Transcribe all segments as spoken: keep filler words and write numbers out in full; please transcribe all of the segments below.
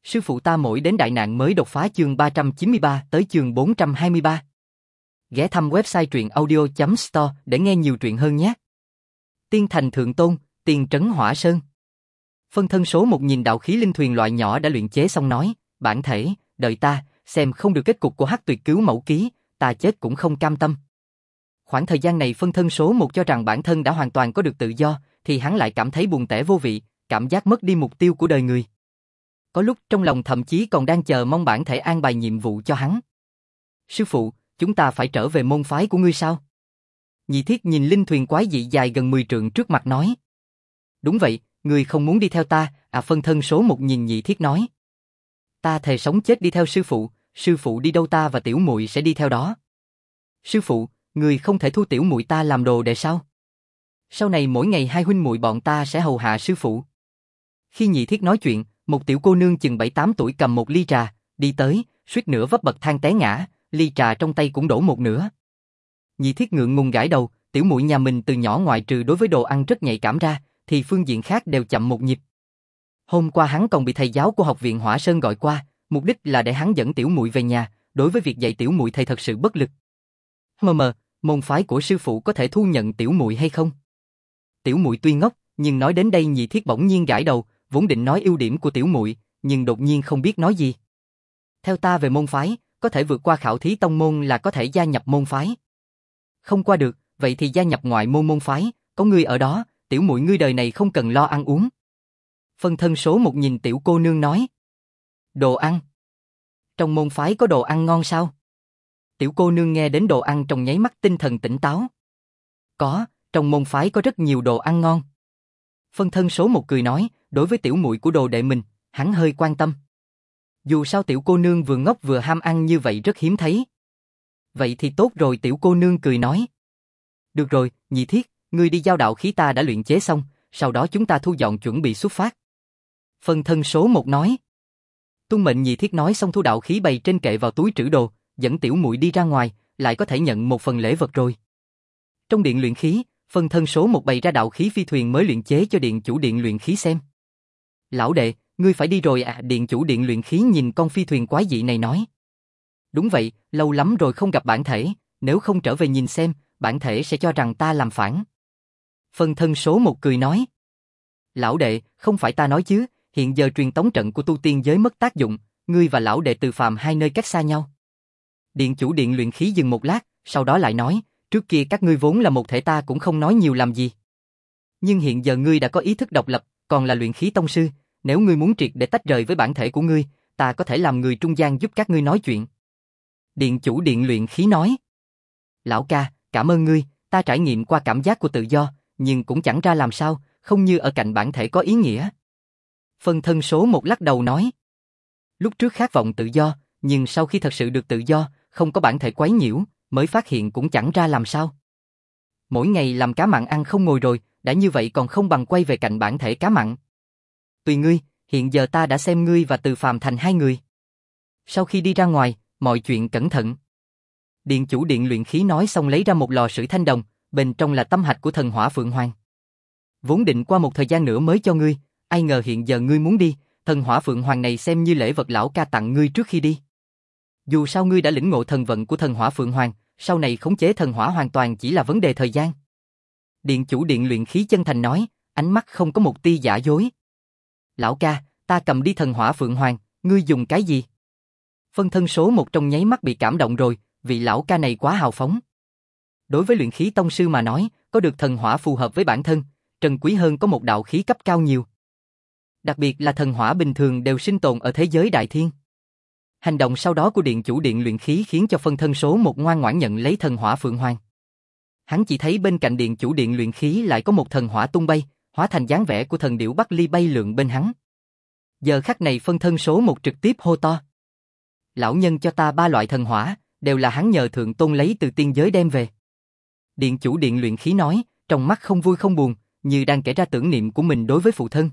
Sư phụ ta mỗi đến đại nạn mới đột phá chương ba trăm chín mươi ba tới chương bốn trăm hai mươi ba. Ghé thăm website truyện audio chấm store để nghe nhiều truyện hơn nhé. Tiên thành thượng tôn, tiền trấn hỏa sơn. Phân thân số một nhìn đạo khí linh thuyền loại nhỏ đã luyện chế xong nói, bản thể, đợi ta, xem không được kết cục của hắc tuyệt cứu mẫu ký, ta chết cũng không cam tâm. Khoảng thời gian này phân thân số một cho rằng bản thân đã hoàn toàn có được tự do, thì hắn lại cảm thấy buồn tẻ vô vị, cảm giác mất đi mục tiêu của đời người. Có lúc trong lòng thậm chí còn đang chờ mong bản thể an bài nhiệm vụ cho hắn. Sư phụ, chúng ta phải trở về môn phái của ngươi sao? Nhị Thiết nhìn linh thuyền quái dị dài gần mười trượng trước mặt nói. Đúng vậy, ngươi không muốn đi theo ta, à phân thân số một nhìn Nhị Thiết nói. Ta thề sống chết đi theo sư phụ, sư phụ đi đâu ta và tiểu muội sẽ đi theo đó. Sư phụ, ngươi không thể thu tiểu muội ta làm đồ đệ sao? Sau này mỗi ngày hai huynh muội bọn ta sẽ hầu hạ sư phụ. Khi Nhị Thiết nói chuyện, một tiểu cô nương chừng bảy tám tuổi cầm một ly trà, đi tới, suýt nữa vấp bậc thang té ngã, ly trà trong tay cũng đổ một nửa. Nhị Thiết ngượng ngùng gãi đầu, tiểu muội nhà mình từ nhỏ ngoại trừ đối với đồ ăn rất nhạy cảm ra, thì phương diện khác đều chậm một nhịp. Hôm qua hắn còn bị thầy giáo của học viện Hỏa Sơn gọi qua, mục đích là để hắn dẫn tiểu muội về nhà, đối với việc dạy tiểu muội thầy thật sự bất lực. Mờ mờ, môn phái của sư phụ có thể thu nhận tiểu muội hay không? Tiểu muội tuy ngốc, nhưng nói đến đây Nhị Thiết bỗng nhiên gãi đầu, vốn định nói ưu điểm của tiểu muội, nhưng đột nhiên không biết nói gì. Theo ta về môn phái, có thể vượt qua khảo thí tông môn là có thể gia nhập môn phái. Không qua được, vậy thì gia nhập ngoại môn môn phái, có ngươi ở đó, tiểu muội ngươi đời này không cần lo ăn uống. Phân thân số một nhìn tiểu cô nương nói. Đồ ăn? Trong môn phái có đồ ăn ngon sao? Tiểu cô nương nghe đến đồ ăn trong nháy mắt tinh thần tỉnh táo. Có, trong môn phái có rất nhiều đồ ăn ngon. Phân thân số một cười nói, đối với tiểu muội của đồ đệ mình, hắn hơi quan tâm. Dù sao tiểu cô nương vừa ngốc vừa ham ăn như vậy rất hiếm thấy. Vậy thì tốt rồi, tiểu cô nương cười nói. Được rồi, Nhị Thiết, ngươi đi giao đạo khí ta đã luyện chế xong, sau đó chúng ta thu dọn chuẩn bị xuất phát. Phân thân số một nói. Tuân mệnh. Nhị Thiết nói xong thu đạo khí bày trên kệ vào túi trữ đồ, dẫn tiểu muội đi ra ngoài, lại có thể nhận một phần lễ vật rồi. Trong điện luyện khí, phân thân số một bày ra đạo khí phi thuyền mới luyện chế cho điện chủ điện luyện khí xem. Lão đệ, ngươi phải đi rồi à? Điện chủ điện luyện khí nhìn con phi thuyền quái dị này nói. Đúng vậy, lâu lắm rồi không gặp bản thể, nếu không trở về nhìn xem, bản thể sẽ cho rằng ta làm phản. Phân thân số một cười nói. Lão đệ, không phải ta nói chứ, hiện giờ truyền tống trận của tu tiên giới mất tác dụng, ngươi và lão đệ Từ Phàm hai nơi cách xa nhau. Điện chủ điện luyện khí dừng một lát, sau đó lại nói, trước kia các ngươi vốn là một thể, ta cũng không nói nhiều làm gì. Nhưng hiện giờ ngươi đã có ý thức độc lập, còn là luyện khí tông sư, nếu ngươi muốn triệt để tách rời với bản thể của ngươi, ta có thể làm người trung gian giúp các ngươi nói chuyện. Điện chủ điện luyện khí nói. Lão ca, cảm ơn ngươi, ta trải nghiệm qua cảm giác của tự do, nhưng cũng chẳng ra làm sao, không như ở cạnh bản thể có ý nghĩa. Phân thân số một lắc đầu nói. Lúc trước khát vọng tự do, nhưng sau khi thật sự được tự do, không có bản thể quấy nhiễu, mới phát hiện cũng chẳng ra làm sao. Mỗi ngày làm cá mặn ăn không ngồi rồi, đã như vậy còn không bằng quay về cạnh bản thể cá mặn. Tùy ngươi, hiện giờ ta đã xem ngươi và Từ Phàm thành hai người. Sau khi đi ra ngoài, mọi chuyện cẩn thận. Điện chủ điện luyện khí nói xong lấy ra một lò sưởi thanh đồng, bên trong là tâm hạch của thần hỏa Phượng Hoàng. Vốn định qua một thời gian nữa mới cho ngươi, ai ngờ hiện giờ ngươi muốn đi, thần hỏa Phượng Hoàng này xem như lễ vật lão ca tặng ngươi trước khi đi. Dù sao ngươi đã lĩnh ngộ thần vận của thần hỏa Phượng Hoàng, sau này khống chế thần hỏa hoàn toàn chỉ là vấn đề thời gian. Điện chủ điện luyện khí chân thành nói, ánh mắt không có một tia giả dối. Lão ca, ta cầm đi thần hỏa Phượng Hoàng, ngươi dùng cái gì? Phân thân số một trong nháy mắt bị cảm động rồi, vị lão ca này quá hào phóng. Đối với luyện khí tông sư mà nói, có được thần hỏa phù hợp với bản thân, trân quý hơn có một đạo khí cấp cao nhiều. Đặc biệt là thần hỏa bình thường đều sinh tồn ở thế giới đại thiên. Hành động sau đó của điện chủ điện luyện khí khiến cho phân thân số một ngoan ngoãn nhận lấy thần hỏa Phượng Hoàng. Hắn chỉ thấy bên cạnh điện chủ điện luyện khí lại có một thần hỏa tung bay, hóa thành dáng vẻ của thần điểu Bắc Ly bay lượn bên hắn. Giờ khắc này phân thân số một trực tiếp hô to. Lão nhân cho ta ba loại thần hỏa, đều là hắn nhờ thượng tôn lấy từ tiên giới đem về. Điện chủ điện luyện khí nói, trong mắt không vui không buồn, như đang kể ra tưởng niệm của mình đối với phụ thân.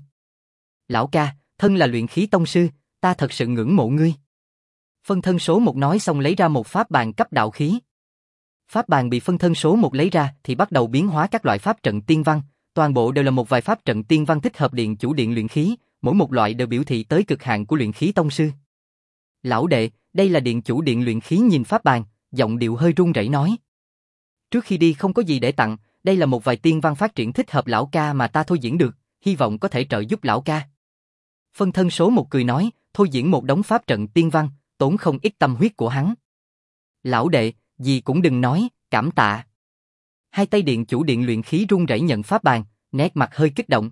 Lão ca, thân là luyện khí tông sư, ta thật sự ngưỡng mộ ngươi. Phân thân số một nói xong lấy ra một pháp bàn cấp đạo khí. Pháp bàn bị phân thân số một lấy ra thì bắt đầu biến hóa các loại pháp trận tiên văn, toàn bộ đều là một vài pháp trận tiên văn thích hợp điện chủ điện luyện khí, mỗi một loại đều biểu thị tới cực hạn của luyện khí tông sư. Lão đệ, đây là điện chủ điện luyện khí nhìn pháp bàn, giọng điệu hơi run rẩy nói. Trước khi đi không có gì để tặng, đây là một vài tiên văn phát triển thích hợp lão ca mà ta thôi diễn được, hy vọng có thể trợ giúp lão ca. Phân thân số một cười nói, thôi diễn một đống pháp trận tiên văn, tốn không ít tâm huyết của hắn. Lão đệ, gì cũng đừng nói, cảm tạ. Hai tay điện chủ điện luyện khí run rẩy nhận pháp bàn, nét mặt hơi kích động.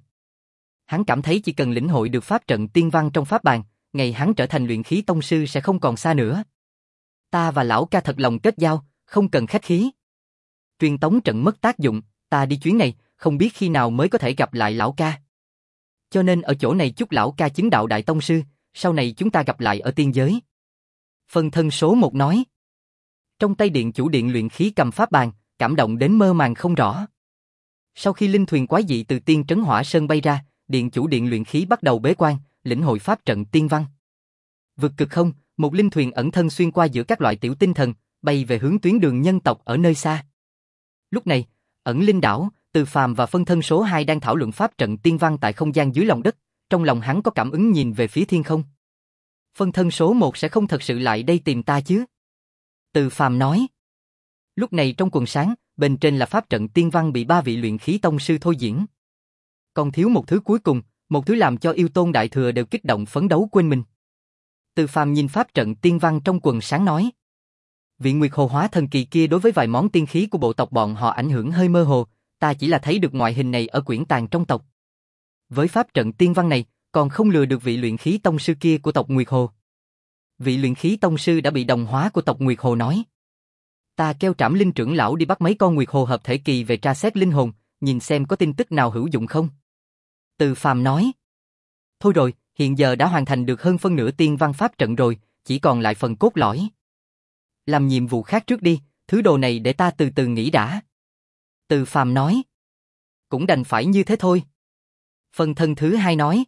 Hắn cảm thấy chỉ cần lĩnh hội được pháp trận tiên văn trong pháp bàn, ngày hắn trở thành luyện khí tông sư sẽ không còn xa nữa. Ta và lão ca thật lòng kết giao, không cần khách khí. Truyền tống trận mất tác dụng, ta đi chuyến này, không biết khi nào mới có thể gặp lại lão ca. Cho nên ở chỗ này chúc lão ca chứng đạo đại tông sư, sau này chúng ta gặp lại ở tiên giới. Phân thân số một nói. Trong tay điện chủ điện luyện khí cầm pháp bàn, cảm động đến mơ màng không rõ. Sau khi linh thuyền quái dị từ tiên trấn Hỏa Sơn bay ra, điện chủ điện luyện khí bắt đầu bế quan, lĩnh hội pháp trận tiên văn. Vực cực không, một linh thuyền ẩn thân xuyên qua giữa các loại tiểu tinh thần, bay về hướng tuyến đường nhân tộc ở nơi xa. Lúc này, ẩn linh đảo, Từ Phàm và phân thân số hai đang thảo luận pháp trận tiên văn tại không gian dưới lòng đất, trong lòng hắn có cảm ứng nhìn về phía thiên không. Phân thân số một sẽ không thật sự lại đây tìm ta chứ? Từ Phàm nói. Lúc này trong quần sáng, bên trên là pháp trận tiên văn bị ba vị luyện khí tông sư thôi diễn. Còn thiếu một thứ cuối cùng, một thứ làm cho yêu tôn đại thừa đều kích động phấn đấu quên mình. Từ Phàm nhìn pháp trận tiên văn trong quần sáng nói. Vị Nguyệt Hồ hóa thần kỳ kia đối với vài món tiên khí của bộ tộc bọn họ ảnh hưởng hơi mơ hồ, ta chỉ là thấy được ngoại hình này ở quyển tàn trong tộc. Với pháp trận tiên văn này, còn không lừa được vị luyện khí tông sư kia của tộc Nguyệt Hồ. Vị luyện khí tông sư đã bị đồng hóa của tộc Nguyệt Hồ nói. Ta kêu Trảm Linh trưởng lão đi bắt mấy con Nguyệt Hồ hợp thể kỳ về tra xét linh hồn, nhìn xem có tin tức nào hữu dụng không. Từ Phàm nói. Thôi rồi, hiện giờ đã hoàn thành được hơn phân nửa tiên văn pháp trận rồi, chỉ còn lại phần cốt lõi. Làm nhiệm vụ khác trước đi, thứ đồ này để ta từ từ nghĩ đã. Từ Phàm nói. Cũng đành phải như thế thôi. Phân thân thứ hai nói.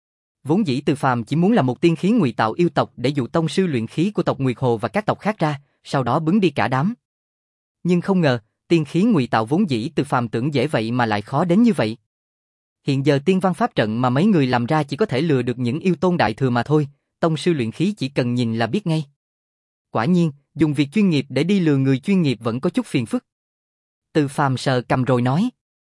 Vốn dĩ Từ Phàm chỉ muốn là một tiên khí ngụy tạo yêu tộc để dụ tông sư luyện khí của tộc Nguyệt Hồ và các tộc khác ra, sau đó bứng đi cả đám. Nhưng không ngờ, tiên khí ngụy tạo vốn dĩ Từ Phàm tưởng dễ vậy mà lại khó đến như vậy. Hiện giờ tiên văn pháp trận mà mấy người làm ra chỉ có thể lừa được những yêu tôn đại thừa mà thôi, tông sư luyện khí chỉ cần nhìn là biết ngay. Quả nhiên, dùng việc chuyên nghiệp để đi lừa người chuyên nghiệp vẫn có chút phiền phức. Từ Phàm sờ cầm rồi nói.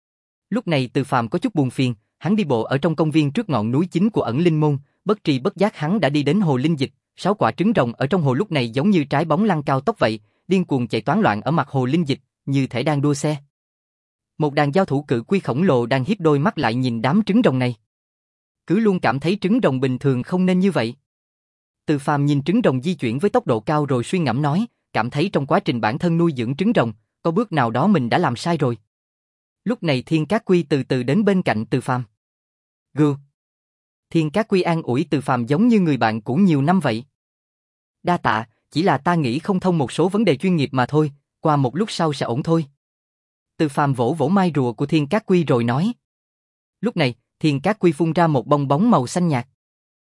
Lúc này Từ Phàm có chút buồn phiền, hắn đi bộ ở trong công viên trước ngọn núi chính của ẩn linh môn, bất tri bất giác hắn đã đi đến hồ linh dịch, sáu quả trứng rồng ở trong hồ lúc này giống như trái bóng lăn cao tốc vậy, điên cuồng chạy toán loạn ở mặt hồ linh dịch, như thể đang đua xe. Một đàn giao thủ cự quy khổng lồ đang híp đôi mắt lại nhìn đám trứng rồng này. Cứ luôn cảm thấy trứng rồng bình thường không nên như vậy. Từ Phàm nhìn trứng rồng di chuyển với tốc độ cao rồi suy ngẫm nói, cảm thấy trong quá trình bản thân nuôi dưỡng trứng rồng, có bước nào đó mình đã làm sai rồi. Lúc này Thiên Cát Quy từ từ đến bên cạnh Từ Phàm. Gừ. Thiên Cát Quy an ủi Từ Phàm giống như người bạn cũ nhiều năm vậy. Đa tạ, chỉ là ta nghĩ không thông một số vấn đề chuyên nghiệp mà thôi, qua một lúc sau sẽ ổn thôi. Từ Phàm vỗ vỗ mai rùa của Thiên Cát Quy rồi nói. Lúc này, Thiên Cát Quy phun ra một bong bóng màu xanh nhạt.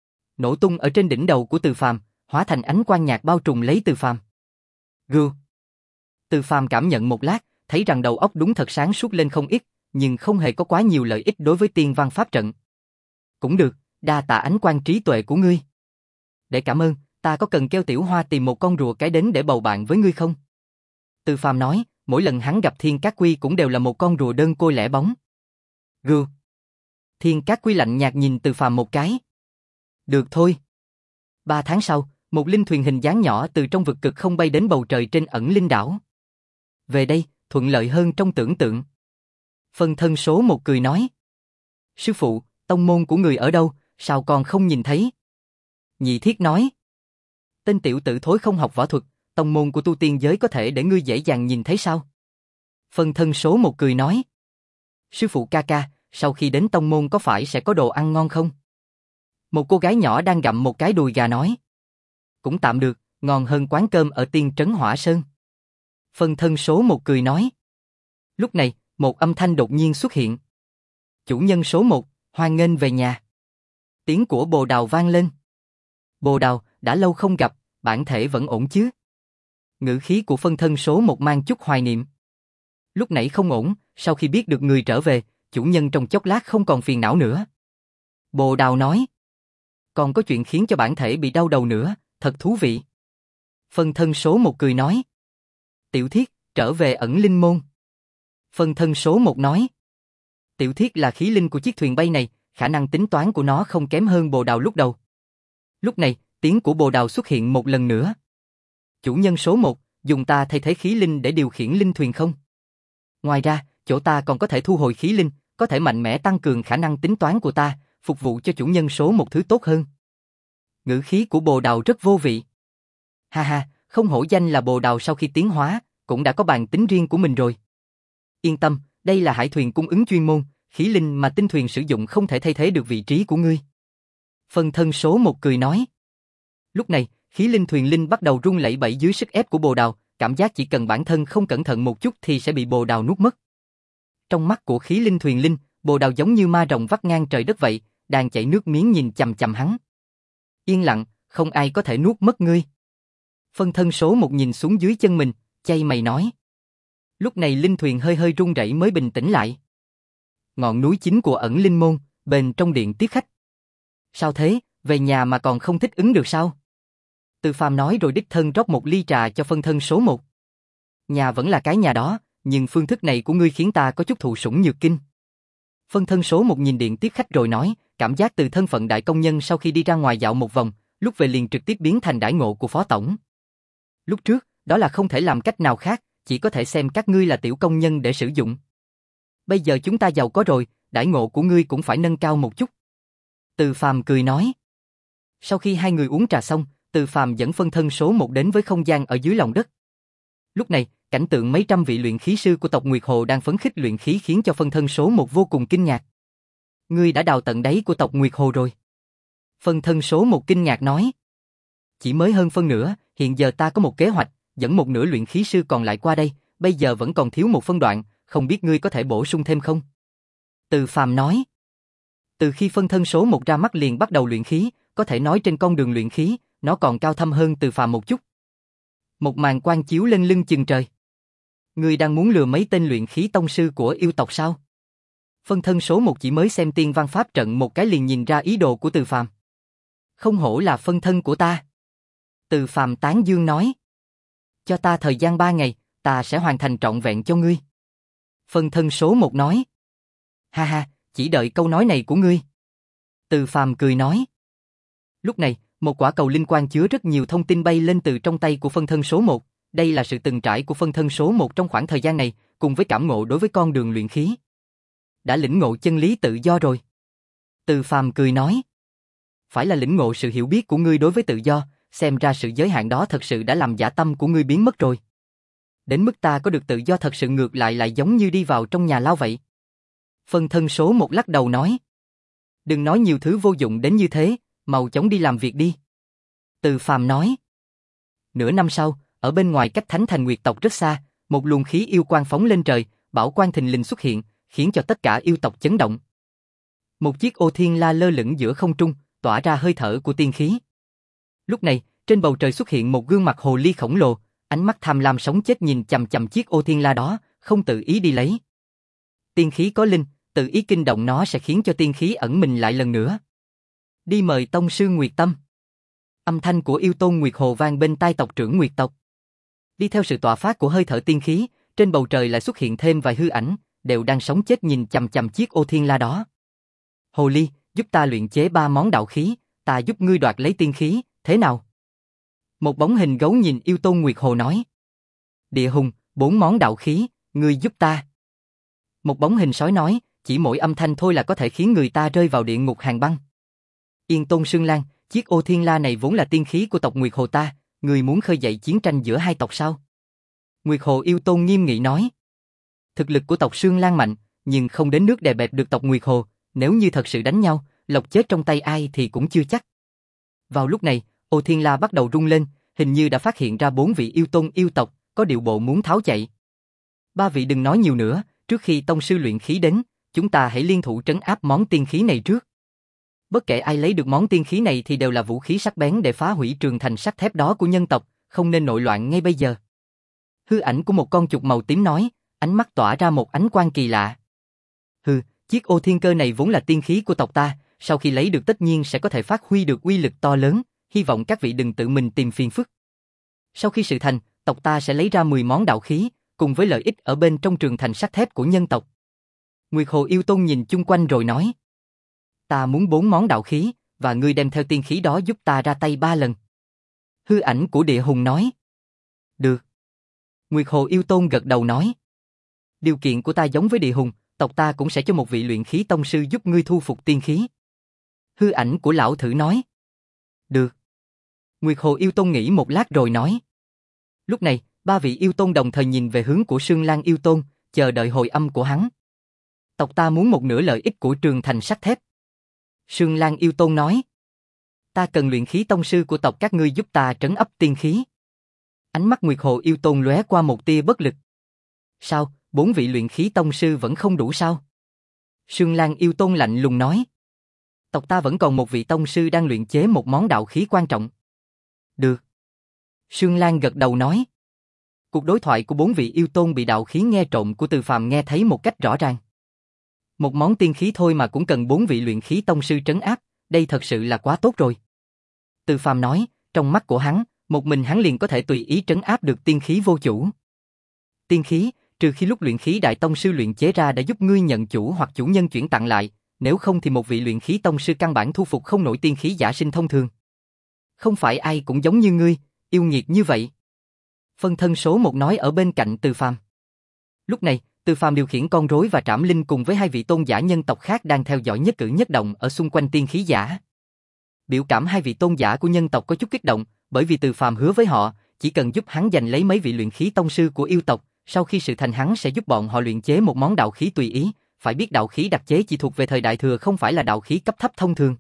Nổ tung ở trên đỉnh đầu của Từ Phàm, hóa thành ánh quang nhạt bao trùm lấy Từ Phàm. Gừ. Từ Phàm cảm nhận một lát, thấy rằng đầu óc đúng thật sáng suốt lên không ít, nhưng không hề có quá nhiều lợi ích đối với tiên văn pháp trận. Cũng được, đa tạ ánh quang trí tuệ của ngươi. Để cảm ơn, ta có cần kêu Tiểu Hoa tìm một con rùa cái đến để bầu bạn với ngươi không? Từ Phàm nói, mỗi lần hắn gặp Thiên Cát Quy cũng đều là một con rùa đơn côi lẻ bóng. Gừ. Thiên Cát Quy lạnh nhạt nhìn Từ Phàm một cái. Được thôi. Ba tháng sau, một linh thuyền hình dáng nhỏ từ trong vực cực không bay đến bầu trời trên ẩn linh đảo. Về đây, thuận lợi hơn trong tưởng tượng. Phân thân số một cười nói. Sư phụ, tông môn của người ở đâu, sao còn không nhìn thấy? Nhị Thiết nói. Tên tiểu tử thối không học võ thuật, tông môn của tu tiên giới có thể để ngươi dễ dàng nhìn thấy sao? Phân thân số một cười nói. Sư phụ ca ca, sau khi đến tông môn có phải sẽ có đồ ăn ngon không? Một cô gái nhỏ đang gặm một cái đùi gà nói. Cũng tạm được, ngon hơn quán cơm ở tiên trấn Hỏa Sơn. Phân thân số một cười nói. Lúc này, một âm thanh đột nhiên xuất hiện. Chủ nhân số một, hoan nghênh về nhà. Tiếng của Bồ Đào vang lên. Bồ Đào, đã lâu không gặp, bản thể vẫn ổn chứ? Ngữ khí của phân thân số một mang chút hoài niệm. Lúc nãy không ổn, sau khi biết được người trở về, chủ nhân trong chốc lát không còn phiền não nữa. Bồ Đào nói. còn có chuyện khiến cho bản thể bị đau đầu nữa, thật thú vị. Phân thân số một cười nói. Tiểu Thiết, trở về ẩn linh môn. Phân thân số một nói. Tiểu Thiết là khí linh của chiếc thuyền bay này, khả năng tính toán của nó không kém hơn Bồ Đào lúc đầu. Lúc này, tiếng của Bồ Đào xuất hiện một lần nữa. Chủ nhân số một, dùng ta thay thế khí linh để điều khiển linh thuyền không? Ngoài ra, chỗ ta còn có thể thu hồi khí linh, có thể mạnh mẽ tăng cường khả năng tính toán của ta, phục vụ cho chủ nhân số một thứ tốt hơn. Ngữ khí của Bồ Đào rất vô vị. Ha ha, không hổ danh là Bồ Đào sau khi tiến hóa, cũng đã có bản tính riêng của mình rồi. Yên tâm, đây là hải thuyền cung ứng chuyên môn, khí linh mà tinh thuyền sử dụng không thể thay thế được vị trí của ngươi. Phân thân số một cười nói. Lúc này, khí linh thuyền linh bắt đầu rung lẩy bẩy dưới sức ép của Bồ Đào, cảm giác chỉ cần bản thân không cẩn thận một chút thì sẽ bị Bồ Đào nuốt mất. Trong mắt của khí linh thuyền linh, Bồ Đào giống như ma rồng vắt ngang trời đất vậy, đang chảy nước miếng nhìn chằm chằm hắn. Yên lặng, không ai có thể nuốt mất ngươi. Phân thân số một nhìn xuống dưới chân mình, chay mày nói. Lúc này linh thuyền hơi hơi rung rẩy mới bình tĩnh lại. Ngọn núi chính của ẩn linh môn, bên trong điện tiếp khách. Sao thế, về nhà mà còn không thích ứng được sao? Từ Phàm nói rồi đích thân rót một ly trà cho phân thân số một. Nhà vẫn là cái nhà đó, nhưng phương thức này của ngươi khiến ta có chút thụ sủng nhược kinh. Phân thân số một nhìn điện tiếp khách rồi nói, cảm giác từ thân phận đại công nhân sau khi đi ra ngoài dạo một vòng, lúc về liền trực tiếp biến thành đãi ngộ của phó tổng. Lúc trước, đó là không thể làm cách nào khác, chỉ có thể xem các ngươi là tiểu công nhân để sử dụng. Bây giờ chúng ta giàu có rồi, đãi ngộ của ngươi cũng phải nâng cao một chút. Từ Phàm cười nói. Sau khi hai người uống trà xong, Từ Phàm dẫn phân thân số một đến với không gian ở dưới lòng đất. Lúc này, cảnh tượng mấy trăm vị luyện khí sư của tộc Nguyệt Hồ đang phấn khích luyện khí khiến cho phân thân số một vô cùng kinh ngạc. Ngươi đã đào tận đáy của tộc Nguyệt Hồ rồi. Phân thân số một kinh ngạc nói. Chỉ mới hơn phân nửa, hiện giờ ta có một kế hoạch, dẫn một nửa luyện khí sư còn lại qua đây, bây giờ vẫn còn thiếu một phân đoạn, không biết ngươi có thể bổ sung thêm không? Từ Phàm nói. Từ khi phân thân số một ra mắt liền bắt đầu luyện khí, có thể nói trên con đường luyện khí, nó còn cao thâm hơn Từ Phàm một chút. Một màn quang chiếu lên lưng chừng trời. Ngươi đang muốn lừa mấy tên luyện khí tông sư của yêu tộc sao? Phân thân số một chỉ mới xem tiên văn pháp trận một cái liền nhìn ra ý đồ của Từ Phàm. Không hổ là phân thân của ta. Từ Phàm tán dương nói. Cho ta thời gian ba ngày, ta sẽ hoàn thành trọn vẹn cho ngươi. Phân thân số một nói. Ha ha, chỉ đợi câu nói này của ngươi. Từ Phàm cười nói. Lúc này, một quả cầu linh quang chứa rất nhiều thông tin bay lên từ trong tay của phân thân số một. Đây là sự từng trải của phân thân số một trong khoảng thời gian này, cùng với cảm ngộ đối với con đường luyện khí. Đã lĩnh ngộ chân lý tự do rồi. Từ Phàm cười nói. Phải là lĩnh ngộ sự hiểu biết của ngươi đối với tự do, xem ra sự giới hạn đó thật sự đã làm dã tâm của ngươi biến mất rồi. Đến mức ta có được tự do thật sự ngược lại lại giống như đi vào trong nhà lao vậy. Phân thân số một lắc đầu nói. Đừng nói nhiều thứ vô dụng đến như thế, mau chóng đi làm việc đi. Từ Phàm nói. Nửa năm sau, ở bên ngoài cách Thánh Thành Nguyệt tộc rất xa, một luồng khí yêu quang phóng lên trời, bảo quang thình lình xuất hiện, khiến cho tất cả yêu tộc chấn động. Một chiếc ô thiên la lơ lửng giữa không trung, tỏa ra hơi thở của tiên khí. Lúc này, trên bầu trời xuất hiện một gương mặt hồ ly khổng lồ, ánh mắt tham lam sống chết nhìn chằm chằm chiếc ô thiên la đó, không tự ý đi lấy. Tiên khí có linh, tự ý kinh động nó sẽ khiến cho tiên khí ẩn mình lại lần nữa. Đi mời tông sư Nguyệt Tâm. Âm thanh của yêu tôn Nguyệt Hồ vang bên tai tộc trưởng Nguyệt tộc. Đi theo sự tỏa phát của hơi thở tiên khí, trên bầu trời lại xuất hiện thêm vài hư ảnh, đều đang sống chết nhìn chằm chằm chiếc ô thiên la đó. Hồ ly, giúp ta luyện chế ba món đạo khí, ta giúp ngươi đoạt lấy tiên khí, thế nào? Một bóng hình gấu nhìn yêu tôn Nguyệt Hồ nói. Địa hùng, bốn món đạo khí, ngươi giúp ta. Một bóng hình sói nói, chỉ mỗi âm thanh thôi là có thể khiến người ta rơi vào địa ngục hàng băng. Yên Tôn Sương Lan, chiếc ô thiên la này vốn là tiên khí của tộc Nguyệt Hồ ta, ngươi muốn khơi dậy chiến tranh giữa hai tộc sao? Nguyệt Hồ yêu tôn nghiêm nghị nói. Thực lực của tộc Sương Lan mạnh, nhưng không đến nước đè bẹp được tộc Nguyệt Hồ, nếu như thật sự đánh nhau, lộc chết trong tay ai thì cũng chưa chắc. Vào lúc này, ô thiên la bắt đầu rung lên, hình như đã phát hiện ra bốn vị yêu tôn yêu tộc, có điệu bộ muốn tháo chạy. Ba vị đừng nói nhiều nữa, trước khi tông sư luyện khí đến, chúng ta hãy liên thủ trấn áp món tiên khí này trước. Bất kể ai lấy được món tiên khí này thì đều là vũ khí sắc bén để phá hủy trường thành sắt thép đó của nhân tộc, không nên nội loạn ngay bây giờ. Hư ảnh của một con chuột màu tím nói, ánh mắt tỏa ra một ánh quang kỳ lạ. Hừ, chiếc ô thiên cơ này vốn là tiên khí của tộc ta, sau khi lấy được tất nhiên sẽ có thể phát huy được uy lực to lớn, hy vọng các vị đừng tự mình tìm phiền phức. Sau khi sự thành, tộc ta sẽ lấy ra mười món đạo khí, cùng với lợi ích ở bên trong trường thành sắt thép của nhân tộc. Nguyệt Hồ Yêu Tôn nhìn chung quanh rồi nói. Ta muốn bốn món đạo khí, và ngươi đem theo tiên khí đó giúp ta ra tay ba lần. Hư ảnh của địa hùng nói. Được. Nguyệt Hồ Yêu Tôn gật đầu nói. Điều kiện của ta giống với địa hùng, tộc ta cũng sẽ cho một vị luyện khí tông sư giúp ngươi thu phục tiên khí. Hư ảnh của lão thử nói. Được. Nguyệt Hồ Yêu Tôn nghĩ một lát rồi nói. Lúc này, ba vị yêu tôn đồng thời nhìn về hướng của Sương Lan Yêu Tôn, chờ đợi hồi âm của hắn. Tộc ta muốn một nửa lợi ích của trường thành sắt thép. Sương Lan Yêu Tôn nói. Ta cần luyện khí tông sư của tộc các ngươi giúp ta trấn áp tiên khí. Ánh mắt Nguyệt Hồ Yêu Tôn lóe qua một tia bất lực. Sao, bốn vị luyện khí tông sư vẫn không đủ sao? Sương Lan Yêu Tôn lạnh lùng nói. Tộc ta vẫn còn một vị tông sư đang luyện chế một món đạo khí quan trọng. Được. Sương Lan gật đầu nói. Cuộc đối thoại của bốn vị yêu tôn bị đạo khí nghe trộm của Từ Phàm nghe thấy một cách rõ ràng. Một món tiên khí thôi mà cũng cần bốn vị luyện khí tông sư trấn áp, đây thật sự là quá tốt rồi. Từ Phàm nói, trong mắt của hắn, một mình hắn liền có thể tùy ý trấn áp được tiên khí vô chủ. Tiên khí, trừ khi lúc luyện khí đại tông sư luyện chế ra đã giúp ngươi nhận chủ hoặc chủ nhân chuyển tặng lại, nếu không thì một vị luyện khí tông sư căn bản thu phục không nổi tiên khí giả sinh thông thường. Không phải ai cũng giống như ngươi, yêu nghiệt như vậy. Phân thân số một nói ở bên cạnh Từ Phàm. Lúc này, Từ Phàm điều khiển con rối và Trảm Linh cùng với hai vị tôn giả nhân tộc khác đang theo dõi nhất cử nhất động ở xung quanh tiên khí giả. Biểu cảm hai vị tôn giả của nhân tộc có chút kích động, bởi vì Từ Phàm hứa với họ, chỉ cần giúp hắn giành lấy mấy vị luyện khí tông sư của yêu tộc, sau khi sự thành hắn sẽ giúp bọn họ luyện chế một món đạo khí tùy ý, phải biết đạo khí đặc chế chỉ thuộc về thời đại thừa không phải là đạo khí cấp thấp thông thường.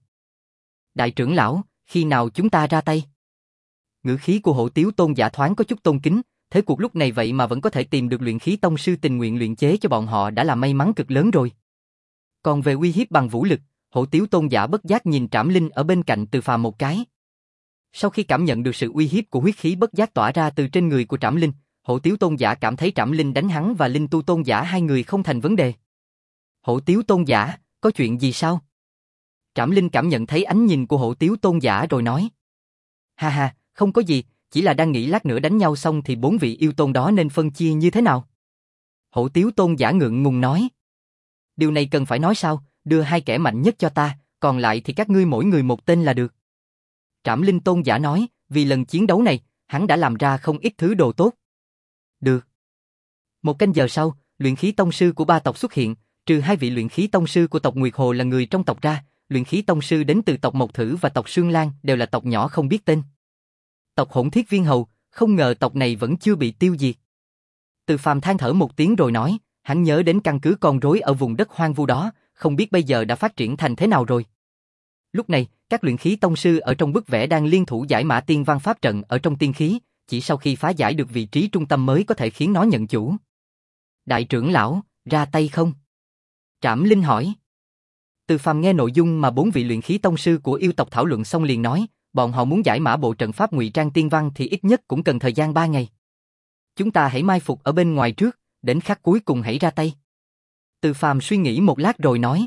Đại trưởng lão, khi nào chúng ta ra tay? Ngữ khí của Hổ Tiếu tôn giả thoáng có chút tôn kính, thế cuộc lúc này vậy mà vẫn có thể tìm được luyện khí tông sư tình nguyện luyện chế cho bọn họ đã là may mắn cực lớn rồi. Còn về uy hiếp bằng vũ lực, Hổ Tiếu tôn giả bất giác nhìn Trảm Linh ở bên cạnh Từ Phàm một cái. Sau khi cảm nhận được sự uy hiếp của huyết khí bất giác tỏa ra từ trên người của Trảm Linh, Hổ Tiếu tôn giả cảm thấy Trảm Linh đánh hắn và Linh Tu tôn giả hai người không thành vấn đề. Hổ Tiếu tôn giả, có chuyện gì sao? Trảm Linh cảm nhận thấy ánh nhìn của Hổ Tiếu tôn giả rồi nói. Ha ha, không có gì, chỉ là đang nghĩ lát nữa đánh nhau xong thì bốn vị yêu tôn đó nên phân chia như thế nào. Hổ Tiếu tôn giả ngượng ngùng nói. Điều này cần phải nói sao, đưa hai kẻ mạnh nhất cho ta, còn lại thì các ngươi mỗi người một tên là được. Trảm Linh tôn giả nói, vì lần chiến đấu này, hắn đã làm ra không ít thứ đồ tốt. Được. Một canh giờ sau, luyện khí tông sư của ba tộc xuất hiện, trừ hai vị luyện khí tông sư của tộc Nguyệt Hồ là người trong tộc ra, luyện khí tông sư đến từ tộc Mộc Thử và tộc Sương Lan đều là tộc nhỏ không biết tên. Tộc Hỗn Thiết Viên Hầu, không ngờ tộc này vẫn chưa bị tiêu diệt. Từ Phàm than thở một tiếng rồi nói, hắn nhớ đến căn cứ con rối ở vùng đất hoang vu đó, không biết bây giờ đã phát triển thành thế nào rồi. Lúc này, các luyện khí tông sư ở trong bức vẽ đang liên thủ giải mã tiên văn pháp trận ở trong tiên khí, chỉ sau khi phá giải được vị trí trung tâm mới có thể khiến nó nhận chủ. Đại trưởng lão, ra tay không? Trảm Linh hỏi. Từ Phàm nghe nội dung mà bốn vị luyện khí tông sư của yêu tộc thảo luận xong liền nói, bọn họ muốn giải mã bộ trận pháp ngụy trang tiên văn thì ít nhất cũng cần thời gian ba ngày. Chúng ta hãy mai phục ở bên ngoài trước, đến khắc cuối cùng hãy ra tay. Từ Phàm suy nghĩ một lát rồi nói.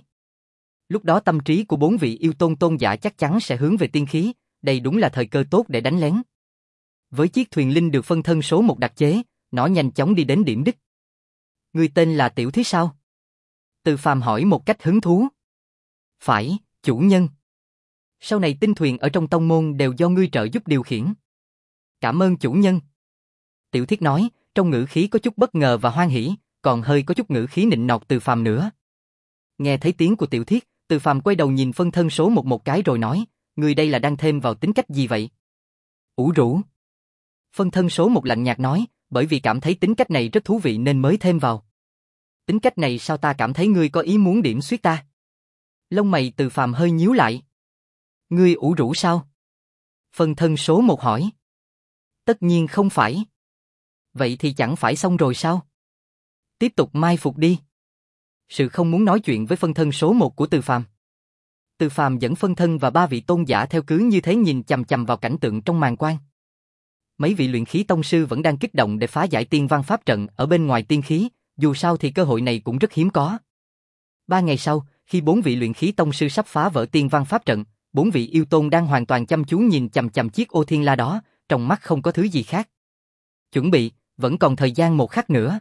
Lúc đó tâm trí của bốn vị yêu tôn tôn giả chắc chắn sẽ hướng về tiên khí, đây đúng là thời cơ tốt để đánh lén. Với chiếc thuyền linh được phân thân số một đặc chế, nó nhanh chóng đi đến điểm đích. Người tên là Tiểu Thí sao? Từ Phàm hỏi một cách hứng thú. Phải, chủ nhân. Sau này tinh thuyền ở trong tông môn đều do ngươi trợ giúp điều khiển. Cảm ơn chủ nhân. Tiểu Thiết nói, trong ngữ khí có chút bất ngờ và hoan hỉ, còn hơi có chút ngữ khí nịnh nọt Từ Phàm nữa. Nghe thấy tiếng của Tiểu Thiết, Từ Phàm quay đầu nhìn phân thân số một một cái rồi nói, ngươi đây là đang thêm vào tính cách gì vậy? Ủ rũ. Phân thân số một lạnh nhạt nói, bởi vì cảm thấy tính cách này rất thú vị nên mới thêm vào. Tính cách này sao ta cảm thấy ngươi có ý muốn điểm xuyết ta? Lông mày Từ Phàm hơi nhíu lại. Ngươi ủ rũ sao? Phân thân số một hỏi. Tất nhiên không phải. Vậy thì chẳng phải xong rồi sao? Tiếp tục mai phục đi. Sự không muốn nói chuyện với phân thân số một của Từ Phàm. Từ Phàm dẫn phân thân và ba vị tôn giả theo cứ như thế nhìn chằm chằm vào cảnh tượng trong màn quang. Mấy vị luyện khí tông sư vẫn đang kích động để phá giải tiên văn pháp trận ở bên ngoài tiên khí, dù sao thì cơ hội này cũng rất hiếm có. Ba ngày sau, khi bốn vị luyện khí tông sư sắp phá vỡ tiên văn pháp trận, bốn vị yêu tôn đang hoàn toàn chăm chú nhìn chằm chằm chiếc ô thiên la đó, trong mắt không có thứ gì khác. Chuẩn bị, vẫn còn thời gian một khắc nữa.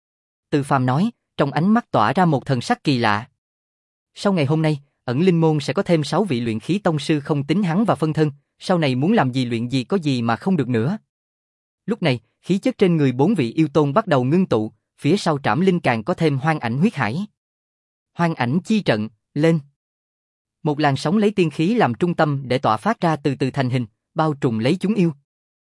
Từ Phàm nói, trong ánh mắt tỏa ra một thần sắc kỳ lạ. Sau ngày hôm nay, ẩn linh môn sẽ có thêm sáu vị luyện khí tông sư không tính hắn và phân thân, sau này muốn làm gì luyện gì có gì mà không được nữa. Lúc này, khí chất trên người bốn vị yêu tôn bắt đầu ngưng tụ, phía sau Trảm Linh càng có thêm hoang ảnh huyết hải. Hoang ảnh chi trận, lên. Một làn sóng lấy tiên khí làm trung tâm để tỏa phát ra từ từ thành hình, bao trùm lấy chúng yêu.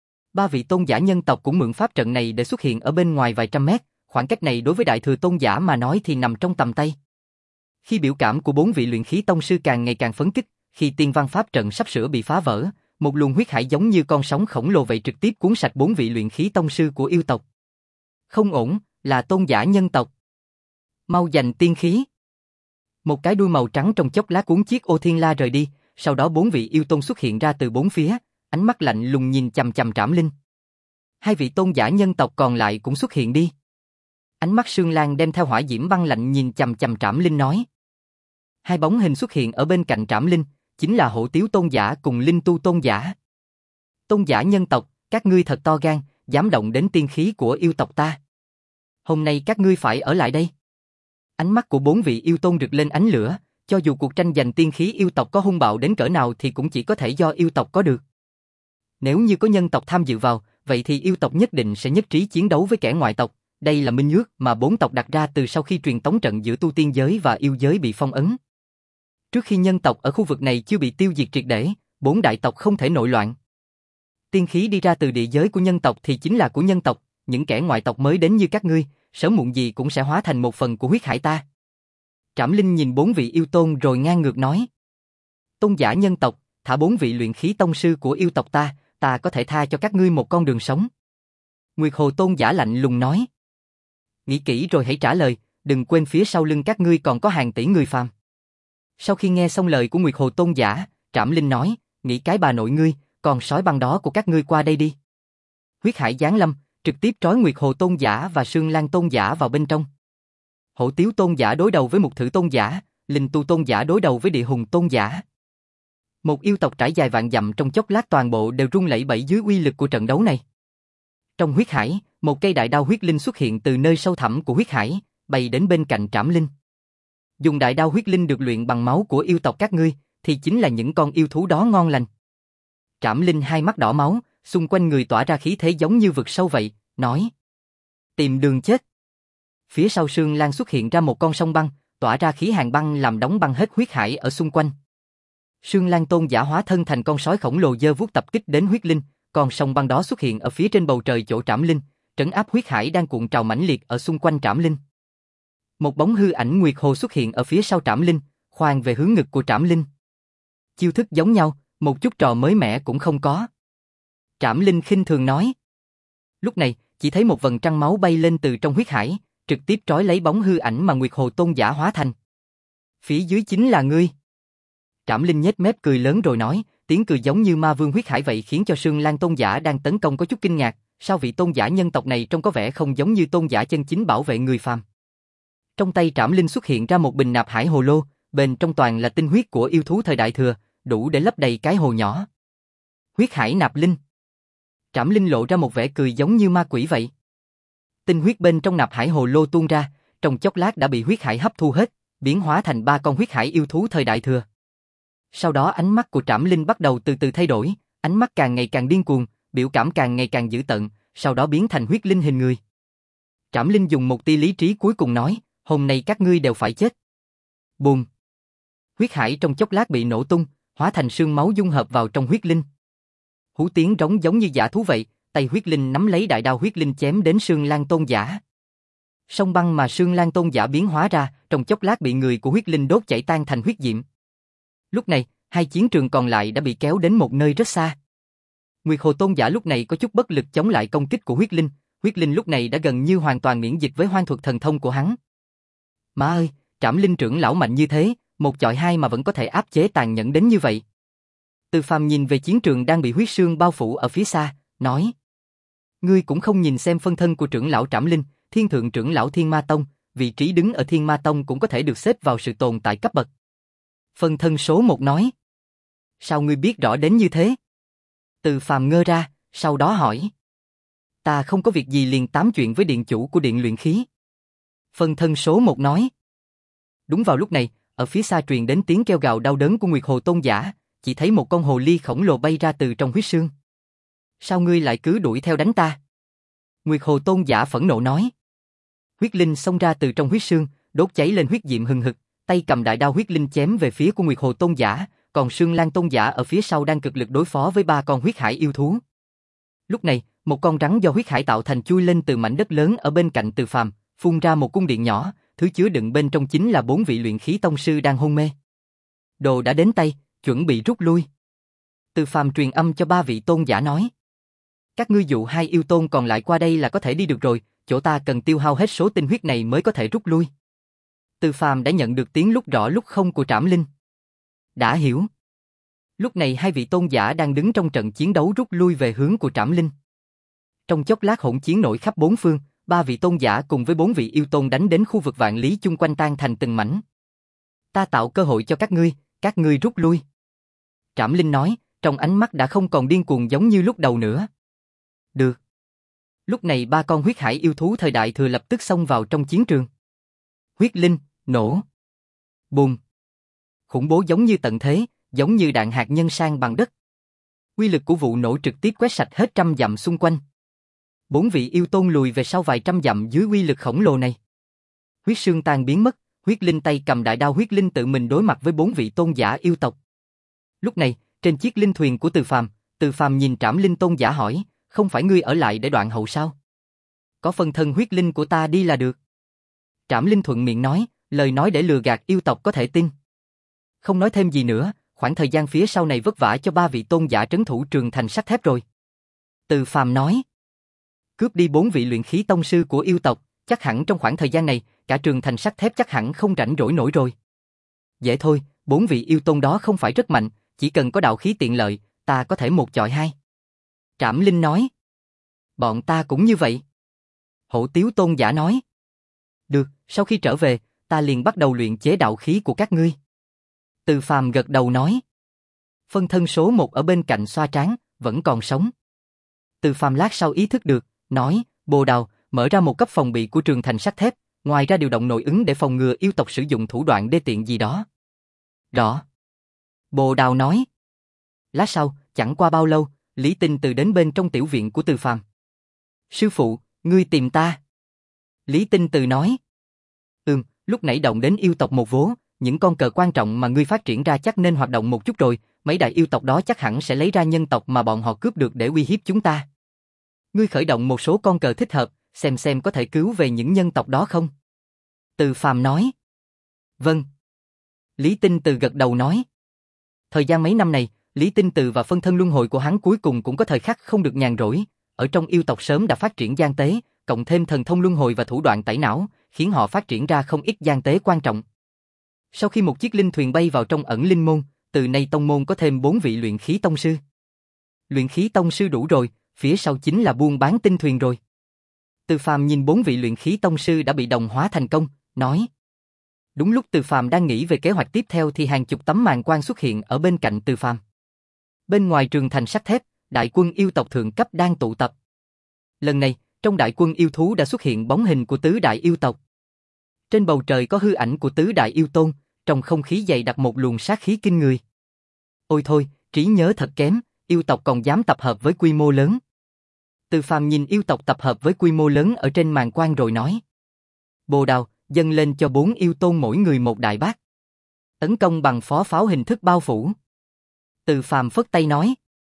Ba vị tôn giả nhân tộc cũng mượn pháp trận này để xuất hiện ở bên ngoài vài trăm mét, khoảng cách này đối với đại thừa tôn giả mà nói thì nằm trong tầm tay. Khi biểu cảm của bốn vị luyện khí tông sư càng ngày càng phấn kích, khi tiên văn pháp trận sắp sửa bị phá vỡ, một luồng huyết hải giống như con sóng khổng lồ vậy trực tiếp cuốn sạch bốn vị luyện khí tông sư của yêu tộc. Không ổn, là tôn giả nhân tộc. Mau giành tiên khí. Một cái đuôi màu trắng trong chốc lá cuốn chiếc ô thiên la rời đi, sau đó bốn vị yêu tôn xuất hiện ra từ bốn phía, ánh mắt lạnh lùng nhìn chằm chằm Trảm Linh. Hai vị tôn giả nhân tộc còn lại cũng xuất hiện đi. Ánh mắt Sương Lan đem theo hỏa diễm băng lạnh nhìn chằm chằm Trảm Linh nói. Hai bóng hình xuất hiện ở bên cạnh Trảm Linh, chính là Hổ Tiếu tôn giả cùng Linh Tu tôn giả. Tôn giả nhân tộc, các ngươi thật to gan, dám động đến tiên khí của yêu tộc ta. Hôm nay các ngươi phải ở lại đây. Ánh mắt của bốn vị yêu tôn rực lên ánh lửa, cho dù cuộc tranh giành tiên khí yêu tộc có hung bạo đến cỡ nào thì cũng chỉ có thể do yêu tộc có được. Nếu như có nhân tộc tham dự vào, vậy thì yêu tộc nhất định sẽ nhất trí chiến đấu với kẻ ngoại tộc. Đây là minh ước mà bốn tộc đặt ra từ sau khi truyền tống trận giữa tu tiên giới và yêu giới bị phong ấn. Trước khi nhân tộc ở khu vực này chưa bị tiêu diệt triệt để, bốn đại tộc không thể nội loạn. Tiên khí đi ra từ địa giới của nhân tộc thì chính là của nhân tộc, những kẻ ngoại tộc mới đến như các ngươi, sớm muộn gì cũng sẽ hóa thành một phần của huyết hải ta. Trảm Linh nhìn bốn vị yêu tôn rồi ngang ngược nói. Tôn giả nhân tộc, thả bốn vị luyện khí tông sư của yêu tộc ta, ta có thể tha cho các ngươi một con đường sống. Nguyệt Hồ tôn giả lạnh lùng nói. Nghĩ kỹ rồi hãy trả lời, đừng quên phía sau lưng các ngươi còn có hàng tỷ người phàm. Sau khi nghe xong lời của Nguyệt Hồ tôn giả, Trảm Linh nói, nghĩ cái bà nội ngươi, còn sói băng đó của các ngươi qua đây đi. Huyết hải giáng lâm, trực tiếp trói Nguyệt Hồ tôn giả và Sương Lan tôn giả vào bên trong. Hổ Tiếu tôn giả đối đầu với Mục Thử tôn giả, Linh Tu tôn giả đối đầu với Địa Hùng tôn giả. Một yêu tộc trải dài vạn dặm trong chốc lát toàn bộ đều rung lẩy bẩy dưới uy lực của trận đấu này. Trong huyết hải, một cây đại đao huyết linh xuất hiện từ nơi sâu thẳm của huyết hải, bay đến bên cạnh Trảm Linh. Dùng đại đao huyết linh được luyện bằng máu của yêu tộc các ngươi, thì chính là những con yêu thú đó ngon lành. Trảm Linh hai mắt đỏ máu, xung quanh người tỏa ra khí thế giống như vực sâu vậy, nói. Tìm đường chết. Phía sau Sương Lan xuất hiện ra một con sông băng, tỏa ra khí hàn băng làm đóng băng hết huyết hải ở xung quanh. Sương Lan tôn giả hóa thân thành con sói khổng lồ giơ vuốt tập kích đến huyết linh, còn sông băng đó xuất hiện ở phía trên bầu trời chỗ Trảm Linh, trấn áp huyết hải đang cuộn trào mãnh liệt ở xung quanh Trảm Linh. Một bóng hư ảnh Nguyệt Hồ xuất hiện ở phía sau Trảm Linh, khoan về hướng ngực của Trảm Linh. Chiêu thức giống nhau, một chút trò mới mẻ cũng không có. Trảm Linh khinh thường nói. Lúc này, chỉ thấy một vầng trăng máu bay lên từ trong huyết hải, trực tiếp trói lấy bóng hư ảnh mà Nguyệt Hồ tôn giả hóa thành. Phía dưới chính là ngươi. Trảm Linh nhếch mép cười lớn rồi nói, tiếng cười giống như ma vương huyết hải vậy khiến cho Sương Lan tôn giả đang tấn công có chút kinh ngạc, sao vị tôn giả nhân tộc này trông có vẻ không giống như tôn giả chân chính bảo vệ người phàm. Trong tay Trảm Linh xuất hiện ra một bình nạp hải hồ lô, bên trong toàn là tinh huyết của yêu thú thời đại thừa, đủ để lấp đầy cái hồ nhỏ. Huyết hải nạp linh. Trảm Linh lộ ra một vẻ cười giống như ma quỷ vậy. Tinh huyết bên trong nạp hải hồ lô tuôn ra, trong chốc lát đã bị huyết hải hấp thu hết, biến hóa thành ba con huyết hải yêu thú thời đại thừa. Sau đó ánh mắt của Trảm Linh bắt đầu từ từ thay đổi, ánh mắt càng ngày càng điên cuồng, biểu cảm càng ngày càng dữ tợn, sau đó biến thành huyết linh hình người. Trảm Linh dùng một tia lý trí cuối cùng nói, hôm nay các ngươi đều phải chết. Bùm! Huyết hải trong chốc lát bị nổ tung, hóa thành sương máu dung hợp vào trong huyết linh. Hú tiếng rống giống như dã thú vậy, tay huyết linh nắm lấy đại đao huyết linh chém đến Sương Lan tôn giả. Sông băng mà Sương Lan tôn giả biến hóa ra, trong chốc lát bị người của huyết linh đốt chảy tan thành huyết diệm. Lúc này, hai chiến trường còn lại đã bị kéo đến một nơi rất xa. Nguyệt Hồ tôn giả lúc này có chút bất lực chống lại công kích của huyết linh, huyết linh lúc này đã gần như hoàn toàn miễn dịch với hoang thuật thần thông của hắn. Má ơi, Trảm Linh trưởng lão mạnh như thế, một chọi hai mà vẫn có thể áp chế tàn nhẫn đến như vậy. Từ Phàm nhìn về chiến trường đang bị huyết sương bao phủ ở phía xa, nói: Ngươi cũng không nhìn xem phân thân của trưởng lão Trảm Linh, thiên thượng trưởng lão Thiên Ma Tông, vị trí đứng ở Thiên Ma Tông cũng có thể được xếp vào sự tồn tại cấp bậc. Phân thân số một nói. Sao ngươi biết rõ đến như thế? Từ Phàm ngơ ra, sau đó hỏi. Ta không có việc gì liền tám chuyện với điện chủ của điện luyện khí. Phân thân số một nói. Đúng vào lúc này, ở phía xa truyền đến tiếng kêu gào đau đớn của Nguyệt Hồ Tôn giả, chỉ thấy một con hồ ly khổng lồ bay ra từ trong huyết sương. Sao ngươi lại cứ đuổi theo đánh ta? Nguyệt Hồ Tôn giả phẫn nộ nói. Huyết linh xông ra từ trong huyết sương, đốt cháy lên huyết diệm hừng hực, tay cầm đại đao huyết linh chém về phía của Nguyệt Hồ Tôn giả, còn Sương Lan Tôn giả ở phía sau đang cực lực đối phó với ba con huyết hải yêu thú. Lúc này, một con rắn do huyết hải tạo thành chui lên từ mảnh đất lớn ở bên cạnh Từ Phàm, phun ra một cung điện nhỏ, thứ chứa đựng bên trong chính là bốn vị luyện khí tông sư đang hôn mê. Đồ đã đến tay, chuẩn bị rút lui. Từ Phàm truyền âm cho ba vị tôn giả nói. Các ngươi dụ hai yêu tôn còn lại qua đây là có thể đi được rồi, chỗ ta cần tiêu hao hết số tinh huyết này mới có thể rút lui. Từ Phàm đã nhận được tiếng lúc rõ lúc không của Trảm Linh. Đã hiểu. Lúc này hai vị tôn giả đang đứng trong trận chiến đấu rút lui về hướng của Trảm Linh. Trong chốc lát hỗn chiến nổi khắp bốn phương, ba vị tôn giả cùng với bốn vị yêu tôn đánh đến khu vực vạn lý chung quanh tan thành từng mảnh. Ta tạo cơ hội cho các ngươi, các ngươi rút lui. Trảm Linh nói, trong ánh mắt đã không còn điên cuồng giống như lúc đầu nữa. Được. Lúc này ba con huyết hải yêu thú thời đại thừa lập tức xông vào trong chiến trường. Huyết linh, nổ. Bùm. Khủng bố giống như tận thế, giống như đạn hạt nhân sang bằng đất. Uy lực của vụ nổ trực tiếp quét sạch hết trăm dặm xung quanh. Bốn vị yêu tôn lùi về sau vài trăm dặm dưới uy lực khổng lồ này. Huyết sương tan biến mất, huyết linh tay cầm đại đao huyết linh tự mình đối mặt với bốn vị tôn giả yêu tộc. Lúc này, trên chiếc linh thuyền của Từ Phàm, Từ Phàm nhìn Trảm Linh tôn giả hỏi, không phải ngươi ở lại để đoạn hậu sao? Có phân thân huyết linh của ta đi là được. Trảm Linh thuận miệng nói, lời nói để lừa gạt yêu tộc có thể tin. Không nói thêm gì nữa, khoảng thời gian phía sau này vất vả cho ba vị tôn giả trấn thủ trường thành sắt thép rồi. Từ Phàm nói, cướp đi bốn vị luyện khí tông sư của yêu tộc, chắc hẳn trong khoảng thời gian này, cả trường thành sắt thép chắc hẳn không rảnh rỗi nổi rồi. Dễ thôi, bốn vị yêu tôn đó không phải rất mạnh, chỉ cần có đạo khí tiện lợi, ta có thể một chọi hai. Trảm Linh nói, bọn ta cũng như vậy. Hổ Tiếu tôn giả nói, được, sau khi trở về, ta liền bắt đầu luyện chế đạo khí của các ngươi. Từ Phàm gật đầu nói. Phân thân số một ở bên cạnh xoa trán, vẫn còn sống. Từ Phàm lát sau ý thức được, nói, Bồ Đào, mở ra một cấp phòng bị của trường thành sắt thép, ngoài ra điều động nội ứng để phòng ngừa yêu tộc sử dụng thủ đoạn đê tiện gì đó. Rõ. Bồ Đào nói. Lát sau, chẳng qua bao lâu, Lý Tinh Từ đến bên trong tiểu viện của Từ Phàm. Sư phụ, ngươi tìm ta. Lý Tinh Từ nói. Ừm, lúc nãy động đến yêu tộc một vố, những con cờ quan trọng mà ngươi phát triển ra chắc nên hoạt động một chút rồi, mấy đại yêu tộc đó chắc hẳn sẽ lấy ra nhân tộc mà bọn họ cướp được để uy hiếp chúng ta. Ngươi khởi động một số con cờ thích hợp, xem xem có thể cứu về những nhân tộc đó không? Từ Phàm nói. Vâng. Lý Tinh Từ gật đầu nói. Thời gian mấy năm này, Lý Tinh Từ và phân thân luân hồi của hắn cuối cùng cũng có thời khắc không được nhàn rỗi, ở trong yêu tộc sớm đã phát triển gian tế, cộng thêm thần thông luân hồi và thủ đoạn tẩy não, khiến họ phát triển ra không ít gian tế quan trọng. Sau khi một chiếc linh thuyền bay vào trong ẩn linh môn, từ nay tông môn có thêm bốn vị luyện khí tông sư. Luyện khí tông sư đủ rồi, phía sau chính là buôn bán tinh thuyền rồi. Từ Phàm nhìn bốn vị luyện khí tông sư đã bị đồng hóa thành công, nói. Đúng lúc Từ Phàm đang nghĩ về kế hoạch tiếp theo thì hàng chục tấm màn quang xuất hiện ở bên cạnh Từ Phàm. Bên ngoài trường thành sắt thép, đại quân yêu tộc thượng cấp đang tụ tập. Lần này, trong đại quân yêu thú đã xuất hiện bóng hình của tứ đại yêu tộc. Trên bầu trời có hư ảnh của tứ đại yêu tôn, trong không khí dày đặc một luồng sát khí kinh người. Ôi thôi, trí nhớ thật kém, yêu tộc còn dám tập hợp với quy mô lớn. Từ Phàm nhìn yêu tộc tập hợp với quy mô lớn ở trên màn quang rồi nói. Bồ Đào, dâng lên cho bốn yêu tôn mỗi người một đại bác. Tấn công bằng phó pháo hình thức bao phủ. Từ Phàm phất tay nói.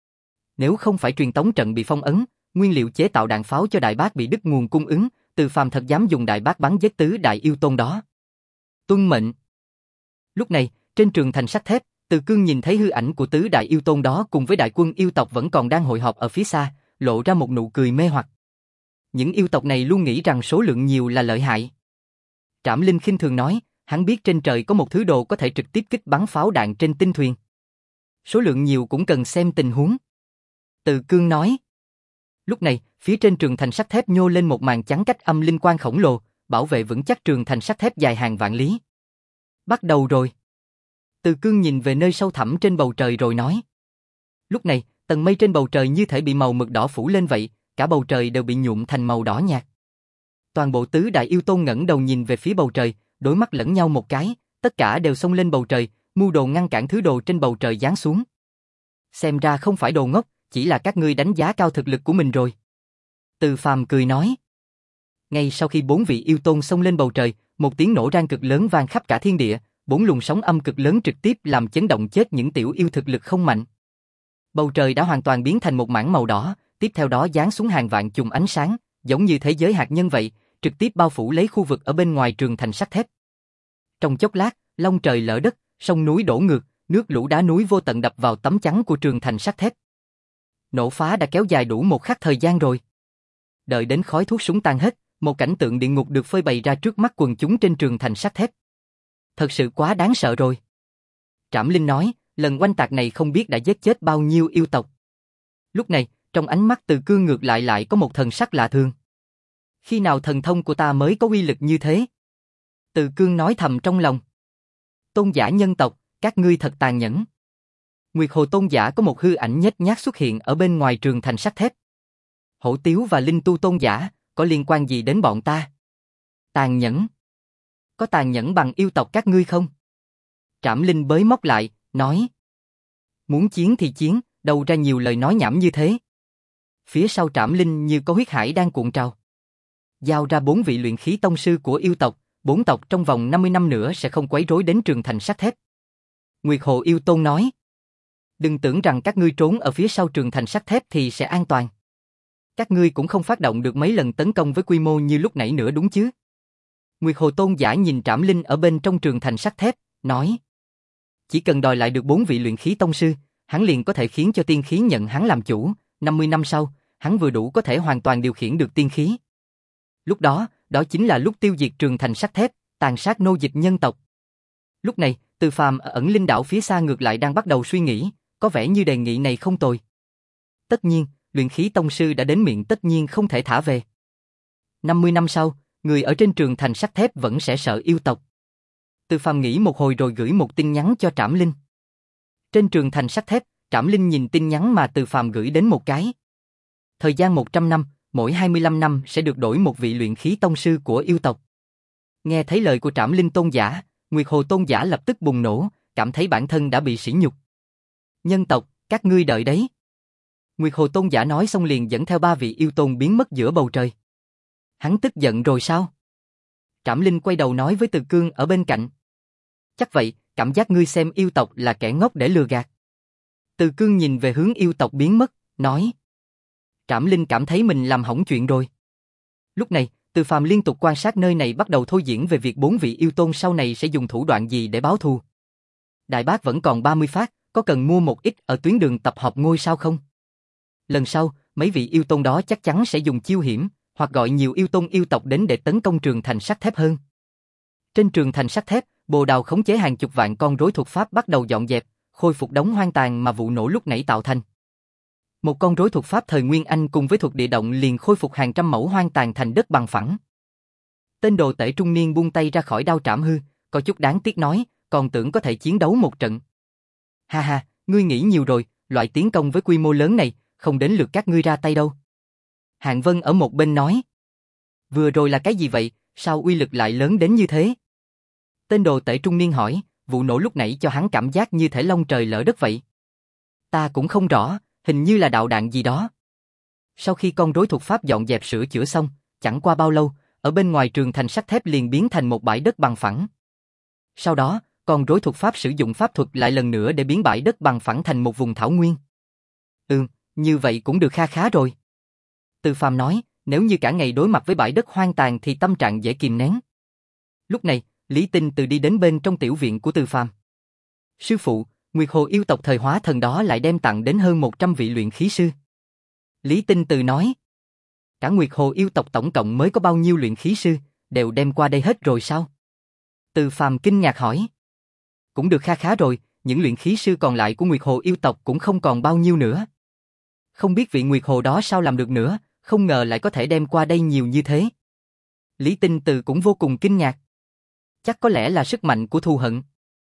Nếu không phải truyền tống trận bị phong ấn, nguyên liệu chế tạo đạn pháo cho đại bác bị đứt nguồn cung ứng, Từ Phàm thật dám dùng đại bác bắn giết tứ đại yêu tôn đó. Tuân mệnh. Lúc này, trên trường thành sắt thép, Từ Cương nhìn thấy hư ảnh của tứ đại yêu tôn đó cùng với đại quân yêu tộc vẫn còn đang hội họp ở phía xa, lộ ra một nụ cười mê hoặc. Những yêu tộc này luôn nghĩ rằng số lượng nhiều là lợi hại. Trảm Linh khinh thường nói, hắn biết trên trời có một thứ đồ có thể trực tiếp kích bắn pháo đạn trên tinh thuyền. Số lượng nhiều cũng cần xem tình huống. Từ Cương nói. Lúc này, phía trên trường thành sắt thép nhô lên một màn chắn cách âm linh quang khổng lồ, bảo vệ vững chắc trường thành sắt thép dài hàng vạn lý. Bắt đầu rồi. Từ Cương nhìn về nơi sâu thẳm trên bầu trời rồi nói. Lúc này, tầng mây trên bầu trời như thể bị màu mực đỏ phủ lên vậy, cả bầu trời đều bị nhuộm thành màu đỏ nhạt. Toàn bộ tứ đại yêu tôn ngẩng đầu nhìn về phía bầu trời, đối mắt lẫn nhau một cái, tất cả đều xông lên bầu trời, mưu đồ ngăn cản thứ đồ trên bầu trời giáng xuống. Xem ra không phải đồ ngốc, chỉ là các ngươi đánh giá cao thực lực của mình rồi. Từ Phàm cười nói. Ngay sau khi bốn vị yêu tôn xông lên bầu trời, một tiếng nổ rang cực lớn vang khắp cả thiên địa, bốn luồng sóng âm cực lớn trực tiếp làm chấn động chết những tiểu yêu thực lực không mạnh. Bầu trời đã hoàn toàn biến thành một mảng màu đỏ, tiếp theo đó giáng xuống hàng vạn chùm ánh sáng, giống như thế giới hạt nhân vậy, trực tiếp bao phủ lấy khu vực ở bên ngoài trường thành sắt thép. Trong chốc lát, long trời lở đất, sông núi đổ ngược, nước lũ đá núi vô tận đập vào tấm chắn của trường thành sắt thép. Nổ phá đã kéo dài đủ một khắc thời gian rồi. Đợi đến khói thuốc súng tan hết, một cảnh tượng địa ngục được phơi bày ra trước mắt quần chúng trên trường thành sắt thép. Thật sự quá đáng sợ rồi. Trảm Linh nói, lần oanh tạc này không biết đã giết chết bao nhiêu yêu tộc. Lúc này, trong ánh mắt Từ Cương ngược lại lại có một thần sắc lạ thường. Khi nào thần thông của ta mới có uy lực như thế? Từ Cương nói thầm trong lòng. Tôn giả nhân tộc, các ngươi thật tàn nhẫn. Nguyệt Hồ Tôn giả có một hư ảnh nhếch nhác xuất hiện ở bên ngoài trường thành sắt thép. Hổ Tiếu và Linh Tu Tôn giả, có liên quan gì đến bọn ta? Tàn nhẫn? Có tàn nhẫn bằng yêu tộc các ngươi không? Trảm Linh bới móc lại, nói. Muốn chiến thì chiến, đâu ra nhiều lời nói nhảm như thế. Phía sau Trảm Linh như có huyết hải đang cuộn trào. Giao ra bốn vị luyện khí tông sư của yêu tộc, bốn tộc trong vòng năm mươi năm nữa sẽ không quấy rối đến trường thành sắt thép. Nguyệt Hồ Yêu Tôn nói. Đừng tưởng rằng các ngươi trốn ở phía sau trường thành sắt thép thì sẽ an toàn. Các ngươi cũng không phát động được mấy lần tấn công với quy mô như lúc nãy nữa đúng chứ? Nguyệt Hồ Tôn giả nhìn Trảm Linh ở bên trong trường thành sắt thép, nói. Chỉ cần đòi lại được bốn vị luyện khí tông sư, hắn liền có thể khiến cho tiên khí nhận hắn làm chủ, năm mươi năm sau, hắn vừa đủ có thể hoàn toàn điều khiển được tiên khí. Lúc đó, đó chính là lúc tiêu diệt trường thành sắt thép, tàn sát nô dịch nhân tộc. Lúc này, Từ Phàm ở ẩn linh đảo phía xa ngược lại đang bắt đầu suy nghĩ, có vẻ như đề nghị này không tồi. Tất nhiên, luyện khí tông sư đã đến miệng tất nhiên không thể thả về. năm mươi năm sau, người ở trên trường thành sắt thép vẫn sẽ sợ yêu tộc. Từ Phàm nghĩ một hồi rồi gửi một tin nhắn cho Trảm Linh. Trên trường thành sắt thép, Trảm Linh nhìn tin nhắn mà Từ Phàm gửi đến một cái. Thời gian một trăm năm, mỗi hai mươi lăm năm sẽ được đổi một vị luyện khí tông sư của yêu tộc. Nghe thấy lời của Trảm Linh Tôn giả, Nguyệt Hồ Tôn giả lập tức bùng nổ, cảm thấy bản thân đã bị sỉ nhục. Nhân tộc, các ngươi đợi đấy. Nguyệt Hồ Tôn giả nói xong liền dẫn theo ba vị yêu tôn biến mất giữa bầu trời. Hắn tức giận rồi sao? Trảm Linh quay đầu nói với Từ Cương ở bên cạnh. Chắc vậy, cảm giác ngươi xem yêu tộc là kẻ ngốc để lừa gạt. Từ Cương nhìn về hướng yêu tộc biến mất, nói. Trảm Linh cảm thấy mình làm hỏng chuyện rồi. Lúc này, Từ Phàm liên tục quan sát nơi này bắt đầu thôi diễn về việc bốn vị yêu tôn sau này sẽ dùng thủ đoạn gì để báo thù. Đại bác vẫn còn ba mươi phát, có cần mua một ít ở tuyến đường tập hợp ngôi sao không? Lần sau, mấy vị yêu tôn đó chắc chắn sẽ dùng chiêu hiểm, hoặc gọi nhiều yêu tôn yêu tộc đến để tấn công trường thành sắt thép hơn. Trên trường thành sắt thép, Bồ Đào khống chế hàng chục vạn con rối thuộc pháp bắt đầu dọn dẹp, khôi phục đống hoang tàn mà vụ nổ lúc nãy tạo thành. Một con rối thuộc pháp thời Nguyên Anh cùng với thuật địa động liền khôi phục hàng trăm mẫu hoang tàn thành đất bằng phẳng. Tên đồ tể trung niên buông tay ra khỏi đao trảm hư, có chút đáng tiếc nói, còn tưởng có thể chiến đấu một trận. Ha ha, ngươi nghĩ nhiều rồi, loại tiến công với quy mô lớn này, không đến lượt các ngươi ra tay đâu. Hạng Vân ở một bên nói. Vừa rồi là cái gì vậy, sao uy lực lại lớn đến như thế? Tên đồ tể trung niên hỏi, vụ nổ lúc nãy cho hắn cảm giác như thể long trời lở đất vậy. Ta cũng không rõ, hình như là đạo đạn gì đó. Sau khi con rối thuộc pháp dọn dẹp sửa chữa xong, chẳng qua bao lâu, ở bên ngoài trường thành sắt thép liền biến thành một bãi đất bằng phẳng. Sau đó, con rối thuộc pháp sử dụng pháp thuật lại lần nữa để biến bãi đất bằng phẳng thành một vùng thảo nguyên. Ừm, như vậy cũng được kha khá rồi. Từ Phàm nói, nếu như cả ngày đối mặt với bãi đất hoang tàn thì tâm trạng dễ kìm nén. Lúc này, Lý Tinh Từ đi đến bên trong tiểu viện của Từ Phàm. Sư phụ, Nguyệt Hồ yêu tộc thời hóa thần đó lại đem tặng đến hơn một trăm vị luyện khí sư. Lý Tinh Từ nói. Cả Nguyệt Hồ yêu tộc tổng cộng mới có bao nhiêu luyện khí sư, đều đem qua đây hết rồi sao? Từ Phàm kinh ngạc hỏi. Cũng được kha khá rồi, những luyện khí sư còn lại của Nguyệt Hồ yêu tộc cũng không còn bao nhiêu nữa. Không biết vị Nguyệt Hồ đó sao làm được nữa, không ngờ lại có thể đem qua đây nhiều như thế. Lý Tinh Từ cũng vô cùng kinh ngạc. Chắc có lẽ là sức mạnh của thù hận.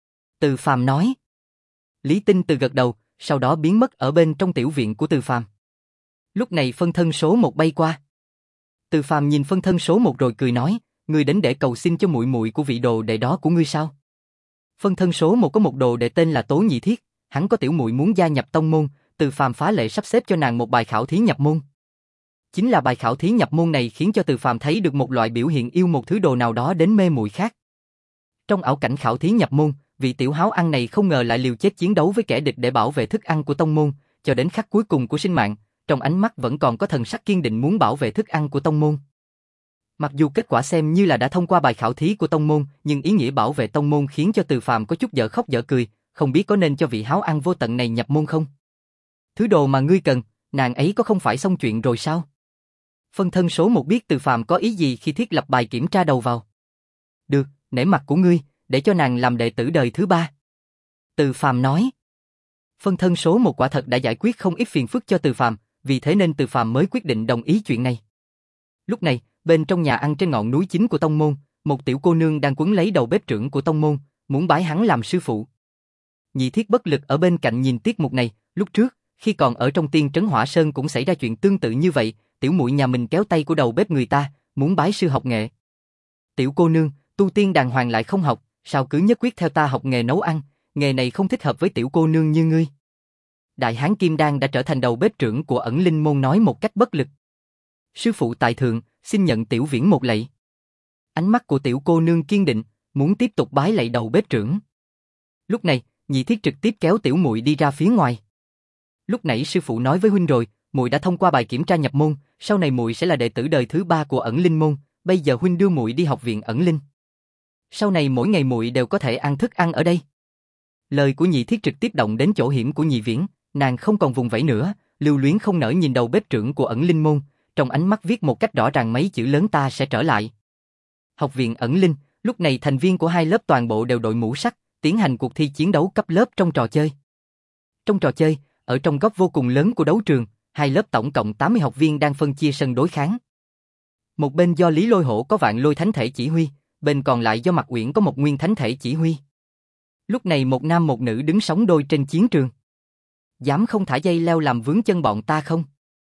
Từ Phàm nói. Lý Tinh Từ gật đầu, sau đó biến mất ở bên trong tiểu viện của Từ Phàm. Lúc này phân thân số một bay qua. Từ Phàm nhìn phân thân số một rồi cười nói, ngươi đến để cầu xin cho muội muội của vị đồ đệ đó của ngươi sao? Phân thân số một có một đồ đệ tên là Tố Nhị Thiết, hắn có tiểu muội muốn gia nhập tông môn, Từ Phàm phá lệ sắp xếp cho nàng một bài khảo thí nhập môn. Chính là bài khảo thí nhập môn này khiến cho Từ Phàm thấy được một loại biểu hiện yêu một thứ đồ nào đó đến mê muội khác. Trong ảo cảnh khảo thí nhập môn, vị tiểu háo ăn này không ngờ lại liều chết chiến đấu với kẻ địch để bảo vệ thức ăn của tông môn, cho đến khắc cuối cùng của sinh mạng, trong ánh mắt vẫn còn có thần sắc kiên định muốn bảo vệ thức ăn của tông môn. Mặc dù kết quả xem như là đã thông qua bài khảo thí của tông môn, nhưng ý nghĩa bảo vệ tông môn khiến cho Từ Phàm có chút dở khóc dở cười, không biết có nên cho vị háo ăn vô tận này nhập môn không? Thứ đồ mà ngươi cần, nàng ấy có không phải xong chuyện rồi sao? Phân thân số một biết Từ Phàm có ý gì khi thiết lập bài kiểm tra đầu vào. Được, nể mặt của ngươi, để cho nàng làm đệ tử đời thứ ba. Từ Phàm nói. Phân thân số một quả thật đã giải quyết không ít phiền phức cho Từ Phàm, vì thế nên Từ Phàm mới quyết định đồng ý chuyện này. Lúc này, bên trong nhà ăn trên ngọn núi chính của tông môn, một tiểu cô nương đang quấn lấy đầu bếp trưởng của tông môn, muốn bái hắn làm sư phụ. Nhị Thiết bất lực ở bên cạnh nhìn tiết mục này, lúc trước, khi còn ở trong Tiên Trấn Hỏa Sơn cũng xảy ra chuyện tương tự như vậy, tiểu muội nhà mình kéo tay của đầu bếp người ta, muốn bái sư học nghệ. Tiểu cô nương, tu tiên đàng hoàng lại không học, sao cứ nhất quyết theo ta học nghề nấu ăn, nghề này không thích hợp với tiểu cô nương như ngươi. Đại hán Kim Đan đã trở thành đầu bếp trưởng của Ẩn Linh môn nói một cách bất lực. Sư phụ tại thượng, xin nhận tiểu viễn một lạy. Ánh mắt của tiểu cô nương kiên định, muốn tiếp tục bái lạy đầu bếp trưởng. Lúc này, Nhị Thiết trực tiếp kéo tiểu muội đi ra phía ngoài. Lúc nãy sư phụ nói với huynh rồi, muội đã thông qua bài kiểm tra nhập môn, sau này muội sẽ là đệ tử đời thứ ba của Ẩn Linh môn, bây giờ huynh đưa muội đi học viện Ẩn Linh. Sau này mỗi ngày muội đều có thể ăn thức ăn ở đây. Lời của Nhị Thiết trực tiếp động đến chỗ hiểm của Nhị Viễn, nàng không còn vùng vẫy nữa, lưu luyến không nỡ nhìn đầu bếp trưởng của Ẩn Linh môn, trong ánh mắt viết một cách rõ ràng mấy chữ lớn ta sẽ trở lại. Học viện Ẩn Linh, lúc này thành viên của hai lớp toàn bộ đều đội mũ sắt, tiến hành cuộc thi chiến đấu cấp lớp trong trò chơi. Trong trò chơi, ở trong góc vô cùng lớn của đấu trường, hai lớp tổng cộng tám mươi học viên đang phân chia sân đối kháng. Một bên do Lý Lôi Hổ có Vạn Lôi Thánh Thể chỉ huy, bên còn lại do Mạc Uyển có một Nguyên Thánh Thể chỉ huy. Lúc này một nam một nữ đứng sóng đôi trên chiến trường. Dám không thả dây leo làm vướng chân bọn ta không?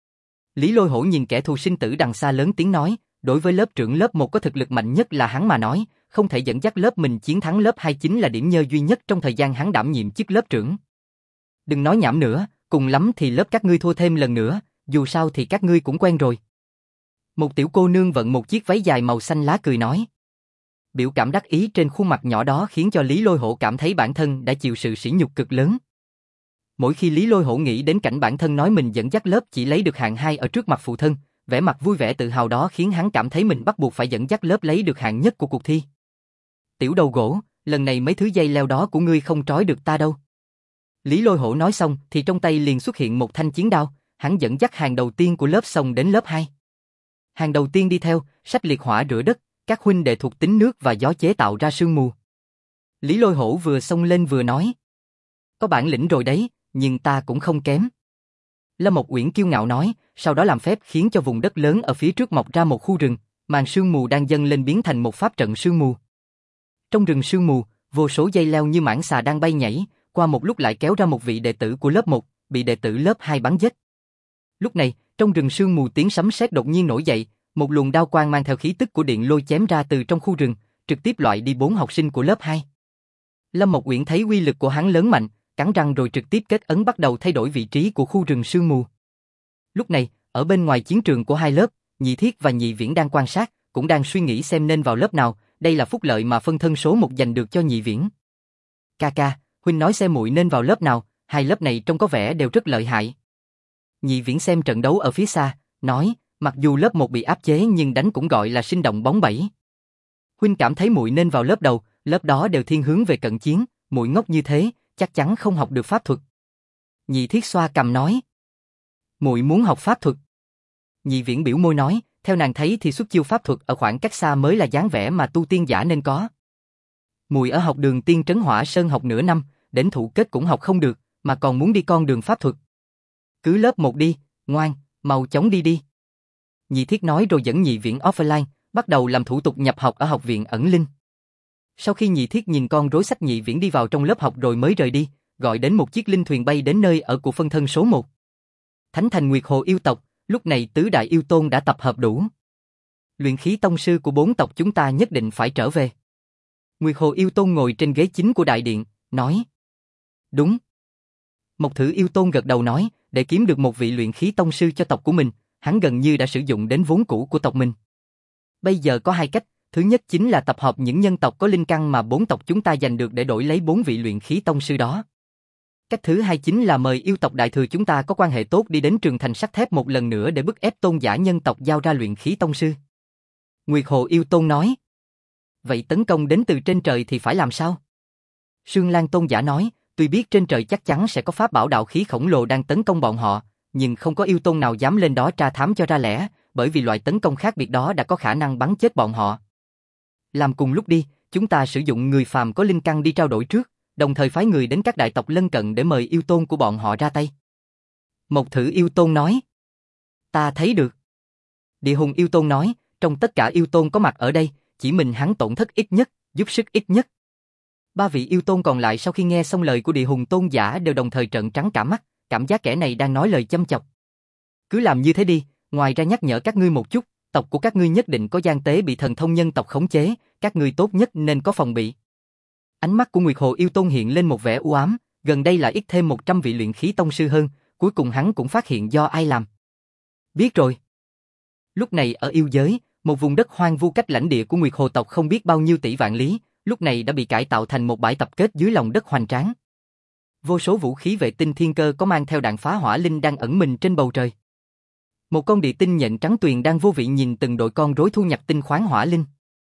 Lý Lôi Hổ nhìn kẻ thù sinh tử đằng xa lớn tiếng nói, đối với lớp trưởng lớp một có thực lực mạnh nhất là hắn mà nói, không thể dẫn dắt lớp mình chiến thắng lớp hai chính là điểm nhơ duy nhất trong thời gian hắn đảm nhiệm chức lớp trưởng. Đừng nói nhảm nữa, cùng lắm thì lớp các ngươi thua thêm lần nữa, dù sao thì các ngươi cũng quen rồi. Một tiểu cô nương vận một chiếc váy dài màu xanh lá cười nói. Biểu cảm đắc ý trên khuôn mặt nhỏ đó khiến cho Lý Lôi Hổ cảm thấy bản thân đã chịu sự sỉ nhục cực lớn. Mỗi khi Lý Lôi Hổ nghĩ đến cảnh bản thân nói mình dẫn dắt lớp chỉ lấy được hạng hai ở trước mặt phụ thân, vẻ mặt vui vẻ tự hào đó khiến hắn cảm thấy mình bắt buộc phải dẫn dắt lớp lấy được hạng nhất của cuộc thi. Tiểu đầu gỗ, lần này mấy thứ dây leo đó của ngươi không trói được ta đâu. Lý Lôi Hổ nói xong thì trong tay liền xuất hiện một thanh chiến đao, hắn dẫn dắt hàng đầu tiên của lớp xông đến lớp hai. Hàng đầu tiên đi theo, sách liệt hỏa rửa đất, các huynh đệ thuộc tính nước và gió chế tạo ra sương mù. Lý Lôi Hổ vừa xông lên vừa nói. Có bản lĩnh rồi đấy, nhưng ta cũng không kém. Lâm Mộc Uyển kiêu ngạo nói, sau đó làm phép khiến cho vùng đất lớn ở phía trước mọc ra một khu rừng, màn sương mù đang dâng lên biến thành một pháp trận sương mù. Trong rừng sương mù, vô số dây leo như mãng xà đang bay nhảy, qua một lúc lại kéo ra một vị đệ tử của lớp một, bị đệ tử lớp hai bắn giết. Lúc này, trong rừng sương mù tiếng sấm sét đột nhiên nổi dậy, một luồng đao quang mang theo khí tức của điện lôi chém ra từ trong khu rừng, trực tiếp loại đi bốn học sinh của lớp hai. Lâm Mộc Uyển thấy uy lực của hắn lớn mạnh, cắn răng rồi trực tiếp kết ấn bắt đầu thay đổi vị trí của khu rừng sương mù. Lúc này, ở bên ngoài chiến trường của hai lớp, Nhị Thiết và Nhị Viễn đang quan sát, cũng đang suy nghĩ xem nên vào lớp nào, đây là phúc lợi mà phân thân số một dành được cho Nhị Viễn. Ca ca, huynh nói xem muội nên vào lớp nào, hai lớp này trông có vẻ đều rất lợi hại. Nhị Viễn xem trận đấu ở phía xa, nói, mặc dù lớp một bị áp chế nhưng đánh cũng gọi là sinh động bóng bẩy. Huynh cảm thấy muội nên vào lớp đầu, lớp đó đều thiên hướng về cận chiến, muội ngốc như thế, chắc chắn không học được pháp thuật. Nhị Thiết xoa cằm nói. Muội muốn học pháp thuật. Nhị Viễn biểu môi nói, theo nàng thấy thì xuất chiêu pháp thuật ở khoảng cách xa mới là dáng vẻ mà tu tiên giả nên có. Muội ở học đường Tiên Trấn Hỏa Sơn học nửa năm, đến thụ kết cũng học không được, mà còn muốn đi con đường pháp thuật. Cứ lớp một đi, ngoan, mau chóng đi đi. Nhị Thiết nói rồi dẫn Nhị Viễn offline, bắt đầu làm thủ tục nhập học ở học viện ẩn linh. Sau khi Nhị Thiết nhìn con rối sách Nhị Viễn đi vào trong lớp học rồi mới rời đi, gọi đến một chiếc linh thuyền bay đến nơi ở của phân thân số một. Thánh thành Nguyệt Hồ yêu tộc, lúc này tứ đại yêu tôn đã tập hợp đủ. Luyện khí tông sư của bốn tộc chúng ta nhất định phải trở về. Nguyệt Hồ yêu tôn ngồi trên ghế chính của đại điện, nói. Đúng. Mộc Thử yêu tôn gật đầu nói, để kiếm được một vị luyện khí tông sư cho tộc của mình, hắn gần như đã sử dụng đến vốn cũ của tộc mình. Bây giờ có hai cách, thứ nhất chính là tập hợp những nhân tộc có linh căn mà bốn tộc chúng ta giành được để đổi lấy bốn vị luyện khí tông sư đó. Cách thứ hai chính là mời yêu tộc đại thừa chúng ta có quan hệ tốt đi đến trường thành sắt thép một lần nữa để bức ép tôn giả nhân tộc giao ra luyện khí tông sư. Nguyệt Hồ yêu tôn nói. Vậy tấn công đến từ trên trời thì phải làm sao? Sương Lan tôn giả nói, tuy biết trên trời chắc chắn sẽ có pháp bảo đạo khí khổng lồ đang tấn công bọn họ, nhưng không có yêu tôn nào dám lên đó tra thám cho ra lẽ, bởi vì loại tấn công khác biệt đó đã có khả năng bắn chết bọn họ. Làm cùng lúc đi, chúng ta sử dụng người phàm có linh căn đi trao đổi trước, đồng thời phái người đến các đại tộc lân cận để mời yêu tôn của bọn họ ra tay. Mộc Thử yêu tôn nói. Ta thấy được. Địa Hùng yêu tôn nói, trong tất cả yêu tôn có mặt ở đây, chỉ mình hắn tổn thất ít nhất, giúp sức ít nhất. Ba vị yêu tôn còn lại sau khi nghe xong lời của Địa Hùng tôn giả đều đồng thời trợn trắng cả mắt, cảm giác kẻ này đang nói lời châm chọc. Cứ làm như thế đi, ngoài ra nhắc nhở các ngươi một chút, tộc của các ngươi nhất định có gian tế bị thần thông nhân tộc khống chế, các ngươi tốt nhất nên có phòng bị. Ánh mắt của Nguyệt Hồ yêu tôn hiện lên một vẻ u ám, gần đây là ít thêm một trăm vị luyện khí tông sư hơn, cuối cùng hắn cũng phát hiện do ai làm. Biết rồi. Lúc này ở yêu giới, một vùng đất hoang vu cách lãnh địa của Nguyệt Hồ tộc không biết bao nhiêu tỷ vạn lý, lúc này đã bị cải tạo thành một bãi tập kết dưới lòng đất hoành tráng. Vô số vũ khí vệ tinh thiên cơ có mang theo đạn phá hỏa linh đang ẩn mình trên bầu trời. Một con địa tinh nhện trắng tuyền đang vô vị nhìn từng đội con rối thu nhập tinh khoáng hỏa linh.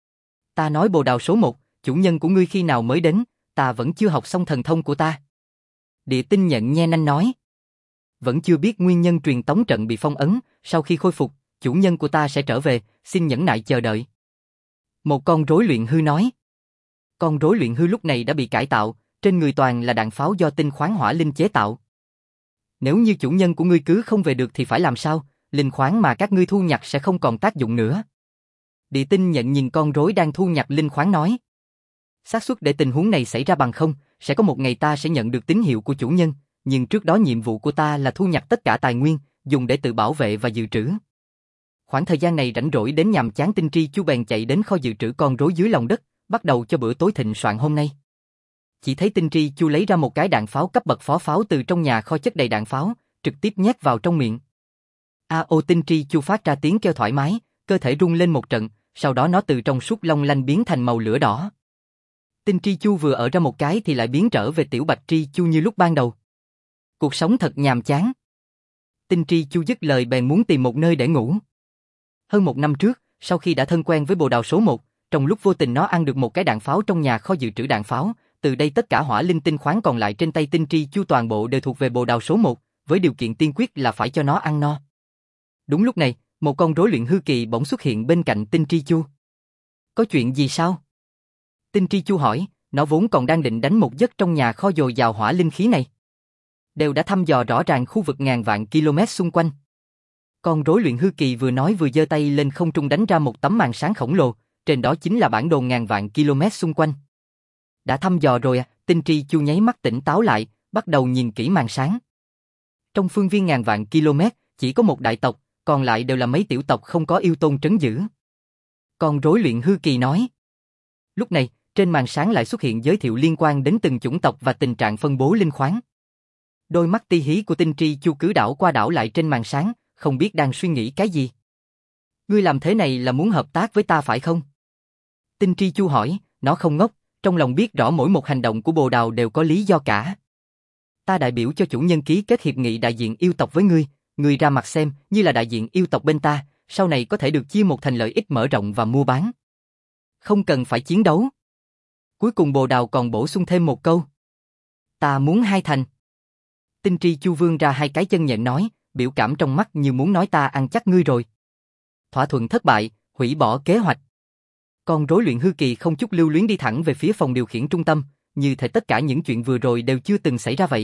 Ta nói Bồ Đào số một, chủ nhân của ngươi khi nào mới đến, ta vẫn chưa học xong thần thông của ta. Địa tinh nhện nhe nanh nói. Vẫn chưa biết nguyên nhân truyền tống trận bị phong ấn, sau khi khôi phục, chủ nhân của ta sẽ trở về, xin nhẫn nại chờ đợi. Một con rối luyện hư nói. Con rối luyện hư lúc này đã bị cải tạo, trên người toàn là đạn pháo do tinh khoáng hỏa linh chế tạo. Nếu như chủ nhân của ngươi cứ không về được thì phải làm sao, linh khoáng mà các ngươi thu nhặt sẽ không còn tác dụng nữa. Địa tinh nhận nhìn con rối đang thu nhặt linh khoáng nói. Xác suất để tình huống này xảy ra bằng không, sẽ có một ngày ta sẽ nhận được tín hiệu của chủ nhân, nhưng trước đó nhiệm vụ của ta là thu nhặt tất cả tài nguyên, dùng để tự bảo vệ và dự trữ. Khoảng thời gian này rảnh rỗi đến nhàm chán Tinh Tri Chu bèn chạy đến kho dự trữ con rối dưới lòng đất, bắt đầu cho bữa tối thịnh soạn hôm nay. Chỉ thấy Tinh Tri Chu lấy ra một cái đạn pháo cấp bậc phó pháo từ trong nhà kho chất đầy đạn pháo, trực tiếp nhét vào trong miệng. A ô Tinh Tri Chu phát ra tiếng kêu thoải mái, cơ thể rung lên một trận, sau đó nó từ trong suốt long lanh biến thành màu lửa đỏ. Tinh Tri Chu vừa ở ra một cái thì lại biến trở về tiểu Bạch Tri Chu như lúc ban đầu. Cuộc sống thật nhàm chán. Tinh Tri Chu dứt lời bèn muốn tìm một nơi để ngủ. Hơn một năm trước, sau khi đã thân quen với Bồ Đào số một, trong lúc vô tình nó ăn được một cái đạn pháo trong nhà kho dự trữ đạn pháo, từ đây tất cả hỏa linh tinh khoáng còn lại trên tay Tinh Tri Chu toàn bộ đều thuộc về Bồ Đào số một, với điều kiện tiên quyết là phải cho nó ăn no. Đúng lúc này, một con rối luyện hư kỳ bỗng xuất hiện bên cạnh Tinh Tri Chu. Có chuyện gì sao? Tinh Tri Chu hỏi, nó vốn còn đang định đánh một giấc trong nhà kho dồi dào hỏa linh khí này. Đều đã thăm dò rõ ràng khu vực ngàn vạn km xung quanh. Con rối luyện hư kỳ vừa nói vừa giơ tay lên không trung đánh ra một tấm màn sáng khổng lồ, trên đó chính là bản đồ ngàn vạn km xung quanh. Đã thăm dò rồi à? Tinh Tri Chu nháy mắt tỉnh táo lại, bắt đầu nhìn kỹ màn sáng. Trong phương viên ngàn vạn km, chỉ có một đại tộc, còn lại đều là mấy tiểu tộc không có yêu tôn trấn giữ. Con rối luyện hư kỳ nói. Lúc này, trên màn sáng lại xuất hiện giới thiệu liên quan đến từng chủng tộc và tình trạng phân bố linh khoáng. Đôi mắt ti hí của Tinh Tri Chu cứ đảo qua đảo lại trên màn sáng, không biết đang suy nghĩ cái gì. Ngươi làm thế này là muốn hợp tác với ta phải không? Tinh Tri Chu hỏi, nó không ngốc, trong lòng biết rõ mỗi một hành động của Bồ Đào đều có lý do cả. Ta đại biểu cho chủ nhân ký kết hiệp nghị đại diện yêu tộc với ngươi, ngươi ra mặt xem, như là đại diện yêu tộc bên ta, sau này có thể được chia một thành lợi ích mở rộng và mua bán. Không cần phải chiến đấu. Cuối cùng Bồ Đào còn bổ sung thêm một câu. Ta muốn hai thành. Tinh Tri Chu vươn ra hai cái chân nhện nói, biểu cảm trong mắt như muốn nói ta ăn chắc ngươi rồi. Thỏa thuận thất bại, hủy bỏ kế hoạch. Con rối luyện hư kỳ không chút lưu luyến đi thẳng về phía phòng điều khiển trung tâm, như thể tất cả những chuyện vừa rồi đều chưa từng xảy ra vậy.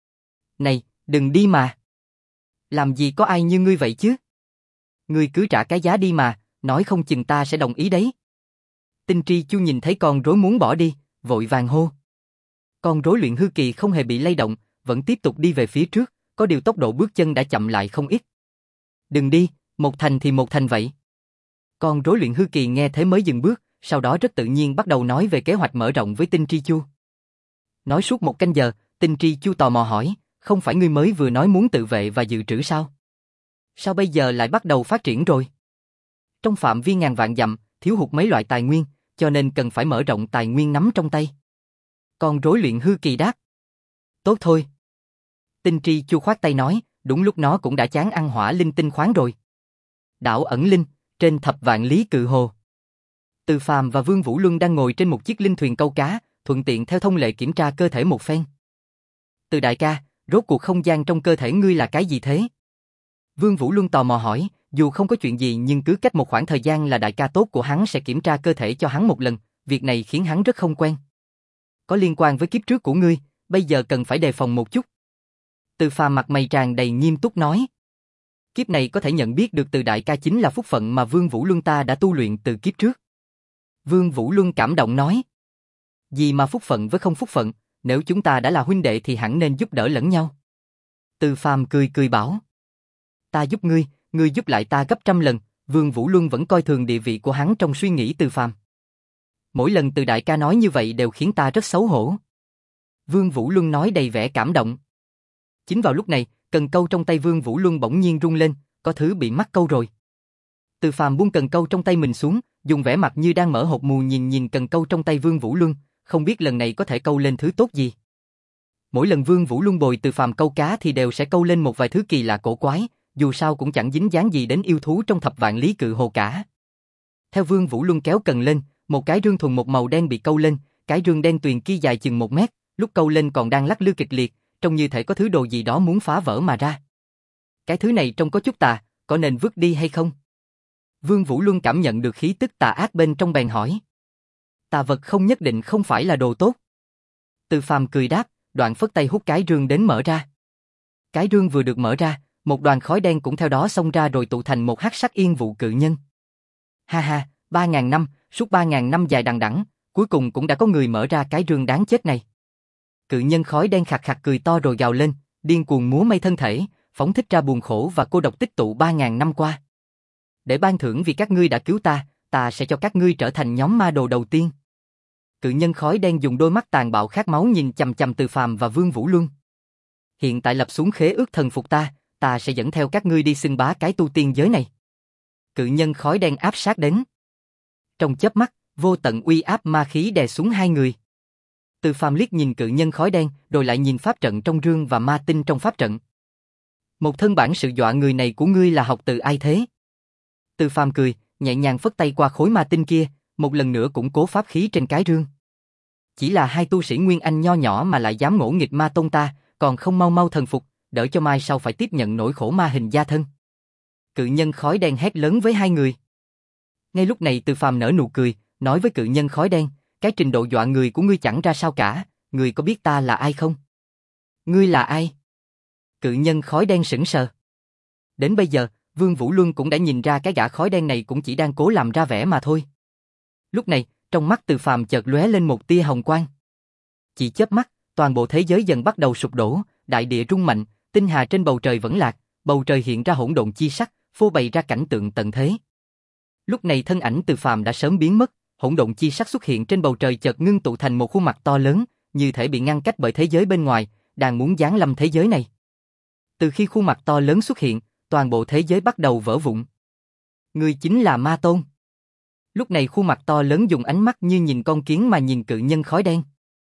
Này, đừng đi mà. Làm gì có ai như ngươi vậy chứ? Ngươi cứ trả cái giá đi mà, nói không chừng ta sẽ đồng ý đấy. Tinh Tri Chu nhìn thấy con rối muốn bỏ đi, vội vàng hô. Con rối luyện hư kỳ không hề bị lay động, vẫn tiếp tục đi về phía trước, có điều tốc độ bước chân đã chậm lại không ít. Đừng đi, một thành thì một thành vậy. Con rối luyện hư kỳ nghe thế mới dừng bước, sau đó rất tự nhiên bắt đầu nói về kế hoạch mở rộng với Tinh Tri Chu. Nói suốt một canh giờ, Tinh Tri Chu tò mò hỏi, không phải ngươi mới vừa nói muốn tự vệ và dự trữ sao? Sao bây giờ lại bắt đầu phát triển rồi? Trong phạm vi ngàn vạn dặm, thiếu hụt mấy loại tài nguyên, cho nên cần phải mở rộng tài nguyên nắm trong tay. Con rối luyện hư kỳ đáp. Tốt thôi. Tinh Tri Chu khoát tay nói, đúng lúc nó cũng đã chán ăn hỏa linh tinh khoáng rồi. Đảo ẩn linh, trên thập vạn lý cự hồ. Từ Phàm và Vương Vũ Luân đang ngồi trên một chiếc linh thuyền câu cá, thuận tiện theo thông lệ kiểm tra cơ thể một phen. Từ đại ca, rốt cuộc không gian trong cơ thể ngươi là cái gì thế? Vương Vũ Luân tò mò hỏi, dù không có chuyện gì nhưng cứ cách một khoảng thời gian là đại ca tốt của hắn sẽ kiểm tra cơ thể cho hắn một lần, việc này khiến hắn rất không quen. Có liên quan với kiếp trước của ngươi, bây giờ cần phải đề phòng một chút. Từ Phàm mặt mày tràn đầy nghiêm túc nói. Kiếp này có thể nhận biết được từ đại ca chính là phúc phận mà Vương Vũ Luân ta đã tu luyện từ kiếp trước. Vương Vũ Luân cảm động nói. Gì mà phúc phận với không phúc phận, nếu chúng ta đã là huynh đệ thì hẳn nên giúp đỡ lẫn nhau. Từ Phàm cười cười bảo. Ta giúp ngươi, ngươi giúp lại ta gấp trăm lần, Vương Vũ Luân vẫn coi thường địa vị của hắn trong suy nghĩ Từ Phàm. Mỗi lần từ đại ca nói như vậy đều khiến ta rất xấu hổ. Vương Vũ Luân nói đầy vẻ cảm động. Chính vào lúc này, cần câu trong tay Vương Vũ Luân bỗng nhiên rung lên, có thứ bị mắc câu rồi. Từ Phàm buông cần câu trong tay mình xuống, dùng vẻ mặt như đang mở hộp mù nhìn nhìn cần câu trong tay Vương Vũ Luân, không biết lần này có thể câu lên thứ tốt gì. Mỗi lần Vương Vũ Luân bồi Từ Phàm câu cá thì đều sẽ câu lên một vài thứ kỳ lạ cổ quái, dù sao cũng chẳng dính dáng gì đến yêu thú trong thập vạn lý cự hồ cả. Theo Vương Vũ Luân kéo cần lên, một cái rương thuần một màu đen bị câu lên, cái rương đen tuyền kia dài chừng một mét, lúc câu lên còn đang lắc lư kịch liệt, trông như thể có thứ đồ gì đó muốn phá vỡ mà ra. Cái thứ này trông có chút tà, có nên vứt đi hay không? Vương Vũ Luân cảm nhận được khí tức tà ác bên trong bèn hỏi. Tà vật không nhất định không phải là đồ tốt. Từ Phàm cười đáp, đoạn phất tay hút cái rương đến mở ra. Cái rương vừa được mở ra, một đoàn khói đen cũng theo đó xông ra rồi tụ thành một hắc sắc yên vụ cự nhân. Ha ha, ba ngàn năm, suốt ba ngàn năm dài đằng đẵng, cuối cùng cũng đã có người mở ra cái rương đáng chết này. Cự nhân khói đen khạc khạc cười to rồi gào lên, điên cuồng múa may thân thể, phóng thích ra buồn khổ và cô độc tích tụ ba ngàn năm qua. Để ban thưởng vì các ngươi đã cứu ta, ta sẽ cho các ngươi trở thành nhóm ma đồ đầu tiên. Cự nhân khói đen dùng đôi mắt tàn bạo khát máu nhìn chằm chằm Từ Phàm và Vương Vũ Luân. Hiện tại lập xuống khế ước thần phục ta, ta sẽ dẫn theo các ngươi đi xưng bá cái tu tiên giới này. Cự nhân khói đen áp sát đến. Trong chớp mắt, vô tận uy áp ma khí đè xuống hai người. Từ Phàm liếc nhìn cự nhân khói đen, rồi lại nhìn pháp trận trong rương và ma tinh trong pháp trận. Một thân bản sự dọa người này của ngươi là học từ ai thế? Từ Phàm cười, nhẹ nhàng phất tay qua khối ma tinh kia, một lần nữa củng cố pháp khí trên cái rương. Chỉ là hai tu sĩ Nguyên Anh nho nhỏ mà lại dám ngỗ nghịch ma tôn ta, còn không mau mau thần phục, đỡ cho mai sau phải tiếp nhận nỗi khổ ma hình gia thân. Cự nhân khói đen hét lớn với hai người. Ngay lúc này Từ Phàm nở nụ cười, nói với cự nhân khói đen, cái trình độ dọa người của ngươi chẳng ra sao cả, ngươi có biết ta là ai không? Ngươi là ai? Cự nhân khói đen sững sờ. Đến bây giờ, Vương Vũ Luân cũng đã nhìn ra cái gã khói đen này cũng chỉ đang cố làm ra vẻ mà thôi. Lúc này, trong mắt Từ Phàm chợt lóe lên một tia hồng quang. Chỉ chớp mắt, toàn bộ thế giới dần bắt đầu sụp đổ, đại địa rung mạnh, tinh hà trên bầu trời vẫn lạc, bầu trời hiện ra hỗn độn chi sắc, phô bày ra cảnh tượng tận thế. Lúc này thân ảnh Từ Phàm đã sớm biến mất, hỗn độn chi sắc xuất hiện trên bầu trời chợt ngưng tụ thành một khuôn mặt to lớn, như thể bị ngăn cách bởi thế giới bên ngoài, đang muốn giáng lâm thế giới này. Từ khi khuôn mặt to lớn xuất hiện, toàn bộ thế giới bắt đầu vỡ vụn. Ngươi chính là Ma Tôn. Lúc này khuôn mặt to lớn dùng ánh mắt như nhìn con kiến mà nhìn cự nhân khói đen.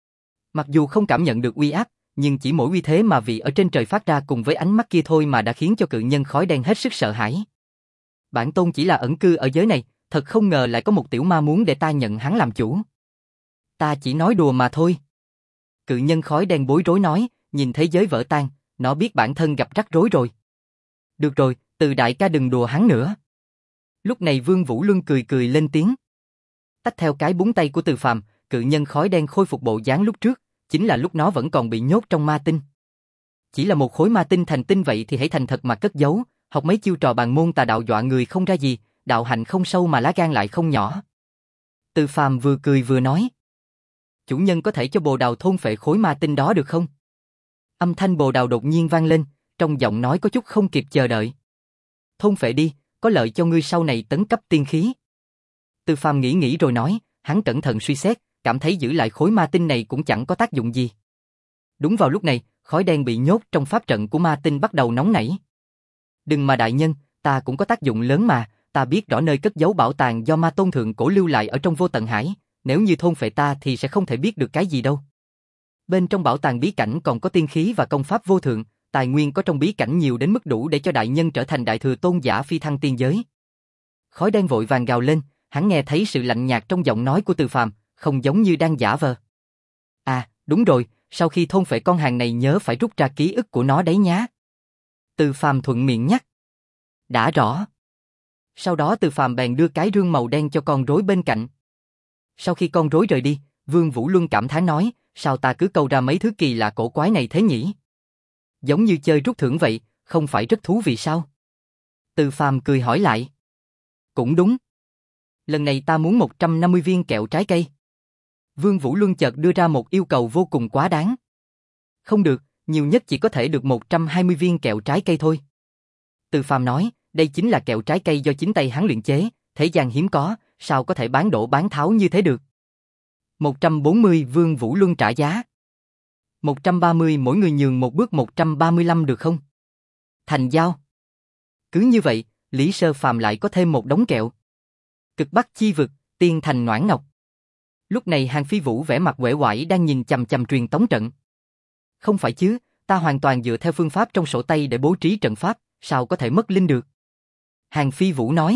Mặc dù không cảm nhận được uy áp, nhưng chỉ mỗi uy thế mà vị ở trên trời phát ra cùng với ánh mắt kia thôi mà đã khiến cho cự nhân khói đen hết sức sợ hãi. Bản tôn chỉ là ẩn cư ở giới này, thật không ngờ lại có một tiểu ma muốn để ta nhận hắn làm chủ. Ta chỉ nói đùa mà thôi. Cự nhân khói đen bối rối nói, nhìn thế giới vỡ tan, nó biết bản thân gặp rắc rối rồi. Được rồi, Từ đại ca đừng đùa hắn nữa. Lúc này Vương Vũ Luân cười cười lên tiếng. Tách theo cái búng tay của Từ Phàm, cự nhân khói đen khôi phục bộ dáng lúc trước, chính là lúc nó vẫn còn bị nhốt trong ma tinh. Chỉ là một khối ma tinh thành tinh vậy thì hãy thành thật mà cất giấu, học mấy chiêu trò bàn môn tà đạo dọa người không ra gì, đạo hạnh không sâu mà lá gan lại không nhỏ. Từ Phàm vừa cười vừa nói. Chủ nhân có thể cho bồ đào thôn phệ khối ma tinh đó được không? Âm thanh bồ đào đột nhiên vang lên, trong giọng nói có chút không kịp chờ đợi. Thôn phệ đi, có lợi cho ngươi sau này tấn cấp tiên khí. Từ Phàm nghĩ nghĩ rồi nói, hắn cẩn thận suy xét, cảm thấy giữ lại khối ma tinh này cũng chẳng có tác dụng gì. Đúng vào lúc này, khói đen bị nhốt trong pháp trận của ma tinh bắt đầu nóng nảy. Đừng mà đại nhân, ta cũng có tác dụng lớn mà, ta biết rõ nơi cất giấu bảo tàng do ma tôn thượng cổ lưu lại ở trong vô tận hải, nếu như thôn phệ ta thì sẽ không thể biết được cái gì đâu. Bên trong bảo tàng bí cảnh còn có tiên khí và công pháp vô thượng, tài nguyên có trong bí cảnh nhiều đến mức đủ để cho đại nhân trở thành đại thừa tôn giả phi thăng tiên giới. Khói đen vội vàng gào lên, hắn nghe thấy sự lạnh nhạt trong giọng nói của Từ Phàm, không giống như đang giả vờ. À, đúng rồi, sau khi thôn phệ con hàng này nhớ phải rút ra ký ức của nó đấy nhá. Từ Phàm thuận miệng nhắc. Đã rõ. Sau đó Từ Phàm bèn đưa cái rương màu đen cho con rối bên cạnh. Sau khi con rối rời đi, Vương Vũ Luân cảm thán nói, sao ta cứ câu ra mấy thứ kỳ lạ cổ quái này thế nhỉ? Giống như chơi rút thưởng vậy, không phải rất thú vị sao? Từ Phàm cười hỏi lại. Cũng đúng. Lần này ta muốn một trăm năm mươi viên kẹo trái cây. Vương Vũ Luân chợt đưa ra một yêu cầu vô cùng quá đáng. Không được, nhiều nhất chỉ có thể được một trăm hai mươi viên kẹo trái cây thôi. Từ Phàm nói, đây chính là kẹo trái cây do chính tay hắn luyện chế, thế gian hiếm có, sao có thể bán đổ bán tháo như thế được. một trăm bốn mươi Vương Vũ Luân trả giá. một trăm ba mươi mỗi người nhường một bước một trăm ba mươi lăm được không? Thành giao. Cứ như vậy, Lý Sơ Phàm lại có thêm một đống kẹo. Cực Bắc chi vực, tiên thành Noãn Ngọc. Lúc này Hàng Phi Vũ vẻ mặt uể oải đang nhìn chằm chằm truyền tống trận. Không phải chứ, ta hoàn toàn dựa theo phương pháp trong sổ tay để bố trí trận pháp, sao có thể mất linh được? Hàng Phi Vũ nói.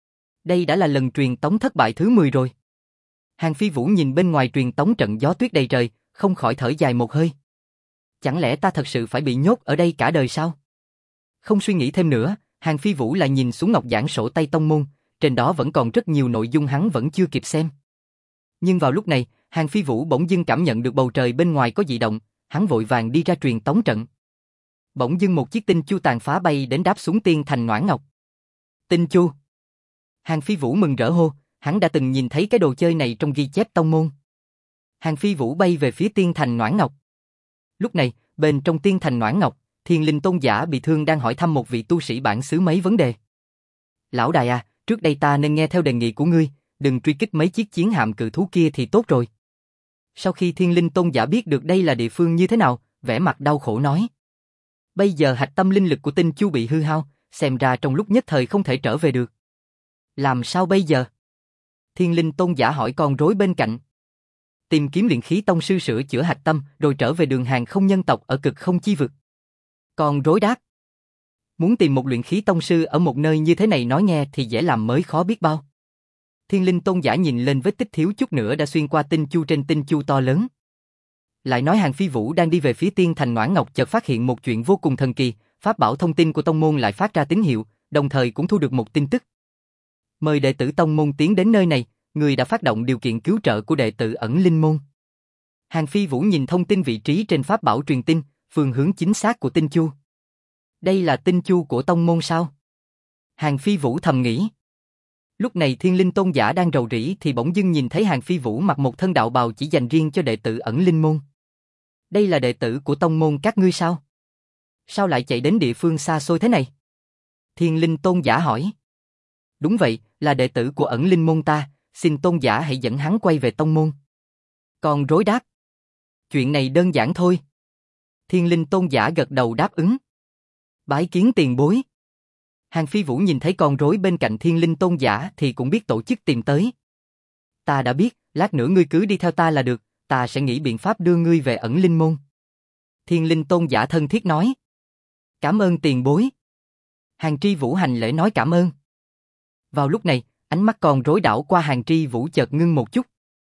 Đây đã là lần truyền tống thất bại thứ mười rồi. Hàng Phi Vũ nhìn bên ngoài truyền tống trận gió tuyết đầy trời, không khỏi thở dài một hơi. Chẳng lẽ ta thật sự phải bị nhốt ở đây cả đời sao? Không suy nghĩ thêm nữa, Hàng Phi Vũ lại nhìn xuống ngọc giản sổ tay tông môn, trên đó vẫn còn rất nhiều nội dung hắn vẫn chưa kịp xem. Nhưng vào lúc này, Hàng Phi Vũ bỗng dưng cảm nhận được bầu trời bên ngoài có dị động, hắn vội vàng đi ra truyền tống trận. Bỗng dưng một chiếc tinh chu tàn phá bay đến đáp xuống tiên thành Noãn Ngọc. Tinh chu. Hàng Phi Vũ mừng rỡ hô, hắn đã từng nhìn thấy cái đồ chơi này trong ghi chép tông môn. Hàng Phi Vũ bay về phía tiên thành Noãn Ngọc. Lúc này, bên trong tiên thành Noãn Ngọc, Thiên Linh Tôn giả bị thương đang hỏi thăm một vị tu sĩ bản xứ mấy vấn đề. Lão đại à, trước đây ta nên nghe theo đề nghị của ngươi, đừng truy kích mấy chiếc chiến hạm cự thú kia thì tốt rồi. Sau khi Thiên Linh Tôn giả biết được đây là địa phương như thế nào, vẻ mặt đau khổ nói. Bây giờ hạch tâm linh lực của tinh chu bị hư hao, xem ra trong lúc nhất thời không thể trở về được. Làm sao bây giờ? Thiên Linh Tôn giả hỏi con rối bên cạnh. Tìm kiếm luyện khí tông sư sửa chữa hạch tâm, rồi trở về đường hàng không nhân tộc ở cực không chi vực. Con rối đáp. Muốn tìm một luyện khí tông sư ở một nơi như thế này nói nghe thì dễ làm mới khó biết bao. Thiên Linh Tôn giả nhìn lên vết tích thiếu chút nữa đã xuyên qua tinh chu trên tinh chu to lớn. Lại nói Hàng Phi Vũ đang đi về phía tiên thành Noãn Ngọc chợt phát hiện một chuyện vô cùng thần kỳ, pháp bảo thông tin của tông môn lại phát ra tín hiệu, đồng thời cũng thu được một tin tức. Mời đệ tử tông môn tiến đến nơi này, người đã phát động điều kiện cứu trợ của đệ tử ẩn linh môn. Hàng Phi Vũ nhìn thông tin vị trí trên pháp bảo truyền tin, phương hướng chính xác của tinh chu. Đây là tinh chu của tông môn sao? Hàng Phi Vũ thầm nghĩ. Lúc này Thiên Linh Tôn giả đang rầu rĩ thì bỗng dưng nhìn thấy Hàng Phi Vũ mặc một thân đạo bào chỉ dành riêng cho đệ tử ẩn linh môn. Đây là đệ tử của tông môn các ngươi sao? Sao lại chạy đến địa phương xa xôi thế này? Thiên Linh Tôn giả hỏi. Đúng vậy, là đệ tử của ẩn linh môn ta, xin tôn giả hãy dẫn hắn quay về tông môn. Con rối đáp. Chuyện này đơn giản thôi. Thiên Linh Tôn giả gật đầu đáp ứng. Bái kiến tiền bối. Hàng Phi Vũ nhìn thấy con rối bên cạnh Thiên Linh Tôn giả thì cũng biết tổ chức tìm tới. Ta đã biết, lát nữa ngươi cứ đi theo ta là được, ta sẽ nghĩ biện pháp đưa ngươi về ẩn linh môn. Thiên Linh Tôn giả thân thiết nói. Cảm ơn tiền bối. Hàng Tri Vũ hành lễ nói cảm ơn. Vào lúc này, ánh mắt con rối đảo qua Hàng Tri Vũ chợt ngưng một chút.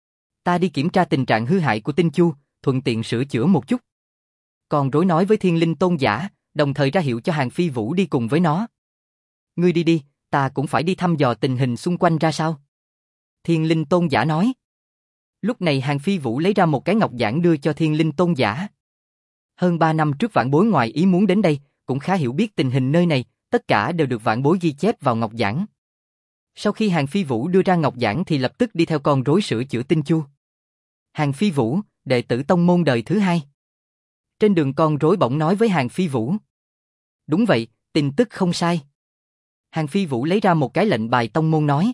Ta đi kiểm tra tình trạng hư hại của tinh chu, thuận tiện sửa chữa một chút. Con rối nói với Thiên Linh Tôn giả, đồng thời ra hiệu cho Hàng Phi Vũ đi cùng với nó. Ngươi đi đi, ta cũng phải đi thăm dò tình hình xung quanh ra sao. Thiên Linh Tôn giả nói. Lúc này Hàng Phi Vũ lấy ra một cái ngọc giản đưa cho Thiên Linh Tôn giả. Hơn ba năm trước vãn bối ngoài ý muốn đến đây, cũng khá hiểu biết tình hình nơi này, tất cả đều được vãn bối ghi chép vào ngọc giản. Sau khi Hàng Phi Vũ đưa ra ngọc giản thì lập tức đi theo con rối sửa chữa tinh chu. Hàng Phi Vũ, đệ tử tông môn đời thứ hai. Trên đường con rối bỗng nói với Hàng Phi Vũ. Đúng vậy, tin tức không sai. Hàng Phi Vũ lấy ra một cái lệnh bài tông môn nói.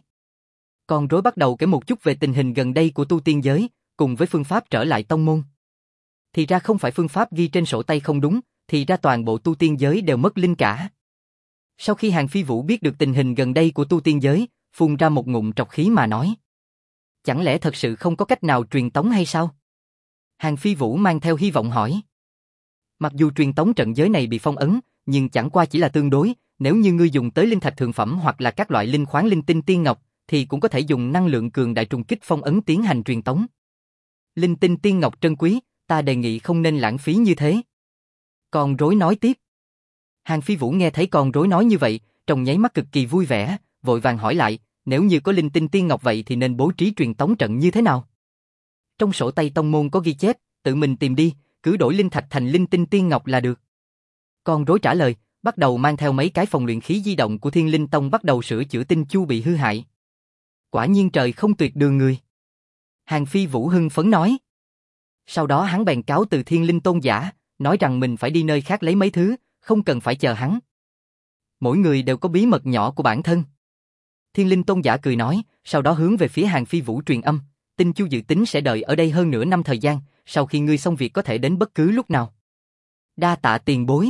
Con rối bắt đầu kể một chút về tình hình gần đây của tu tiên giới, cùng với phương pháp trở lại tông môn. Thì ra không phải phương pháp ghi trên sổ tay không đúng, thì ra toàn bộ tu tiên giới đều mất linh cả. Sau khi Hàng Phi Vũ biết được tình hình gần đây của tu tiên giới, phun ra một ngụm trọc khí mà nói. Chẳng lẽ thật sự không có cách nào truyền tống hay sao? Hàng Phi Vũ mang theo hy vọng hỏi. Mặc dù truyền tống trận giới này bị phong ấn, nhưng chẳng qua chỉ là tương đối, nếu như ngươi dùng tới linh thạch thượng phẩm hoặc là các loại linh khoáng linh tinh tiên ngọc, thì cũng có thể dùng năng lượng cường đại trùng kích phong ấn tiến hành truyền tống. Linh tinh tiên ngọc trân quý, ta đề nghị không nên lãng phí như thế. Con rối nói tiếp. Hàng Phi Vũ nghe thấy con rối nói như vậy, trong nháy mắt cực kỳ vui vẻ, vội vàng hỏi lại, nếu như có linh tinh tiên ngọc vậy thì nên bố trí truyền tống trận như thế nào? Trong sổ tay tông môn có ghi chép, tự mình tìm đi, cứ đổi linh thạch thành linh tinh tiên ngọc là được. Con rối trả lời, bắt đầu mang theo mấy cái phòng luyện khí di động của Thiên Linh Tông bắt đầu sửa chữa tinh chu bị hư hại. Quả nhiên trời không tuyệt đường người. Hàng Phi Vũ hưng phấn nói. Sau đó hắn bèn cáo từ Thiên Linh Tôn giả, nói rằng mình phải đi nơi khác lấy mấy thứ, không cần phải chờ hắn. Mỗi người đều có bí mật nhỏ của bản thân. Thiên Linh Tôn giả cười nói, sau đó hướng về phía Hàng Phi Vũ truyền âm, tinh chu dự tính sẽ đợi ở đây hơn nửa năm thời gian, sau khi ngươi xong việc có thể đến bất cứ lúc nào. Đa tạ tiền bối.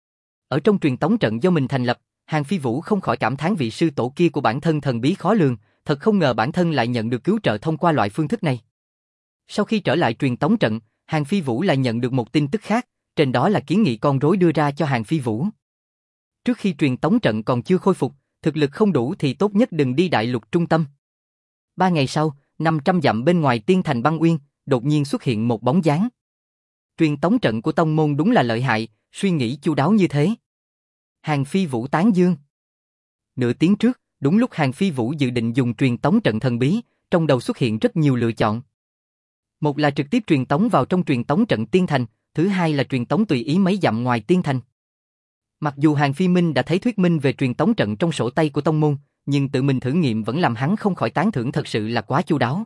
Ở trong truyền tống trận do mình thành lập, Hàng Phi Vũ không khỏi cảm thán vị sư tổ kia của bản thân thần bí khó lường, thật không ngờ bản thân lại nhận được cứu trợ thông qua loại phương thức này. Sau khi trở lại truyền tống trận, Hàng Phi Vũ lại nhận được một tin tức khác, trên đó là kiến nghị con rối đưa ra cho Hàng Phi Vũ. Trước khi truyền tống trận còn chưa khôi phục, thực lực không đủ thì tốt nhất đừng đi đại lục trung tâm. Ba ngày sau, năm trăm dặm bên ngoài Tiên Thành Băng Uyên, đột nhiên xuất hiện một bóng dáng. Truyền tống trận của tông môn đúng là lợi hại, suy nghĩ chu đáo như thế. Hàng Phi Vũ tán dương. Nửa tiếng trước, đúng lúc Hàng Phi Vũ dự định dùng truyền tống trận thần bí, trong đầu xuất hiện rất nhiều lựa chọn. Một là trực tiếp truyền tống vào trong truyền tống trận Tiên Thành, thứ hai là truyền tống tùy ý mấy dặm ngoài Tiên Thành. Mặc dù Hàng Phi Minh đã thấy thuyết minh về truyền tống trận trong sổ tay của tông môn, nhưng tự mình thử nghiệm vẫn làm hắn không khỏi tán thưởng, thật sự là quá chu đáo.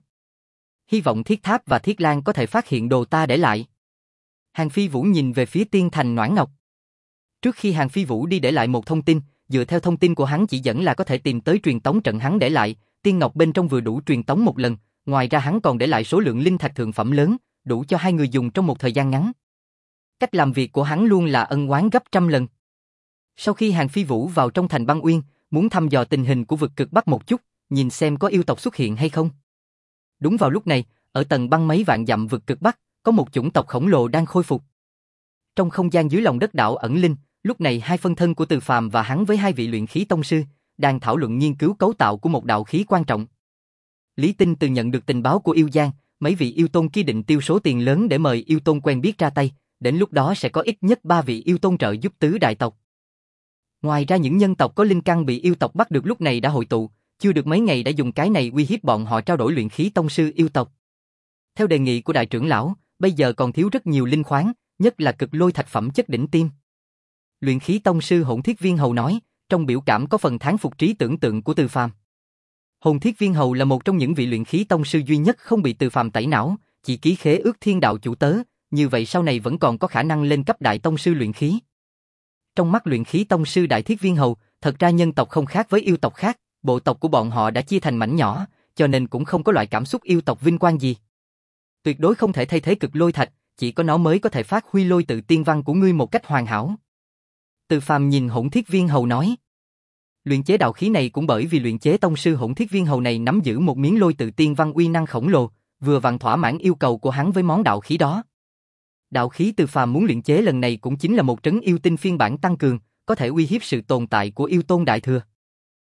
Hy vọng Thiết Tháp và Thiết Lan có thể phát hiện đồ ta để lại. Hàng Phi Vũ nhìn về phía Tiên Thành Noãn Ngọc. Trước khi Hàng Phi Vũ đi để lại một thông tin, dựa theo thông tin của hắn chỉ dẫn là có thể tìm tới truyền tống trận hắn để lại, tiên ngọc bên trong vừa đủ truyền tống một lần, ngoài ra hắn còn để lại số lượng linh thạch thượng phẩm lớn, đủ cho hai người dùng trong một thời gian ngắn. Cách làm việc của hắn luôn là ân oán gấp trăm lần. Sau khi Hàng Phi Vũ vào trong thành Băng Uyên, muốn thăm dò tình hình của vực cực Bắc một chút, nhìn xem có yêu tộc xuất hiện hay không. Đúng vào lúc này, ở tầng băng mấy vạn dặm vực cực Bắc, có một chủng tộc khổng lồ đang khôi phục. Trong không gian dưới lòng đất đảo ẩn linh, lúc này hai phân thân của Từ Phàm và hắn với hai vị luyện khí tông sư đang thảo luận nghiên cứu cấu tạo của một đạo khí quan trọng. Lý Tinh từ nhận được tình báo của yêu giang, mấy vị yêu tôn kia định tiêu số tiền lớn để mời yêu tôn quen biết ra tay, đến lúc đó sẽ có ít nhất ba vị yêu tôn trợ giúp tứ đại tộc. Ngoài ra những nhân tộc có linh căn bị yêu tộc bắt được lúc này đã hội tụ, chưa được mấy ngày đã dùng cái này uy hiếp bọn họ trao đổi luyện khí tông sư yêu tộc. Theo đề nghị của đại trưởng lão, bây giờ còn thiếu rất nhiều linh khoáng, nhất là cực lôi thạch phẩm chất đỉnh tiêm. Luyện khí tông sư Hỗn Thiết Viên Hầu nói, trong biểu cảm có phần thán phục trí tưởng tượng của Từ Phàm. Hồn Thiết Viên Hầu là một trong những vị luyện khí tông sư duy nhất không bị Từ Phàm tẩy não, chỉ ký khế ước thiên đạo chủ tớ, như vậy sau này vẫn còn có khả năng lên cấp đại tông sư luyện khí. Trong mắt luyện khí tông sư Đại Thiết Viên Hầu, thật ra nhân tộc không khác với yêu tộc khác, bộ tộc của bọn họ đã chia thành mảnh nhỏ, cho nên cũng không có loại cảm xúc yêu tộc vinh quang gì. Tuyệt đối không thể thay thế cực lôi thạch, chỉ có nó mới có thể phát huy lôi tự tiên văn của ngươi một cách hoàn hảo. Từ Phàm nhìn Hỗn Thiết Viên Hầu nói. Luyện chế đạo khí này cũng bởi vì luyện chế tông sư Hỗn Thiết Viên Hầu này nắm giữ một miếng lôi tự tiên văn uy năng khổng lồ, vừa vặn thỏa mãn yêu cầu của hắn với món đạo khí đó. Đạo khí Từ Phàm muốn luyện chế lần này cũng chính là một trấn yêu tinh phiên bản tăng cường, có thể uy hiếp sự tồn tại của yêu tôn đại thừa.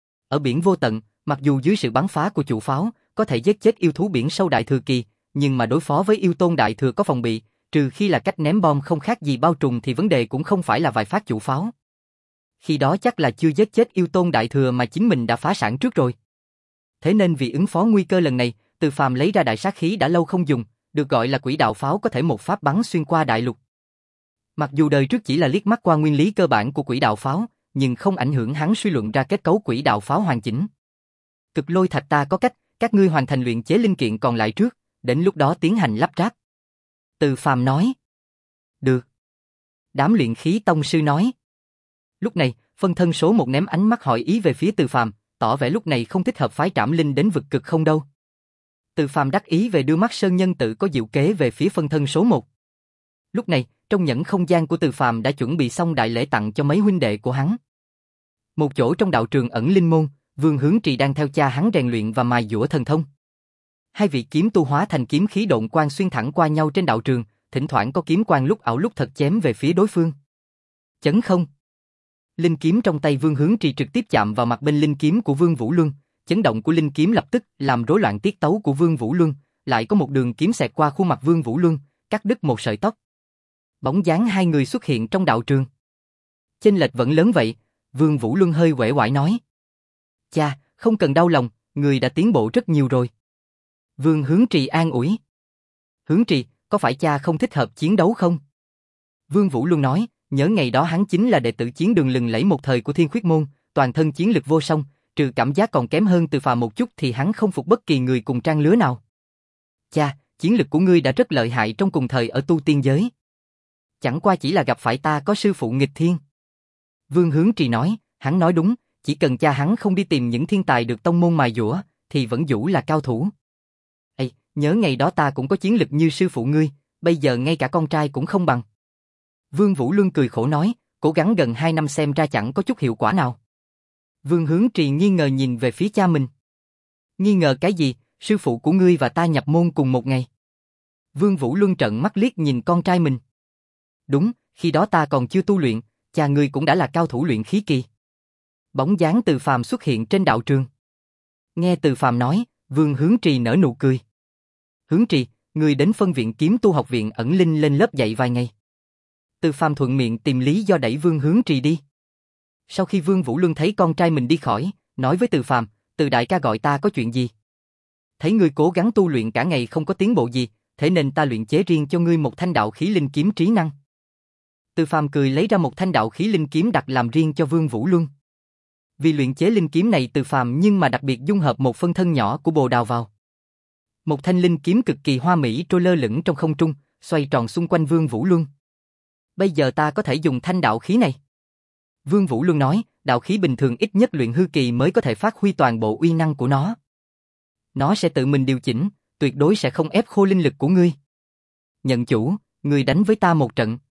Ở biển vô tận, mặc dù dưới sự bắn phá của chủ pháo, có thể giết chết yêu thú biển sâu đại thừa kỳ, nhưng mà đối phó với yêu tôn đại thừa có phòng bị, trừ khi là cách ném bom không khác gì bao trùm thì vấn đề cũng không phải là vài phát chủ pháo. Khi đó chắc là chưa giết chết yêu tôn đại thừa mà chính mình đã phá sản trước rồi. Thế nên vì ứng phó nguy cơ lần này, Từ Phàm lấy ra đại sát khí đã lâu không dùng, được gọi là quỷ đạo pháo, có thể một phát bắn xuyên qua đại lục. Mặc dù đời trước chỉ là liếc mắt qua nguyên lý cơ bản của quỷ đạo pháo, nhưng không ảnh hưởng hắn suy luận ra kết cấu quỷ đạo pháo hoàn chỉnh. Cực lôi thạch ta có cách, các ngươi hoàn thành luyện chế linh kiện còn lại trước, đến lúc đó tiến hành lắp ráp. Từ Phàm nói. Được. Đám luyện khí tông sư nói. Lúc này, phân thân số một ném ánh mắt hỏi ý về phía Từ Phàm, tỏ vẻ lúc này không thích hợp phái Trảm Linh đến vực cực không đâu. Từ Phàm đắc ý về đưa mắt Sơn Nhân tự có diệu kế về phía phân thân số một. Lúc này, trong nhẫn không gian của Từ Phàm đã chuẩn bị xong đại lễ tặng cho mấy huynh đệ của hắn. Một chỗ trong đạo trường ẩn linh môn, Vương Hướng Trì đang theo cha hắn rèn luyện và mài dũa thần thông. Hai vị kiếm tu hóa thành kiếm khí độn quang xuyên thẳng qua nhau trên đạo trường, thỉnh thoảng có kiếm quang lúc ảo lúc thật chém về phía đối phương. Chấn không. Linh kiếm trong tay Vương Hướng Trì trực tiếp chạm vào mặt bên linh kiếm của Vương Vũ Luân, chấn động của linh kiếm lập tức làm rối loạn tiết tấu của Vương Vũ Luân, lại có một đường kiếm xẹt qua khuôn mặt Vương Vũ Luân, cắt đứt một sợi tóc. Bóng dáng hai người xuất hiện trong đạo trường. Chênh lệch vẫn lớn vậy, Vương Vũ Luân hơi uể oải nói. Cha, không cần đau lòng, người đã tiến bộ rất nhiều rồi. Vương Hướng Trì an ủi. Hướng Trì, có phải cha không thích hợp chiến đấu không? Vương Vũ Luân nói, nhớ ngày đó hắn chính là đệ tử chiến đường lừng lẫy một thời của Thiên Khuyết Môn, toàn thân chiến lực vô song, trừ cảm giác còn kém hơn Từ Phàm một chút thì hắn không phục bất kỳ người cùng trang lứa nào. Cha, chiến lực của ngươi đã rất lợi hại trong cùng thời ở tu tiên giới. Chẳng qua chỉ là gặp phải ta có sư phụ nghịch thiên. Vương Hướng Trì nói, hắn nói đúng, chỉ cần cha hắn không đi tìm những thiên tài được tông môn mài dũa, thì vẫn vũ là cao thủ. Ê, nhớ ngày đó ta cũng có chiến lực như sư phụ ngươi, bây giờ ngay cả con trai cũng không bằng. Vương Vũ Luân cười khổ nói, cố gắng gần hai năm xem ra chẳng có chút hiệu quả nào. Vương Hướng Trì nghi ngờ nhìn về phía cha mình. Nghi ngờ cái gì, sư phụ của ngươi và ta nhập môn cùng một ngày. Vương Vũ Luân trợn mắt liếc nhìn con trai mình. Đúng, khi đó ta còn chưa tu luyện, cha ngươi cũng đã là cao thủ luyện khí kỳ. Bóng dáng Từ Phàm xuất hiện trên đạo trường. Nghe Từ Phàm nói, Vương Hướng Trì nở nụ cười. Hướng Trì, ngươi đến phân viện kiếm tu học viện ẩn linh lên lớp dạy vài ngày. Từ Phàm thuận miệng tìm lý do đẩy Vương Hướng Trì đi. Sau khi Vương Vũ Luân thấy con trai mình đi khỏi, nói với Từ Phàm, Từ đại ca gọi ta có chuyện gì? Thấy ngươi cố gắng tu luyện cả ngày không có tiến bộ gì, thế nên ta luyện chế riêng cho ngươi một thanh đạo khí linh kiếm trí năng. Từ Phàm cười lấy ra một thanh đạo khí linh kiếm đặt làm riêng cho Vương Vũ Luân. Vì luyện chế linh kiếm này Từ Phàm nhưng mà đặc biệt dung hợp một phân thân nhỏ của bồ đào vào. Một thanh linh kiếm cực kỳ hoa mỹ trôi lơ lửng trong không trung, xoay tròn xung quanh Vương Vũ Luân. Bây giờ ta có thể dùng thanh đạo khí này. Vương Vũ Luân nói, đạo khí bình thường ít nhất luyện hư kỳ mới có thể phát huy toàn bộ uy năng của nó. Nó sẽ tự mình điều chỉnh, tuyệt đối sẽ không ép khô linh lực của ngươi. Nhận chủ, ngươi đánh với ta một trận.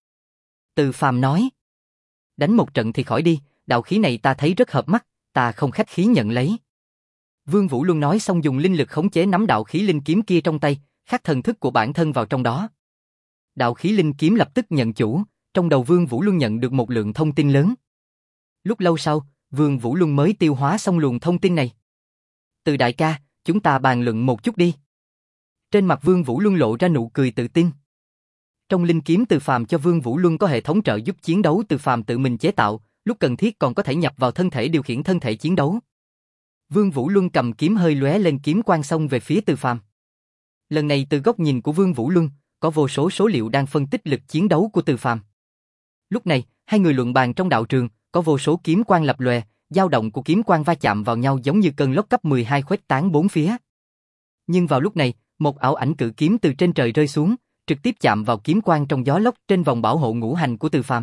Từ Phàm nói. Đánh một trận thì khỏi đi, đạo khí này ta thấy rất hợp mắt, ta không khách khí nhận lấy. Vương Vũ Luân nói xong dùng linh lực khống chế nắm đạo khí linh kiếm kia trong tay, khắc thần thức của bản thân vào trong đó. Đạo khí linh kiếm lập tức nhận chủ, trong đầu Vương Vũ Luân nhận được một lượng thông tin lớn. Lúc lâu sau, Vương Vũ Luân mới tiêu hóa xong luồng thông tin này. Từ đại ca, chúng ta bàn luận một chút đi. Trên mặt Vương Vũ Luân lộ ra nụ cười tự tin. Trong linh kiếm Từ Phàm cho Vương Vũ Luân có hệ thống trợ giúp chiến đấu Từ Phàm tự mình chế tạo, lúc cần thiết còn có thể nhập vào thân thể điều khiển thân thể chiến đấu. Vương Vũ Luân cầm kiếm hơi lóe lên kiếm quang xông về phía Từ Phàm. Lần này từ góc nhìn của Vương Vũ Luân, có vô số số liệu đang phân tích lực chiến đấu của Từ Phàm. Lúc này, hai người luận bàn trong đạo trường, có vô số kiếm quang lập lòe, dao động của kiếm quang va chạm vào nhau giống như cơn lốc cấp mười hai khuếch tán bốn phía. Nhưng vào lúc này, một ảo ảnh cự kiếm từ trên trời rơi xuống, trực tiếp chạm vào kiếm quang trong gió lốc trên vòng bảo hộ ngũ hành của Từ Phàm.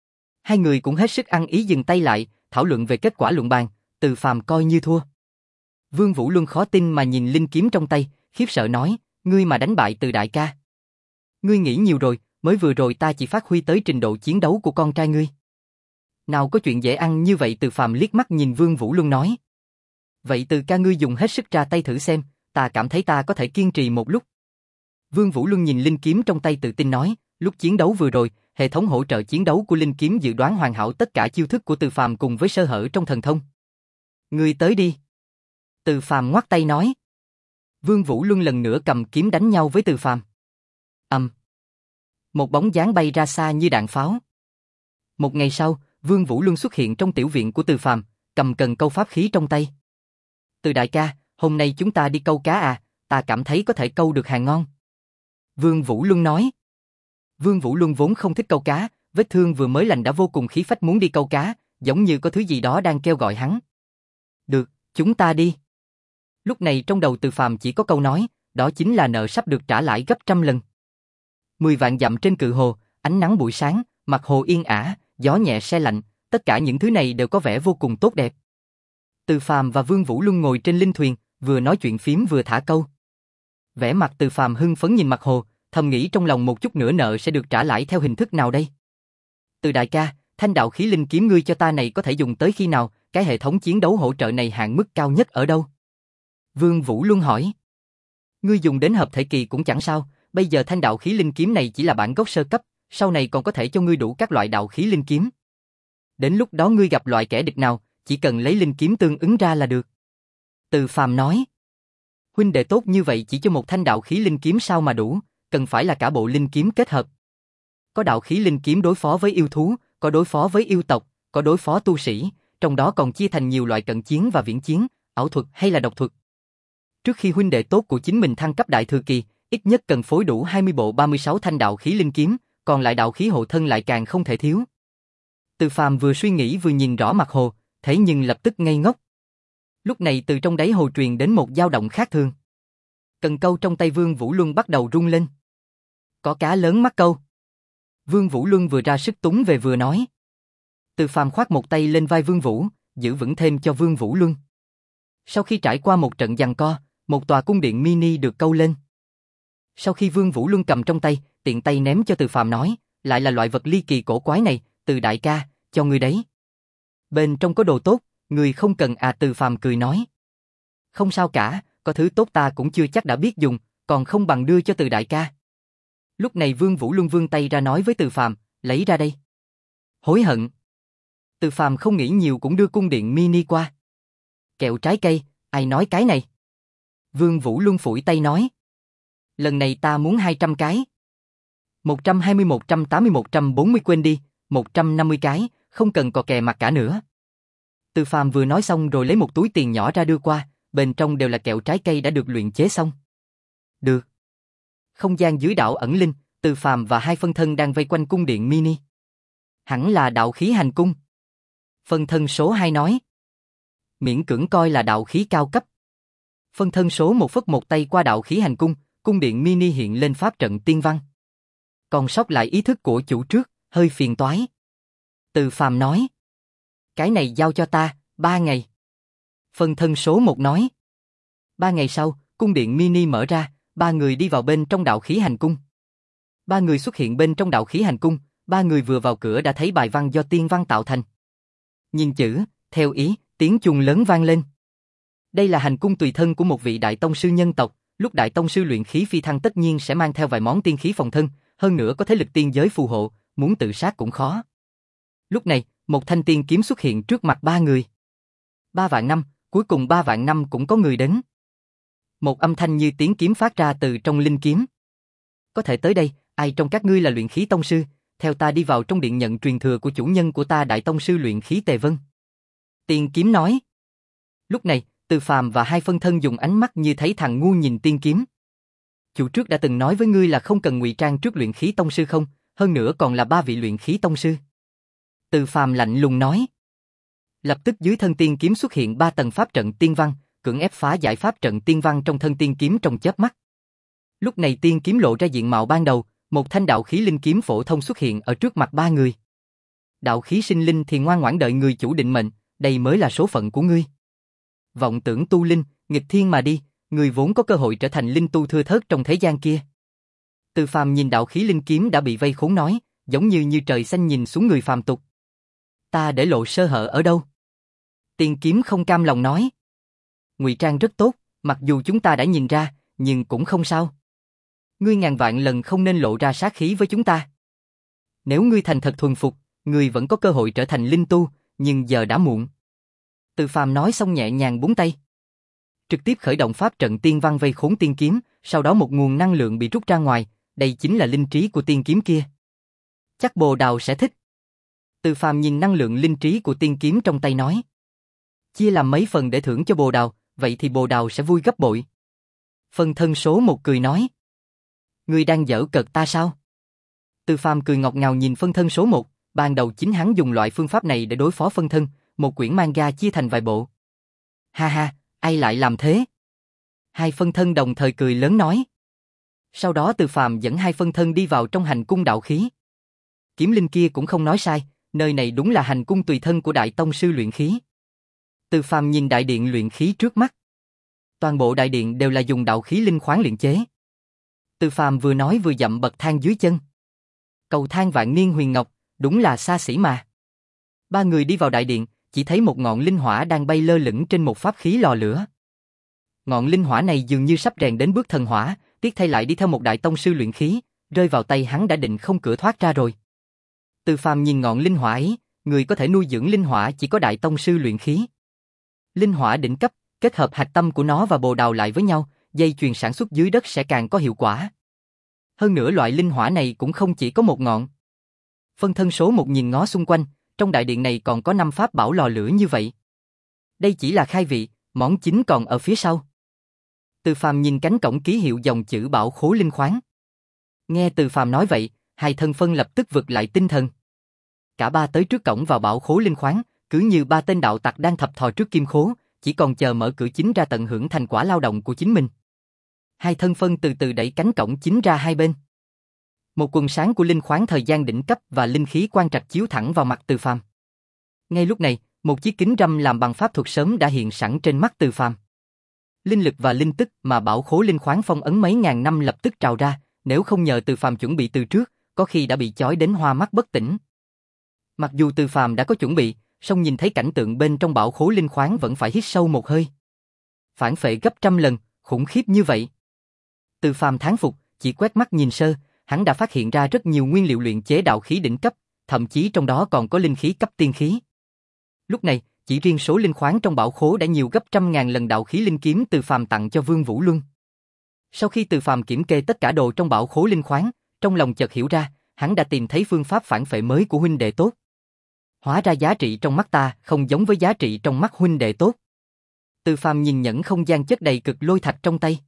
Hai người cũng hết sức ăn ý dừng tay lại, thảo luận về kết quả luận bàn, Từ Phàm coi như thua. Vương Vũ Luân khó tin mà nhìn linh kiếm trong tay, khiếp sợ nói, ngươi mà đánh bại Từ đại ca. Ngươi nghĩ nhiều rồi, mới vừa rồi ta chỉ phát huy tới trình độ chiến đấu của con trai ngươi. Nào có chuyện dễ ăn như vậy. Từ Phàm liếc mắt nhìn Vương Vũ Luân nói. Vậy Từ ca ngươi dùng hết sức ra tay thử xem, ta cảm thấy ta có thể kiên trì một lúc. Vương Vũ Luân nhìn linh kiếm trong tay tự tin nói, lúc chiến đấu vừa rồi, hệ thống hỗ trợ chiến đấu của linh kiếm dự đoán hoàn hảo tất cả chiêu thức của Từ Phàm cùng với sơ hở trong thần thông. Ngươi tới đi. Từ Phàm ngoắc tay nói. Vương Vũ Luân lần nữa cầm kiếm đánh nhau với Từ Phàm. Ầm. Um. Một bóng dáng bay ra xa như đạn pháo. Một ngày sau, Vương Vũ Luân xuất hiện trong tiểu viện của Từ Phàm, cầm cần câu pháp khí trong tay. Từ đại ca, hôm nay chúng ta đi câu cá à, ta cảm thấy có thể câu được hàng ngon. Vương Vũ Luân nói. Vương Vũ Luân vốn không thích câu cá, vết thương vừa mới lành đã vô cùng khí phách muốn đi câu cá, giống như có thứ gì đó đang kêu gọi hắn. Được, chúng ta đi. Lúc này trong đầu Từ Phàm chỉ có câu nói, đó chính là nợ sắp được trả lại gấp trăm lần. Mười vạn dặm trên cự hồ, ánh nắng buổi sáng, mặt hồ yên ả, gió nhẹ se lạnh, tất cả những thứ này đều có vẻ vô cùng tốt đẹp. Từ Phàm và Vương Vũ Luân ngồi trên linh thuyền, vừa nói chuyện phím vừa thả câu. Vẻ mặt Từ Phàm hưng phấn nhìn mặt hồ, thầm nghĩ trong lòng một chút nữa nợ sẽ được trả lại theo hình thức nào đây? Từ đại ca, thanh đạo khí linh kiếm ngươi cho ta này có thể dùng tới khi nào, cái hệ thống chiến đấu hỗ trợ này hạn mức cao nhất ở đâu? Vương Vũ Luân hỏi. Ngươi dùng đến hợp thể kỳ cũng chẳng sao, bây giờ thanh đạo khí linh kiếm này chỉ là bản gốc sơ cấp, sau này còn có thể cho ngươi đủ các loại đạo khí linh kiếm. Đến lúc đó ngươi gặp loại kẻ địch nào, chỉ cần lấy linh kiếm tương ứng ra là được. Từ Phàm nói. Huynh đệ tốt như vậy chỉ cho một thanh đạo khí linh kiếm sao mà đủ, cần phải là cả bộ linh kiếm kết hợp. Có đạo khí linh kiếm đối phó với yêu thú, có đối phó với yêu tộc, có đối phó tu sĩ, trong đó còn chia thành nhiều loại cận chiến và viễn chiến, ảo thuật hay là độc thuật. Trước khi huynh đệ tốt của chính mình thăng cấp đại thừa kỳ, ít nhất cần phối đủ hai mươi bộ ba mươi sáu thanh đạo khí linh kiếm, còn lại đạo khí hộ thân lại càng không thể thiếu. Từ Phàm vừa suy nghĩ vừa nhìn rõ mặt hồ, thế nhưng lập tức ngây ngốc. Lúc này từ trong đáy hồ truyền đến một dao động khác thường. Cần câu trong tay Vương Vũ Luân bắt đầu rung lên. Có cá lớn mắc câu. Vương Vũ Luân vừa ra sức túng về vừa nói. Từ Phàm khoác một tay lên vai Vương Vũ, giữ vững thêm cho Vương Vũ Luân. Sau khi trải qua một trận giằng co, một tòa cung điện mini được câu lên. Sau khi Vương Vũ Luân cầm trong tay, tiện tay ném cho Từ Phàm nói, lại là loại vật ly kỳ cổ quái này, Từ đại ca, cho ngươi đấy. Bên trong có đồ tốt, người không cần à? Từ Phàm cười nói. Không sao cả, có thứ tốt ta cũng chưa chắc đã biết dùng, còn không bằng đưa cho Từ đại ca. Lúc này Vương Vũ Luân vươn tay ra nói với Từ Phàm, lấy ra đây. Hối hận. Từ Phàm không nghĩ nhiều cũng đưa cung điện mini qua. Kẹo trái cây, ai nói cái này? Vương Vũ Luân phủi tay nói. Lần này ta muốn hai trăm cái. một trăm hai mươi, một trăm tám mươi, một trăm bốn mươi quên đi, một trăm năm mươi cái, không cần cò kè mặt cả nữa. Từ Phàm vừa nói xong rồi lấy một túi tiền nhỏ ra đưa qua, bên trong đều là kẹo trái cây đã được luyện chế xong. Được. Không gian dưới đảo ẩn linh, Từ Phàm và hai phân thân đang vây quanh cung điện mini. Hẳn là đạo khí hành cung. Phân thân số hai nói. Miễn cưỡng coi là đạo khí cao cấp. Phân thân số một phất một tay qua đạo khí hành cung, cung điện mini hiện lên pháp trận tiên văn. Còn sót lại ý thức của chủ trước, hơi phiền toái. Từ Phàm nói. Cái này giao cho ta, ba ngày. Phân thân số một nói. Ba ngày sau, cung điện mini mở ra, ba người đi vào bên trong đạo khí hành cung. Ba người xuất hiện bên trong đạo khí hành cung, ba người vừa vào cửa đã thấy bài văn do tiên văn tạo thành. Nhìn chữ, theo ý, tiếng chuông lớn vang lên. Đây là hành cung tùy thân của một vị đại tông sư nhân tộc, lúc đại tông sư luyện khí phi thăng tất nhiên sẽ mang theo vài món tiên khí phòng thân, hơn nữa có thế lực tiên giới phù hộ, muốn tự sát cũng khó. Lúc này, một thanh tiên kiếm xuất hiện trước mặt ba người. Ba vạn năm, cuối cùng ba vạn năm cũng có người đến. Một âm thanh như tiếng kiếm phát ra từ trong linh kiếm. Có thể tới đây, ai trong các ngươi là luyện khí tông sư, theo ta đi vào trong điện nhận truyền thừa của chủ nhân của ta đại tông sư luyện khí Tề Vân. Tiên kiếm nói. Lúc này, Từ Phàm và hai phân thân dùng ánh mắt như thấy thằng ngu nhìn tiên kiếm. Chủ trước đã từng nói với ngươi là không cần ngụy trang trước luyện khí tông sư không, hơn nữa còn là ba vị luyện khí tông sư. Từ Phàm lạnh lùng nói. Lập tức dưới thân tiên kiếm xuất hiện ba tầng pháp trận tiên văn, cưỡng ép phá giải pháp trận tiên văn trong thân tiên kiếm trong chớp mắt. Lúc này tiên kiếm lộ ra diện mạo ban đầu, một thanh đạo khí linh kiếm phổ thông xuất hiện ở trước mặt ba người. Đạo khí sinh linh thì ngoan ngoãn đợi người chủ định mệnh, đây mới là số phận của ngươi. Vọng tưởng tu linh, nghịch thiên mà đi, người vốn có cơ hội trở thành linh tu thưa thớt trong thế gian kia. Từ Phàm nhìn đạo khí linh kiếm đã bị vây khốn nói, giống như như trời xanh nhìn xuống người phàm tục. Ta để lộ sơ hở ở đâu? Tiên kiếm không cam lòng nói. Ngụy trang rất tốt, mặc dù chúng ta đã nhìn ra, nhưng cũng không sao. Ngươi ngàn vạn lần không nên lộ ra sát khí với chúng ta. Nếu ngươi thành thật thuần phục, ngươi vẫn có cơ hội trở thành linh tu, nhưng giờ đã muộn. Từ Phàm nói xong nhẹ nhàng búng tay. Trực tiếp khởi động pháp trận tiên văn vây khốn tiên kiếm, sau đó một nguồn năng lượng bị rút ra ngoài, đây chính là linh trí của tiên kiếm kia. Chắc Bồ Đào sẽ thích. Từ Phàm nhìn năng lượng linh trí của tiên kiếm trong tay nói. Chia làm mấy phần để thưởng cho Bồ Đào, vậy thì Bồ Đào sẽ vui gấp bội. Phân thân số một cười nói. Ngươi đang giỡn cợt ta sao? Từ Phàm cười ngọt ngào nhìn phân thân số một, ban đầu chính hắn dùng loại phương pháp này để đối phó phân thân, một quyển manga chia thành vài bộ. Ha ha, ai lại làm thế? Hai phân thân đồng thời cười lớn nói. Sau đó Từ Phàm dẫn hai phân thân đi vào trong hành cung đạo khí. Kiếm linh kia cũng không nói sai, nơi này đúng là hành cung tùy thân của Đại Tông sư luyện khí. Từ Phàm nhìn đại điện luyện khí trước mắt. Toàn bộ đại điện đều là dùng đạo khí linh khoáng luyện chế. Từ Phàm vừa nói vừa dậm bậc thang dưới chân. Cầu thang vạn niên huyền ngọc, đúng là xa xỉ mà. Ba người đi vào đại điện, chỉ thấy một ngọn linh hỏa đang bay lơ lửng trên một pháp khí lò lửa. Ngọn linh hỏa này dường như sắp rèn đến bước thần hỏa, tiếc thay lại đi theo một đại tông sư luyện khí, rơi vào tay hắn đã định không cửa thoát ra rồi. Từ Phàm nhìn ngọn linh hỏa ấy, người có thể nuôi dưỡng linh hỏa chỉ có đại tông sư luyện khí. Linh hỏa đỉnh cấp, kết hợp hạch tâm của nó và bồ đào lại với nhau, dây chuyền sản xuất dưới đất sẽ càng có hiệu quả. Hơn nữa loại linh hỏa này cũng không chỉ có một ngọn. Phân thân số một nhìn ngó xung quanh, trong đại điện này còn có năm pháp bảo lò lửa như vậy. Đây chỉ là khai vị, món chính còn ở phía sau. Từ Phàm nhìn cánh cổng ký hiệu dòng chữ bảo khố linh khoáng. Nghe Từ Phàm nói vậy, hai thân phân lập tức vực lại tinh thần. Cả ba tới trước cổng vào bảo khố linh khoáng, cứ như ba tên đạo tặc đang thập thò trước kim khố, chỉ còn chờ mở cửa chính ra tận hưởng thành quả lao động của chính mình. Hai thân phân từ từ đẩy cánh cổng chính ra hai bên. Một quần sáng của linh khoáng thời gian đỉnh cấp và linh khí quang trạch chiếu thẳng vào mặt Từ Phàm. Ngay lúc này, một chiếc kính râm làm bằng pháp thuật sớm đã hiện sẵn trên mắt Từ Phàm. Linh lực và linh tức mà bảo khố linh khoáng phong ấn mấy ngàn năm lập tức trào ra, nếu không nhờ Từ Phàm chuẩn bị từ trước, có khi đã bị chói đến hoa mắt bất tỉnh. Mặc dù Từ Phàm đã có chuẩn bị, song nhìn thấy cảnh tượng bên trong bảo khố linh khoáng vẫn phải hít sâu một hơi. Phản phệ gấp trăm lần, khủng khiếp như vậy. Từ Phàm thán phục, chỉ quét mắt nhìn sơ, hắn đã phát hiện ra rất nhiều nguyên liệu luyện chế đạo khí đỉnh cấp, thậm chí trong đó còn có linh khí cấp tiên khí. Lúc này, chỉ riêng số linh khoáng trong bảo khố đã nhiều gấp trăm ngàn lần đạo khí linh kiếm Từ Phàm tặng cho Vương Vũ Luân. Sau khi Từ Phàm kiểm kê tất cả đồ trong bảo khố linh khoáng, trong lòng chợt hiểu ra, hắn đã tìm thấy phương pháp phản phệ mới của huynh đệ tốt. Hóa ra giá trị trong mắt ta không giống với giá trị trong mắt huynh đệ tốt. Từ Phàm nhìn nhẫn không gian chất đầy cực lôi thạch trong tay.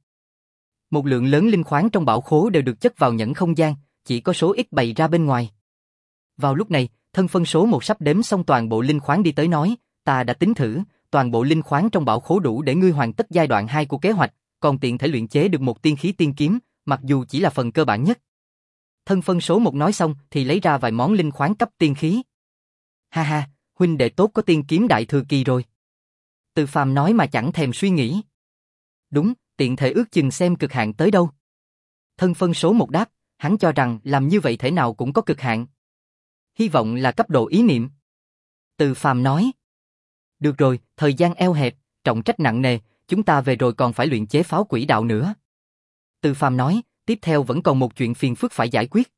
Một lượng lớn linh khoáng trong bảo khố đều được chất vào nhẫn không gian, chỉ có số ít bày ra bên ngoài. Vào lúc này, thân phân số một sắp đếm xong toàn bộ linh khoáng đi tới nói, ta đã tính thử, toàn bộ linh khoáng trong bảo khố đủ để ngươi hoàn tất giai đoạn hai của kế hoạch, còn tiện thể luyện chế được một tiên khí tiên kiếm, mặc dù chỉ là phần cơ bản nhất. Thân phân số một nói xong thì lấy ra vài món linh khoáng cấp tiên khí. Ha ha, huynh đệ tốt có tiên kiếm đại thừa kỳ rồi. Từ Phàm nói mà chẳng thèm suy nghĩ. Đúng, tiện thể ước chừng xem cực hạn tới đâu. Thân phân số một đáp, hắn cho rằng làm như vậy thể nào cũng có cực hạn. Hy vọng là cấp độ ý niệm. Từ Phàm nói. Được rồi, thời gian eo hẹp, trọng trách nặng nề, chúng ta về rồi còn phải luyện chế pháo quỷ đạo nữa. Từ Phàm nói, tiếp theo vẫn còn một chuyện phiền phức phải giải quyết.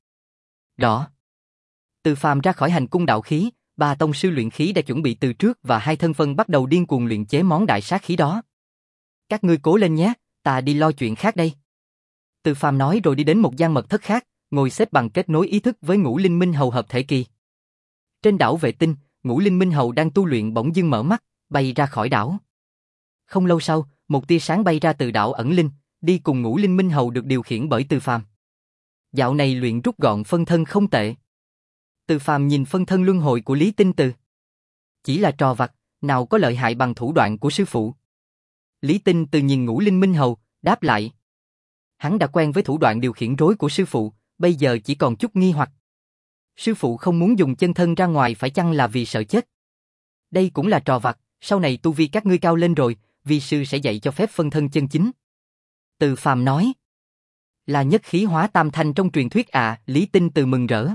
Rõ. Từ Phàm ra khỏi hành cung đạo khí, ba tông sư luyện khí đã chuẩn bị từ trước và hai thân phân bắt đầu điên cuồng luyện chế món đại sát khí đó. Các ngươi cố lên nhé, ta đi lo chuyện khác đây. Từ Phàm nói rồi đi đến một gian mật thất khác, ngồi xếp bằng kết nối ý thức với Ngũ Linh Minh Hầu hợp thể kỳ. Trên đảo vệ tinh, Ngũ Linh Minh Hầu đang tu luyện bỗng dưng mở mắt, bay ra khỏi đảo. Không lâu sau, một tia sáng bay ra từ đảo ẩn linh, đi cùng Ngũ Linh Minh Hầu được điều khiển bởi Từ Phàm. Dạo này luyện rút gọn phân thân không tệ. Từ Phàm nhìn phân thân luân hồi của Lý Tinh Từ. Chỉ là trò vặt, nào có lợi hại bằng thủ đoạn của sư phụ. Lý Tinh Từ nhìn Ngũ Linh Minh Hầu, đáp lại. Hắn đã quen với thủ đoạn điều khiển rối của sư phụ, bây giờ chỉ còn chút nghi hoặc. Sư phụ không muốn dùng chân thân ra ngoài phải chăng là vì sợ chết? Đây cũng là trò vặt, sau này tu vi các ngươi cao lên rồi, vi sư sẽ dạy cho phép phân thân chân chính. Từ Phàm nói. Là nhất khí hóa tam thanh trong truyền thuyết à, Lý Tinh Từ mừng rỡ.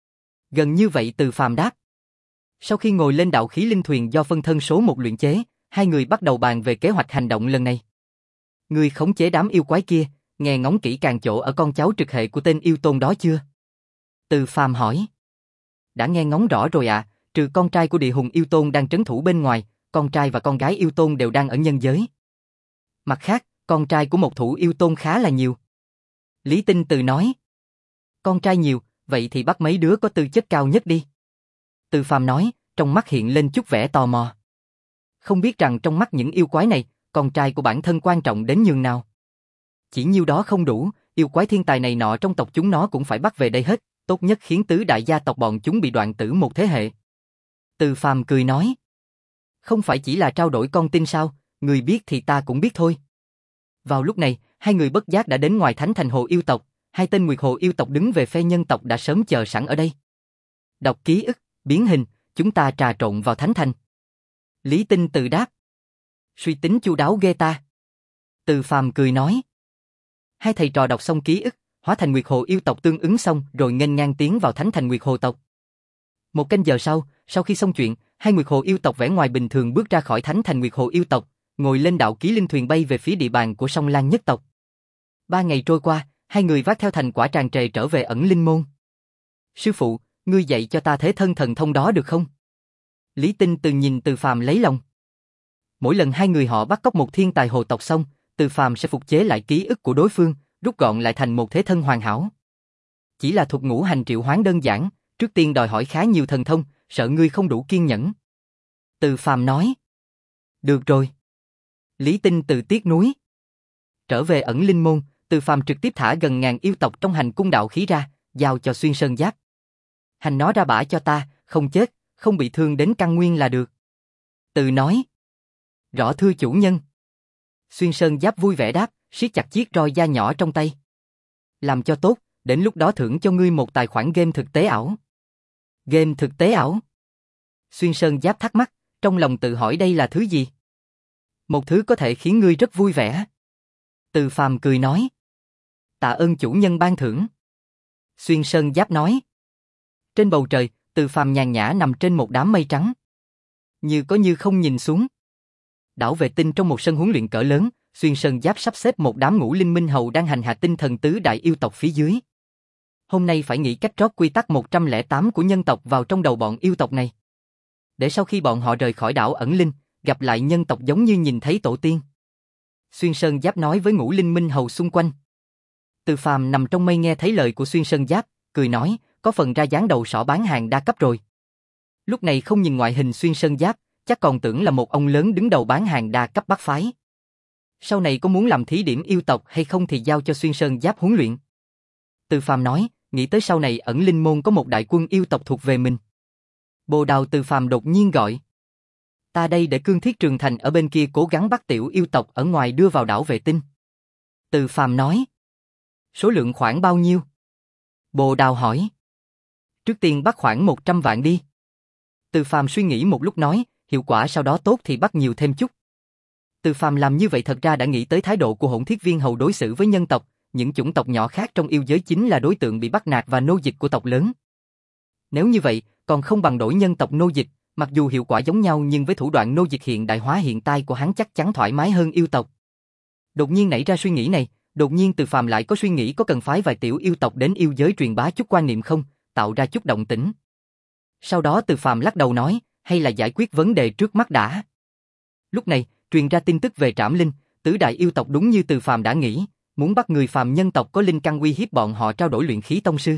Gần như vậy Từ Phàm đáp. Sau khi ngồi lên đạo khí linh thuyền do phân thân số một luyện chế, hai người bắt đầu bàn về kế hoạch hành động lần này. Người khống chế đám yêu quái kia, nghe ngóng kỹ càng chỗ ở con cháu trực hệ của tên yêu tôn đó chưa? Từ Phàm hỏi. Đã nghe ngóng rõ rồi ạ, à, trừ con trai của địa hùng yêu tôn đang trấn thủ bên ngoài, con trai và con gái yêu tôn đều đang ở nhân giới. Mặt khác, con trai của một thủ yêu tôn khá là nhiều. Lý Tinh Từ nói. Con trai nhiều, vậy thì bắt mấy đứa có tư chất cao nhất đi. Từ Phàm nói, trong mắt hiện lên chút vẻ tò mò. Không biết rằng trong mắt những yêu quái này, con trai của bản thân quan trọng đến nhường nào. Chỉ nhiêu đó không đủ, yêu quái thiên tài này nọ trong tộc chúng nó cũng phải bắt về đây hết, tốt nhất khiến tứ đại gia tộc bọn chúng bị đoạn tử một thế hệ. Từ Phàm cười nói. Không phải chỉ là trao đổi con tin sao, người biết thì ta cũng biết thôi. Vào lúc này, hai người bất giác đã đến ngoài thánh thành hồ yêu tộc, hai tên Nguyệt Hồ yêu tộc đứng về phe nhân tộc đã sớm chờ sẵn ở đây. Đọc ký ức, biến hình, chúng ta trà trộn vào thánh thành. Lý Tinh Từ đáp. Suy tính chu đáo ghê ta. Từ Phàm cười nói. Hai thầy trò đọc xong ký ức, hóa thành Nguyệt Hồ yêu tộc tương ứng xong rồi nghênh ngang tiến vào thánh thành Nguyệt Hồ tộc. Một canh giờ sau, sau khi xong chuyện, hai Nguyệt Hồ yêu tộc vẻ ngoài bình thường bước ra khỏi thánh thành Nguyệt Hồ yêu tộc, ngồi lên đạo ký linh thuyền bay về phía địa bàn của Song Lang nhất tộc. Ba ngày trôi qua, hai người vác theo thành quả tràn trề trở về ẩn linh môn. Sư phụ, ngươi dạy cho ta thế thân thần thông đó được không? Lý Tinh Từ nhìn Từ Phàm lấy lòng. Mỗi lần hai người họ bắt cóc một thiên tài hồ tộc xong, Từ Phàm sẽ phục chế lại ký ức của đối phương, rút gọn lại thành một thế thân hoàn hảo. Chỉ là thuật ngũ hành triệu hoán đơn giản, trước tiên đòi hỏi khá nhiều thần thông, sợ ngươi không đủ kiên nhẫn. Từ Phàm nói. Được rồi. Lý Tinh Từ tiếc nuối. Trở về ẩn linh môn, Từ Phàm trực tiếp thả gần ngàn yêu tộc trong hành cung đạo khí ra, giao cho Xuyên Sơn Giáp. Hành nó ra bả cho ta, không chết, không bị thương đến căn nguyên là được. Từ nói. Rõ thưa chủ nhân. Xuyên Sơn Giáp vui vẻ đáp, siết chặt chiếc roi da nhỏ trong tay. Làm cho tốt, đến lúc đó thưởng cho ngươi một tài khoản game thực tế ảo. Game thực tế ảo? Xuyên Sơn Giáp thắc mắc, trong lòng tự hỏi đây là thứ gì? Một thứ có thể khiến ngươi rất vui vẻ. Từ Phàm cười nói. Tạ ơn chủ nhân ban thưởng. Xuyên Sơn Giáp nói. Trên bầu trời, Từ Phàm nhàn nhã nằm trên một đám mây trắng. Như có như không nhìn xuống. Đảo vệ tinh trong một sân huấn luyện cỡ lớn, Xuyên Sơn Giáp sắp xếp một đám ngũ linh minh hầu đang hành hạ tinh thần tứ đại yêu tộc phía dưới. Hôm nay phải nghĩ cách trót quy tắc một trăm lẻ tám của nhân tộc vào trong đầu bọn yêu tộc này. Để sau khi bọn họ rời khỏi đảo ẩn linh, gặp lại nhân tộc giống như nhìn thấy tổ tiên. Xuyên Sơn Giáp nói với ngũ linh minh hầu xung quanh. Từ Phàm nằm trong mây nghe thấy lời của Xuyên Sơn Giáp, cười nói, có phần ra dáng đầu sỏ bán hàng đa cấp rồi. Lúc này không nhìn ngoại hình Xuyên Sơn Giáp, chắc còn tưởng là một ông lớn đứng đầu bán hàng đa cấp bắc phái. Sau này có muốn làm thí điểm yêu tộc hay không thì giao cho Xuyên Sơn Giáp huấn luyện. Từ Phàm nói, nghĩ tới sau này ẩn linh môn có một đại quân yêu tộc thuộc về mình. Bồ Đào Từ Phàm đột nhiên gọi. Ta đây để Cương Thiết Trường Thành ở bên kia cố gắng bắt tiểu yêu tộc ở ngoài đưa vào đảo vệ tinh. Từ Phàm nói. Số lượng khoảng bao nhiêu? Bồ Đào hỏi. Trước tiên bắt khoảng một trăm vạn đi. Từ Phàm suy nghĩ một lúc nói, hiệu quả sau đó tốt thì bắt nhiều thêm chút. Từ Phàm làm như vậy thật ra đã nghĩ tới thái độ của Hỗn Thiết Viên hầu đối xử với nhân tộc, những chủng tộc nhỏ khác trong yêu giới chính là đối tượng bị bắt nạt và nô dịch của tộc lớn. Nếu như vậy, còn không bằng đổi nhân tộc nô dịch, mặc dù hiệu quả giống nhau nhưng với thủ đoạn nô dịch hiện đại hóa hiện tại của hắn chắc chắn thoải mái hơn yêu tộc. Đột nhiên nảy ra suy nghĩ này, đột nhiên Từ Phàm lại có suy nghĩ có cần phái vài tiểu yêu tộc đến yêu giới truyền bá chút quan niệm không, tạo ra chút động tĩnh. Sau đó Từ Phàm lắc đầu nói, hay là giải quyết vấn đề trước mắt đã. Lúc này, truyền ra tin tức về Trảm Linh, tứ đại yêu tộc đúng như Từ Phàm đã nghĩ, muốn bắt người phàm nhân tộc có linh căn uy hiếp bọn họ trao đổi luyện khí tông sư.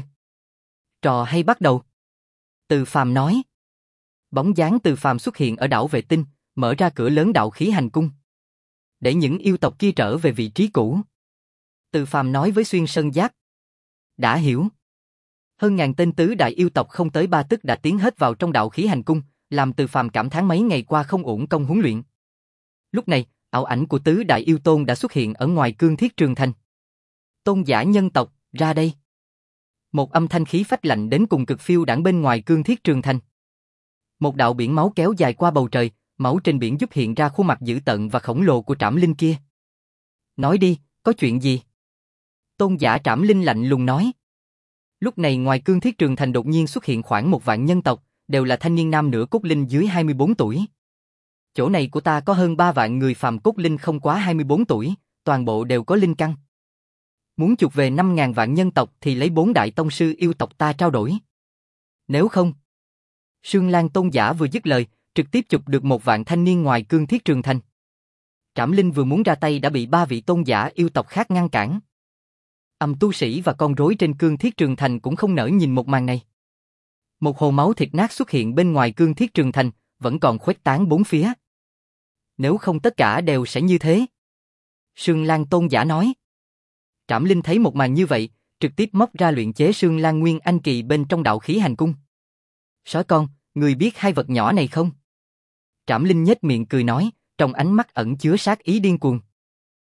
Trò hay bắt đầu. Từ Phàm nói. Bóng dáng Từ Phàm xuất hiện ở đảo vệ tinh, mở ra cửa lớn đạo khí hành cung. Để những yêu tộc kia trở về vị trí cũ. Từ Phàm nói với Xuyên Sơn Giáp. Đã hiểu. Hơn ngàn tên tứ đại yêu tộc không tới ba tức đã tiến hết vào trong đạo khí hành cung, làm Từ Phàm cảm thán mấy ngày qua không uổng công huấn luyện. Lúc này, ảo ảnh của tứ đại yêu tôn đã xuất hiện ở ngoài Cương Thiết Trường Thành. Tôn giả nhân tộc, ra đây. Một âm thanh khí phách lạnh đến cùng cực phiêu đãng bên ngoài Cương Thiết Trường Thành. Một đạo biển máu kéo dài qua bầu trời, máu trên biển giúp hiện ra khuôn mặt dữ tợn và khổng lồ của Trảm Linh kia. Nói đi, có chuyện gì? Tôn giả Trảm Linh lạnh lùng nói. Lúc này ngoài Cương Thiết Trường Thành đột nhiên xuất hiện khoảng một vạn nhân tộc, đều là thanh niên nam nửa cốt linh dưới hai mươi bốn tuổi. Chỗ này của ta có hơn ba vạn người phàm cốt linh không quá hai mươi bốn tuổi, toàn bộ đều có linh căn. Muốn chuộc về năm ngàn vạn nhân tộc thì lấy bốn đại tông sư yêu tộc ta trao đổi. Nếu không... Sương Lan tôn giả vừa dứt lời, trực tiếp chụp được một vạn thanh niên ngoài Cương Thiết Trường Thành. Trảm Linh vừa muốn ra tay đã bị ba vị tôn giả yêu tộc khác ngăn cản. Âm tu sĩ và con rối trên Cương Thiết Trường Thành cũng không nỡ nhìn một màn này. Một hồ máu thịt nát xuất hiện bên ngoài Cương Thiết Trường Thành, vẫn còn khuếch tán bốn phía. Nếu không tất cả đều sẽ như thế. Sương Lan tôn giả nói. Trảm Linh thấy một màn như vậy, trực tiếp móc ra luyện chế Sương Lan Nguyên Anh Kỳ bên trong đạo khí hành cung. Sói con, người biết hai vật nhỏ này không? Trảm Linh nhếch miệng cười nói, trong ánh mắt ẩn chứa sát ý điên cuồng.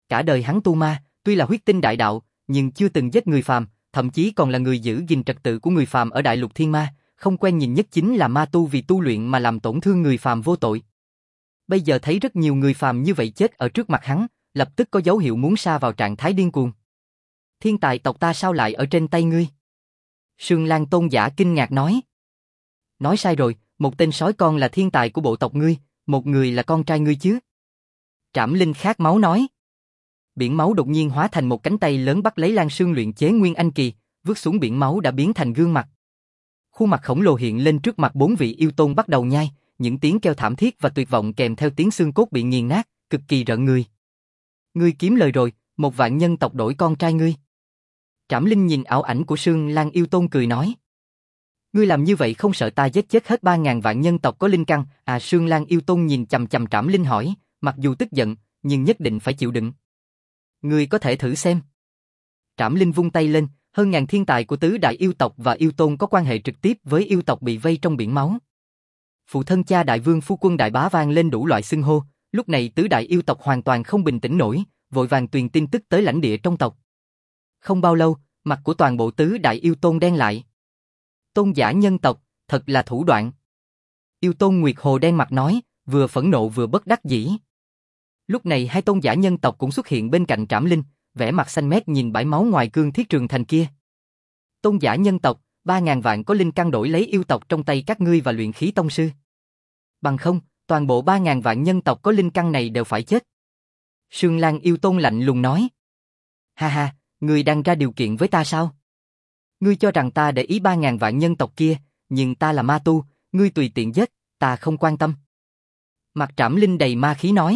Cả đời hắn tu ma, tuy là huyết tinh đại đạo, nhưng chưa từng giết người phàm, thậm chí còn là người giữ gìn trật tự của người phàm ở đại lục thiên ma, không quen nhìn nhất chính là ma tu vì tu luyện mà làm tổn thương người phàm vô tội. Bây giờ thấy rất nhiều người phàm như vậy chết ở trước mặt hắn, lập tức có dấu hiệu muốn sa vào trạng thái điên cuồng. Thiên tài tộc ta sao lại ở trên tay ngươi? Sương Lan tôn giả kinh ngạc nói. Nói sai rồi, một tên sói con là thiên tài của bộ tộc ngươi, một người là con trai ngươi chứ. Trảm Linh khát máu nói. Biển máu đột nhiên hóa thành một cánh tay lớn bắt lấy Lan Sương luyện chế Nguyên Anh Kỳ, vứt xuống biển máu đã biến thành gương mặt. Khuôn mặt khổng lồ hiện lên trước mặt bốn vị yêu tôn bắt đầu nhai, những tiếng kêu thảm thiết và tuyệt vọng kèm theo tiếng xương cốt bị nghiền nát, cực kỳ rợn người. Ngươi kiếm lời rồi, một vạn nhân tộc đổi con trai ngươi. Trảm Linh nhìn ảo ảnh của Sương Lan yêu tôn cười nói. Ngươi làm như vậy không sợ ta giết chết hết ba ngàn vạn nhân tộc có linh căn? À, Sương Lan yêu tôn nhìn chằm chằm Trảm Linh hỏi, mặc dù tức giận, nhưng nhất định phải chịu đựng. Ngươi có thể thử xem. Trảm Linh vung tay lên, hơn ngàn thiên tài của tứ đại yêu tộc và yêu tôn có quan hệ trực tiếp với yêu tộc bị vây trong biển máu. Phụ thân cha đại vương phu quân đại bá vang lên đủ loại xưng hô, lúc này tứ đại yêu tộc hoàn toàn không bình tĩnh nổi, vội vàng truyền tin tức tới lãnh địa trong tộc. Không bao lâu, mặt của toàn bộ tứ đại yêu tôn đen lại. Tôn giả nhân tộc, thật là thủ đoạn. Yêu tôn Nguyệt Hồ đen mặt nói, vừa phẫn nộ vừa bất đắc dĩ. Lúc này hai tôn giả nhân tộc cũng xuất hiện bên cạnh Trảm Linh, vẻ mặt xanh mét nhìn bãi máu ngoài cương thiết trường thành kia. Tôn giả nhân tộc, ba ngàn vạn có linh căn đổi lấy yêu tộc trong tay các ngươi và luyện khí tông sư. Bằng không, toàn bộ ba ngàn vạn nhân tộc có linh căn này đều phải chết. Sương Lan yêu tôn lạnh lùng nói. Ha ha, ngươi đang ra điều kiện với ta sao? Ngươi cho rằng ta để ý ba ngàn vạn nhân tộc kia, nhưng ta là ma tu, ngươi tùy tiện giết, ta không quan tâm. Mặt Trảm Linh đầy ma khí nói.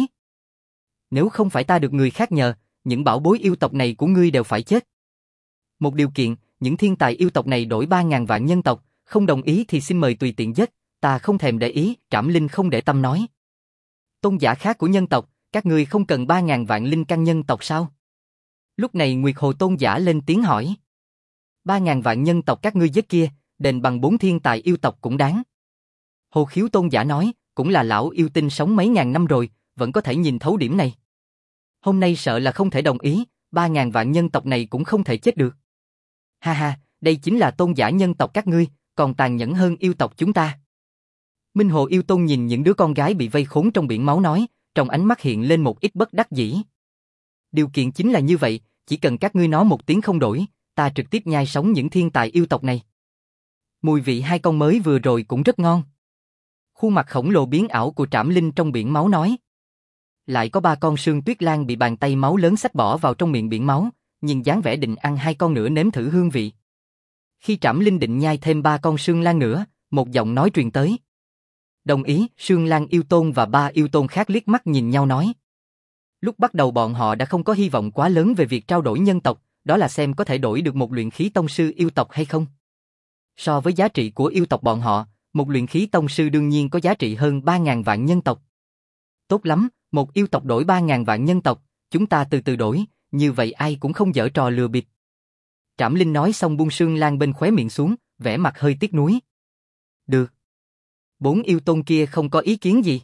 Nếu không phải ta được người khác nhờ, những bảo bối yêu tộc này của ngươi đều phải chết. Một điều kiện, những thiên tài yêu tộc này đổi ba ngàn vạn nhân tộc, không đồng ý thì xin mời tùy tiện giết, ta không thèm để ý, Trảm Linh không để tâm nói. Tôn giả khác của nhân tộc, các ngươi không cần ba ngàn vạn linh căn nhân tộc sao? Lúc này Nguyệt Hồ tôn giả lên tiếng hỏi. Ba ngàn vạn nhân tộc các ngươi giết kia, đền bằng bốn thiên tài yêu tộc cũng đáng. Hồ Khiếu tôn giả nói, cũng là lão yêu tinh sống mấy ngàn năm rồi, vẫn có thể nhìn thấu điểm này. Hôm nay sợ là không thể đồng ý, ba ngàn vạn nhân tộc này cũng không thể chết được. Ha ha, đây chính là tôn giả nhân tộc các ngươi, còn tàn nhẫn hơn yêu tộc chúng ta. Minh Hồ yêu tôn nhìn những đứa con gái bị vây khốn trong biển máu nói, trong ánh mắt hiện lên một ít bất đắc dĩ. Điều kiện chính là như vậy, chỉ cần các ngươi nói một tiếng không đổi, ta trực tiếp nhai sống những thiên tài yêu tộc này. Mùi vị hai con mới vừa rồi cũng rất ngon. Khuôn mặt khổng lồ biến ảo của Trảm Linh trong biển máu nói. Lại có ba con sương tuyết lan bị bàn tay máu lớn xách bỏ vào trong miệng biển máu, nhìn dáng vẻ định ăn hai con nữa nếm thử hương vị. Khi Trảm Linh định nhai thêm ba con sương lan nữa, một giọng nói truyền tới. Đồng ý, Sương Lan yêu tôn và ba yêu tôn khác liếc mắt nhìn nhau nói. Lúc bắt đầu bọn họ đã không có hy vọng quá lớn về việc trao đổi nhân tộc, đó là xem có thể đổi được một luyện khí tông sư yêu tộc hay không. So với giá trị của yêu tộc bọn họ, một luyện khí tông sư đương nhiên có giá trị hơn ba ngàn vạn nhân tộc. Tốt lắm, một yêu tộc đổi ba ngàn vạn nhân tộc, chúng ta từ từ đổi, như vậy ai cũng không giở trò lừa bịp. Trảm Linh nói xong buông Sương Lan bên khóe miệng xuống, vẻ mặt hơi tiếc nuối. Được. Bốn yêu tôn kia không có ý kiến gì.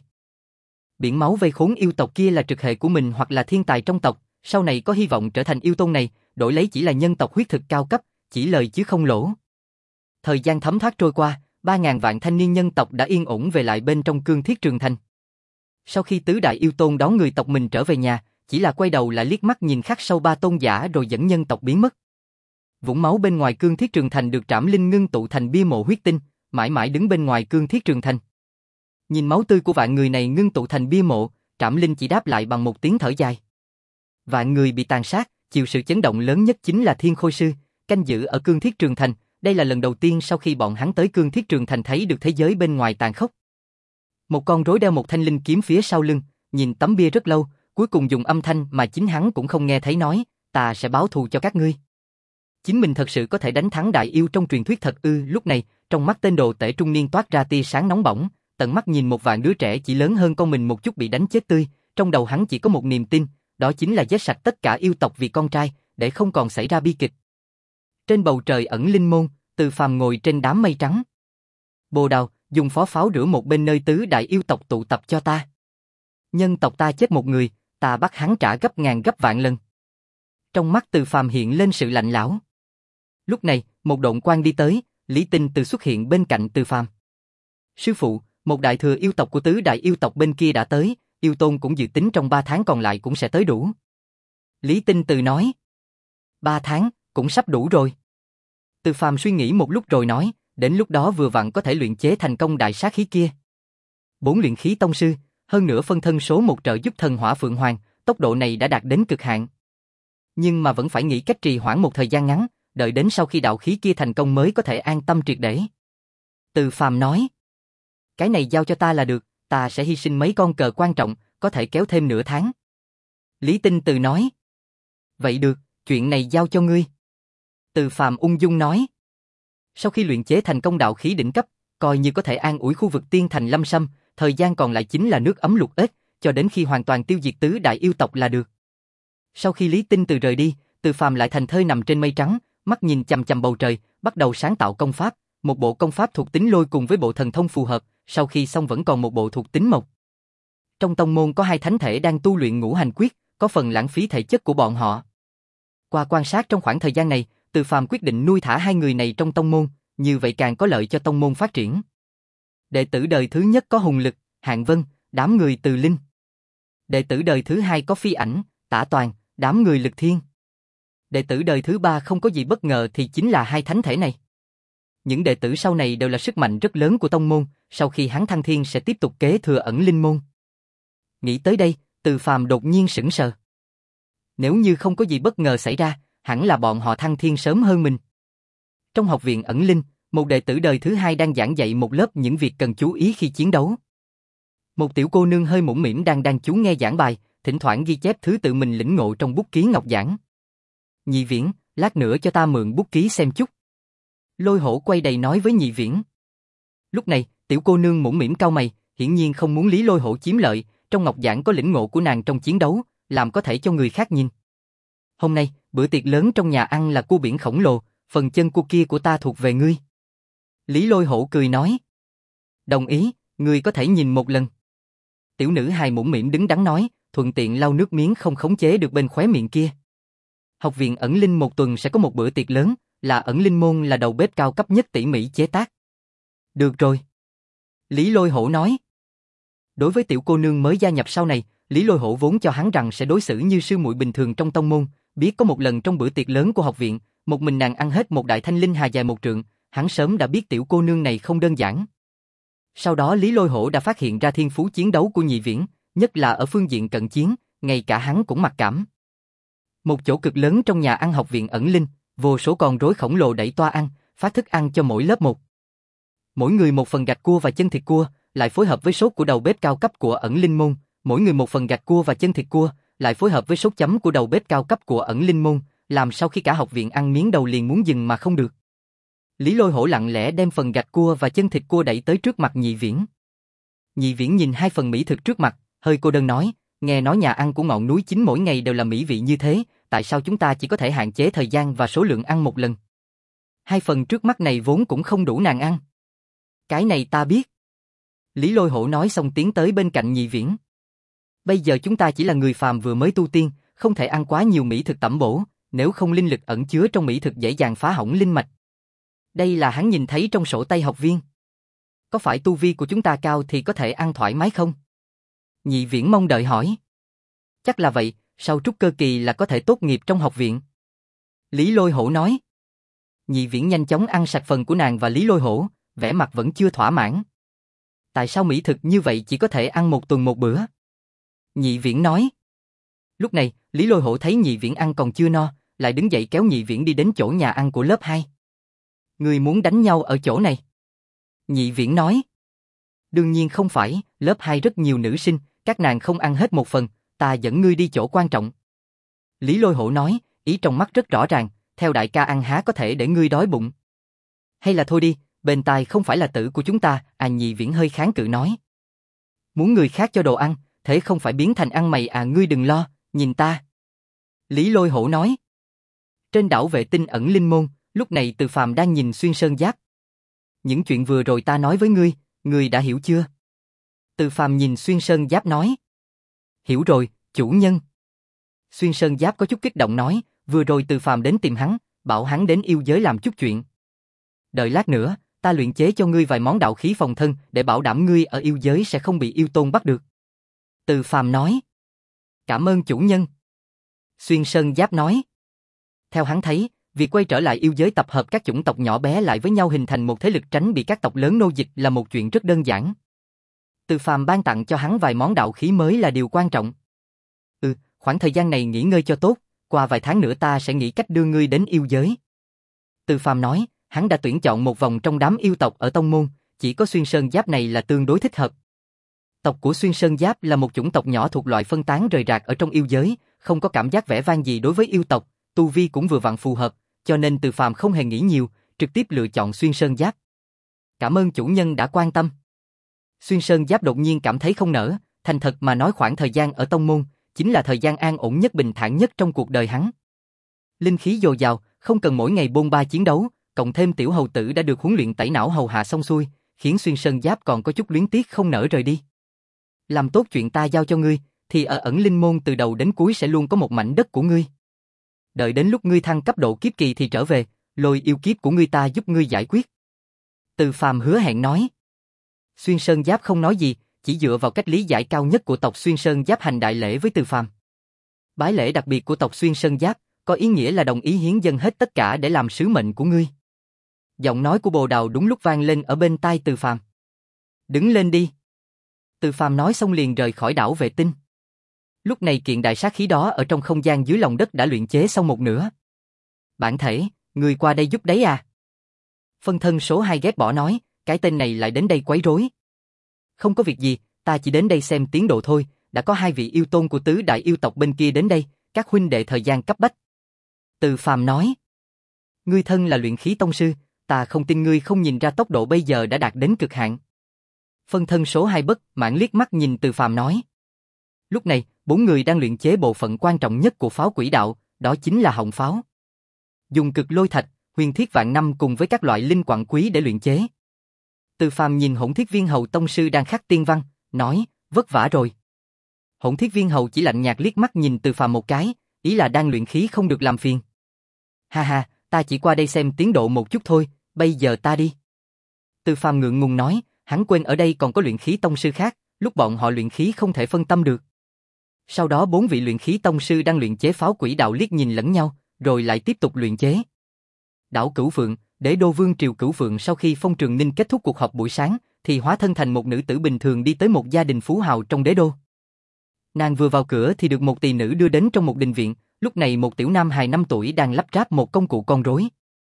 Biển máu vây khốn yêu tộc kia là trực hệ của mình hoặc là thiên tài trong tộc, sau này có hy vọng trở thành yêu tôn này, đổi lấy chỉ là nhân tộc huyết thực cao cấp, chỉ lời chứ không lỗ. Thời gian thấm thoát trôi qua, ba ngàn vạn thanh niên nhân tộc đã yên ổn về lại bên trong cương thiết trường thành. Sau khi tứ đại yêu tôn đón người tộc mình trở về nhà, chỉ là quay đầu lại liếc mắt nhìn khắc sâu ba tôn giả rồi dẫn nhân tộc biến mất. Vũng máu bên ngoài cương thiết trường thành được Trảm Linh ngưng tụ thành bia mộ huyết tinh, mãi mãi đứng bên ngoài cương thiết trường thành. Nhìn máu tươi của vạn người này ngưng tụ thành bia mộ, Trảm Linh chỉ đáp lại bằng một tiếng thở dài. Vạn người bị tàn sát, chịu sự chấn động lớn nhất chính là Thiên Khôi Sư, canh giữ ở cương thiết trường thành. Đây là lần đầu tiên sau khi bọn hắn tới cương thiết trường thành thấy được thế giới bên ngoài tàn khốc. Một con rối đeo một thanh linh kiếm phía sau lưng, nhìn tấm bia rất lâu, cuối cùng dùng âm thanh mà chính hắn cũng không nghe thấy nói, ta sẽ báo thù cho các ngươi. Chính mình thật sự có thể đánh thắng đại yêu trong truyền thuyết thật ư? Lúc này, trong mắt tên đồ tể trung niên toát ra tia sáng nóng bỏng, tận mắt nhìn một vạn đứa trẻ chỉ lớn hơn con mình một chút bị đánh chết tươi, trong đầu hắn chỉ có một niềm tin, đó chính là giết sạch tất cả yêu tộc vì con trai, để không còn xảy ra bi kịch. Trên bầu trời ẩn linh môn, Từ Phàm ngồi trên đám mây trắng. Bồ Đào, dùng phó pháo rửa một bên nơi tứ đại yêu tộc tụ tập cho ta. Nhân tộc ta chết một người, ta bắt hắn trả gấp ngàn gấp vạn lần. Trong mắt Từ Phàm hiện lên sự lạnh lẽo. Lúc này, một độn quang đi tới, Lý Tinh Từ xuất hiện bên cạnh Từ Phàm. Sư phụ, một đại thừa yêu tộc của tứ đại yêu tộc bên kia đã tới, yêu tôn cũng dự tính trong ba tháng còn lại cũng sẽ tới đủ. Lý Tinh Từ nói. Ba tháng, cũng sắp đủ rồi. Từ Phàm suy nghĩ một lúc rồi nói, đến lúc đó vừa vặn có thể luyện chế thành công đại sát khí kia. Bốn luyện khí tông sư, hơn nữa phân thân số một trợ giúp thần hỏa Phượng Hoàng, tốc độ này đã đạt đến cực hạn. Nhưng mà vẫn phải nghĩ cách trì hoãn một thời gian ngắn, đợi đến sau khi đạo khí kia thành công mới có thể an tâm triệt để. Từ Phàm nói, cái này giao cho ta là được, ta sẽ hy sinh mấy con cờ quan trọng, có thể kéo thêm nửa tháng. Lý Tinh Từ nói, vậy được, chuyện này giao cho ngươi. Từ Phàm ung dung nói, sau khi luyện chế thành công đạo khí đỉnh cấp, coi như có thể an ủi khu vực tiên thành Lâm Sâm, thời gian còn lại chính là nước ấm lục ếch, cho đến khi hoàn toàn tiêu diệt tứ đại yêu tộc là được. Sau khi Lý Tinh Từ rời đi, Từ Phàm lại thành thơi nằm trên mây trắng, mắt nhìn chằm chằm bầu trời, bắt đầu sáng tạo công pháp, một bộ công pháp thuộc tính lôi cùng với bộ thần thông phù hợp, sau khi xong vẫn còn một bộ thuộc tính mộc. Trong tông môn có hai thánh thể đang tu luyện ngũ hành quyết, có phần lãng phí thể chất của bọn họ. Qua quan sát trong khoảng thời gian này, Từ Phàm quyết định nuôi thả hai người này trong tông môn, như vậy càng có lợi cho tông môn phát triển. Đệ tử đời thứ nhất có Hùng Lực, Hạng Vân, đám người Từ Linh. Đệ tử đời thứ hai có Phi Ảnh, Tả Toàn, đám người Lực Thiên. Đệ tử đời thứ ba không có gì bất ngờ thì chính là hai thánh thể này. Những đệ tử sau này đều là sức mạnh rất lớn của tông môn, sau khi hắn thăng thiên sẽ tiếp tục kế thừa ẩn linh môn. Nghĩ tới đây, Từ Phàm đột nhiên sững sờ. Nếu như không có gì bất ngờ xảy ra, hẳn là bọn họ thăng thiên sớm hơn mình. Trong học viện ẩn linh, một đệ tử đời thứ hai đang giảng dạy một lớp những việc cần chú ý khi chiến đấu. Một tiểu cô nương hơi mũm mĩm đang đang chú nghe giảng bài, thỉnh thoảng ghi chép thứ tự mình lĩnh ngộ trong bút ký ngọc giảng. Nhị Viễn, lát nữa cho ta mượn bút ký xem chút. Lôi Hổ quay đầy nói với Nhị Viễn. Lúc này, tiểu cô nương mũm mĩm cau mày, hiển nhiên không muốn Lý Lôi Hổ chiếm lợi, trong ngọc giảng có lĩnh ngộ của nàng trong chiến đấu, làm có thể cho người khác nhìn. Hôm nay, bữa tiệc lớn trong nhà ăn là cua biển khổng lồ, phần chân cua kia của ta thuộc về ngươi. Lý Lôi Hổ cười nói. Đồng ý, ngươi có thể nhìn một lần. Tiểu nữ hài mũm mĩm đứng đắn nói, thuận tiện lau nước miếng không khống chế được bên khóe miệng kia. Học viện ẩn linh một tuần sẽ có một bữa tiệc lớn, là ẩn linh môn là đầu bếp cao cấp nhất tỉ mỉ chế tác. Được rồi. Lý Lôi Hổ nói. Đối với tiểu cô nương mới gia nhập sau này, Lý Lôi Hổ vốn cho hắn rằng sẽ đối xử như sư muội bình thường trong tông môn, biết có một lần trong bữa tiệc lớn của học viện, một mình nàng ăn hết một đại thanh linh hà dài một trượng, hắn sớm đã biết tiểu cô nương này không đơn giản. Sau đó Lý Lôi Hổ đã phát hiện ra thiên phú chiến đấu của Nhị Viễn, nhất là ở phương diện cận chiến, ngay cả hắn cũng mặc cảm. Một chỗ cực lớn trong nhà ăn học viện ẩn linh, vô số con rối khổng lồ đẩy toa ăn, phát thức ăn cho mỗi lớp một. Mỗi người một phần gạch cua và chân thịt cua, lại phối hợp với sốt của đầu bếp cao cấp của ẩn linh môn, mỗi người một phần gạch cua và chân thịt cua, lại phối hợp với sốt chấm của đầu bếp cao cấp của ẩn linh môn, làm sau khi cả học viện ăn miếng đầu liền muốn dừng mà không được. Lý Lôi Hổ lặng lẽ đem phần gạch cua và chân thịt cua đẩy tới trước mặt Nhị Viễn. Nhị Viễn nhìn hai phần mỹ thực trước mặt, hơi cô đơn nói, nghe nói nhà ăn của ngọn núi chính mỗi ngày đều là mỹ vị như thế, tại sao chúng ta chỉ có thể hạn chế thời gian và số lượng ăn một lần? Hai phần trước mắt này vốn cũng không đủ nàng ăn. Cái này ta biết. Lý Lôi Hổ nói xong tiến tới bên cạnh Nhị Viễn. Bây giờ chúng ta chỉ là người phàm vừa mới tu tiên, không thể ăn quá nhiều mỹ thực tẩm bổ, nếu không linh lực ẩn chứa trong mỹ thực dễ dàng phá hỏng linh mạch. Đây là hắn nhìn thấy trong sổ tay học viên. Có phải tu vi của chúng ta cao thì có thể ăn thoải mái không? Nhị Viễn mong đợi hỏi. Chắc là vậy, sau trúc cơ kỳ là có thể tốt nghiệp trong học viện. Lý Lôi Hổ nói. Nhị Viễn nhanh chóng ăn sạch phần của nàng và Lý Lôi Hổ, vẻ mặt vẫn chưa thỏa mãn. Tại sao mỹ thực như vậy chỉ có thể ăn một tuần một bữa? Nhị Viễn nói. Lúc này, Lý Lôi Hổ thấy Nhị Viễn ăn còn chưa no, lại đứng dậy kéo Nhị Viễn đi đến chỗ nhà ăn của lớp hai. Người muốn đánh nhau ở chỗ này? Nhị Viễn nói. Đương nhiên không phải, lớp hai rất nhiều nữ sinh, các nàng không ăn hết một phần, ta dẫn ngươi đi chỗ quan trọng. Lý Lôi Hổ nói, ý trong mắt rất rõ ràng, theo đại ca ăn há có thể để ngươi đói bụng. Hay là thôi đi, bên tai không phải là tử của chúng ta, à Nhị Viễn hơi kháng cự nói. Muốn người khác cho đồ ăn, thế không phải biến thành ăn mày à ngươi đừng lo, nhìn ta. Lý Lôi Hổ nói. Trên đảo vệ tinh ẩn linh môn, lúc này Từ Phàm đang nhìn Xuyên Sơn Giáp. Những chuyện vừa rồi ta nói với ngươi, ngươi đã hiểu chưa? Từ Phàm nhìn Xuyên Sơn Giáp nói. Hiểu rồi, Chủ nhân. Xuyên Sơn Giáp có chút kích động nói, vừa rồi Từ Phàm đến tìm hắn, bảo hắn đến yêu giới làm chút chuyện. Đợi lát nữa, ta luyện chế cho ngươi vài món đạo khí phòng thân để bảo đảm ngươi ở yêu giới sẽ không bị yêu tôn bắt được. Từ Phàm nói. Cảm ơn chủ nhân. Xuyên Sơn Giáp nói. Theo hắn thấy, việc quay trở lại yêu giới tập hợp các chủng tộc nhỏ bé lại với nhau hình thành một thế lực tránh bị các tộc lớn nô dịch là một chuyện rất đơn giản. Từ Phàm ban tặng cho hắn vài món đạo khí mới là điều quan trọng. Ừ, khoảng thời gian này nghỉ ngơi cho tốt, qua vài tháng nữa ta sẽ nghĩ cách đưa ngươi đến yêu giới. Từ Phàm nói, hắn đã tuyển chọn một vòng trong đám yêu tộc ở tông môn, chỉ có Xuyên Sơn Giáp này là tương đối thích hợp. Tộc của Xuyên Sơn Giáp là một chủng tộc nhỏ thuộc loại phân tán rời rạc ở trong yêu giới, không có cảm giác vẻ vang gì đối với yêu tộc, tu vi cũng vừa vặn phù hợp, cho nên Từ Phàm không hề nghĩ nhiều, trực tiếp lựa chọn Xuyên Sơn Giáp. Cảm ơn chủ nhân đã quan tâm. Xuyên Sơn Giáp đột nhiên cảm thấy không nỡ, thành thật mà nói khoảng thời gian ở tông môn, chính là thời gian an ổn nhất bình thản nhất trong cuộc đời hắn. Linh khí dồi dào, không cần mỗi ngày bôn ba chiến đấu, cộng thêm tiểu hầu tử đã được huấn luyện tẩy não hầu hạ xong xuôi, khiến Xuyên Sơn Giáp còn có chút luyến tiếc không nỡ rời đi. Làm tốt chuyện ta giao cho ngươi, thì ở ẩn linh môn từ đầu đến cuối sẽ luôn có một mảnh đất của ngươi. Đợi đến lúc ngươi thăng cấp độ kiếp kỳ thì trở về, lôi yêu kiếp của ngươi ta giúp ngươi giải quyết. Từ Phàm hứa hẹn nói. Xuyên Sơn Giáp không nói gì, chỉ dựa vào cách lý giải cao nhất của tộc Xuyên Sơn Giáp hành đại lễ với Từ Phàm. Bái lễ đặc biệt của tộc Xuyên Sơn Giáp có ý nghĩa là đồng ý hiến dâng hết tất cả để làm sứ mệnh của ngươi. Giọng nói của Bồ Đào đúng lúc vang lên ở bên tai Từ Phàm. Đứng lên đi. Từ Phàm nói xong liền rời khỏi đảo vệ tinh. Lúc này kiện đại sát khí đó ở trong không gian dưới lòng đất đã luyện chế xong một nửa. Bản thể, ngươi qua đây giúp đấy à? Phân thân số hai ghét bỏ nói, cái tên này lại đến đây quấy rối. Không có việc gì, ta chỉ đến đây xem tiến độ thôi, đã có hai vị yêu tôn của tứ đại yêu tộc bên kia đến đây, các huynh đệ thời gian cấp bách. Từ Phàm nói, ngươi thân là luyện khí tông sư, ta không tin ngươi không nhìn ra tốc độ bây giờ đã đạt đến cực hạn. Phân thân số hai bất mãn liếc mắt nhìn Từ Phàm nói. Lúc này, bốn người đang luyện chế bộ phận quan trọng nhất của pháo quỷ đạo, đó chính là họng pháo. Dùng cực lôi thạch, huyền thiết vạn năm cùng với các loại linh quặng quý để luyện chế. Từ Phàm nhìn Hỗn Thiết Viên Hầu tông sư đang khắc tiên văn, nói, vất vả rồi. Hỗn Thiết Viên Hầu chỉ lạnh nhạt liếc mắt nhìn Từ Phàm một cái, ý là đang luyện khí không được làm phiền. Ha ha, ta chỉ qua đây xem tiến độ một chút thôi, bây giờ ta đi. Từ Phàm ngượng ngùng nói, hắn quên ở đây còn có luyện khí tông sư khác, lúc bọn họ luyện khí không thể phân tâm được. Sau đó bốn vị luyện khí tông sư đang luyện chế pháo quỷ đạo liếc nhìn lẫn nhau, rồi lại tiếp tục luyện chế. Đảo Cửu Phượng, Đế đô vương triều Cửu Phượng sau khi Phong Trường Ninh kết thúc cuộc họp buổi sáng, thì hóa thân thành một nữ tử bình thường đi tới một gia đình phú hào trong đế đô. Nàng vừa vào cửa thì được một tỳ nữ đưa đến trong một đình viện, lúc này một tiểu nam hài năm tuổi đang lắp ráp một công cụ con rối.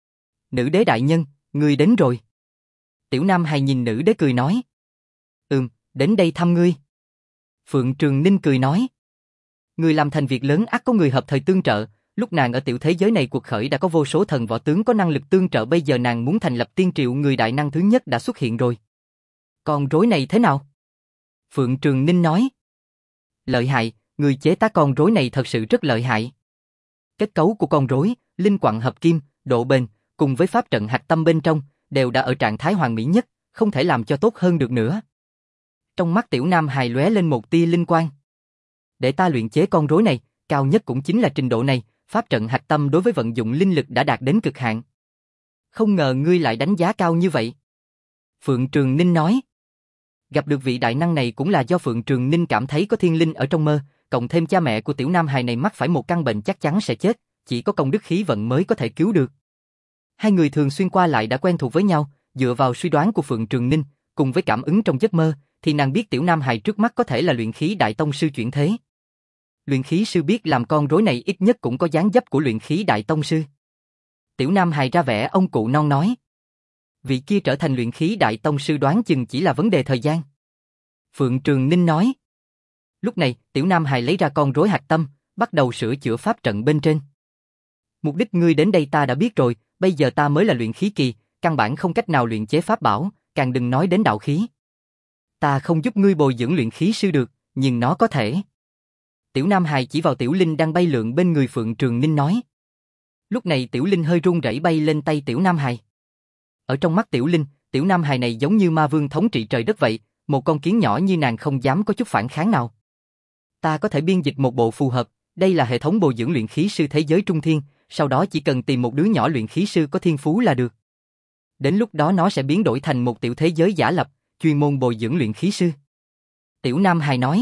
Nữ đế đại nhân, ngươi đến rồi. Tiểu nam hài nhìn nữ đế cười nói. Ừm, đến đây thăm ngươi. Phượng Trường Ninh cười nói. Người làm thành việc lớn ắt có người hợp thời tương trợ, lúc nàng ở tiểu thế giới này cuộc khởi đã có vô số thần võ tướng có năng lực tương trợ, bây giờ nàng muốn thành lập tiên triệu, người đại năng thứ nhất đã xuất hiện rồi. Con rối này thế nào? Phượng Trường Ninh nói. Lợi hại, người chế tác con rối này thật sự rất lợi hại. Kết cấu của con rối, linh quặng hợp kim, độ bền, cùng với pháp trận hạch tâm bên trong, đều đã ở trạng thái hoàn mỹ nhất, không thể làm cho tốt hơn được nữa. Trong mắt tiểu nam hài lóe lên một tia linh quang. Để ta luyện chế con rối này, cao nhất cũng chính là trình độ này, pháp trận hạch tâm đối với vận dụng linh lực đã đạt đến cực hạn. Không ngờ ngươi lại đánh giá cao như vậy. Phượng Trường Ninh nói. Gặp được vị đại năng này cũng là do Phượng Trường Ninh cảm thấy có thiên linh ở trong mơ, cộng thêm cha mẹ của tiểu nam hài này mắc phải một căn bệnh chắc chắn sẽ chết, chỉ có công đức khí vận mới có thể cứu được. Hai người thường xuyên qua lại đã quen thuộc với nhau, dựa vào suy đoán của Phượng Trường Ninh, cùng với cảm ứng trong giấc mơ, thì nàng biết tiểu nam hài trước mắt có thể là luyện khí đại tông sư chuyển thế. Luyện khí sư biết làm con rối này ít nhất cũng có dáng dấp của luyện khí đại tông sư. Tiểu nam hài ra vẻ ông cụ non nói. Vị kia trở thành luyện khí đại tông sư đoán chừng chỉ là vấn đề thời gian. Phượng Trường Ninh nói. Lúc này, tiểu nam hài lấy ra con rối hạch tâm, bắt đầu sửa chữa pháp trận bên trên. Mục đích ngươi đến đây ta đã biết rồi, bây giờ ta mới là luyện khí kỳ, căn bản không cách nào luyện chế pháp bảo, càng đừng nói đến đạo khí. Ta không giúp ngươi bồi dưỡng luyện khí sư được, nhưng nó có thể. Tiểu nam hài chỉ vào tiểu linh đang bay lượn bên người Phượng Trường Ninh nói. Lúc này tiểu linh hơi run rẩy bay lên tay tiểu nam hài. Ở trong mắt tiểu linh, tiểu nam hài này giống như ma vương thống trị trời đất vậy, một con kiến nhỏ như nàng không dám có chút phản kháng nào. Ta có thể biên dịch một bộ phù hợp, đây là hệ thống bồi dưỡng luyện khí sư thế giới trung thiên, sau đó chỉ cần tìm một đứa nhỏ luyện khí sư có thiên phú là được. Đến lúc đó nó sẽ biến đổi thành một tiểu thế giới giả lập, chuyên môn bồi dưỡng luyện khí sư. Tiểu Nam Hài nói.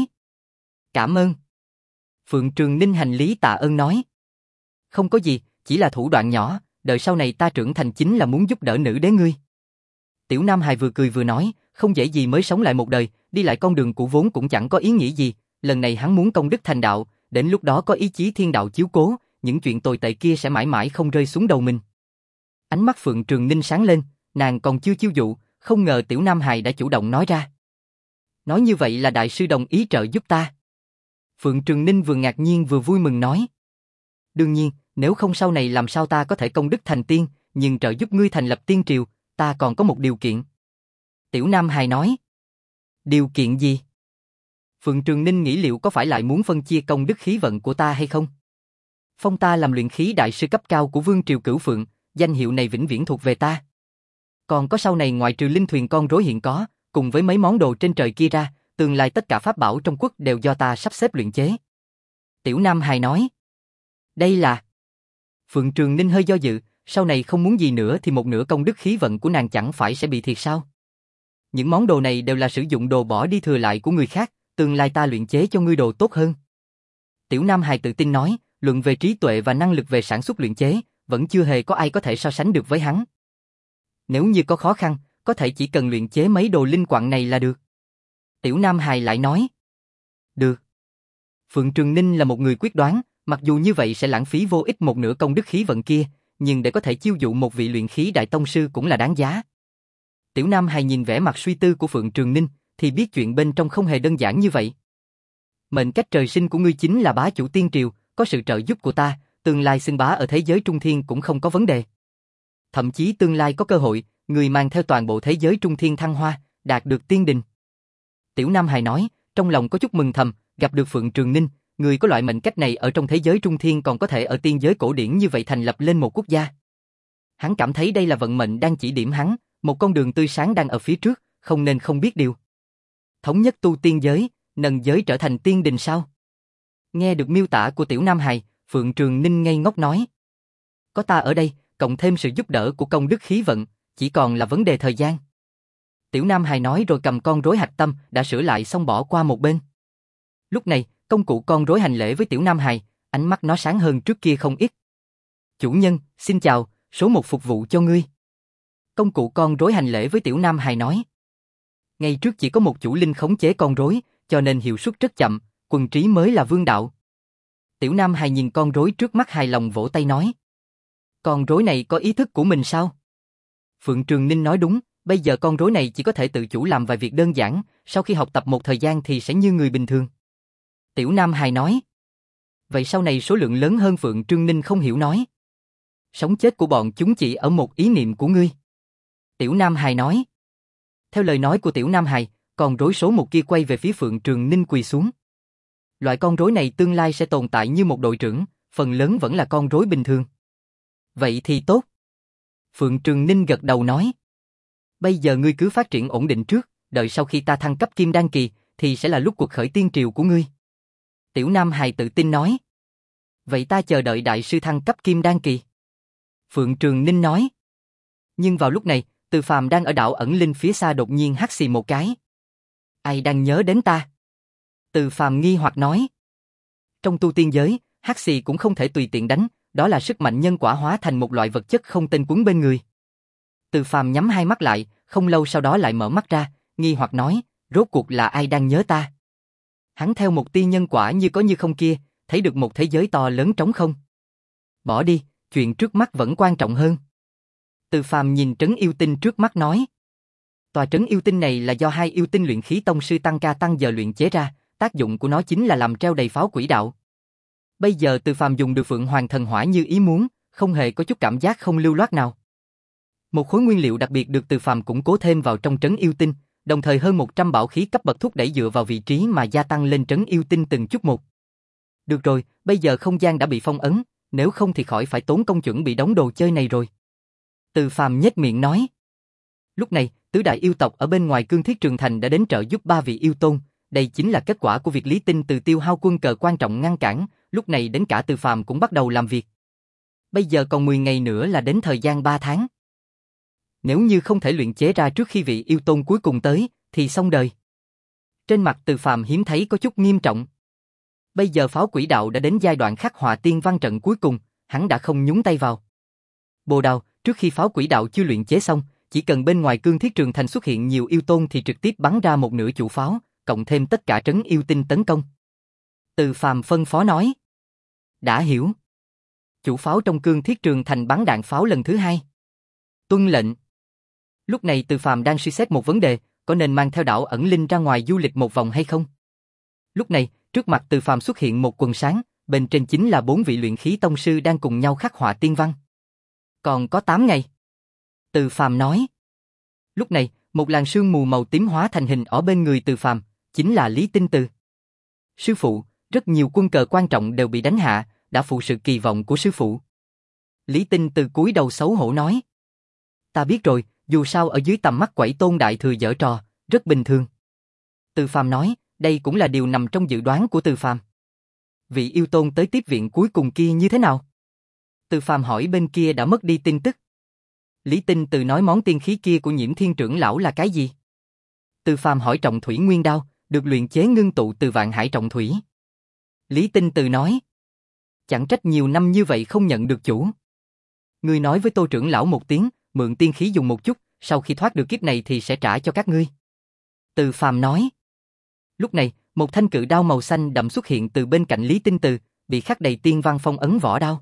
Cảm ơn. Phượng Trường Ninh hành lý tạ ơn nói. Không có gì, chỉ là thủ đoạn nhỏ, đợi sau này ta trưởng thành chính là muốn giúp đỡ nữ đế ngươi. Tiểu Nam Hài vừa cười vừa nói, không dễ gì mới sống lại một đời, đi lại con đường cũ vốn cũng chẳng có ý nghĩa gì, lần này hắn muốn công đức thành đạo, đến lúc đó có ý chí thiên đạo chiếu cố, những chuyện tồi tệ kia sẽ mãi mãi không rơi xuống đầu mình. Ánh mắt Phượng Trường Ninh sáng lên, nàng còn chưa chiêu dụ, không ngờ Tiểu Nam Hài đã chủ động nói ra. Nói như vậy là đại sư đồng ý trợ giúp ta. Phượng Trường Ninh vừa ngạc nhiên vừa vui mừng nói. Đương nhiên, nếu không sau này làm sao ta có thể công đức thành tiên, nhưng trợ giúp ngươi thành lập tiên triều, ta còn có một điều kiện. Tiểu Nam Hài nói. Điều kiện gì? Phượng Trường Ninh nghĩ liệu có phải lại muốn phân chia công đức khí vận của ta hay không? Phong ta làm luyện khí đại sư cấp cao của Vương Triều Cửu Phượng, danh hiệu này vĩnh viễn thuộc về ta. Còn có sau này ngoại trừ linh thuyền con rối hiện có, cùng với mấy món đồ trên trời kia ra, tương lai tất cả pháp bảo trong quốc đều do ta sắp xếp luyện chế. Tiểu Nam Hài nói. Đây là... Phượng Trường Ninh hơi do dự, sau này không muốn gì nữa thì một nửa công đức khí vận của nàng chẳng phải sẽ bị thiệt sao? Những món đồ này đều là sử dụng đồ bỏ đi thừa lại của người khác, tương lai ta luyện chế cho ngươi đồ tốt hơn. Tiểu Nam Hài tự tin nói, luận về trí tuệ và năng lực về sản xuất luyện chế, vẫn chưa hề có ai có thể so sánh được với hắn. Nếu như có khó khăn, có thể chỉ cần luyện chế mấy đồ linh quặng này là được. Tiểu Nam Hài lại nói. Được. Phượng Trường Ninh là một người quyết đoán, mặc dù như vậy sẽ lãng phí vô ích một nửa công đức khí vận kia, nhưng để có thể chiêu dụ một vị luyện khí đại tông sư cũng là đáng giá. Tiểu Nam Hài nhìn vẻ mặt suy tư của Phượng Trường Ninh, thì biết chuyện bên trong không hề đơn giản như vậy. Mệnh cách trời sinh của ngươi chính là bá chủ tiên triều, có sự trợ giúp của ta, tương lai xưng bá ở thế giới trung thiên cũng không có vấn đề. Thậm chí tương lai có cơ hội, người mang theo toàn bộ thế giới trung thiên thăng hoa, đạt được tiên đình. Tiểu Nam Hài nói, trong lòng có chút mừng thầm, gặp được Phượng Trường Ninh, người có loại mệnh cách này ở trong thế giới trung thiên còn có thể ở tiên giới cổ điển như vậy thành lập lên một quốc gia. Hắn cảm thấy đây là vận mệnh đang chỉ điểm hắn, một con đường tươi sáng đang ở phía trước, không nên không biết điều. Thống nhất tu tiên giới, nâng giới trở thành tiên đình sao? Nghe được miêu tả của Tiểu Nam Hài, Phượng Trường Ninh ngây ngốc nói. Có ta ở đây, cộng thêm sự giúp đỡ của công đức khí vận, chỉ còn là vấn đề thời gian. Tiểu Nam Hài nói rồi cầm con rối hạch tâm, đã sửa lại xong bỏ qua một bên. Lúc này, công cụ con rối hành lễ với Tiểu Nam Hài, ánh mắt nó sáng hơn trước kia không ít. Chủ nhân, xin chào, số một phục vụ cho ngươi. Công cụ con rối hành lễ với Tiểu Nam Hài nói. Ngay trước chỉ có một chủ linh khống chế con rối, cho nên hiệu suất rất chậm, quần trí mới là vương đạo. Tiểu Nam Hài nhìn con rối trước mắt hài lòng vỗ tay nói. Con rối này có ý thức của mình sao? Phượng Trường Ninh nói đúng, bây giờ con rối này chỉ có thể tự chủ làm vài việc đơn giản, sau khi học tập một thời gian thì sẽ như người bình thường. Tiểu Nam Hài nói. Vậy sau này số lượng lớn hơn Phượng Trường Ninh không hiểu nói. Sống chết của bọn chúng chỉ ở một ý niệm của ngươi. Tiểu Nam Hài nói. Theo lời nói của Tiểu Nam Hài, con rối số một kia quay về phía Phượng Trường Ninh quỳ xuống. Loại con rối này tương lai sẽ tồn tại như một đội trưởng, phần lớn vẫn là con rối bình thường. Vậy thì tốt. Phượng Trường Ninh gật đầu nói. Bây giờ ngươi cứ phát triển ổn định trước, đợi sau khi ta thăng cấp Kim Đan Kỳ, thì sẽ là lúc cuộc khởi tiên triều của ngươi. Tiểu Nam Hài tự tin nói. Vậy ta chờ đợi đại sư thăng cấp Kim Đan Kỳ. Phượng Trường Ninh nói. Nhưng vào lúc này, Từ Phàm đang ở đảo ẩn linh phía xa đột nhiên hắt xì một cái. Ai đang nhớ đến ta? Từ Phàm nghi hoặc nói. Trong tu tiên giới, hắt xì cũng không thể tùy tiện đánh, đó là sức mạnh nhân quả hóa thành một loại vật chất không tên quấn bên người. Từ Phàm nhắm hai mắt lại, không lâu sau đó lại mở mắt ra, nghi hoặc nói, rốt cuộc là ai đang nhớ ta? Hắn theo một tia nhân quả như có như không kia, thấy được một thế giới to lớn trống không. Bỏ đi, chuyện trước mắt vẫn quan trọng hơn. Từ Phàm nhìn trấn yêu tinh trước mắt nói. Tòa trấn yêu tinh này là do hai yêu tinh luyện khí tông sư tăng ca tăng giờ luyện chế ra, tác dụng của nó chính là làm treo đầy pháo quỹ đạo. Bây giờ Từ Phàm dùng được Phượng Hoàng thần hỏa như ý muốn, không hề có chút cảm giác không lưu loát nào. Một khối nguyên liệu đặc biệt được Từ Phàm củng cố thêm vào trong trấn yêu tinh, đồng thời hơn một trăm bảo khí cấp bậc thúc đẩy dựa vào vị trí mà gia tăng lên trấn yêu tinh từng chút một. Được rồi, bây giờ không gian đã bị phong ấn, nếu không thì khỏi phải tốn công chuẩn bị đóng đồ chơi này rồi. Từ Phàm nhếch miệng nói. Lúc này, tứ đại yêu tộc ở bên ngoài Cương Thiết Trường Thành đã đến trợ giúp ba vị yêu tôn, đây chính là kết quả của việc Lý Tinh Từ tiêu hao quân cờ quan trọng ngăn cản, lúc này đến cả Từ Phàm cũng bắt đầu làm việc. Bây giờ còn mười ngày nữa là đến thời gian ba tháng. Nếu như không thể luyện chế ra trước khi vị yêu tôn cuối cùng tới, thì xong đời. Trên mặt Từ Phàm hiếm thấy có chút nghiêm trọng. Bây giờ pháo quỷ đạo đã đến giai đoạn khắc họa tiên văn trận cuối cùng, hắn đã không nhúng tay vào. Bồ Đào, trước khi pháo quỷ đạo chưa luyện chế xong, chỉ cần bên ngoài cương thiết trường thành xuất hiện nhiều yêu tôn thì trực tiếp bắn ra một nửa chủ pháo, cộng thêm tất cả trấn yêu tinh tấn công. Từ Phàm phân phó nói. Đã hiểu. Chủ pháo trong cương thiết trường thành bắn đạn pháo lần thứ hai. Tuân lệnh. Lúc này Từ Phàm đang suy xét một vấn đề, có nên mang theo đảo ẩn linh ra ngoài du lịch một vòng hay không? Lúc này, trước mặt Từ Phàm xuất hiện một quần sáng, bên trên chính là bốn vị luyện khí tông sư đang cùng nhau khắc họa tiên văn. Còn có tám ngày. Từ Phàm nói. Lúc này, một làn sương mù màu tím hóa thành hình ở bên người Từ Phàm, chính là Lý Tinh Từ. Sư phụ, rất nhiều quân cờ quan trọng đều bị đánh hạ, đã phụ sự kỳ vọng của sư phụ. Lý Tinh Từ cúi đầu xấu hổ nói. Ta biết rồi, dù sao ở dưới tầm mắt Quẩy Tôn đại thừa giở trò, rất bình thường. Từ Phàm nói, đây cũng là điều nằm trong dự đoán của Từ Phàm. Vị yêu tôn tới tiếp viện cuối cùng kia như thế nào? Từ Phàm hỏi bên kia đã mất đi tin tức. Lý Tinh Từ nói món tiên khí kia của Nhiễm Thiên trưởng lão là cái gì? Từ Phàm hỏi trọng thủy nguyên đao, được luyện chế ngưng tụ từ vạn hải trọng thủy. Lý Tinh Từ nói. Chẳng trách nhiều năm như vậy không nhận được chủ. Ngươi nói với Tô trưởng lão một tiếng, mượn tiên khí dùng một chút, sau khi thoát được kiếp này thì sẽ trả cho các ngươi. Từ Phàm nói. Lúc này, một thanh cự đao màu xanh đậm xuất hiện từ bên cạnh Lý Tinh Từ, bị khắc đầy tiên văn phong ấn vỏ đao.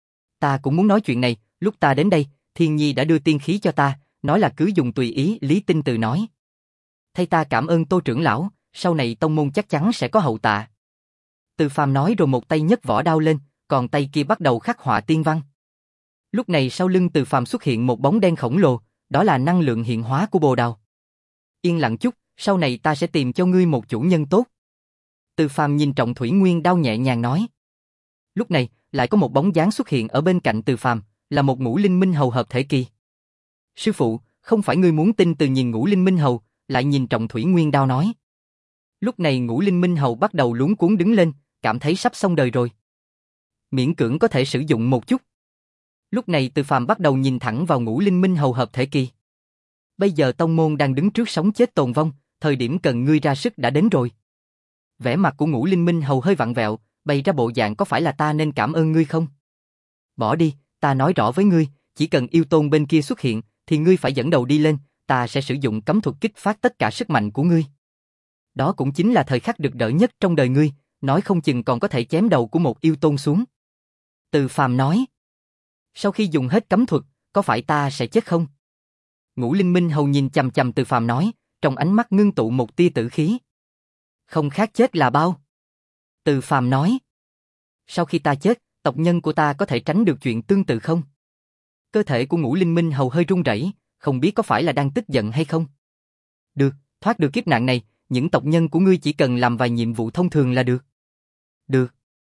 Ta cũng muốn nói chuyện này, lúc ta đến đây, Thiên Nhi đã đưa tiên khí cho ta, nói là cứ dùng tùy ý, Lý Tinh Từ nói. Thay ta cảm ơn Tô trưởng lão, sau này tông môn chắc chắn sẽ có hậu tạ. Từ Phàm nói rồi một tay nhấc vỏ đao lên, còn tay kia bắt đầu khắc họa tiên văn. Lúc này sau lưng Từ Phàm xuất hiện một bóng đen khổng lồ, đó là năng lượng hiện hóa của Bồ Đào. Yên lặng chút, sau này ta sẽ tìm cho ngươi một chủ nhân tốt. Từ Phàm nhìn trọng thủy nguyên đao nhẹ nhàng nói. Lúc này, lại có một bóng dáng xuất hiện ở bên cạnh Từ Phàm, là một ngũ linh minh hầu hợp thể kỳ. Sư phụ, không phải ngươi muốn tin Từ nhìn ngũ linh minh hầu, lại nhìn trọng thủy nguyên đao nói. Lúc này ngũ linh minh hầu bắt đầu luống cuống đứng lên, cảm thấy sắp xong đời rồi. Miễn cưỡng có thể sử dụng một chút. Lúc này Từ Phàm bắt đầu nhìn thẳng vào ngũ linh minh hầu hợp thể kỳ. Bây giờ tông môn đang đứng trước sống chết tồn vong, thời điểm cần ngươi ra sức đã đến rồi. Vẻ mặt của ngũ linh minh hầu hơi vặn vẹo, bày ra bộ dạng có phải là ta nên cảm ơn ngươi không? Bỏ đi, ta nói rõ với ngươi, chỉ cần yêu tôn bên kia xuất hiện, thì ngươi phải dẫn đầu đi lên, ta sẽ sử dụng cấm thuật kích phát tất cả sức mạnh của ngươi. Đó cũng chính là thời khắc được đỡ nhất trong đời ngươi, nói không chừng còn có thể chém đầu của một yêu tôn xuống. Từ Phàm nói. Sau khi dùng hết cấm thuật, có phải ta sẽ chết không? Ngũ linh minh hầu nhìn chằm chằm Từ Phàm nói, trong ánh mắt ngưng tụ một tia tử khí. Không khác chết là bao. Từ Phàm nói. Sau khi ta chết, tộc nhân của ta có thể tránh được chuyện tương tự không? Cơ thể của ngũ linh minh hầu hơi run rẩy, không biết có phải là đang tức giận hay không. Được, thoát được kiếp nạn này, những tộc nhân của ngươi chỉ cần làm vài nhiệm vụ thông thường là được. Được.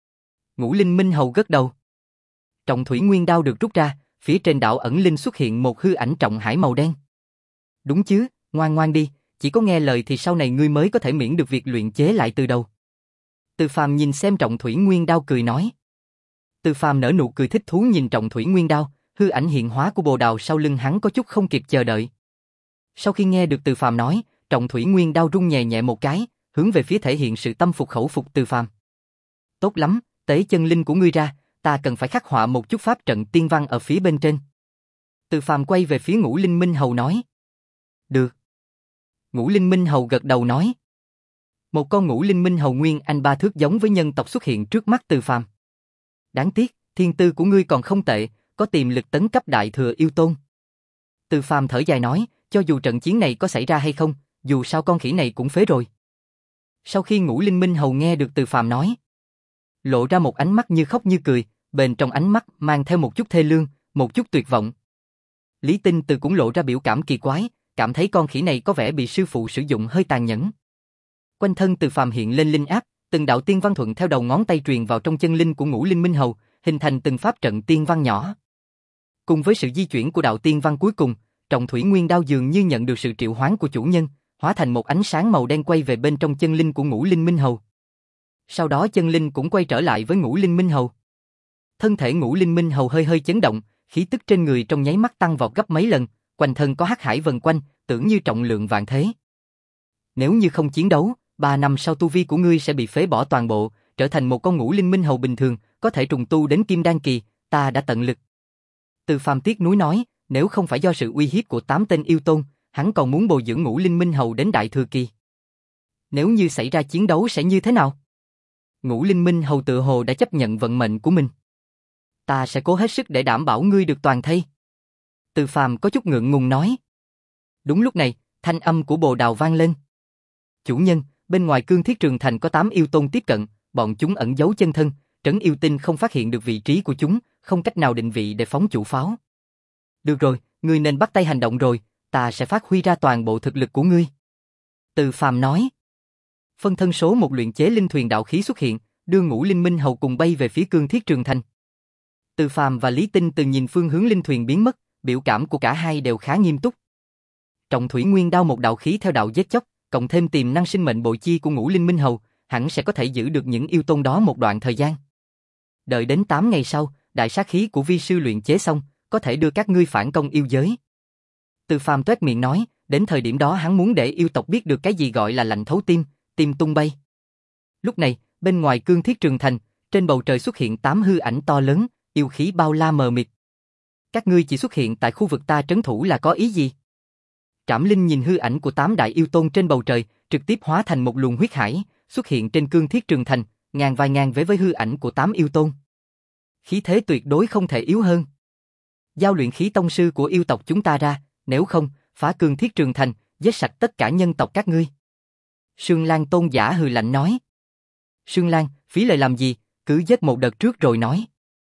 Ngũ linh minh hầu gật đầu. Trọng thủy nguyên đao được rút ra, phía trên đảo ẩn linh xuất hiện một hư ảnh trọng hải màu đen. Đúng chứ, ngoan ngoan đi, chỉ có nghe lời thì sau này ngươi mới có thể miễn được việc luyện chế lại từ đầu. Từ Phàm nhìn xem trọng thủy nguyên đao cười nói. Từ Phàm nở nụ cười thích thú nhìn trọng thủy nguyên đao, hư ảnh hiện hóa của Bồ Đào sau lưng hắn có chút không kịp chờ đợi. Sau khi nghe được Từ Phàm nói, trọng thủy nguyên đao rung nhẹ nhẹ một cái, hướng về phía thể hiện sự tâm phục khẩu phục Từ Phàm. Tốt lắm, tế chân linh của ngươi ra, ta cần phải khắc họa một chút pháp trận tiên văn ở phía bên trên. Từ Phàm quay về phía ngũ linh minh hầu nói. Được. Ngũ linh minh hầu gật đầu nói. Một con ngũ linh minh hầu nguyên anh ba thước giống với nhân tộc xuất hiện trước mắt Từ Phàm. Đáng tiếc, thiên tư của ngươi còn không tệ, có tiềm lực tấn cấp đại thừa yêu tôn. Từ Phàm thở dài nói, cho dù trận chiến này có xảy ra hay không, dù sao con khỉ này cũng phế rồi. Sau khi ngũ linh minh hầu nghe được Từ Phàm nói, lộ ra một ánh mắt như khóc như cười, bên trong ánh mắt mang theo một chút thê lương, một chút tuyệt vọng. Lý Tinh Từ cũng lộ ra biểu cảm kỳ quái, cảm thấy con khỉ này có vẻ bị sư phụ sử dụng hơi tàn nhẫn. Quanh thân Từ Phàm hiện lên linh áp, từng đạo tiên văn thuận theo đầu ngón tay truyền vào trong chân linh của ngũ linh minh hầu, hình thành từng pháp trận tiên văn nhỏ. Cùng với sự di chuyển của đạo tiên văn cuối cùng, trọng thủy nguyên đao dường như nhận được sự triệu hoán của chủ nhân, hóa thành một ánh sáng màu đen quay về bên trong chân linh của Ngũ Linh Minh Hầu. Sau đó chân linh cũng quay trở lại với Ngũ Linh Minh Hầu. Thân thể Ngũ Linh Minh Hầu hơi hơi chấn động, khí tức trên người trong nháy mắt tăng vọt gấp mấy lần, quanh thân có hắc hải vần quanh, tưởng như trọng lượng vạn thế. Nếu như không chiến đấu, ba năm sau tu vi của ngươi sẽ bị phế bỏ toàn bộ, trở thành một con Ngũ Linh Minh Hầu bình thường, có thể trùng tu đến Kim Đan kỳ, ta đã tận lực. Từ Phàm tiếc nuối nói, nếu không phải do sự uy hiếp của tám tên yêu tôn, hắn còn muốn bồi dưỡng Ngũ Linh Minh Hầu đến Đại Thừa kỳ. Nếu như xảy ra chiến đấu sẽ như thế nào? Ngũ Linh Minh Hầu tự hồ đã chấp nhận vận mệnh của mình. Ta sẽ cố hết sức để đảm bảo ngươi được toàn thây. Từ Phàm có chút ngượng ngùng nói. Đúng lúc này, thanh âm của Bồ Đào vang lên. Chủ nhân, bên ngoài Cương Thiết Trường Thành có tám yêu tôn tiếp cận, bọn chúng ẩn giấu chân thân, Trấn Yêu Tinh không phát hiện được vị trí của chúng, không cách nào định vị để phóng chủ pháo. Được rồi, ngươi nên bắt tay hành động rồi, ta sẽ phát huy ra toàn bộ thực lực của ngươi. Từ Phàm nói. Phân thân số một luyện chế linh thuyền đạo khí xuất hiện, đưa Ngũ Linh Minh Hầu cùng bay về phía Cương Thiết Trường Thành. Từ Phàm và Lý Tinh từ nhìn phương hướng linh thuyền biến mất, biểu cảm của cả hai đều khá nghiêm túc. Trọng Thủy Nguyên Đao một đạo khí theo đạo giết chóc, cộng thêm tiềm năng sinh mệnh bội chi của Ngũ Linh Minh Hầu, hẳn sẽ có thể giữ được những yêu tôn đó một đoạn thời gian. Đợi đến tám ngày sau, đại sát khí của vi sư luyện chế xong, có thể đưa các ngươi phản công yêu giới. Từ Phàm toét miệng nói, đến thời điểm đó hắn muốn để yêu tộc biết được cái gì gọi là lạnh thấu tim, tim tung bay. Lúc này, bên ngoài Cương Thiết Trường Thành, trên bầu trời xuất hiện tám hư ảnh to lớn, yêu khí bao la mờ mịt. Các ngươi chỉ xuất hiện tại khu vực ta trấn thủ là có ý gì? Trảm Linh nhìn hư ảnh của tám đại yêu tôn trên bầu trời, trực tiếp hóa thành một luồng huyết hải, xuất hiện trên Cương Thiết Trường Thành, ngàn vai ngàn vế với hư ảnh của tám yêu tôn. Khí thế tuyệt đối không thể yếu hơn. Giao luyện khí tông sư của yêu tộc chúng ta ra, nếu không, phá Cương Thiết Trường Thành, giết sạch tất cả nhân tộc các ngươi. Sương Lan Tôn giả hừ lạnh nói. Sương Lan, phí lời làm gì, cứ giết một đợt trước rồi nói.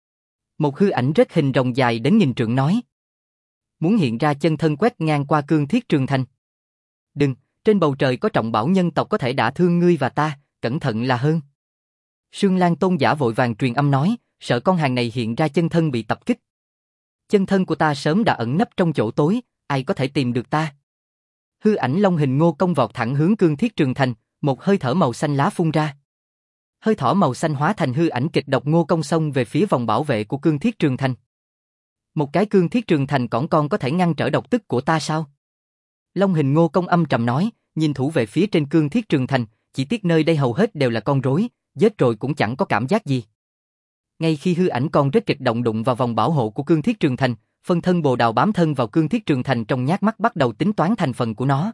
Một hư ảnh rết hình rồng dài đến nghìn trượng nói. Muốn hiện ra chân thân quét ngang qua Cương Thiết Trường Thành. Đừng, trên bầu trời có trọng bảo nhân tộc có thể đả thương ngươi và ta, cẩn thận là hơn. Sương Lan Tôn giả vội vàng truyền âm nói, sợ con hàng này hiện ra chân thân bị tập kích. Chân thân của ta sớm đã ẩn nấp trong chỗ tối, ai có thể tìm được ta. Hư ảnh long hình Ngô Công vọt thẳng hướng Cương Thiết Trường Thành, một hơi thở màu xanh lá phun ra. Hơi thở màu xanh hóa thành hư ảnh kịch độc Ngô Công xông về phía vòng bảo vệ của Cương Thiết Trường Thành. Một cái Cương Thiết Trường Thành cỏn con có thể ngăn trở độc tức của ta sao? Long hình Ngô Công âm trầm nói, nhìn thủ vệ phía trên Cương Thiết Trường Thành, chỉ tiếc nơi đây hầu hết đều là con rối, giết rồi cũng chẳng có cảm giác gì. Ngay khi hư ảnh con rất kịch động đụng vào vòng bảo hộ của Cương Thiết Trường Thành, phân thân Bồ Đào bám thân vào Cương Thiết Trường Thành trong nhát mắt bắt đầu tính toán thành phần của nó.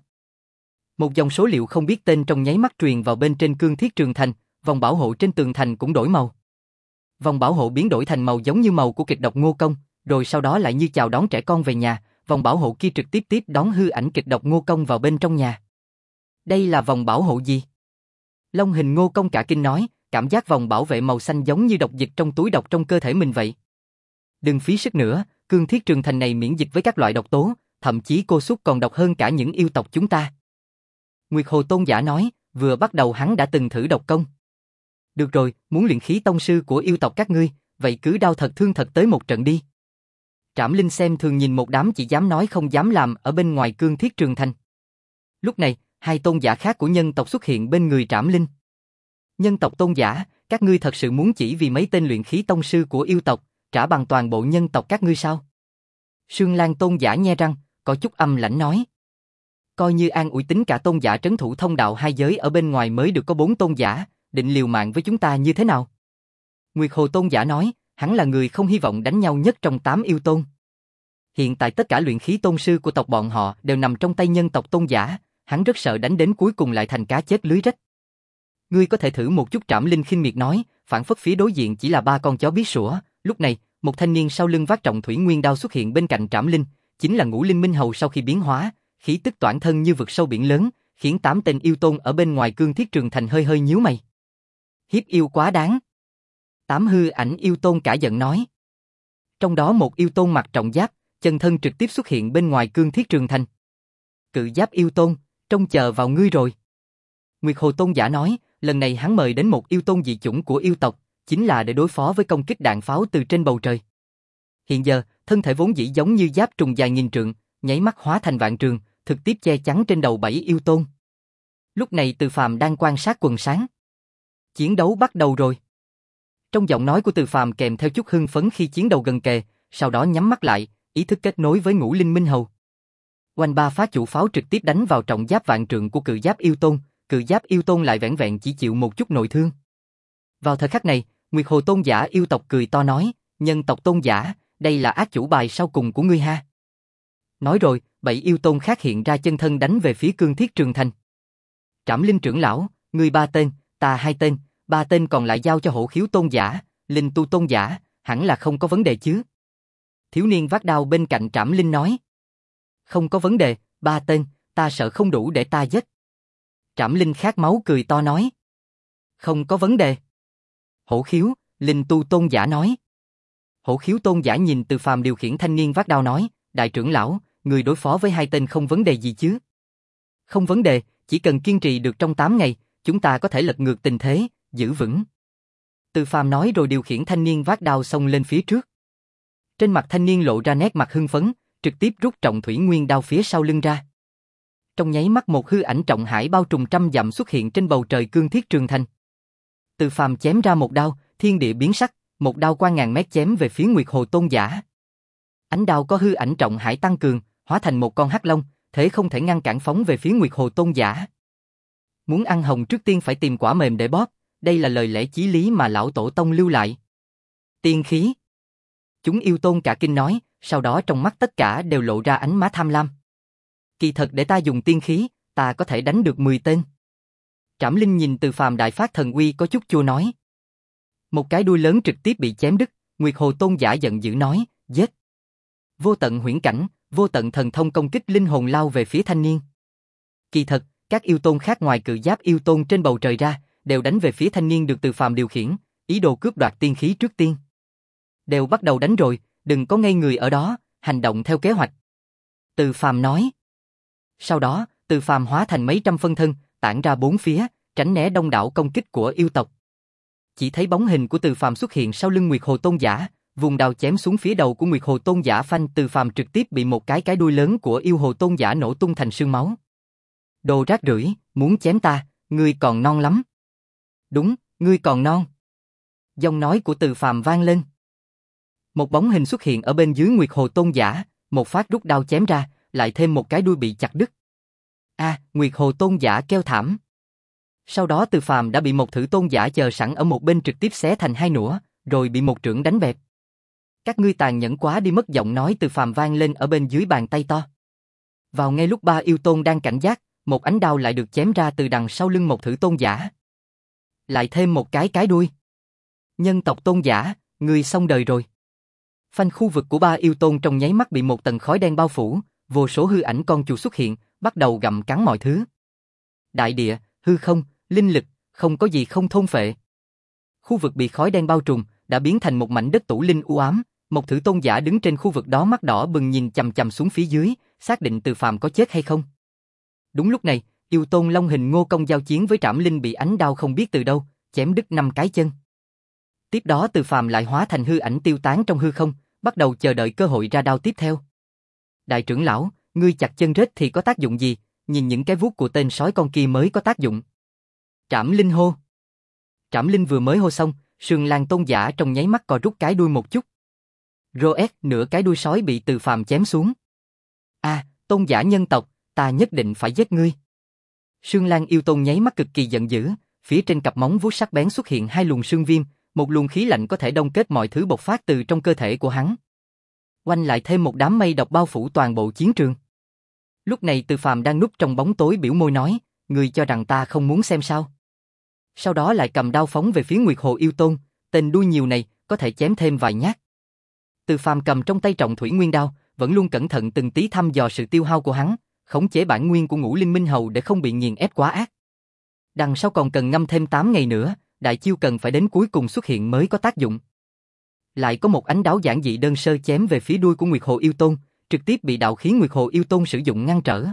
Một dòng số liệu không biết tên trong nháy mắt truyền vào bên trên Cương Thiết Trường Thành, vòng bảo hộ trên tường thành cũng đổi màu. Vòng bảo hộ biến đổi thành màu giống như màu của kịch độc Ngô Công, rồi sau đó lại như chào đón trẻ con về nhà, vòng bảo hộ kia trực tiếp tiếp đón hư ảnh kịch độc Ngô Công vào bên trong nhà. Đây là vòng bảo hộ gì? Long hình Ngô Công cả kinh nói, cảm giác vòng bảo vệ màu xanh giống như độc dịch trong túi độc trong cơ thể mình vậy. Đừng phí sức nữa, Cương Thiết Trường Thành này miễn dịch với các loại độc tố, thậm chí cô súc còn độc hơn cả những yêu tộc chúng ta. Nguyệt Hồ Tôn giả nói, vừa bắt đầu hắn đã từng thử độc công. Được rồi, muốn luyện khí tông sư của yêu tộc các ngươi, vậy cứ đau thật thương thật tới một trận đi. Trảm Linh xem thường nhìn một đám chỉ dám nói không dám làm ở bên ngoài Cương Thiết Trường Thành. Lúc này, hai tôn giả khác của nhân tộc xuất hiện bên người Trảm Linh. Nhân tộc tôn giả, các ngươi thật sự muốn chỉ vì mấy tên luyện khí tông sư của yêu tộc, trả bằng toàn bộ nhân tộc các ngươi sao? Sương Lan tôn giả nhe răng, có chút âm lãnh nói. Coi như an ủi tính cả tôn giả trấn thủ thông đạo hai giới ở bên ngoài mới được có bốn tôn giả, định liều mạng với chúng ta như thế nào? Nguyệt Hồ tôn giả nói, hắn là người không hy vọng đánh nhau nhất trong tám yêu tôn. Hiện tại tất cả luyện khí tôn sư của tộc bọn họ đều nằm trong tay nhân tộc tôn giả, hắn rất sợ đánh đến cuối cùng lại thành cá chết lưới rách. Ngươi có thể thử một chút. Trảm Linh khinh miệt nói, phản phất phía đối diện chỉ là ba con chó biết sủa. Lúc này, một thanh niên sau lưng vác trọng thủy nguyên đao xuất hiện bên cạnh Trảm Linh, chính là Ngũ Linh Minh Hầu sau khi biến hóa, khí tức toản thân như vực sâu biển lớn, khiến tám tên yêu tôn ở bên ngoài Cương Thiết Trường Thành hơi hơi nhíu mày. Hiếp yêu quá đáng. Tám hư ảnh yêu tôn cả giận nói. Trong đó một yêu tôn mặc trọng giáp, chân thân trực tiếp xuất hiện bên ngoài Cương Thiết Trường Thành. Cự giáp yêu tôn, trông chờ vào ngươi rồi. Nguyệt Hồ tôn giả nói, lần này hắn mời đến một yêu tôn dị chủng của yêu tộc, chính là để đối phó với công kích đạn pháo từ trên bầu trời. Hiện giờ, thân thể vốn dĩ giống như giáp trùng dài nghìn trượng, nháy mắt hóa thành vạn trường, thực tiếp che chắn trên đầu bảy yêu tôn. Lúc này Từ Phàm đang quan sát quần sáng. Chiến đấu bắt đầu rồi. Trong giọng nói của Từ Phàm kèm theo chút hưng phấn khi chiến đầu gần kề, sau đó nhắm mắt lại, ý thức kết nối với Ngũ Linh Minh Hầu. Oanh ba phát chủ pháo trực tiếp đánh vào trọng giáp vạn trượng của cự giáp yêu tôn, cự giáp yêu tôn lại vẻn vẹn chỉ chịu một chút nội thương. Vào thời khắc này, Nguyệt Hồ Tôn giả yêu tộc cười to nói, nhân tộc tôn giả, đây là ác chủ bài sau cùng của ngươi ha. Nói rồi, bảy yêu tôn khác hiện ra chân thân đánh về phía Cương Thiết Trường Thành. Trảm Linh trưởng lão, ngươi ba tên, ta hai tên, ba tên còn lại giao cho Hổ Khiếu Tôn giả, Linh Tu Tôn giả, hẳn là không có vấn đề chứ. Thiếu niên vác đao bên cạnh Trảm Linh nói. Không có vấn đề, ba tên, ta sợ không đủ để ta giết. Trảm Linh khát máu cười to nói. Không có vấn đề. Hổ Khiếu, Linh Tu Tôn giả nói. Hổ Khiếu Tôn giả nhìn Từ Phàm điều khiển thanh niên vác đao nói, đại trưởng lão, người đối phó với hai tên không vấn đề gì chứ? Không vấn đề, chỉ cần kiên trì được trong tám ngày, chúng ta có thể lật ngược tình thế, giữ vững. Từ Phàm nói rồi điều khiển thanh niên vác đao xông lên phía trước. Trên mặt thanh niên lộ ra nét mặt hưng phấn, trực tiếp rút trọng thủy nguyên đao phía sau lưng ra. Trong nháy mắt một hư ảnh trọng hải bao trùm trăm dặm xuất hiện trên bầu trời Cương Thiết Trường Thành. Từ Phàm chém ra một đao, thiên địa biến sắc, một đao qua ngàn mét chém về phía Nguyệt Hồ Tôn giả. Ánh đao có hư ảnh trọng hải tăng cường, hóa thành một con hắc long, thế không thể ngăn cản phóng về phía Nguyệt Hồ Tôn giả. Muốn ăn hồng trước tiên phải tìm quả mềm để bóp, đây là lời lẽ chí lý mà lão tổ tông lưu lại. Tiên khí. Chúng yêu tôn cả kinh nói, sau đó trong mắt tất cả đều lộ ra ánh má tham lam. Kỳ thật để ta dùng tiên khí, ta có thể đánh được mười tên. Trảm Linh nhìn Từ Phàm đại phát thần uy có chút chua nói. Một cái đuôi lớn trực tiếp bị chém đứt, Nguyệt Hồ Tôn giả giận dữ nói, giết. Vô tận huyễn cảnh, vô tận thần thông công kích linh hồn lao về phía thanh niên. Kỳ thật, các yêu tôn khác ngoài cự giáp yêu tôn trên bầu trời ra, đều đánh về phía thanh niên được Từ Phàm điều khiển, ý đồ cướp đoạt tiên khí trước tiên. Đều bắt đầu đánh rồi, đừng có ngây người ở đó, hành động theo kế hoạch. Từ Phàm nói. Sau đó, Từ Phàm hóa thành mấy trăm phân thân, tản ra bốn phía, tránh né đông đảo công kích của yêu tộc. Chỉ thấy bóng hình của Từ Phàm xuất hiện sau lưng Nguyệt Hồ Tôn giả, vùng đao chém xuống phía đầu của Nguyệt Hồ Tôn giả phanh. Từ Phàm trực tiếp bị một cái cái đuôi lớn của yêu Hồ Tôn giả nổ tung thành sương máu. Đồ rác rưởi, muốn chém ta, ngươi còn non lắm. Đúng, ngươi còn non. Giọng nói của Từ Phàm vang lên. Một bóng hình xuất hiện ở bên dưới Nguyệt Hồ Tôn giả, một phát rút đao chém ra, lại thêm một cái đuôi bị chặt đứt. A, à, Nguyệt Hồ Tôn giả kêu thảm. Sau đó Từ Phàm đã bị một thử tôn giả chờ sẵn ở một bên trực tiếp xé thành hai nửa, rồi bị một trưởng đánh bẹp. Các ngươi tàn nhẫn quá đi mất. Giọng nói Từ Phàm vang lên ở bên dưới bàn tay to. Vào ngay lúc ba yêu tôn đang cảnh giác, một ánh đao lại được chém ra từ đằng sau lưng một thử tôn giả. Lại thêm một cái cái đuôi. Nhân tộc tôn giả, ngươi xong đời rồi. Phanh khu vực của ba yêu tôn trong nháy mắt bị một tầng khói đen bao phủ, vô số hư ảnh con chuột xuất hiện, bắt đầu gặm cắn mọi thứ. Đại địa, hư không, linh lực, không có gì không thôn phệ. Khu vực bị khói đen bao trùm, đã biến thành một mảnh đất tủ linh u ám, một thử tôn giả đứng trên khu vực đó mắt đỏ bừng nhìn chằm chằm xuống phía dưới, xác định Từ Phàm có chết hay không. Đúng lúc này, yêu tôn long hình Ngô Công giao chiến với Trảm Linh bị ánh đao không biết từ đâu, chém đứt năm cái chân. Tiếp đó Từ Phàm lại hóa thành hư ảnh tiêu tán trong hư không, bắt đầu chờ đợi cơ hội ra đao tiếp theo. Đại trưởng lão, ngươi chặt chân rết thì có tác dụng gì, nhìn những cái vuốt của tên sói con kia mới có tác dụng. Trảm Linh hô. Trảm Linh vừa mới hô xong, Sương Lan tôn giả trong nháy mắt co rút cái đuôi một chút. Roét, nửa cái đuôi sói bị Từ Phàm chém xuống. A, à, tôn giả nhân tộc, ta nhất định phải giết ngươi. Sương Lan yêu tôn nháy mắt cực kỳ giận dữ, phía trên cặp móng vuốt sắc bén xuất hiện hai luồng sương viêm, một luồng khí lạnh có thể đông kết mọi thứ bộc phát từ trong cơ thể của hắn. Quanh lại thêm một đám mây độc bao phủ toàn bộ chiến trường. Lúc này Từ Phàm đang núp trong bóng tối biểu môi nói, ngươi cho rằng ta không muốn xem sao? Sau đó lại cầm đao phóng về phía Nguyệt Hồ yêu tôn, tên đuôi nhiều này có thể chém thêm vài nhát. Từ Phàm cầm trong tay trọng thủy nguyên đao, vẫn luôn cẩn thận từng tí thăm dò sự tiêu hao của hắn, khống chế bản nguyên của Ngũ Linh Minh Hầu để không bị nghiền ép quá ác. Đằng sau còn cần ngâm thêm tám ngày nữa, đại chiêu cần phải đến cuối cùng xuất hiện mới có tác dụng. Lại có một ánh đáo giản dị đơn sơ chém về phía đuôi của Nguyệt Hồ yêu tôn, trực tiếp bị đạo khí Nguyệt Hồ yêu tôn sử dụng ngăn trở.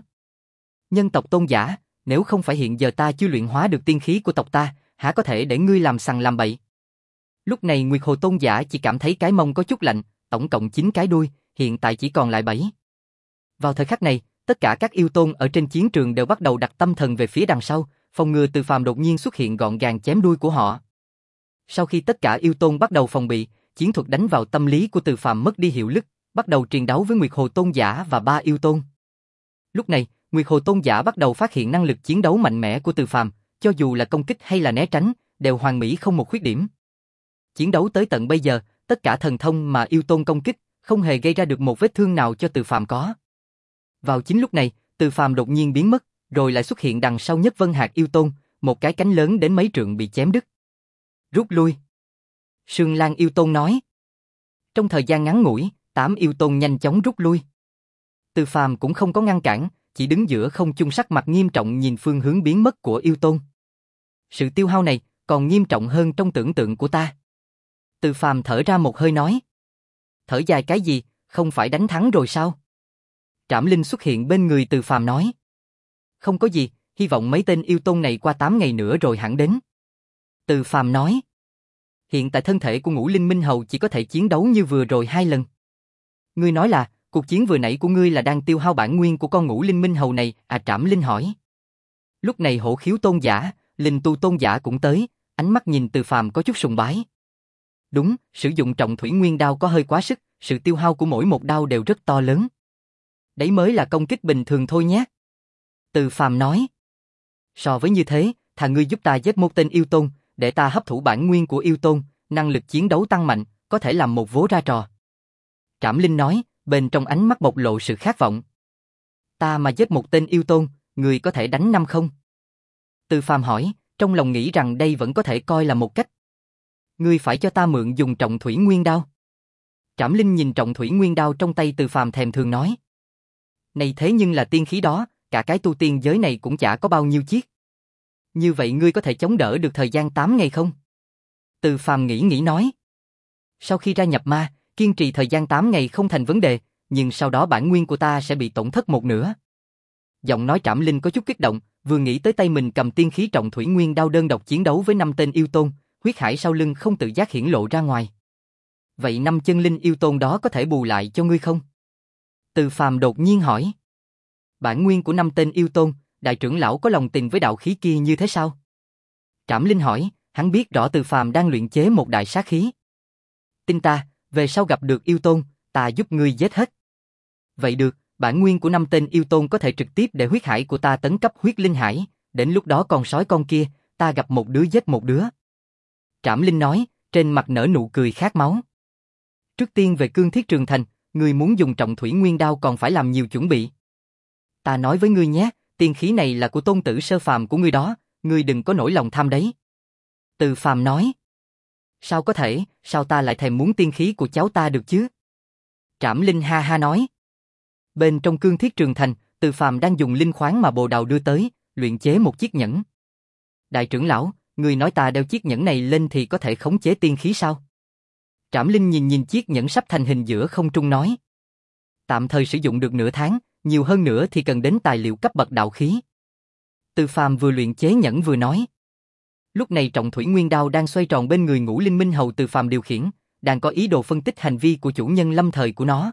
Nhân tộc tôn giả, nếu không phải hiện giờ ta chưa luyện hóa được tiên khí của tộc ta, há có thể để ngươi làm sằng làm bậy. Lúc này Nguyệt Hồ tôn giả chỉ cảm thấy cái mông có chút lạnh, tổng cộng chín cái đuôi, hiện tại chỉ còn lại bảy. Vào thời khắc này, tất cả các yêu tôn ở trên chiến trường đều bắt đầu đặt tâm thần về phía đằng sau, phòng ngừa Từ Phàm đột nhiên xuất hiện gọn gàng chém đuôi của họ. Sau khi tất cả yêu tôn bắt đầu phòng bị, chiến thuật đánh vào tâm lý của Từ Phàm mất đi hiệu lực, bắt đầu triền đấu với Nguyệt Hồ Tôn Giả và ba yêu tôn. Lúc này, Nguyệt Hồ Tôn Giả bắt đầu phát hiện năng lực chiến đấu mạnh mẽ của Từ Phàm, cho dù là công kích hay là né tránh, đều hoàn mỹ không một khuyết điểm. Chiến đấu tới tận bây giờ, tất cả thần thông mà yêu tôn công kích, không hề gây ra được một vết thương nào cho Từ Phàm có. Vào chính lúc này, Từ Phàm đột nhiên biến mất, rồi lại xuất hiện đằng sau Nhất Vân Hạc yêu tôn, một cái cánh lớn đến mấy trượng bị chém đứt. Rút lui. Sương Lan yêu tôn nói. Trong thời gian ngắn ngủi, tám yêu tôn nhanh chóng rút lui. Từ Phàm cũng không có ngăn cản, chỉ đứng giữa không trung sắc mặt nghiêm trọng nhìn phương hướng biến mất của yêu tôn. Sự tiêu hao này còn nghiêm trọng hơn trong tưởng tượng của ta. Từ Phàm thở ra một hơi nói. Thở dài cái gì, không phải đánh thắng rồi sao? Trảm Linh xuất hiện bên người Từ Phàm nói. Không có gì, hy vọng mấy tên yêu tôn này qua tám ngày nữa rồi hẳn đến. Từ Phàm nói. Hiện tại thân thể của Ngũ Linh Minh Hầu chỉ có thể chiến đấu như vừa rồi hai lần. Ngươi nói là, cuộc chiến vừa nãy của ngươi là đang tiêu hao bản nguyên của con Ngũ Linh Minh Hầu này, à? Trảm Linh hỏi. Lúc này Hổ Khiếu Tôn Giả, Linh Tu Tôn Giả cũng tới, ánh mắt nhìn Từ Phàm có chút sùng bái. Đúng, sử dụng Trọng Thủy Nguyên Đao có hơi quá sức, sự tiêu hao của mỗi một đao đều rất to lớn. Đấy mới là công kích bình thường thôi nhé. Từ Phàm nói. So với như thế, thà ngươi giúp ta giết một tên yêu tôn, để ta hấp thụ bản nguyên của yêu tôn, năng lực chiến đấu tăng mạnh, có thể làm một vố ra trò. Trảm Linh nói, bên trong ánh mắt bộc lộ sự khát vọng. Ta mà giết một tên yêu tôn, ngươi có thể đánh năm không? Từ Phàm hỏi, trong lòng nghĩ rằng đây vẫn có thể coi là một cách. Ngươi phải cho ta mượn dùng Trọng Thủy Nguyên Đao. Trảm Linh nhìn Trọng Thủy Nguyên Đao trong tay Từ Phàm thèm thường nói. Này thế nhưng là tiên khí đó, cả cái tu tiên giới này cũng chả có bao nhiêu chiếc. Như vậy ngươi có thể chống đỡ được thời gian tám ngày không? Từ Phàm nghĩ nghĩ nói. Sau khi ra nhập ma, kiên trì thời gian tám ngày không thành vấn đề, nhưng sau đó bản nguyên của ta sẽ bị tổn thất một nửa. Giọng nói Trảm Linh có chút kích động, vừa nghĩ tới tay mình cầm tiên khí Trọng Thủy Nguyên Đao đơn độc chiến đấu với năm tên yêu tôn, huyết hải sau lưng không tự giác hiển lộ ra ngoài. Vậy năm chân linh yêu tôn đó có thể bù lại cho ngươi không? Từ Phàm đột nhiên hỏi. Bản nguyên của năm tên yêu tôn, đại trưởng lão có lòng tình với đạo khí kia như thế sao? Trảm Linh hỏi, hắn biết rõ Từ Phàm đang luyện chế một đại sát khí. Tin ta, về sau gặp được yêu tôn, ta giúp ngươi giết hết. Vậy được, bản nguyên của năm tên yêu tôn có thể trực tiếp để huyết hải của ta tấn cấp huyết linh hải, đến lúc đó con sói con kia, ta gặp một đứa giết một đứa. Trảm Linh nói, trên mặt nở nụ cười khát máu. Trước tiên về Cương Thiết Trường Thành, ngươi muốn dùng Trọng Thủy Nguyên Đao còn phải làm nhiều chuẩn bị. Ta nói với ngươi nhé, tiên khí này là của tôn tử Sơ Phàm của ngươi đó, ngươi đừng có nổi lòng tham đấy. Từ Phàm nói. Sao có thể, sao ta lại thèm muốn tiên khí của cháu ta được chứ? Trảm Linh ha ha nói. Bên trong Cương Thiết Trường Thành, Từ Phàm đang dùng linh khoáng mà Bồ Đào đưa tới, luyện chế một chiếc nhẫn. Đại trưởng lão, ngươi nói ta đeo chiếc nhẫn này lên thì có thể khống chế tiên khí sao? Trảm Linh nhìn nhìn chiếc nhẫn sắp thành hình giữa không trung nói. Tạm thời sử dụng được nửa tháng, nhiều hơn nữa thì cần đến tài liệu cấp bậc đạo khí. Từ Phàm vừa luyện chế nhẫn vừa nói. Lúc này Trọng Thủy Nguyên Đao đang xoay tròn bên người Ngũ Linh Minh Hầu Từ Phàm điều khiển, đang có ý đồ phân tích hành vi của chủ nhân lâm thời của nó.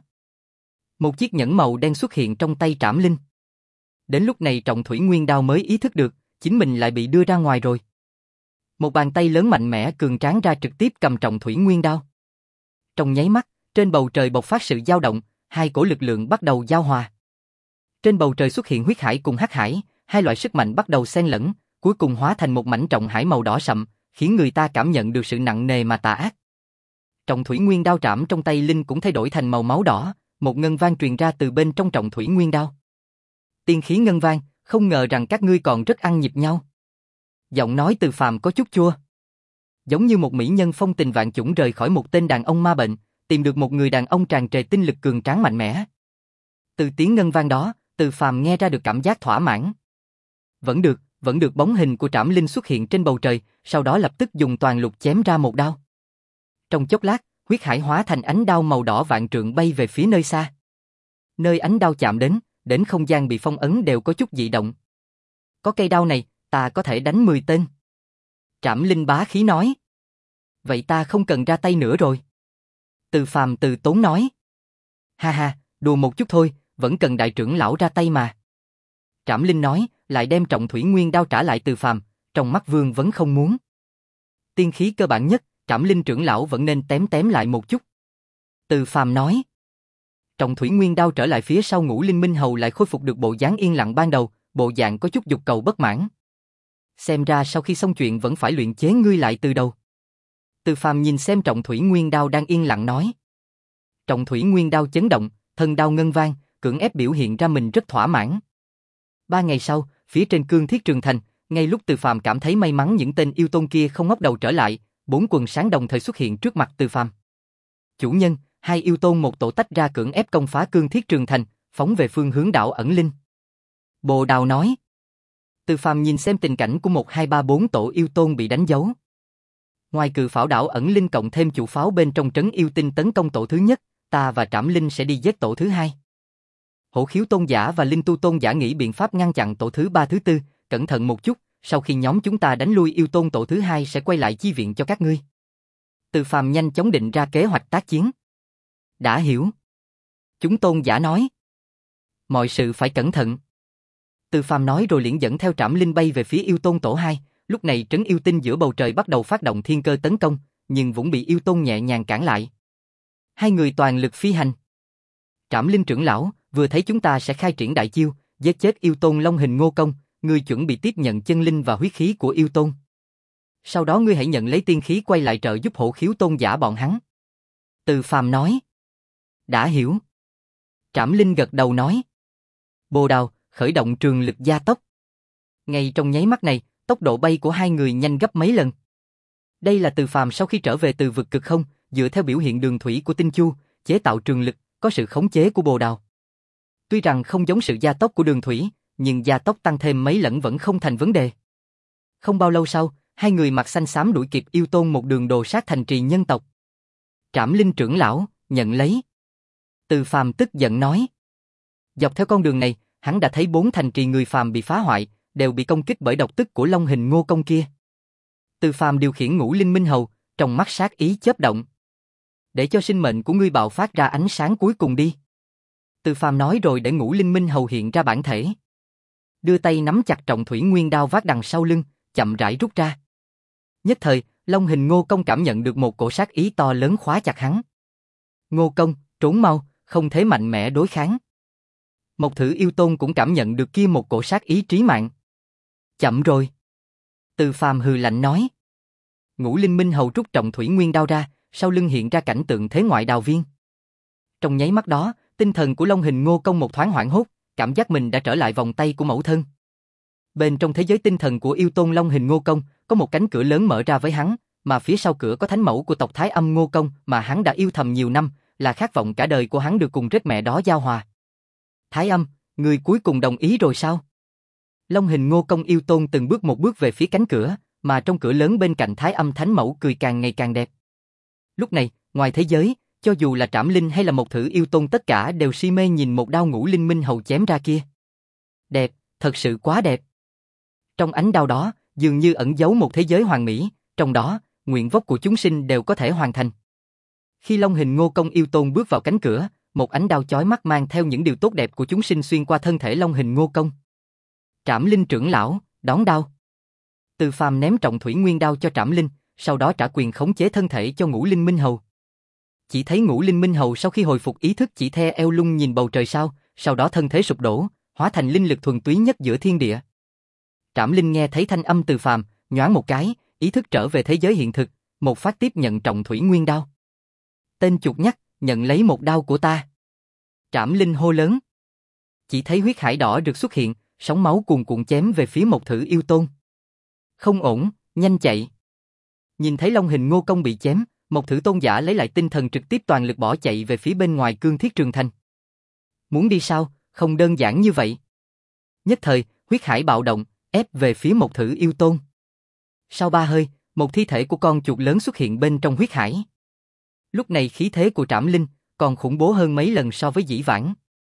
Một chiếc nhẫn màu đen xuất hiện trong tay Trảm Linh. Đến lúc này Trọng Thủy Nguyên Đao mới ý thức được, chính mình lại bị đưa ra ngoài rồi. Một bàn tay lớn mạnh mẽ cường tráng ra trực tiếp cầm Trọng Thủy Nguyên Đao. Trong nháy mắt, trên bầu trời bộc phát sự dao động, hai cổ lực lượng bắt đầu giao hòa. Trên bầu trời xuất hiện huyết hải cùng hắc hải, hai loại sức mạnh bắt đầu xen lẫn, cuối cùng hóa thành một mảnh trọng hải màu đỏ sậm, khiến người ta cảm nhận được sự nặng nề mà tà ác. Trọng Thủy Nguyên Đao trảm trong tay Linh cũng thay đổi thành màu máu đỏ, một ngân vang truyền ra từ bên trong Trọng Thủy Nguyên Đao. Tiên khí ngân vang, không ngờ rằng các ngươi còn rất ăn nhịp nhau. Giọng nói Từ Phàm có chút chua. Giống như một mỹ nhân phong tình vạn chủng rời khỏi một tên đàn ông ma bệnh, tìm được một người đàn ông tràn trề tinh lực cường tráng mạnh mẽ. Từ tiếng ngân vang đó, Từ Phàm nghe ra được cảm giác thỏa mãn. Vẫn được, vẫn được. Bóng hình của Trảm Linh xuất hiện trên bầu trời, sau đó lập tức dùng toàn lực chém ra một đao. Trong chốc lát, huyết hải hóa thành ánh đao màu đỏ vạn trượng bay về phía nơi xa. Nơi ánh đao chạm đến, đến không gian bị phong ấn đều có chút dị động. Có cây đao này, ta có thể đánh mười tên. Trảm Linh bá khí nói. Vậy ta không cần ra tay nữa rồi. Từ Phàm từ tốn nói. Ha ha, đùa một chút thôi, vẫn cần đại trưởng lão ra tay mà. Trảm Linh nói, lại đem trọng thủy nguyên đao trả lại Từ Phàm, trong mắt Vương vẫn không muốn. Tiên khí cơ bản nhất, Trảm Linh trưởng lão vẫn nên tém tém lại một chút. Từ Phàm nói. Trọng thủy nguyên đao trở lại phía sau Ngũ Linh Minh Hầu lại khôi phục được bộ dáng yên lặng ban đầu, bộ dạng có chút dục cầu bất mãn. Xem ra sau khi xong chuyện vẫn phải luyện chế ngươi lại từ đầu. Từ Phàm nhìn xem trọng thủy nguyên đao đang yên lặng nói. Trọng thủy nguyên đao chấn động, thân đao ngân vang, cưỡng ép biểu hiện ra mình rất thỏa mãn. Ba ngày sau, phía trên Cương Thiết Trường Thành, ngay lúc Từ Phàm cảm thấy may mắn những tên yêu tôn kia không ngóc đầu trở lại, bốn quần sáng đồng thời xuất hiện trước mặt Từ Phàm. Chủ nhân, hai yêu tôn một tổ tách ra cưỡng ép công phá Cương Thiết Trường Thành, phóng về phương hướng đảo ẩn linh. Bồ Đào nói. Từ Phàm nhìn xem tình cảnh của một hai ba bốn tổ yêu tôn bị đánh dấu. Ngoài cự pháo đảo ẩn linh cộng thêm chủ pháo bên trong trấn yêu tinh tấn công tổ thứ nhất, ta và Trảm Linh sẽ đi giết tổ thứ hai. Hổ khiếu tôn giả và linh tu tôn giả nghĩ biện pháp ngăn chặn tổ thứ ba thứ tư, cẩn thận một chút, sau khi nhóm chúng ta đánh lui yêu tôn tổ thứ hai sẽ quay lại chi viện cho các ngươi. Từ Phàm nhanh chóng định ra kế hoạch tác chiến. Đã hiểu. Chúng tôn giả nói. Mọi sự phải cẩn thận. Từ Phàm nói rồi liền dẫn theo Trảm Linh bay về phía yêu tôn tổ hai, lúc này trấn yêu tinh giữa bầu trời bắt đầu phát động thiên cơ tấn công, nhưng vẫn bị yêu tôn nhẹ nhàng cản lại. Hai người toàn lực phi hành. Trảm Linh trưởng lão, vừa thấy chúng ta sẽ khai triển đại chiêu, giết chết yêu tôn Long Hình Ngô Công, ngươi chuẩn bị tiếp nhận chân linh và huyết khí của yêu tôn. Sau đó ngươi hãy nhận lấy tiên khí quay lại trợ giúp hổ khiếu tôn giả bọn hắn. Từ Phàm nói. Đã hiểu. Trảm Linh gật đầu nói. Bồ Đào, khởi động trường lực gia tốc. Ngay trong nháy mắt này, tốc độ bay của hai người nhanh gấp mấy lần. Đây là Từ Phàm sau khi trở về từ vực cực không, dựa theo biểu hiện đường thủy của Tinh Chu, chế tạo trường lực, có sự khống chế của Bồ Đào. Tuy rằng không giống sự gia tốc của đường thủy, nhưng gia tốc tăng thêm mấy lần vẫn không thành vấn đề. Không bao lâu sau, hai người mặc xanh xám đuổi kịp yêu tôn một đường đồ sát thành trì nhân tộc. Trảm Linh trưởng lão, nhận lấy. Từ Phàm tức giận nói. Dọc theo con đường này, hắn đã thấy bốn thành trì người phàm bị phá hoại, đều bị công kích bởi độc tức của Long Hình Ngô Công kia. Từ Phàm điều khiển Ngũ Linh Minh Hầu, trong mắt sát ý chớp động. Để cho sinh mệnh của ngươi bạo phát ra ánh sáng cuối cùng đi. Từ Phàm nói rồi để Ngũ Linh Minh Hầu hiện ra bản thể. Đưa tay nắm chặt trọng thủy nguyên đao vác đằng sau lưng, chậm rãi rút ra. Nhất thời, Long Hình Ngô Công cảm nhận được một cổ sát ý to lớn khóa chặt hắn. Ngô Công, trốn mau, không thể mạnh mẽ đối kháng. Một thử yêu tôn cũng cảm nhận được kia một cổ sát ý trí mạng. Chậm rồi. Từ Phàm hừ lạnh nói. Ngũ Linh Minh Hầu rút trọng thủy nguyên đao ra, sau lưng hiện ra cảnh tượng thế ngoại đào viên. Trong nháy mắt đó, tinh thần của Long Hình Ngô Công một thoáng hoảng hốt, cảm giác mình đã trở lại vòng tay của mẫu thân. Bên trong thế giới tinh thần của yêu tôn Long Hình Ngô Công, có một cánh cửa lớn mở ra với hắn, mà phía sau cửa có thánh mẫu của tộc Thái Âm Ngô Công mà hắn đã yêu thầm nhiều năm, là khát vọng cả đời của hắn được cùng rết mẹ đó giao hòa. Thái Âm, người cuối cùng đồng ý rồi sao? Long Hình Ngô Công yêu tôn từng bước một bước về phía cánh cửa, mà trong cửa lớn bên cạnh Thái Âm thánh mẫu cười càng ngày càng đẹp. Lúc này, ngoài thế giới, cho dù là Trảm Linh hay là một thử yêu tôn tất cả đều si mê nhìn một đao Ngũ Linh Minh Hầu chém ra kia. Đẹp, thật sự quá đẹp. Trong ánh đao đó, dường như ẩn giấu một thế giới hoàn mỹ, trong đó, nguyện vọng của chúng sinh đều có thể hoàn thành. Khi Long Hình Ngô Công yêu tôn bước vào cánh cửa, một ánh đao chói mắt mang theo những điều tốt đẹp của chúng sinh xuyên qua thân thể Long Hình Ngô Công. Trảm Linh trưởng lão, đón đao. Từ Phàm ném trọng thủy nguyên đao cho Trảm Linh, sau đó trả quyền khống chế thân thể cho Ngũ Linh Minh Hầu. Chỉ thấy Ngũ Linh Minh Hầu sau khi hồi phục ý thức chỉ the eo lung nhìn bầu trời sao, sau đó thân thế sụp đổ, hóa thành linh lực thuần túy nhất giữa thiên địa. Trảm Linh nghe thấy thanh âm Từ Phàm, nhoáng một cái, ý thức trở về thế giới hiện thực, một phát tiếp nhận trọng thủy nguyên đao. Tên chuột nhắt, nhận lấy một đao của ta. Trảm Linh hô lớn. Chỉ thấy huyết hải đỏ được xuất hiện, sóng máu cuồn cuộn chém về phía một thử yêu tôn. Không ổn, nhanh chạy. Nhìn thấy Long Hình Ngô Công bị chém, một thử tôn giả lấy lại tinh thần trực tiếp toàn lực bỏ chạy về phía bên ngoài Cương Thiết Trường Thành. Muốn đi sao, không đơn giản như vậy. Nhất thời, huyết hải bạo động, ép về phía một thử yêu tôn. Sau ba hơi, một thi thể của con chuột lớn xuất hiện bên trong huyết hải. Lúc này khí thế của Trảm Linh còn khủng bố hơn mấy lần so với dĩ vãng.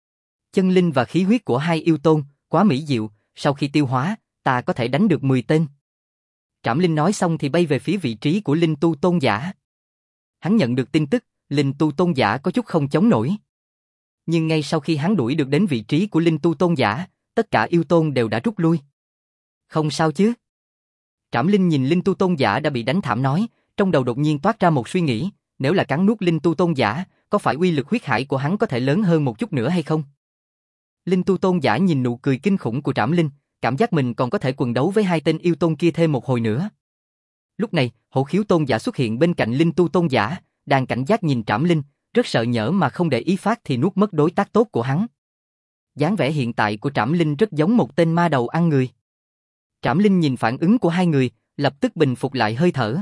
Chân linh và khí huyết của hai yêu tôn quá mỹ diệu, sau khi tiêu hóa, ta có thể đánh được mười tên. Trảm Linh nói xong thì bay về phía vị trí của linh tu tôn giả. Hắn nhận được tin tức, linh tu tôn giả có chút không chống nổi. nhưng ngay sau khi hắn đuổi được đến vị trí của linh tu tôn giả, tất cả yêu tôn đều đã rút lui. Không sao chứ? Trảm Linh nhìn linh tu tôn giả đã bị đánh thảm nói, trong đầu đột nhiên toát ra một suy nghĩ, nếu là cắn nuốt linh tu tôn giả, có phải uy lực huyết hải của hắn có thể lớn hơn một chút nữa hay không? Linh tu tôn giả nhìn nụ cười kinh khủng của Trảm Linh, cảm giác mình còn có thể quần đấu với hai tên yêu tôn kia thêm một hồi nữa. Lúc này, Hổ Khiếu tôn giả xuất hiện bên cạnh linh tu tôn giả, đang cảnh giác nhìn Trảm Linh, rất sợ nhỡ mà không để ý phát thì nuốt mất đối tác tốt của hắn. Dáng vẻ hiện tại của Trảm Linh rất giống một tên ma đầu ăn người. Trảm Linh nhìn phản ứng của hai người, lập tức bình phục lại hơi thở.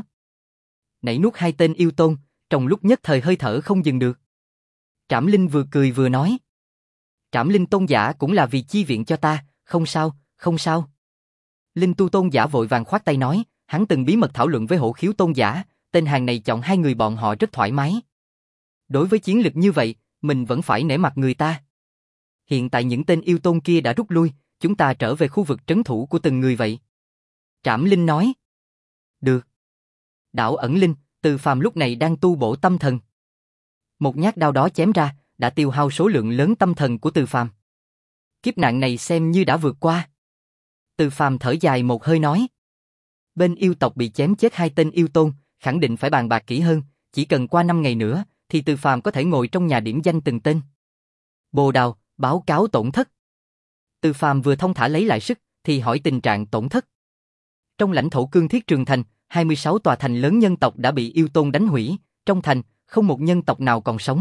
Nảy nuốt hai tên yêu tôn, trong lúc nhất thời hơi thở không dừng được. Trảm Linh vừa cười vừa nói. Trảm Linh tôn giả cũng là vì chi viện cho ta, không sao, không sao. Linh tu tôn giả vội vàng khoát tay nói, hắn từng bí mật thảo luận với Hổ Khiếu tôn giả, tên hàng này chọn hai người bọn họ rất thoải mái. Đối với chiến lực như vậy, mình vẫn phải nể mặt người ta. Hiện tại những tên yêu tôn kia đã rút lui, chúng ta trở về khu vực trấn thủ của từng người vậy. Trảm Linh nói. Được. Đảo ẩn linh, Từ Phàm lúc này đang tu bổ tâm thần. Một nhát đao đó chém ra, đã tiêu hao số lượng lớn tâm thần của Từ Phàm. Kiếp nạn này xem như đã vượt qua. Từ Phàm thở dài một hơi nói. Bên yêu tộc bị chém chết hai tên yêu tôn, khẳng định phải bàn bạc kỹ hơn, chỉ cần qua năm ngày nữa, thì Từ Phàm có thể ngồi trong nhà điểm danh từng tên. Bồ Đào, báo cáo tổn thất. Từ Phàm vừa thông thả lấy lại sức, thì hỏi tình trạng tổn thất. Trong lãnh thổ Cương Thiết Trường Thành, hai mươi sáu tòa thành lớn nhân tộc đã bị yêu tôn đánh hủy, trong thành, không một nhân tộc nào còn sống.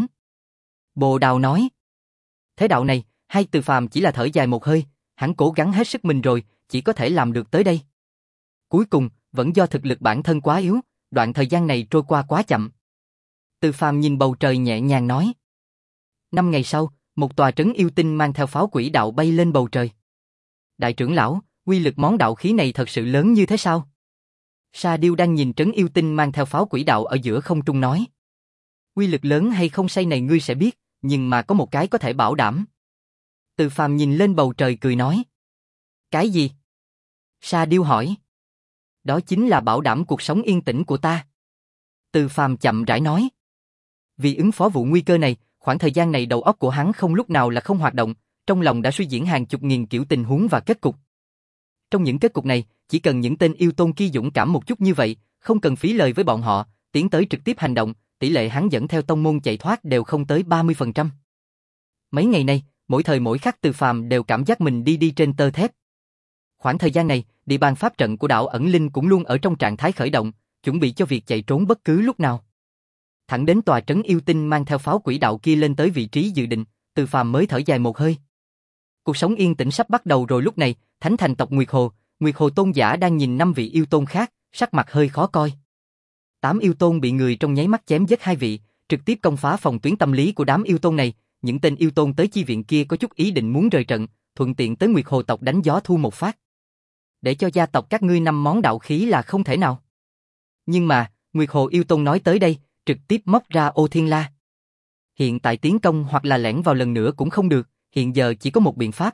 Bồ Đào nói. Thế đạo này, hay Từ Phàm chỉ là thở dài một hơi, hắn cố gắng hết sức mình rồi, chỉ có thể làm được tới đây. Cuối cùng, vẫn do thực lực bản thân quá yếu, đoạn thời gian này trôi qua quá chậm. Từ Phàm nhìn bầu trời nhẹ nhàng nói. Năm ngày sau, một tòa trấn yêu tinh mang theo pháo quỷ đạo bay lên bầu trời. Đại trưởng lão, uy lực món đạo khí này thật sự lớn như thế sao? Sa Điêu đang nhìn trấn yêu tinh mang theo pháo quỷ đạo ở giữa không trung nói. Uy lực lớn hay không say này ngươi sẽ biết, nhưng mà có một cái có thể bảo đảm. Từ Phàm nhìn lên bầu trời cười nói. Cái gì? Sa Điêu hỏi. Đó chính là bảo đảm cuộc sống yên tĩnh của ta. Từ Phàm chậm rãi nói. Vì ứng phó vụ nguy cơ này, khoảng thời gian này đầu óc của hắn không lúc nào là không hoạt động, trong lòng đã suy diễn hàng chục nghìn kiểu tình huống và kết cục. Trong những kết cục này, chỉ cần những tên yêu tôn kia dũng cảm một chút như vậy, không cần phí lời với bọn họ, tiến tới trực tiếp hành động, tỷ lệ hắn dẫn theo tông môn chạy thoát đều không tới ba mươi phần trăm. Mấy ngày nay, mỗi thời mỗi khắc Từ Phàm đều cảm giác mình đi đi trên tơ thép. Khoảng thời gian này, địa bàn pháp trận của đảo ẩn linh cũng luôn ở trong trạng thái khởi động, chuẩn bị cho việc chạy trốn bất cứ lúc nào. Thẳng đến tòa trấn yêu tinh mang theo pháo quỷ đạo kia lên tới vị trí dự định, Từ Phàm mới thở dài một hơi. Cuộc sống yên tĩnh sắp bắt đầu rồi. Lúc này, Thánh thành tộc Nguyệt Hồ, Nguyệt Hồ tôn giả đang nhìn năm vị yêu tôn khác, sắc mặt hơi khó coi. Tám yêu tôn bị người trong nháy mắt chém giết hai vị, trực tiếp công phá phòng tuyến tâm lý của đám yêu tôn này. Những tên yêu tôn tới chi viện kia có chút ý định muốn rời trận, thuận tiện tới Nguyệt Hồ tộc đánh gió thu một phát. Để cho gia tộc các ngươi năm món đạo khí là không thể nào. Nhưng mà, Nguyệt Hồ yêu tôn nói tới đây, trực tiếp móc ra Ô Thiên La. Hiện tại tiến công hoặc là lẻn vào lần nữa cũng không được, hiện giờ chỉ có một biện pháp.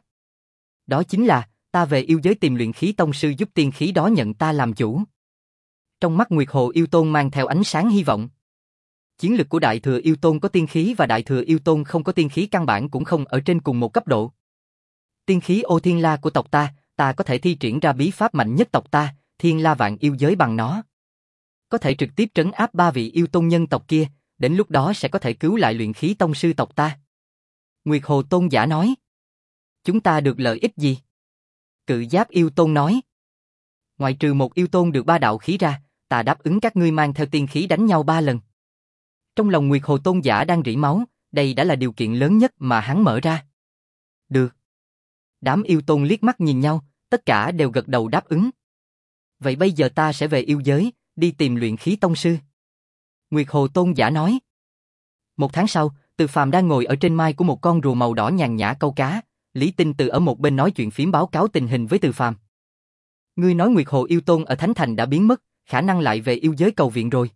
Đó chính là, ta về yêu giới tìm luyện khí tông sư giúp tiên khí đó nhận ta làm chủ. Trong mắt Nguyệt Hồ yêu tôn mang theo ánh sáng hy vọng. Chiến lực của Đại Thừa yêu tôn có tiên khí và Đại Thừa yêu tôn không có tiên khí căn bản cũng không ở trên cùng một cấp độ. Tiên khí Ô Thiên La của tộc ta, ta có thể thi triển ra bí pháp mạnh nhất tộc ta, Thiên La Vạn Yêu Giới bằng nó. Có thể trực tiếp trấn áp ba vị yêu tôn nhân tộc kia, đến lúc đó sẽ có thể cứu lại luyện khí tông sư tộc ta. Nguyệt Hồ tôn giả nói. Chúng ta được lợi ích gì? Cự Giáp yêu tôn nói. Ngoại trừ một yêu tôn được ba đạo khí ra, ta đáp ứng các ngươi mang theo tiên khí đánh nhau ba lần. Trong lòng Nguyệt Hồ tôn giả đang rỉ máu, đây đã là điều kiện lớn nhất mà hắn mở ra. Được. Đám yêu tôn liếc mắt nhìn nhau, tất cả đều gật đầu đáp ứng. Vậy bây giờ ta sẽ về yêu giới, đi tìm luyện khí tông sư. Nguyệt Hồ tôn giả nói. Một tháng sau, Từ Phàm đang ngồi ở trên mai của một con rùa màu đỏ nhàn nhã câu cá, Lý Tinh Từ ở một bên nói chuyện phím báo cáo tình hình với Từ Phàm. Ngươi nói Nguyệt Hồ yêu tôn ở Thánh Thành đã biến mất, khả năng lại về yêu giới cầu viện rồi.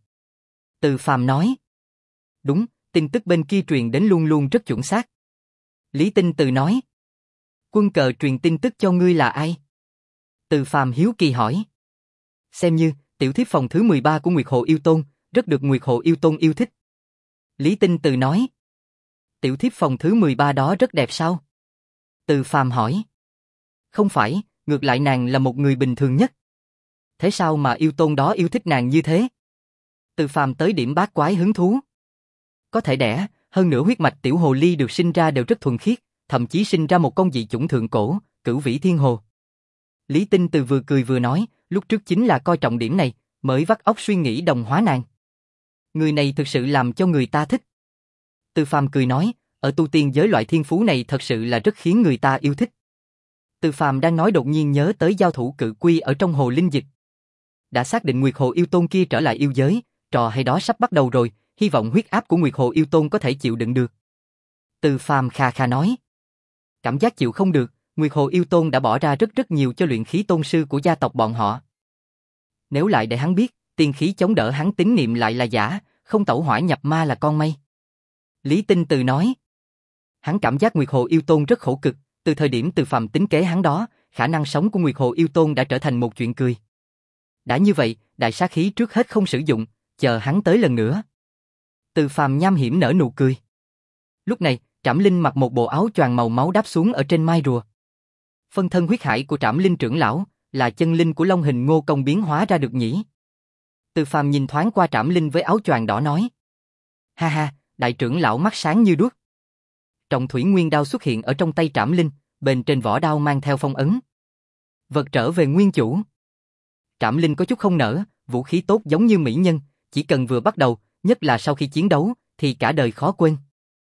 Từ Phàm nói. Đúng, tin tức bên kia truyền đến luôn luôn rất chuẩn xác. Lý Tinh Từ nói. Quân cờ truyền tin tức cho ngươi là ai? Từ Phàm hiếu kỳ hỏi. Xem như, tiểu thiếp phòng thứ mười ba của Nguyệt Hồ yêu tôn, rất được Nguyệt Hồ yêu tôn yêu thích. Lý Tinh Từ nói. Tiểu thiếp phòng thứ mười ba đó rất đẹp sao? Từ Phàm hỏi. Không phải, ngược lại nàng là một người bình thường nhất. Thế sao mà yêu tôn đó yêu thích nàng như thế? Từ Phàm tới điểm bát quái hứng thú. Có thể đẻ, hơn nữa huyết mạch tiểu hồ ly được sinh ra đều rất thuần khiết, thậm chí sinh ra một con dị chủng thượng cổ, Cửu Vĩ Thiên Hồ. Lý Tinh Từ vừa cười vừa nói, lúc trước chính là coi trọng điểm này, mới vắt óc suy nghĩ đồng hóa nàng. Người này thực sự làm cho người ta thích. Từ Phàm cười nói, ở tu tiên giới loại thiên phú này thật sự là rất khiến người ta yêu thích. Từ Phàm đang nói đột nhiên nhớ tới giao thủ cự quy ở trong hồ linh dịch. Đã xác định Nguyệt Hồ yêu tôn kia trở lại yêu giới, trò hay đó sắp bắt đầu rồi, hy vọng huyết áp của Nguyệt Hồ yêu tôn có thể chịu đựng được. Từ Phàm kha kha nói. Cảm giác chịu không được, Nguyệt Hồ yêu tôn đã bỏ ra rất rất nhiều cho luyện khí tôn sư của gia tộc bọn họ. Nếu lại để hắn biết, tiên khí chống đỡ hắn tín niệm lại là giả, không tẩu hỏa nhập ma là con mây. Lý Tinh Từ nói. Hắn cảm giác Nguyệt Hồ yêu tôn rất khổ cực, từ thời điểm Từ Phàm tính kế hắn đó, khả năng sống của Nguyệt Hồ yêu tôn đã trở thành một chuyện cười. Đã như vậy, đại sát khí trước hết không sử dụng, chờ hắn tới lần nữa. Từ Phàm nham hiểm nở nụ cười. Lúc này, Trảm Linh mặc một bộ áo choàng màu máu đáp xuống ở trên mai rùa. Phân thân huyết hải của Trảm Linh trưởng lão, là chân linh của Long Hình Ngô Công biến hóa ra được nhỉ? Từ Phàm nhìn thoáng qua Trảm Linh với áo choàng đỏ nói. Ha ha, đại trưởng lão mắt sáng như đuốc. Trọng thủy nguyên đao xuất hiện ở trong tay Trảm Linh, bên trên vỏ đao mang theo phong ấn. Vật trở về nguyên chủ. Trảm Linh có chút không nỡ, vũ khí tốt giống như mỹ nhân, chỉ cần vừa bắt đầu, nhất là sau khi chiến đấu, thì cả đời khó quên.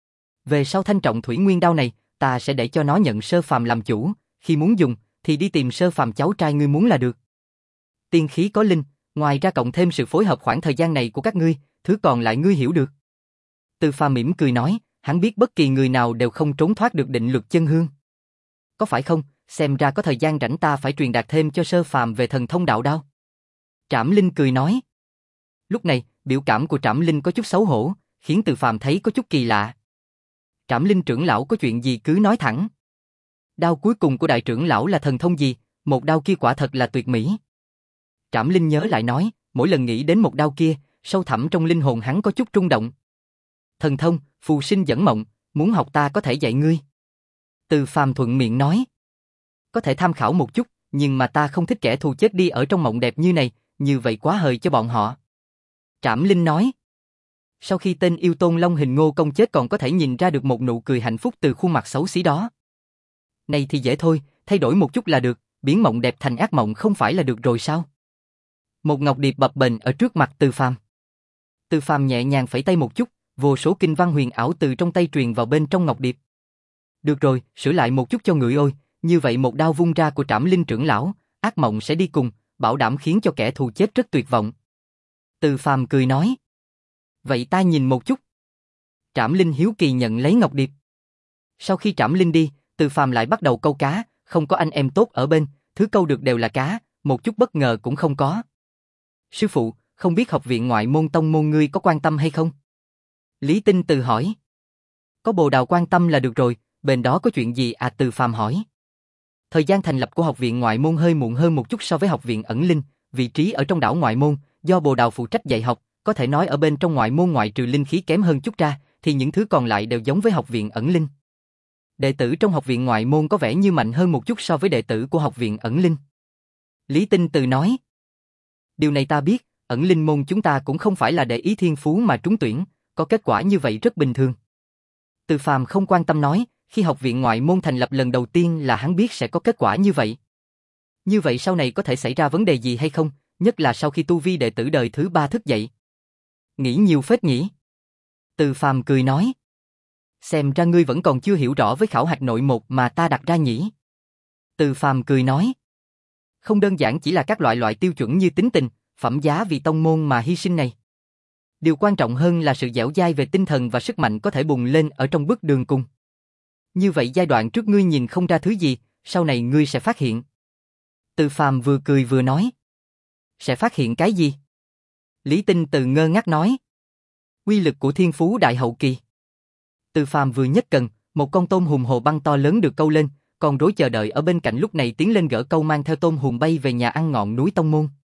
Về sau thanh trọng thủy nguyên đao này, ta sẽ để cho nó nhận Sơ Phàm làm chủ, khi muốn dùng, thì đi tìm Sơ Phàm cháu trai ngươi muốn là được. Tiên khí có linh, ngoài ra cộng thêm sự phối hợp khoảng thời gian này của các ngươi, thứ còn lại ngươi hiểu được. Từ Phàm mỉm cười nói, hắn biết bất kỳ người nào đều không trốn thoát được định luật chân hương. Có phải không, xem ra có thời gian rảnh ta phải truyền đạt thêm cho Sơ Phàm về thần thông đạo đao. Trảm Linh cười nói. Lúc này, biểu cảm của Trảm Linh có chút xấu hổ, khiến Từ Phàm thấy có chút kỳ lạ. Trảm Linh trưởng lão có chuyện gì cứ nói thẳng. Đao cuối cùng của đại trưởng lão là thần thông gì, một đao kia quả thật là tuyệt mỹ. Trảm Linh nhớ lại nói, mỗi lần nghĩ đến một đao kia, sâu thẳm trong linh hồn hắn có chút rung động. Thần thông, phù sinh dẫn mộng, muốn học ta có thể dạy ngươi. Từ Phàm thuận miệng nói. Có thể tham khảo một chút, nhưng mà ta không thích kẻ thù chết đi ở trong mộng đẹp như này, như vậy quá hời cho bọn họ. Trảm Linh nói. Sau khi tên yêu tôn Long Hình Ngô Công chết còn có thể nhìn ra được một nụ cười hạnh phúc từ khuôn mặt xấu xí đó. Này thì dễ thôi, thay đổi một chút là được, biến mộng đẹp thành ác mộng không phải là được rồi sao? Một ngọc điệp bập bềnh ở trước mặt Từ Phàm. Từ Phàm nhẹ nhàng phẩy tay một chút, vô số kinh văn huyền ảo từ trong tay truyền vào bên trong ngọc điệp. Được rồi, sửa lại một chút cho người ôi, như vậy một đao vung ra của Trảm Linh trưởng lão, ác mộng sẽ đi cùng, bảo đảm khiến cho kẻ thù chết rất tuyệt vọng. Từ Phàm cười nói. Vậy ta nhìn một chút. Trảm Linh hiếu kỳ nhận lấy ngọc điệp. Sau khi Trảm Linh đi, Từ Phàm lại bắt đầu câu cá, không có anh em tốt ở bên, thứ câu được đều là cá, một chút bất ngờ cũng không có. Sư phụ, không biết học viện ngoại môn tông môn ngươi có quan tâm hay không? Lý Tinh Từ hỏi. Có Bồ Đào quan tâm là được rồi, bên đó có chuyện gì à? Từ Phàm hỏi. Thời gian thành lập của học viện ngoại môn hơi muộn hơn một chút so với học viện ẩn linh, vị trí ở trong đảo ngoại môn, do Bồ Đào phụ trách dạy học, có thể nói ở bên trong ngoại môn ngoại trừ linh khí kém hơn chút ra, thì những thứ còn lại đều giống với học viện ẩn linh. Đệ tử trong học viện ngoại môn có vẻ như mạnh hơn một chút so với đệ tử của học viện ẩn linh. Lý Tinh Từ nói. Điều này ta biết, ẩn linh môn chúng ta cũng không phải là để ý thiên phú mà trúng tuyển, có kết quả như vậy rất bình thường. Từ Phàm không quan tâm nói, khi học viện ngoại môn thành lập lần đầu tiên là hắn biết sẽ có kết quả như vậy. Như vậy sau này có thể xảy ra vấn đề gì hay không, nhất là sau khi tu vi đệ tử đời thứ ba thức dậy. Nghĩ nhiều phết nhỉ? Từ Phàm cười nói. Xem ra ngươi vẫn còn chưa hiểu rõ với khảo hạch nội một mà ta đặt ra nhỉ? Từ Phàm cười nói. Không đơn giản chỉ là các loại loại tiêu chuẩn như tính tình, phẩm giá vì tông môn mà hy sinh này. Điều quan trọng hơn là sự dẻo dai về tinh thần và sức mạnh có thể bùng lên ở trong bước đường cùng. Như vậy giai đoạn trước ngươi nhìn không ra thứ gì, sau này ngươi sẽ phát hiện. Từ Phàm vừa cười vừa nói. Sẽ phát hiện cái gì? Lý Tinh Từ ngơ ngác nói. Uy lực của thiên phú đại hậu kỳ. Từ Phàm vừa nhấc cần, một con tôm hùm hồ băng to lớn được câu lên, con rối chờ đợi ở bên cạnh lúc này tiến lên gỡ câu mang theo tôm hùm bay về nhà ăn ngọn núi tông môn.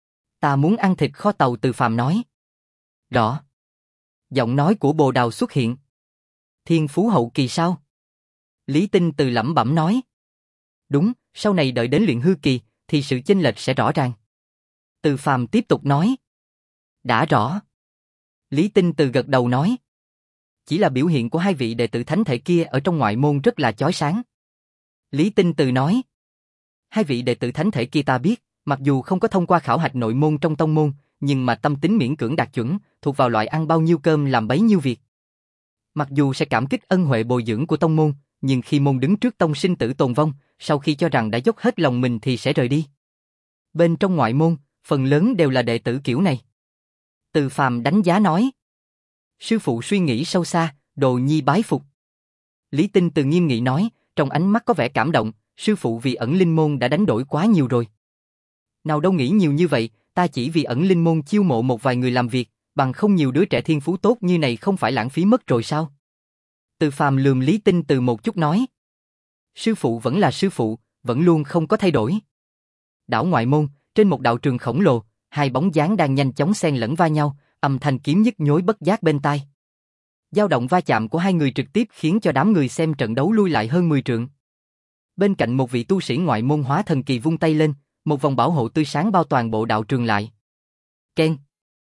Ta muốn ăn thịt kho tàu. Từ Phàm nói. Rõ. Giọng nói của Bồ Đào xuất hiện. Thiên phú hậu kỳ sao? Lý Tinh Từ lẩm bẩm nói. Đúng, sau này đợi đến luyện hư kỳ, thì sự chênh lệch sẽ rõ ràng. Từ Phàm tiếp tục nói. Đã rõ. Lý Tinh Từ gật đầu nói. Chỉ là biểu hiện của hai vị đệ tử thánh thể kia ở trong ngoại môn rất là chói sáng. Lý Tinh Từ nói. Hai vị đệ tử thánh thể kia ta biết, mặc dù không có thông qua khảo hạch nội môn trong tông môn, nhưng mà tâm tính miễn cưỡng đạt chuẩn, thuộc vào loại ăn bao nhiêu cơm làm bấy nhiêu việc. Mặc dù sẽ cảm kích ân huệ bồi dưỡng của tông môn, nhưng khi môn đứng trước tông sinh tử tồn vong, sau khi cho rằng đã dốc hết lòng mình thì sẽ rời đi. Bên trong ngoại môn, phần lớn đều là đệ tử kiểu này. Từ Phàm đánh giá nói. Sư phụ suy nghĩ sâu xa, đồ nhi bái phục. Lý Tinh Từ nghiêm nghị nói, trong ánh mắt có vẻ cảm động, sư phụ vì ẩn linh môn đã đánh đổi quá nhiều rồi. Nào đâu nghĩ nhiều như vậy, ta chỉ vì ẩn linh môn chiêu mộ một vài người làm việc, bằng không nhiều đứa trẻ thiên phú tốt như này không phải lãng phí mất rồi sao? Từ Phàm lườm Lý Tinh Từ một chút nói. Sư phụ vẫn là sư phụ, vẫn luôn không có thay đổi. Đảo ngoại môn, trên một đạo trường khổng lồ, hai bóng dáng đang nhanh chóng xen lẫn va nhau, âm thanh kiếm nhức nhối bất giác bên tai. Dao động va chạm của hai người trực tiếp khiến cho đám người xem trận đấu lui lại hơn mười trượng. Bên cạnh một vị tu sĩ ngoại môn hóa thần kỳ vung tay lên, một vòng bảo hộ tươi sáng bao toàn bộ đạo trường lại. Keng.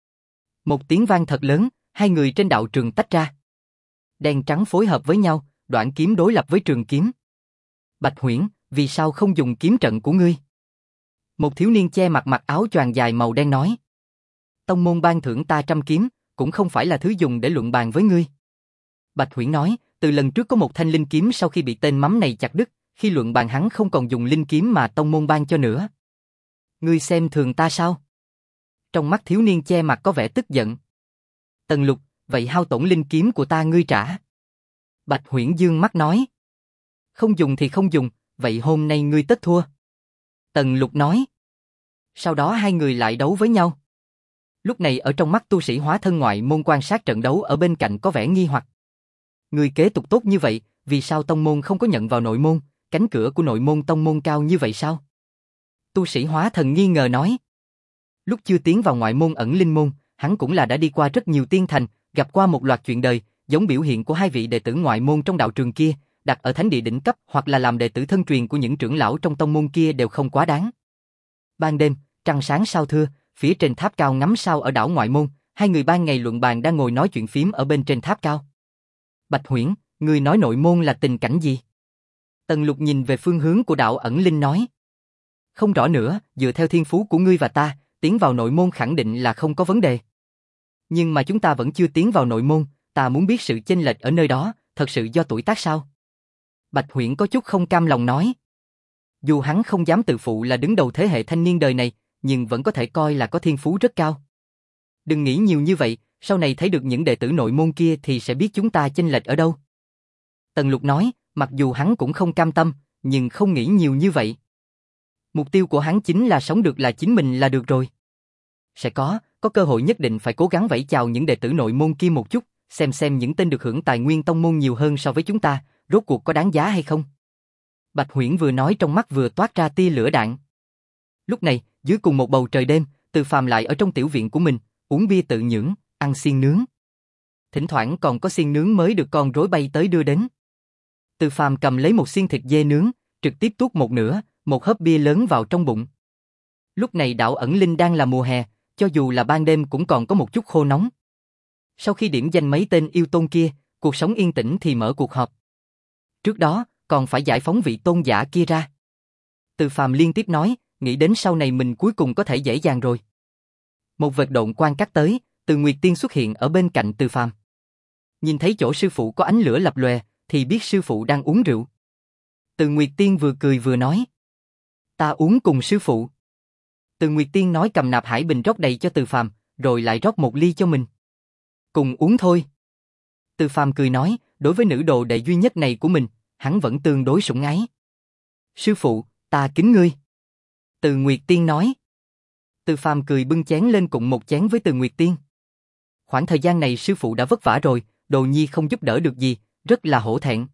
Một tiếng vang thật lớn, hai người trên đạo trường tách ra. Đen trắng phối hợp với nhau, đoạn kiếm đối lập với trường kiếm. Bạch Huyễn, vì sao không dùng kiếm trận của ngươi? Một thiếu niên che mặt mặc áo choàng dài màu đen nói. Tông môn ban thưởng ta trăm kiếm, cũng không phải là thứ dùng để luận bàn với ngươi. Bạch Huyễn nói, từ lần trước có một thanh linh kiếm sau khi bị tên mắm này chặt đứt, khi luận bàn hắn không còn dùng linh kiếm mà tông môn ban cho nữa. Ngươi xem thường ta sao? Trong mắt thiếu niên che mặt có vẻ tức giận. Tần Lục, vậy hao tổn linh kiếm của ta ngươi trả. Bạch Huyễn dương mắt nói. Không dùng thì không dùng, vậy hôm nay ngươi tất thua. Tần Lục nói. Sau đó hai người lại đấu với nhau. Lúc này ở trong mắt tu sĩ hóa thân ngoại môn quan sát trận đấu ở bên cạnh có vẻ nghi hoặc. Người kế tục tốt như vậy, vì sao tông môn không có nhận vào nội môn, cánh cửa của nội môn tông môn cao như vậy sao? Tu sĩ hóa thần nghi ngờ nói. Lúc chưa tiến vào ngoại môn ẩn linh môn, hắn cũng là đã đi qua rất nhiều tiên thành, gặp qua một loạt chuyện đời, giống biểu hiện của hai vị đệ tử ngoại môn trong đạo trường kia, đặt ở thánh địa đỉnh cấp hoặc là làm đệ tử thân truyền của những trưởng lão trong tông môn kia đều không quá đáng. Ban đêm, trăng sáng sao thưa, phía trên tháp cao ngắm sao ở đảo ngoại môn, hai người ban ngày luận bàn đang ngồi nói chuyện phím ở bên trên tháp cao. Bạch Huyễn, người nói nội môn là tình cảnh gì? Tần Lục nhìn về phương hướng của đảo ẩn linh nói. Không rõ nữa, dựa theo thiên phú của ngươi và ta, tiến vào nội môn khẳng định là không có vấn đề. Nhưng mà chúng ta vẫn chưa tiến vào nội môn, ta muốn biết sự chênh lệch ở nơi đó, thật sự do tuổi tác sao? Bạch Huyễn có chút không cam lòng nói. Dù hắn không dám tự phụ là đứng đầu thế hệ thanh niên đời này, nhưng vẫn có thể coi là có thiên phú rất cao. Đừng nghĩ nhiều như vậy, sau này thấy được những đệ tử nội môn kia thì sẽ biết chúng ta chênh lệch ở đâu. Tần Lục nói, mặc dù hắn cũng không cam tâm, nhưng không nghĩ nhiều như vậy. Mục tiêu của hắn chính là sống được là chính mình là được rồi. Sẽ có, có cơ hội nhất định phải cố gắng vẫy chào những đệ tử nội môn kia một chút, xem xem những tên được hưởng tài nguyên tông môn nhiều hơn so với chúng ta, rốt cuộc có đáng giá hay không. Bạch Huyễn vừa nói trong mắt vừa toát ra tia lửa đạn. Lúc này, dưới cùng một bầu trời đêm, Từ Phàm lại ở trong tiểu viện của mình, uống bia tự nhưỡng, ăn xiên nướng. Thỉnh thoảng còn có xiên nướng mới được con rối bay tới đưa đến. Từ Phàm cầm lấy một xiên thịt dê nướng, trực tiếp tuốt một nửa, một hớp bia lớn vào trong bụng. Lúc này đảo ẩn linh đang là mùa hè, cho dù là ban đêm cũng còn có một chút khô nóng. Sau khi điểm danh mấy tên yêu tôn kia, cuộc sống yên tĩnh thì mở cuộc họp. Trước đó, còn phải giải phóng vị tôn giả kia ra. Từ Phàm liên tiếp nói, nghĩ đến sau này mình cuối cùng có thể dễ dàng rồi. Một vệt độn quang cắt tới, Từ Nguyệt Tiên xuất hiện ở bên cạnh Từ Phàm. Nhìn thấy chỗ sư phụ có ánh lửa lập lòe, thì biết sư phụ đang uống rượu. Từ Nguyệt Tiên vừa cười vừa nói. Ta uống cùng sư phụ. Từ Nguyệt Tiên nói cầm nạp hải bình rót đầy cho Từ Phàm, rồi lại rót một ly cho mình. Cùng uống thôi. Từ Phàm cười nói, đối với nữ đồ đệ duy nhất này của mình, hắn vẫn tương đối sủng ái. Sư phụ, ta kính ngươi. Từ Nguyệt Tiên nói. Từ Phàm cười bưng chén lên cùng một chén với Từ Nguyệt Tiên. Khoảng thời gian này sư phụ đã vất vả rồi, đồ nhi không giúp đỡ được gì, rất là hổ thẹn.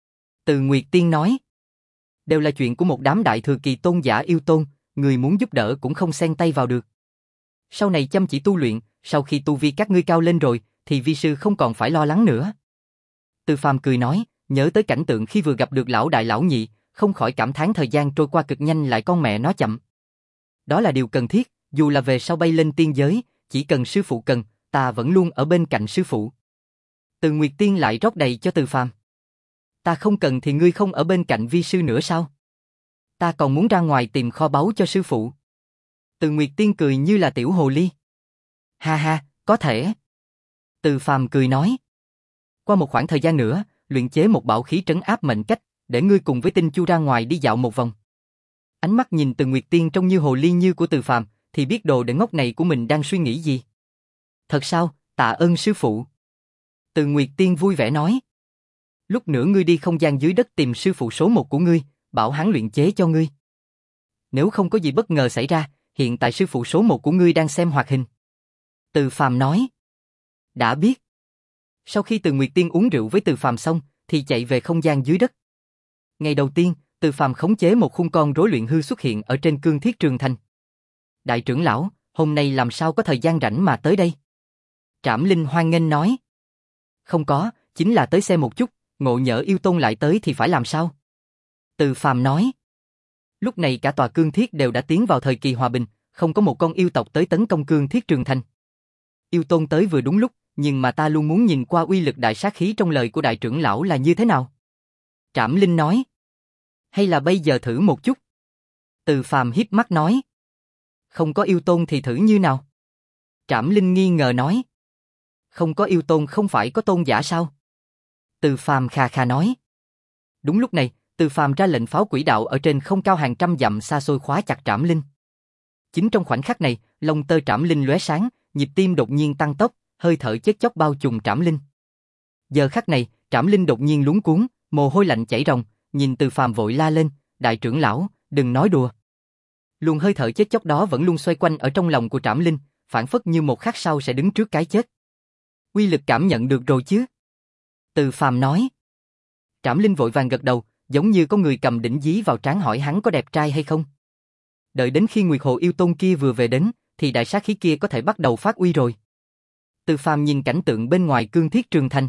Từ Nguyệt Tiên nói. Đều là chuyện của một đám đại thừa kỳ tôn giả yêu tôn, người muốn giúp đỡ cũng không xen tay vào được. Sau này chăm chỉ tu luyện, sau khi tu vi các ngươi cao lên rồi, thì vi sư không còn phải lo lắng nữa. Từ Phàm cười nói, nhớ tới cảnh tượng khi vừa gặp được lão đại lão nhị, không khỏi cảm thán thời gian trôi qua cực nhanh lại con mẹ nó chậm. Đó là điều cần thiết, dù là về sau bay lên tiên giới, chỉ cần sư phụ cần, ta vẫn luôn ở bên cạnh sư phụ. Từ Nguyệt Tiên lại rót đầy cho Từ Phàm. Ta không cần thì ngươi không ở bên cạnh vi sư nữa sao? Ta còn muốn ra ngoài tìm kho báu cho sư phụ. Từ Nguyệt Tiên cười như là tiểu hồ ly. Ha ha, có thể. Từ Phàm cười nói. Qua một khoảng thời gian nữa, luyện chế một bảo khí trấn áp mệnh cách, để ngươi cùng với Tinh Chu ra ngoài đi dạo một vòng. Ánh mắt nhìn Từ Nguyệt Tiên trông như hồ ly như của Từ Phàm, thì biết đồ đệ ngốc này của mình đang suy nghĩ gì. Thật sao, tạ ơn sư phụ. Từ Nguyệt Tiên vui vẻ nói. Lúc nữa ngươi đi không gian dưới đất tìm sư phụ số một của ngươi, bảo hắn luyện chế cho ngươi. Nếu không có gì bất ngờ xảy ra, hiện tại sư phụ số một của ngươi đang xem hoạt hình. Từ Phàm nói. Đã biết. Sau khi Từ Nguyệt Tiên uống rượu với Từ Phàm xong, thì chạy về không gian dưới đất. Ngày đầu tiên, Từ Phàm khống chế một khung con rối luyện hư xuất hiện ở trên cương thiết trường thành. Đại trưởng lão, hôm nay làm sao có thời gian rảnh mà tới đây? Trảm Linh hoan nghênh nói. Không có, chính là tới xem một chút, ngộ nhỡ yêu tôn lại tới thì phải làm sao? Từ Phàm nói. Lúc này cả tòa cương thiết đều đã tiến vào thời kỳ hòa bình, không có một con yêu tộc tới tấn công cương thiết trường thành. Yêu tôn tới vừa đúng lúc, nhưng mà ta luôn muốn nhìn qua uy lực đại sát khí trong lời của đại trưởng lão là như thế nào. Trảm Linh nói. Hay là bây giờ thử một chút? Từ Phàm híp mắt nói. Không có yêu tôn thì thử như nào? Trảm Linh nghi ngờ nói. Không có yêu tôn không phải có tôn giả sao? Từ Phàm khà khà nói. Đúng lúc này, Từ Phàm ra lệnh pháo quỷ đạo ở trên không cao hàng trăm dặm xa xôi khóa chặt Trảm Linh. Chính trong khoảnh khắc này, lông tơ Trảm Linh lóe sáng, nhịp tim đột nhiên tăng tốc, hơi thở chết chóc bao trùm Trảm Linh. Giờ khắc này, Trảm Linh đột nhiên luống cuống, mồ hôi lạnh chảy ròng, nhìn Từ Phàm vội la lên, đại trưởng lão, đừng nói đùa. Luồng hơi thở chết chóc đó vẫn luôn xoay quanh ở trong lòng của Trảm Linh, phảng phất như một khắc sau sẽ đứng trước cái chết. Uy lực cảm nhận được rồi chứ? Từ Phàm nói. Trảm Linh vội vàng gật đầu, giống như có người cầm đỉnh dí vào trán hỏi hắn có đẹp trai hay không. Đợi đến khi Nguyệt Hồ yêu tôn kia vừa về đến, thì đại sát khí kia có thể bắt đầu phát uy rồi. Từ Phàm nhìn cảnh tượng bên ngoài cương thiết trường thành.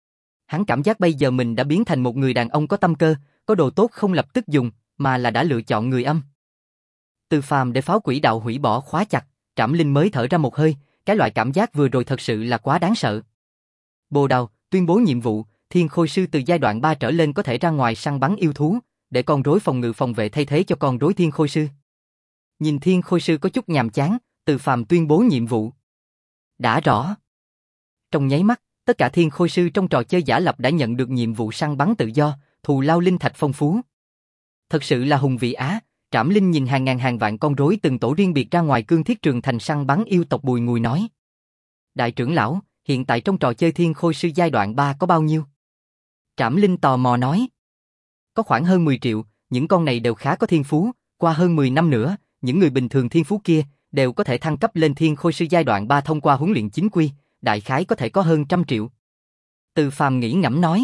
Hắn cảm giác bây giờ mình đã biến thành một người đàn ông có tâm cơ, có đồ tốt không lập tức dùng, mà là đã lựa chọn người âm. Từ Phàm để pháo quỷ đạo hủy bỏ khóa chặt, Trảm Linh mới thở ra một hơi, cái loại cảm giác vừa rồi thật sự là quá đáng sợ. Bồ Đào tuyên bố nhiệm vụ, Thiên Khôi Sư từ giai đoạn ba trở lên có thể ra ngoài săn bắn yêu thú, để con rối phòng ngự phòng vệ thay thế cho con rối Thiên Khôi Sư. Nhìn Thiên Khôi Sư có chút nhàm chán, Từ Phàm tuyên bố nhiệm vụ. Đã rõ. Trong nháy mắt, tất cả Thiên Khôi Sư trong trò chơi giả lập đã nhận được nhiệm vụ săn bắn tự do, thù lao linh thạch phong phú. Thật sự là hùng vĩ á. Trảm Linh nhìn hàng ngàn hàng vạn con rối từng tổ riêng biệt ra ngoài cương thiết trường thành săn bắn yêu tộc bùi ngùi nói. Đại trưởng lão, hiện tại trong trò chơi Thiên Khôi Sư giai đoạn ba có bao nhiêu? Trảm Linh tò mò nói. Có khoảng hơn mười triệu, những con này đều khá có thiên phú, qua hơn mười năm nữa, những người bình thường thiên phú kia đều có thể thăng cấp lên Thiên Khôi Sư giai đoạn ba thông qua huấn luyện chính quy, đại khái có thể có hơn trăm triệu. Từ Phàm nghĩ ngẫm nói.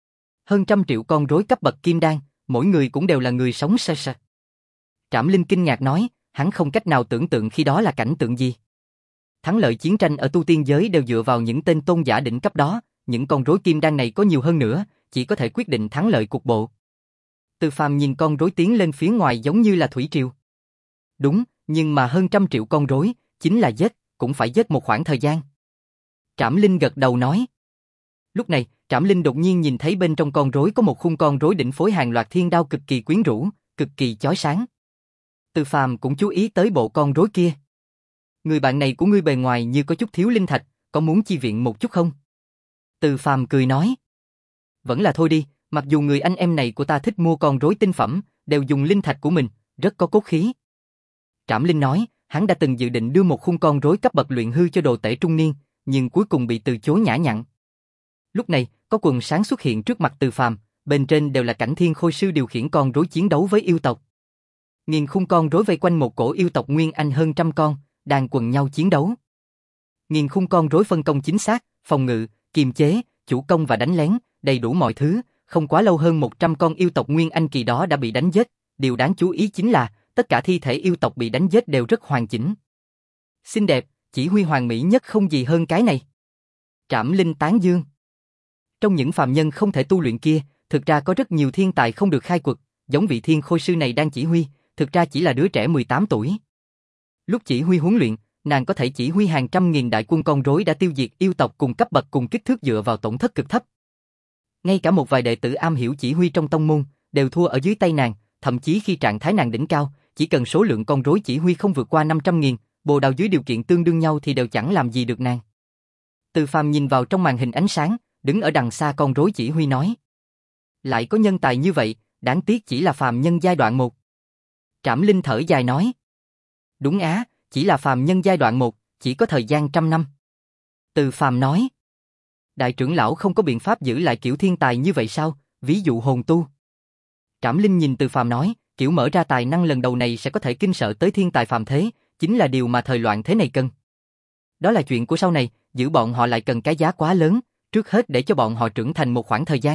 Hơn trăm triệu con rối cấp bậc kim đan, mỗi người cũng đều là người sống sơ sơ. Trảm Linh kinh ngạc nói, hắn không cách nào tưởng tượng khi đó là cảnh tượng gì. Thắng lợi chiến tranh ở tu tiên giới đều dựa vào những tên tôn giả đỉnh cấp đó, những con rối kim đan này có nhiều hơn nữa, chỉ có thể quyết định thắng lợi cục bộ. Từ Phàm nhìn con rối tiến lên phía ngoài giống như là thủy triều. Đúng, nhưng mà hơn trăm triệu con rối, chính là giết, cũng phải giết một khoảng thời gian. Trảm Linh gật đầu nói. Lúc này, Trảm Linh đột nhiên nhìn thấy bên trong con rối có một khung con rối đỉnh phối hàng loạt thiên đao cực kỳ quyến rũ, cực kỳ chói sáng. Từ Phàm cũng chú ý tới bộ con rối kia. Người bạn này của ngươi bề ngoài như có chút thiếu linh thạch, có muốn chi viện một chút không? Từ Phàm cười nói. Vẫn là thôi đi, mặc dù người anh em này của ta thích mua con rối tinh phẩm, đều dùng linh thạch của mình, rất có cốt khí. Trảm Linh nói, hắn đã từng dự định đưa một khung con rối cấp bậc luyện hư cho đồ tể trung niên, nhưng cuối cùng bị từ chối nhã nhặn. Lúc này, có quần sáng xuất hiện trước mặt Từ Phàm, bên trên đều là cảnh Thiên Khôi Sư điều khiển con rối chiến đấu với yêu tộc. Nghìn khung con rối vây quanh một cổ yêu tộc nguyên anh hơn trăm con, đang quần nhau chiến đấu. Nghìn khung con rối phân công chính xác, phòng ngự, kiềm chế, chủ công và đánh lén, đầy đủ mọi thứ, không quá lâu hơn một trăm con yêu tộc nguyên anh kỳ đó đã bị đánh giết, điều đáng chú ý chính là tất cả thi thể yêu tộc bị đánh giết đều rất hoàn chỉnh. Xinh đẹp, chỉ huy hoàn mỹ nhất không gì hơn cái này. Trảm Linh tán dương. Trong những phàm nhân không thể tu luyện kia, thực ra có rất nhiều thiên tài không được khai quật, giống vị thiên khôi sư này đang chỉ huy, thực ra chỉ là đứa trẻ mười tám tuổi. Lúc chỉ huy huấn luyện, nàng có thể chỉ huy hàng trăm nghìn đại quân con rối đã tiêu diệt yêu tộc cùng cấp bậc cùng kích thước dựa vào tổn thất cực thấp. Ngay cả một vài đệ tử am hiểu chỉ huy trong tông môn, đều thua ở dưới tay nàng, thậm chí khi trạng thái nàng đỉnh cao, chỉ cần số lượng con rối chỉ huy không vượt qua năm trăm nghìn, bồ đào dưới điều kiện tương đương nhau thì đều chẳng làm gì được nàng. Từ Phàm nhìn vào trong màn hình ánh sáng, đứng ở đằng xa con rối chỉ huy nói. Lại có nhân tài như vậy, đáng tiếc chỉ là phàm nhân giai đoạn một. Trảm Linh thở dài nói. Đúng á, chỉ là phàm nhân giai đoạn một, chỉ có thời gian trăm năm. Từ Phàm nói. Đại trưởng lão không có biện pháp giữ lại kiểu thiên tài như vậy sao, ví dụ hồn tu. Trảm Linh nhìn Từ Phàm nói, kiểu mở ra tài năng lần đầu này sẽ có thể kinh sợ tới thiên tài phàm thế, chính là điều mà thời loạn thế này cần. Đó là chuyện của sau này, giữ bọn họ lại cần cái giá quá lớn, trước hết để cho bọn họ trưởng thành một khoảng thời gian.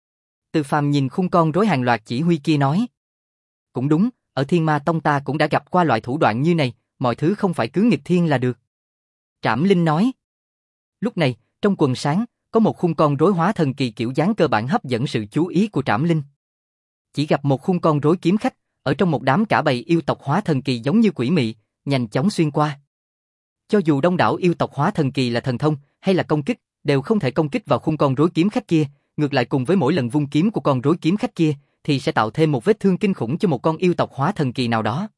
Từ Phàm nhìn khung con rối hàng loạt chỉ huy kia nói. Cũng đúng, ở Thiên Ma Tông ta cũng đã gặp qua loại thủ đoạn như này, mọi thứ không phải cứ nghịch thiên là được. Trảm Linh nói. Lúc này, trong quần sáng, có một khung con rối hóa thần kỳ kiểu dáng cơ bản hấp dẫn sự chú ý của Trảm Linh. Chỉ gặp một khung con rối kiếm khách, ở trong một đám cả bầy yêu tộc hóa thần kỳ giống như quỷ mị, nhanh chóng xuyên qua. Cho dù đông đảo yêu tộc hóa thần kỳ là thần thông hay là công kích, đều không thể công kích vào khung con rối kiếm khách kia, ngược lại cùng với mỗi lần vung kiếm của con rối kiếm khách kia, thì sẽ tạo thêm một vết thương kinh khủng cho một con yêu tộc hóa thần kỳ nào đó.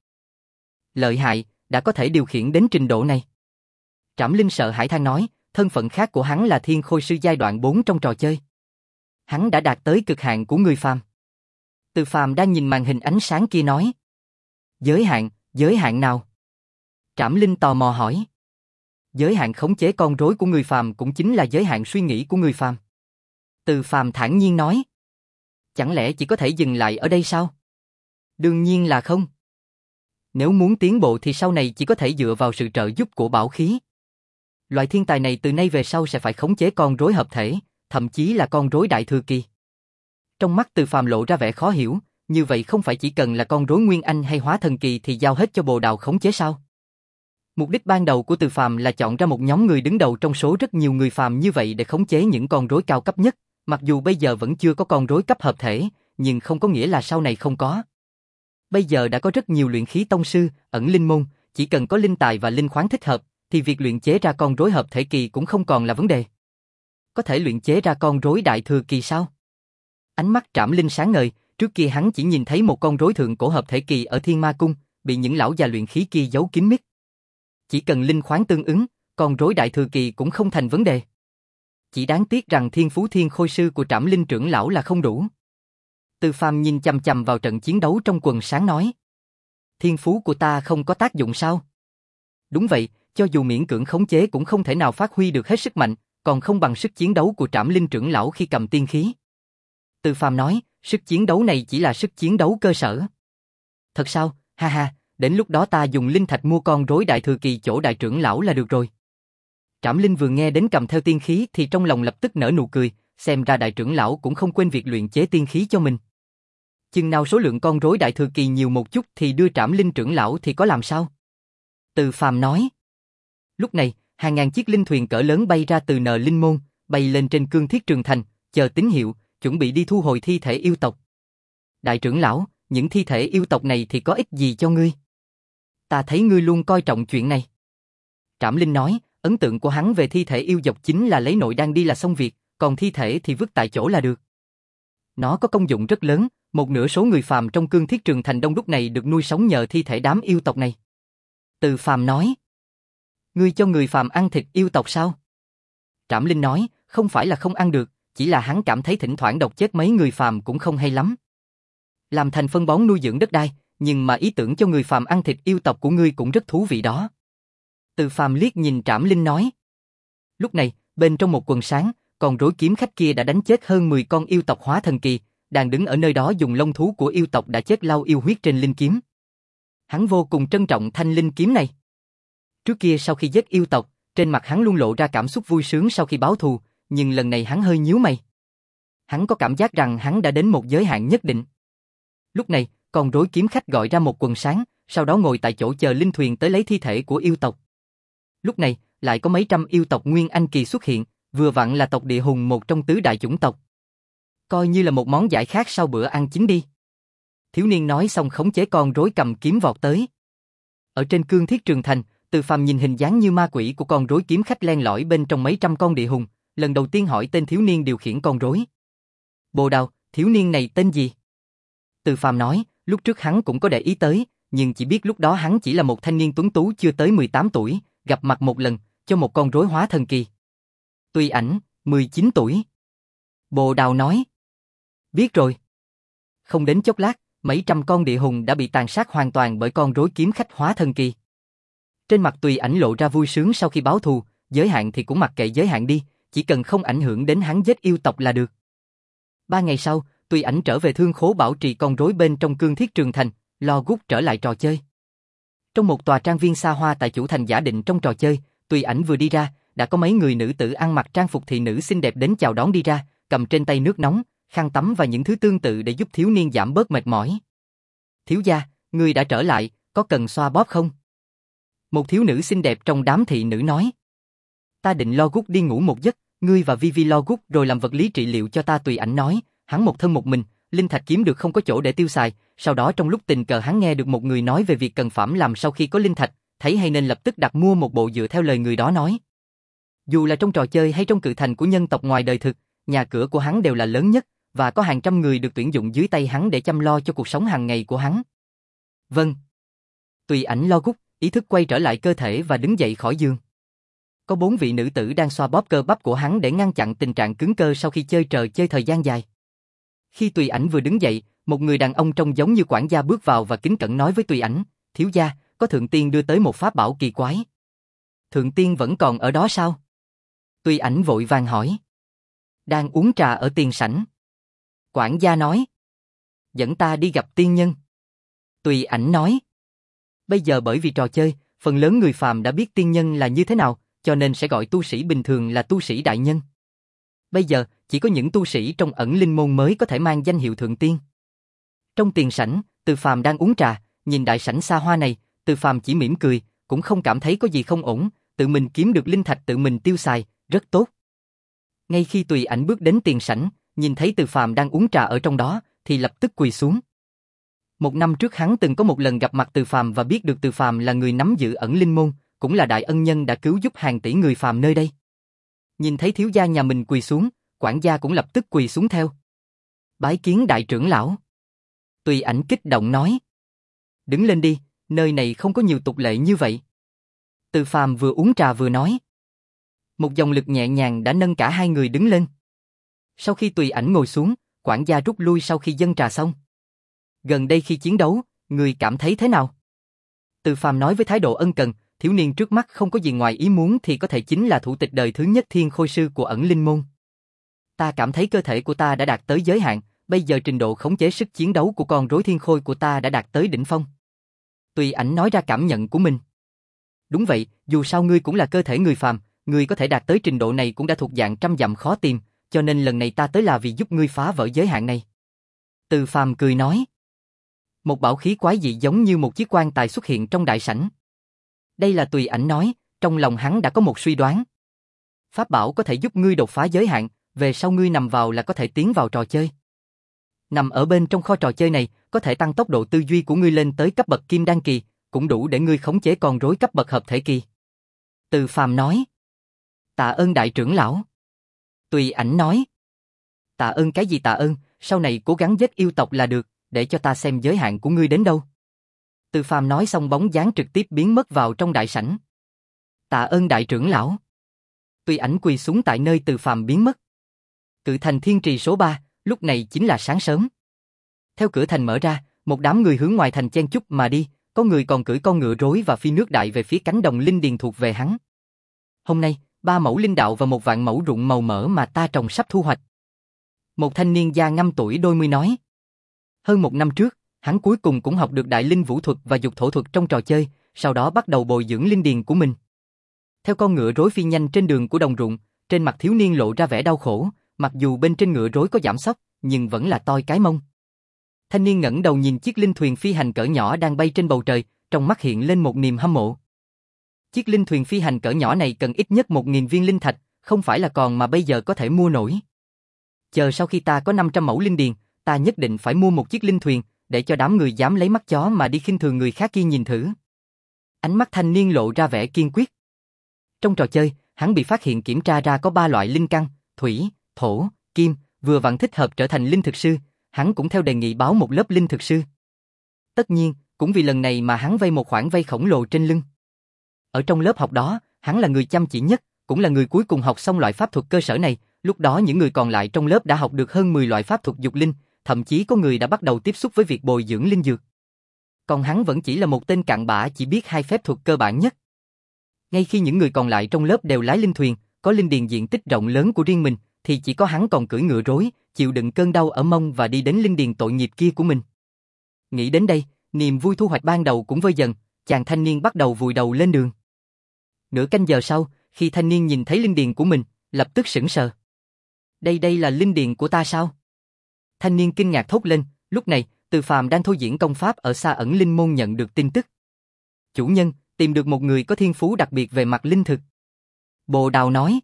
Lợi hại, đã có thể điều khiển đến trình độ này. Trảm Linh sợ hãi than nói, thân phận khác của hắn là thiên khôi sư giai đoạn bốn trong trò chơi. Hắn đã đạt tới cực hạn của người phàm. Từ Phàm đang nhìn màn hình ánh sáng kia nói. Giới hạn, giới hạn nào? Trảm Linh tò mò hỏi. Giới hạn khống chế con rối của người phàm cũng chính là giới hạn suy nghĩ của người phàm. Từ Phàm thản nhiên nói. Chẳng lẽ chỉ có thể dừng lại ở đây sao? Đương nhiên là không. Nếu muốn tiến bộ thì sau này chỉ có thể dựa vào sự trợ giúp của bảo khí. Loại thiên tài này từ nay về sau sẽ phải khống chế con rối hợp thể, thậm chí là con rối đại thừa kỳ. Trong mắt Từ Phàm lộ ra vẻ khó hiểu, như vậy không phải chỉ cần là con rối nguyên anh hay hóa thần kỳ thì giao hết cho bồ đào khống chế sao? Mục đích ban đầu của Từ Phàm là chọn ra một nhóm người đứng đầu trong số rất nhiều người phàm như vậy để khống chế những con rối cao cấp nhất, mặc dù bây giờ vẫn chưa có con rối cấp hợp thể, nhưng không có nghĩa là sau này không có. Bây giờ đã có rất nhiều luyện khí tông sư, ẩn linh môn, chỉ cần có linh tài và linh khoáng thích hợp, thì việc luyện chế ra con rối hợp thể kỳ cũng không còn là vấn đề. Có thể luyện chế ra con rối đại thừa kỳ sao? Ánh mắt Trảm Linh sáng ngời, trước kia hắn chỉ nhìn thấy một con rối thượng cổ hợp thể kỳ ở Thiên Ma Cung, bị những lão già luyện khí kia giấu kín mít. Chỉ cần linh khoáng tương ứng, con rối đại thừa kỳ cũng không thành vấn đề. Chỉ đáng tiếc rằng thiên phú thiên khôi sư của Trảm Linh trưởng lão là không đủ. Từ Phàm nhìn chằm chằm vào trận chiến đấu trong quần sáng nói. Thiên phú của ta không có tác dụng sao? Đúng vậy, cho dù miễn cưỡng khống chế cũng không thể nào phát huy được hết sức mạnh, còn không bằng sức chiến đấu của Trảm Linh trưởng lão khi cầm tiên khí. Từ Phàm nói, sức chiến đấu này chỉ là sức chiến đấu cơ sở. Thật sao? Ha ha, đến lúc đó ta dùng linh thạch mua con rối đại thừa kỳ chỗ đại trưởng lão là được rồi. Trảm Linh vừa nghe đến cầm theo tiên khí thì trong lòng lập tức nở nụ cười, xem ra đại trưởng lão cũng không quên việc luyện chế tiên khí cho mình. Chừng nào số lượng con rối đại thừa kỳ nhiều một chút thì đưa Trảm Linh trưởng lão thì có làm sao? Từ Phàm nói. Lúc này, hàng ngàn chiếc linh thuyền cỡ lớn bay ra từ nờ linh môn, bay lên trên cương thiết trường thành, chờ tín hiệu, chuẩn bị đi thu hồi thi thể yêu tộc. Đại trưởng lão, những thi thể yêu tộc này thì có ích gì cho ngươi? Ta thấy ngươi luôn coi trọng chuyện này. Trảm Linh nói, ấn tượng của hắn về thi thể yêu dọc chính là lấy nội đan đi là xong việc, còn thi thể thì vứt tại chỗ là được. Nó có công dụng rất lớn, một nửa số người phàm trong cương thiết trường thành đông đúc này được nuôi sống nhờ thi thể đám yêu tộc này. Từ Phàm nói, ngươi cho người phàm ăn thịt yêu tộc sao? Trảm Linh nói, không phải là không ăn được, chỉ là hắn cảm thấy thỉnh thoảng độc chết mấy người phàm cũng không hay lắm. Làm thành phân bón nuôi dưỡng đất đai, nhưng mà ý tưởng cho người phàm ăn thịt yêu tộc của ngươi cũng rất thú vị đó. Từ Phàm liếc nhìn Trảm Linh nói. Lúc này, bên trong một quần sáng, con rối kiếm khách kia đã đánh chết hơn mười con yêu tộc hóa thần kỳ, đang đứng ở nơi đó dùng lông thú của yêu tộc đã chết lau yêu huyết trên linh kiếm. Hắn vô cùng trân trọng thanh linh kiếm này. Trước kia sau khi giết yêu tộc, trên mặt hắn luôn lộ ra cảm xúc vui sướng sau khi báo thù, nhưng lần này hắn hơi nhíu mày. Hắn có cảm giác rằng hắn đã đến một giới hạn nhất định. Lúc này, con rối kiếm khách gọi ra một quần sáng, sau đó ngồi tại chỗ chờ linh thuyền tới lấy thi thể của yêu tộc. Lúc này, lại có mấy trăm yêu tộc Nguyên Anh kỳ xuất hiện, Vừa vặn là tộc địa hùng, một trong tứ đại chủng tộc. Coi như là một món giải khát sau bữa ăn chính đi. Thiếu niên nói xong khống chế con rối cầm kiếm vọt tới. Ở trên cương thiết trường thành, Từ Phàm nhìn hình dáng như ma quỷ của con rối kiếm khách len lỏi bên trong mấy trăm con địa hùng, lần đầu tiên hỏi tên thiếu niên điều khiển con rối. Bồ Đào, thiếu niên này tên gì? Từ Phàm nói, lúc trước hắn cũng có để ý tới, nhưng chỉ biết lúc đó hắn chỉ là một thanh niên tuấn tú chưa tới mười tám tuổi, gặp mặt một lần, cho một con rối hóa thần kỳ. Tùy Ảnh, mười chín tuổi. Bồ Đào nói. Biết rồi. Không đến chốc lát, mấy trăm con địa hùng đã bị tàn sát hoàn toàn bởi con rối kiếm khách hóa thần kỳ. Trên mặt Tùy Ảnh lộ ra vui sướng sau khi báo thù, giới hạn thì cũng mặc kệ giới hạn đi, chỉ cần không ảnh hưởng đến hắn giết yêu tộc là được. Ba ngày sau, Tùy Ảnh trở về thương khố bảo trì con rối bên trong cương thiết trường thành, lo gút trở lại trò chơi. Trong một tòa trang viên xa hoa tại chủ thành giả định trong trò chơi, Tùy Ảnh vừa đi ra, đã có mấy người nữ tử ăn mặc trang phục thị nữ xinh đẹp đến chào đón đi ra, cầm trên tay nước nóng, khăn tắm và những thứ tương tự để giúp thiếu niên giảm bớt mệt mỏi. Thiếu gia, ngươi đã trở lại, có cần xoa bóp không? Một thiếu nữ xinh đẹp trong đám thị nữ nói. Ta định lo gút đi ngủ một giấc, ngươi và Vivi lo gút rồi làm vật lý trị liệu cho ta. Tùy Ảnh nói, hắn một thân một mình, linh thạch kiếm được không có chỗ để tiêu xài, sau đó trong lúc tình cờ hắn nghe được một người nói về việc cần phẩm làm sau khi có linh thạch, thấy hay nên lập tức đặt mua một bộ dựa theo lời người đó nói. Dù là trong trò chơi hay trong cự thành của nhân tộc ngoài đời thực, nhà cửa của hắn đều là lớn nhất, và có hàng trăm người được tuyển dụng dưới tay hắn để chăm lo cho cuộc sống hàng ngày của hắn. Vâng. Tùy Ảnh lo gút, ý thức quay trở lại cơ thể và đứng dậy khỏi giường. Có bốn vị nữ tử đang xoa bóp cơ bắp của hắn để ngăn chặn tình trạng cứng cơ sau khi chơi trò chơi thời gian dài. Khi Tùy Ảnh vừa đứng dậy, một người đàn ông trông giống như quản gia bước vào và kính cẩn nói với Tùy Ảnh, thiếu gia, có thượng tiên đưa tới một pháp bảo kỳ quái. Thượng tiên vẫn còn ở đó sao? Tùy Ảnh vội vàng hỏi. Đang uống trà ở tiền sảnh. Quản gia nói. Dẫn ta đi gặp tiên nhân. Tùy Ảnh nói. Bây giờ bởi vì trò chơi, phần lớn người phàm đã biết tiên nhân là như thế nào, cho nên sẽ gọi tu sĩ bình thường là tu sĩ đại nhân. Bây giờ, chỉ có những tu sĩ trong ẩn linh môn mới có thể mang danh hiệu thượng tiên. Trong tiền sảnh, Từ Phàm đang uống trà, nhìn đại sảnh xa hoa này, Từ Phàm chỉ mỉm cười, cũng không cảm thấy có gì không ổn, tự mình kiếm được linh thạch tự mình tiêu xài, rất tốt. Ngay khi Tùy Ảnh bước đến tiền sảnh, nhìn thấy Từ Phàm đang uống trà ở trong đó, thì lập tức quỳ xuống. Một năm trước hắn từng có một lần gặp mặt Từ Phàm và biết được Từ Phàm là người nắm giữ ẩn linh môn, cũng là đại ân nhân đã cứu giúp hàng tỷ người phàm nơi đây. Nhìn thấy thiếu gia nhà mình quỳ xuống, quản gia cũng lập tức quỳ xuống theo. Bái kiến đại trưởng lão. Tùy Ảnh kích động nói. Đứng lên đi, nơi này không có nhiều tục lệ như vậy. Từ Phàm vừa uống trà vừa nói. Một dòng lực nhẹ nhàng đã nâng cả hai người đứng lên. Sau khi Tùy Ảnh ngồi xuống, quản gia rút lui sau khi dâng trà xong. Gần đây khi chiến đấu, người cảm thấy thế nào? Từ Phàm nói với thái độ ân cần, thiếu niên trước mắt không có gì ngoài ý muốn thì có thể chính là thủ tịch đời thứ nhất thiên khôi sư của ẩn linh môn. Ta cảm thấy cơ thể của ta đã đạt tới giới hạn, bây giờ trình độ khống chế sức chiến đấu của con rối thiên khôi của ta đã đạt tới đỉnh phong. Tùy Ảnh nói ra cảm nhận của mình. Đúng vậy, dù sao ngươi cũng là cơ thể người phàm, ngươi có thể đạt tới trình độ này cũng đã thuộc dạng trăm dặm khó tìm, cho nên lần này ta tới là vì giúp ngươi phá vỡ giới hạn này. Từ Phàm cười nói. Một bảo khí quái dị giống như một chiếc quan tài xuất hiện trong đại sảnh. Đây là Tùy Ảnh nói, trong lòng hắn đã có một suy đoán. Pháp bảo có thể giúp ngươi đột phá giới hạn, về sau ngươi nằm vào là có thể tiến vào trò chơi. Nằm ở bên trong kho trò chơi này, có thể tăng tốc độ tư duy của ngươi lên tới cấp bậc kim đan kỳ, cũng đủ để ngươi khống chế con rối cấp bậc hợp thể kỳ. Từ Phàm nói. Tạ ơn đại trưởng lão. Tùy Ảnh nói. Tạ ơn cái gì tạ ơn, sau này cố gắng giết yêu tộc là được, để cho ta xem giới hạn của ngươi đến đâu. Từ Phàm nói xong bóng dáng trực tiếp biến mất vào trong đại sảnh. Tạ ơn đại trưởng lão. Tùy Ảnh quỳ xuống tại nơi Từ Phàm biến mất. Cự thành thiên trì số ba, lúc này chính là sáng sớm. Theo cửa thành mở ra, một đám người hướng ngoài thành chen chúc mà đi, có người còn cưỡi con ngựa rối và phi nước đại về phía cánh đồng linh điền thuộc về hắn. Hôm nay, ba mẫu linh đạo và một vạn mẫu ruộng màu mỡ mà ta trồng sắp thu hoạch. Một thanh niên da ngăm tuổi đôi mươi nói. Hơn một năm trước, hắn cuối cùng cũng học được đại linh vũ thuật và dục thổ thuật trong trò chơi, sau đó bắt đầu bồi dưỡng linh điền của mình. Theo con ngựa rối phi nhanh trên đường của đồng ruộng, trên mặt thiếu niên lộ ra vẻ đau khổ, mặc dù bên trên ngựa rối có giảm sóc, nhưng vẫn là toi cái mông. Thanh niên ngẩng đầu nhìn chiếc linh thuyền phi hành cỡ nhỏ đang bay trên bầu trời, trong mắt hiện lên một niềm hâm mộ. Chiếc linh thuyền phi hành cỡ nhỏ này cần ít nhất một nghìn viên linh thạch, không phải là còn mà bây giờ có thể mua nổi. Chờ sau khi ta có năm trăm mẫu linh điền, ta nhất định phải mua một chiếc linh thuyền, để cho đám người dám lấy mắt chó mà đi khinh thường người khác kia nhìn thử. Ánh mắt thanh niên lộ ra vẻ kiên quyết. Trong trò chơi, hắn bị phát hiện kiểm tra ra có ba loại linh căn, thủy, thổ, kim, vừa vặn thích hợp trở thành linh thực sư, hắn cũng theo đề nghị báo một lớp linh thực sư. Tất nhiên, cũng vì lần này mà hắn vay một khoản vay khổng lồ trên lưng. Ở trong lớp học đó, hắn là người chăm chỉ nhất, cũng là người cuối cùng học xong loại pháp thuật cơ sở này, lúc đó những người còn lại trong lớp đã học được hơn mười loại pháp thuật dục linh, thậm chí có người đã bắt đầu tiếp xúc với việc bồi dưỡng linh dược. Còn hắn vẫn chỉ là một tên cặn bã chỉ biết hai phép thuật cơ bản nhất. Ngay khi những người còn lại trong lớp đều lái linh thuyền, có linh điền diện tích rộng lớn của riêng mình, thì chỉ có hắn còn cưỡi ngựa rối, chịu đựng cơn đau ở mông và đi đến linh điền tội nghiệp kia của mình. Nghĩ đến đây, niềm vui thu hoạch ban đầu cũng vơi dần, chàng thanh niên bắt đầu vùi đầu lên đường. Nửa canh giờ sau, khi thanh niên nhìn thấy linh điền của mình, lập tức sững sờ. Đây đây là linh điền của ta sao? Thanh niên kinh ngạc thốt lên, lúc này, Từ Phàm đang thôi diễn công pháp ở xa ẩn linh môn nhận được tin tức. Chủ nhân, tìm được một người có thiên phú đặc biệt về mặt linh thực. Bồ Đào nói.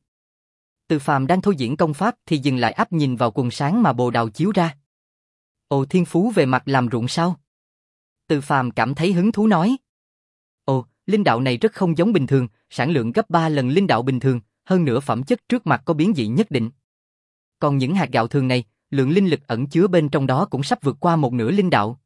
Từ Phàm đang thôi diễn công pháp thì dừng lại áp nhìn vào quần sáng mà Bồ Đào chiếu ra. Ồ, thiên phú về mặt làm ruộng sao? Từ Phàm cảm thấy hứng thú nói. Ồ, linh đạo này rất không giống bình thường, sản lượng gấp ba lần linh đạo bình thường, hơn nữa phẩm chất trước mặt có biến dị nhất định. Còn những hạt gạo thường này, lượng linh lực ẩn chứa bên trong đó cũng sắp vượt qua một nửa linh đạo.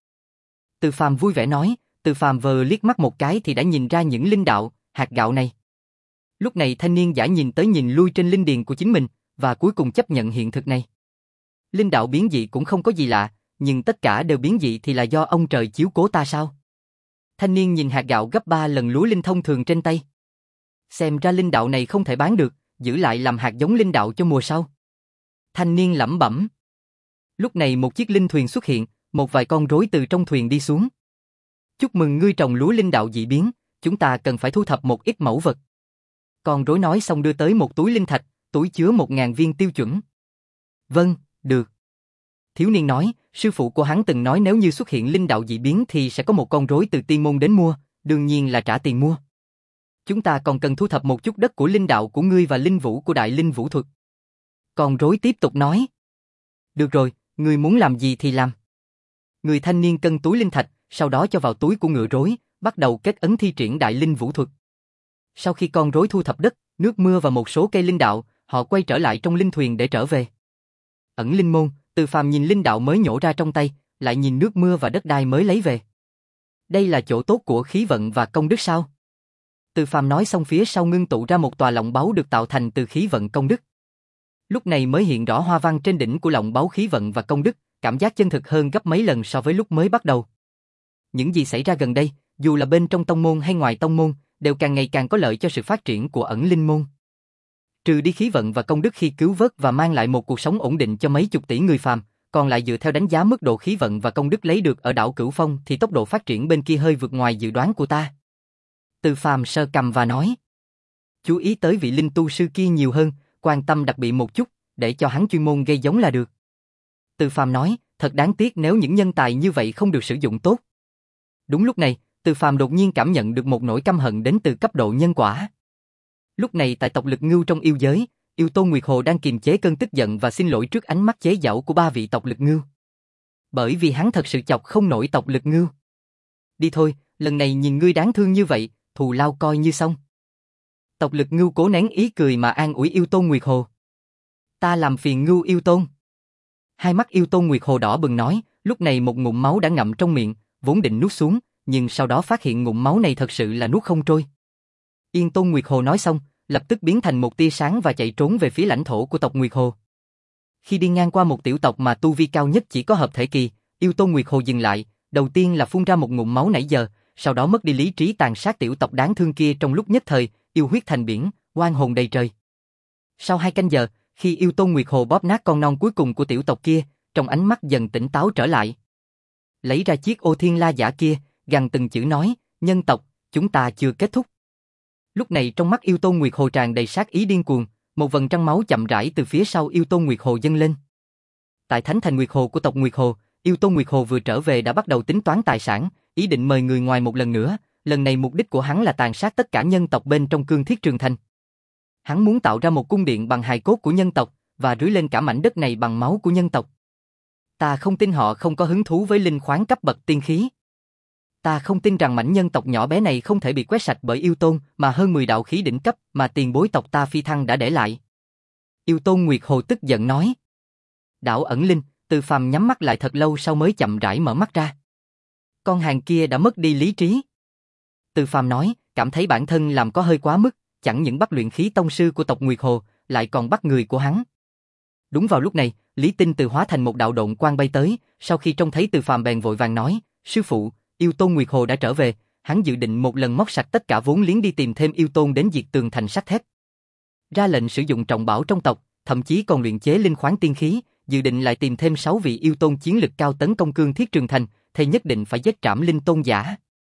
Từ Phàm vui vẻ nói, Từ Phàm vừa liếc mắt một cái thì đã nhìn ra những linh đạo, hạt gạo này. Lúc này thanh niên giả nhìn tới nhìn lui trên linh điền của chính mình, và cuối cùng chấp nhận hiện thực này. Linh đạo biến dị cũng không có gì lạ, nhưng tất cả đều biến dị thì là do ông trời chiếu cố ta sao? Thanh niên nhìn hạt gạo gấp ba lần lúa linh thông thường trên tay. Xem ra linh đạo này không thể bán được, giữ lại làm hạt giống linh đạo cho mùa sau. Thanh niên lẩm bẩm. Lúc này một chiếc linh thuyền xuất hiện, một vài con rối từ trong thuyền đi xuống. Chúc mừng ngươi trồng lúa linh đạo dị biến, chúng ta cần phải thu thập một ít mẫu vật. Con rối nói xong đưa tới một túi linh thạch, túi chứa một ngàn viên tiêu chuẩn. Vâng, được. Thiếu niên nói, sư phụ của hắn từng nói nếu như xuất hiện linh đạo dị biến thì sẽ có một con rối từ tiên môn đến mua, đương nhiên là trả tiền mua. Chúng ta còn cần thu thập một chút đất của linh đạo của ngươi và linh vũ của đại linh vũ thuật. Con rối tiếp tục nói. Được rồi, ngươi muốn làm gì thì làm. Người thanh niên cân túi linh thạch, sau đó cho vào túi của ngựa rối, bắt đầu kết ấn thi triển đại linh vũ thuật. Sau khi con rối thu thập đất, nước mưa và một số cây linh đạo, họ quay trở lại trong linh thuyền để trở về. Ẩn linh môn, Từ Phàm nhìn linh đạo mới nhổ ra trong tay, lại nhìn nước mưa và đất đai mới lấy về. Đây là chỗ tốt của khí vận và công đức sao? Từ Phàm nói xong phía sau ngưng tụ ra một tòa lọng báu được tạo thành từ khí vận công đức. Lúc này mới hiện rõ hoa văn trên đỉnh của lọng báu khí vận và công đức, cảm giác chân thực hơn gấp mấy lần so với lúc mới bắt đầu. Những gì xảy ra gần đây, dù là bên trong tông môn hay ngoài tông môn, đều càng ngày càng có lợi cho sự phát triển của ẩn linh môn. Trừ đi khí vận và công đức khi cứu vớt và mang lại một cuộc sống ổn định cho mấy chục tỷ người phàm, còn lại dựa theo đánh giá mức độ khí vận và công đức lấy được ở đảo Cửu Phong thì tốc độ phát triển bên kia hơi vượt ngoài dự đoán của ta. Từ Phàm sơ cầm và nói, chú ý tới vị linh tu sư kia nhiều hơn, quan tâm đặc biệt một chút, để cho hắn chuyên môn gây giống là được. Từ Phàm nói, thật đáng tiếc nếu những nhân tài như vậy không được sử dụng tốt. Đúng lúc này, Từ Phàm đột nhiên cảm nhận được một nỗi căm hận đến từ cấp độ nhân quả. Lúc này tại tộc Lực Ngưu trong yêu giới, Yêu Tôn Nguyệt Hồ đang kiềm chế cơn tức giận và xin lỗi trước ánh mắt chế giễu của ba vị tộc Lực Ngưu. Bởi vì hắn thật sự chọc không nổi tộc Lực Ngưu. Đi thôi, lần này nhìn ngươi đáng thương như vậy, thù lao coi như xong. Tộc Lực Ngưu cố nén ý cười mà an ủi Yêu Tôn Nguyệt Hồ. Ta làm phiền Ngưu Yêu Tôn. Hai mắt Yêu Tôn Nguyệt Hồ đỏ bừng nói, lúc này một ngụm máu đã ngậm trong miệng, vốn định nuốt xuống, nhưng sau đó phát hiện ngụm máu này thật sự là nuốt không trôi. Yên Tôn Nguyệt Hồ nói xong, lập tức biến thành một tia sáng và chạy trốn về phía lãnh thổ của tộc Nguyệt Hồ. Khi đi ngang qua một tiểu tộc mà tu vi cao nhất chỉ có hợp thể kỳ, Yêu Tôn Nguyệt Hồ dừng lại, đầu tiên là phun ra một ngụm máu nãy giờ, sau đó mất đi lý trí tàn sát tiểu tộc đáng thương kia trong lúc nhất thời, yêu huyết thành biển, oan hồn đầy trời. Sau hai canh giờ, khi Yêu Tôn Nguyệt Hồ bóp nát con non cuối cùng của tiểu tộc kia, trong ánh mắt dần tỉnh táo trở lại. Lấy ra chiếc ô thiên la giả kia, gằn từng chữ nói, nhân tộc, chúng ta chưa kết thúc. Lúc này trong mắt Yêu Tôn Nguyệt Hồ tràn đầy sát ý điên cuồng, một vầng trăng máu chậm rãi từ phía sau Yêu Tôn Nguyệt Hồ dâng lên. Tại Thánh Thành Nguyệt Hồ của tộc Nguyệt Hồ, Yêu Tôn Nguyệt Hồ vừa trở về đã bắt đầu tính toán tài sản, ý định mời người ngoài một lần nữa, lần này mục đích của hắn là tàn sát tất cả nhân tộc bên trong Cương Thiết Trường Thành. Hắn muốn tạo ra một cung điện bằng hài cốt của nhân tộc, và rưới lên cả mảnh đất này bằng máu của nhân tộc. Ta không tin họ không có hứng thú với linh khoáng cấp bậc tiên khí. Ta không tin rằng mảnh nhân tộc nhỏ bé này không thể bị quét sạch bởi yêu tôn mà hơn mười đạo khí đỉnh cấp mà tiền bối tộc ta phi thăng đã để lại. Yêu tôn Nguyệt Hồ tức giận nói. Đảo ẩn linh, Từ Phàm nhắm mắt lại thật lâu sau mới chậm rãi mở mắt ra. Con hàng kia đã mất đi lý trí. Từ Phàm nói, cảm thấy bản thân làm có hơi quá mức, chẳng những bắt luyện khí tông sư của tộc Nguyệt Hồ, lại còn bắt người của hắn. Đúng vào lúc này, Lý Tinh Từ hóa thành một đạo độn quang bay tới, sau khi trông thấy Từ Phàm bèn vội vàng nói, sư phụ, yêu tôn Nguyệt Hồ đã trở về, hắn dự định một lần móc sạch tất cả vốn liếng đi tìm thêm yêu tôn đến diệt tường thành sắt thép. Ra lệnh sử dụng trọng bảo trong tộc, thậm chí còn luyện chế linh khoáng tiên khí, dự định lại tìm thêm sáu vị yêu tôn chiến lực cao tấn công cương thiết trường thành, thầy nhất định phải giết trảm linh tôn giả.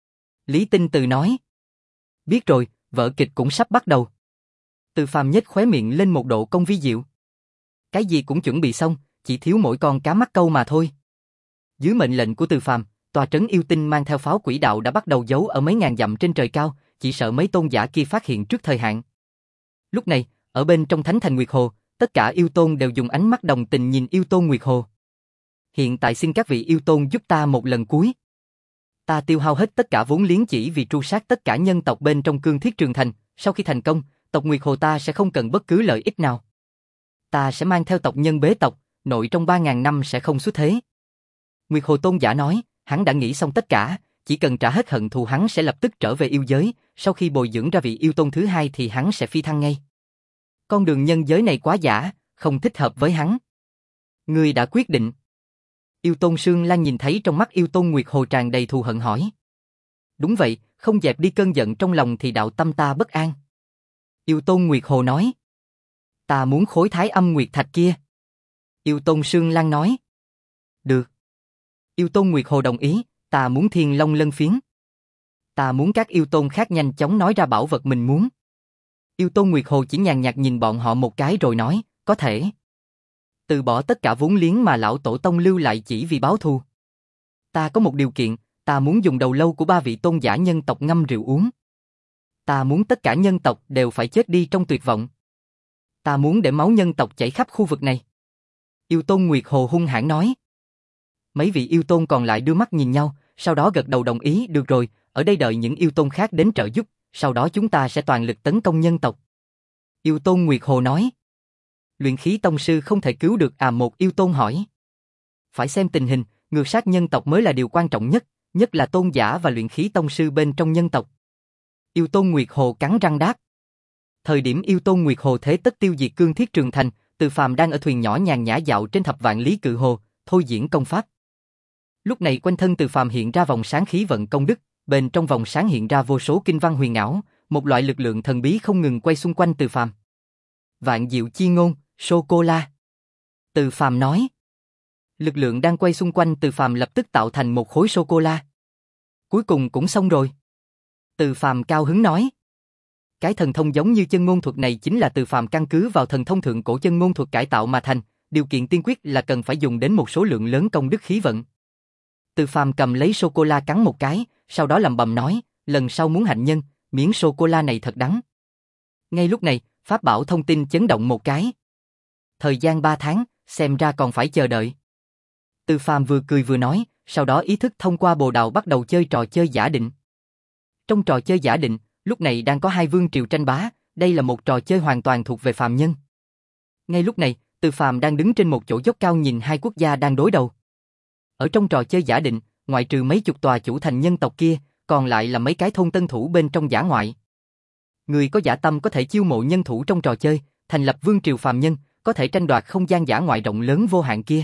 Lý Tinh Từ nói. Biết rồi, vở kịch cũng sắp bắt đầu. Từ Phàm nhếch khóe miệng lên một độ cong vi diệu. Cái gì cũng chuẩn bị xong, chỉ thiếu mỗi con cá mắc câu mà thôi. Dưới mệnh lệnh của Từ Phàm, tòa trấn yêu tinh mang theo pháo quỷ đạo đã bắt đầu giấu ở mấy ngàn dặm trên trời cao, chỉ sợ mấy tôn giả kia phát hiện trước thời hạn. Lúc này, ở bên trong thánh thành Nguyệt Hồ, tất cả yêu tôn đều dùng ánh mắt đồng tình nhìn yêu tôn Nguyệt Hồ. Hiện tại xin các vị yêu tôn giúp ta một lần cuối. Ta tiêu hao hết tất cả vốn liếng chỉ vì tru sát tất cả nhân tộc bên trong cương thiết trường thành, sau khi thành công, tộc Nguyệt Hồ ta sẽ không cần bất cứ lợi ích nào. Ta sẽ mang theo tộc nhân bế tộc, nội trong ba ngàn năm sẽ không xuất thế. Nguyệt Hồ tôn giả nói, hắn đã nghĩ xong tất cả, chỉ cần trả hết hận thù hắn sẽ lập tức trở về yêu giới, sau khi bồi dưỡng ra vị yêu tôn thứ hai thì hắn sẽ phi thăng ngay. Con đường nhân giới này quá giả, không thích hợp với hắn. Ngươi đã quyết định. Yêu tôn Sương Lan nhìn thấy trong mắt yêu tôn Nguyệt Hồ tràn đầy thù hận hỏi. Đúng vậy, không dẹp đi cơn giận trong lòng thì đạo tâm ta bất an. Yêu tôn Nguyệt Hồ nói. Ta muốn khối thái âm nguyệt thạch kia. Yêu tôn Sương Lan nói. Được. Yêu tôn Nguyệt Hồ đồng ý, ta muốn thiên long lân phiến. Ta muốn các yêu tôn khác nhanh chóng nói ra bảo vật mình muốn. Yêu tôn Nguyệt Hồ chỉ nhàn nhạt nhìn bọn họ một cái rồi nói, có thể. Từ bỏ tất cả vốn liếng mà lão tổ tông lưu lại chỉ vì báo thù. Ta có một điều kiện, ta muốn dùng đầu lâu của ba vị tôn giả nhân tộc ngâm rượu uống. Ta muốn tất cả nhân tộc đều phải chết đi trong tuyệt vọng. Ta muốn để máu nhân tộc chảy khắp khu vực này. Yêu tôn Nguyệt Hồ hung hãn nói. Mấy vị yêu tôn còn lại đưa mắt nhìn nhau, sau đó gật đầu đồng ý, được rồi, ở đây đợi những yêu tôn khác đến trợ giúp, sau đó chúng ta sẽ toàn lực tấn công nhân tộc. Yêu tôn Nguyệt Hồ nói. Luyện khí tông sư không thể cứu được à, một yêu tôn hỏi. Phải xem tình hình, ngược sát nhân tộc mới là điều quan trọng nhất, nhất là tôn giả và luyện khí tông sư bên trong nhân tộc. Yêu tôn Nguyệt Hồ cắn răng đáp. Thời điểm yêu tôn Nguyệt Hồ thế tất tiêu diệt cương thiết trường thành, Từ Phàm đang ở thuyền nhỏ nhàn nhã dạo trên thập vạn lý cự hồ, thôi diễn công pháp. Lúc này quanh thân Từ Phàm hiện ra vòng sáng khí vận công đức, bên trong vòng sáng hiện ra vô số kinh văn huyền ảo, một loại lực lượng thần bí không ngừng quay xung quanh Từ Phàm. Vạn diệu chi ngôn, sô-cô-la. Từ Phàm nói. Lực lượng đang quay xung quanh Từ Phàm lập tức tạo thành một khối sô-cô-la. Cuối cùng cũng xong rồi. Từ Phàm cao hứng nói. Cái thần thông giống như chân ngôn thuật này chính là Từ Phàm căn cứ vào thần thông thượng cổ chân ngôn thuật cải tạo mà thành, điều kiện tiên quyết là cần phải dùng đến một số lượng lớn công đức khí vận. Từ Phàm cầm lấy sô-cô-la cắn một cái, sau đó lẩm bẩm nói, lần sau muốn hạnh nhân, miếng sô-cô-la này thật đắng. Ngay lúc này, pháp bảo thông tin chấn động một cái. Thời gian ba tháng, xem ra còn phải chờ đợi. Từ Phàm vừa cười vừa nói, sau đó ý thức thông qua bồ đào bắt đầu chơi trò chơi giả định. Trong trò chơi giả định, lúc này đang có hai vương triều tranh bá, đây là một trò chơi hoàn toàn thuộc về phàm nhân. Ngay lúc này, Từ Phàm đang đứng trên một chỗ dốc cao nhìn hai quốc gia đang đối đầu. Ở trong trò chơi giả định, ngoại trừ mấy chục tòa chủ thành nhân tộc kia, còn lại là mấy cái thôn tân thủ bên trong dã ngoại. Người có dã tâm có thể chiêu mộ nhân thủ trong trò chơi, thành lập vương triều phàm nhân, có thể tranh đoạt không gian dã ngoại rộng lớn vô hạn kia.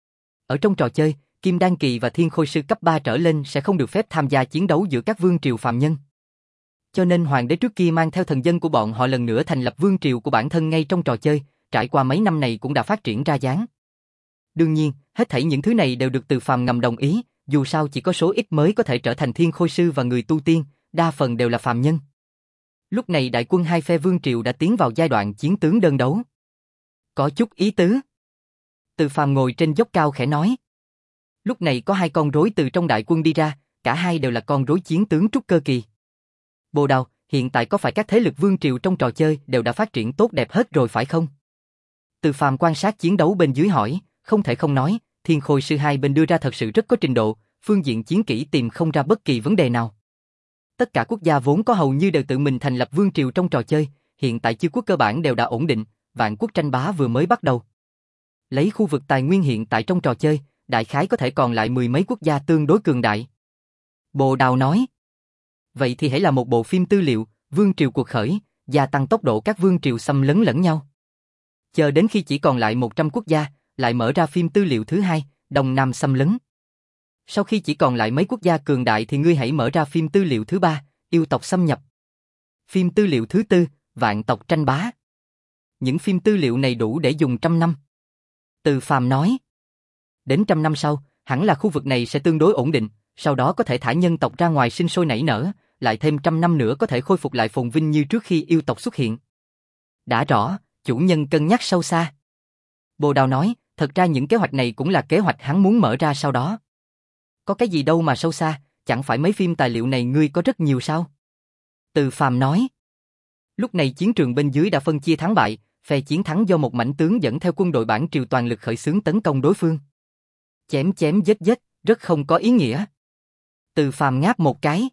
Ở trong trò chơi, Kim Đan Kỳ và Thiên Khôi Sư cấp ba trở lên sẽ không được phép tham gia chiến đấu giữa các vương triều phàm nhân. Cho nên hoàng đế trước kia mang theo thần dân của bọn họ lần nữa thành lập vương triều của bản thân ngay trong trò chơi, trải qua mấy năm này cũng đã phát triển ra dáng. Đương nhiên, hết thảy những thứ này đều được Từ Phàm ngầm đồng ý, dù sao chỉ có số ít mới có thể trở thành Thiên Khôi Sư và người tu tiên, đa phần đều là phàm nhân. Lúc này đại quân hai phe vương triều đã tiến vào giai đoạn chiến tướng đơn đấu. Có chút ý tứ. Từ Phàm ngồi trên dốc cao khẽ nói. Lúc này có hai con rối từ trong đại quân đi ra, cả hai đều là con rối chiến tướng trúc cơ kỳ. Bồ Đào, hiện tại có phải các thế lực vương triều trong trò chơi đều đã phát triển tốt đẹp hết rồi phải không? Từ Phàm quan sát chiến đấu bên dưới hỏi, không thể không nói, Thiên Khôi sư hai bên đưa ra thật sự rất có trình độ, phương diện chiến kỹ tìm không ra bất kỳ vấn đề nào. Tất cả quốc gia vốn có hầu như đều tự mình thành lập vương triều trong trò chơi, hiện tại chư quốc cơ bản đều đã ổn định, vạn quốc tranh bá vừa mới bắt đầu. Lấy khu vực tài nguyên hiện tại trong trò chơi, đại khái có thể còn lại mười mấy quốc gia tương đối cường đại. Bồ Đào nói, vậy thì hãy là một bộ phim tư liệu, vương triều cuộc khởi, gia tăng tốc độ các vương triều xâm lấn lẫn nhau. Chờ đến khi chỉ còn lại một trăm quốc gia, lại mở ra phim tư liệu thứ hai, Đông Nam xâm lấn. Sau khi chỉ còn lại mấy quốc gia cường đại thì ngươi hãy mở ra phim tư liệu thứ ba, yêu tộc xâm nhập. Phim tư liệu thứ tư, vạn tộc tranh bá. Những phim tư liệu này đủ để dùng trăm năm. Từ Phàm nói, đến trăm năm sau, hẳn là khu vực này sẽ tương đối ổn định, sau đó có thể thả nhân tộc ra ngoài sinh sôi nảy nở, lại thêm trăm năm nữa có thể khôi phục lại phồn vinh như trước khi yêu tộc xuất hiện. Đã rõ, chủ nhân cân nhắc sâu xa. Bồ Đào nói, thật ra những kế hoạch này cũng là kế hoạch hắn muốn mở ra sau đó. Có cái gì đâu mà sâu xa, chẳng phải mấy phim tài liệu này ngươi có rất nhiều sao? Từ Phàm nói. Lúc này chiến trường bên dưới đã phân chia thắng bại, phe chiến thắng do một mãnh tướng dẫn theo quân đội bản triều toàn lực khởi xướng tấn công đối phương. Chém chém giết giết, rất không có ý nghĩa. Từ Phàm ngáp một cái.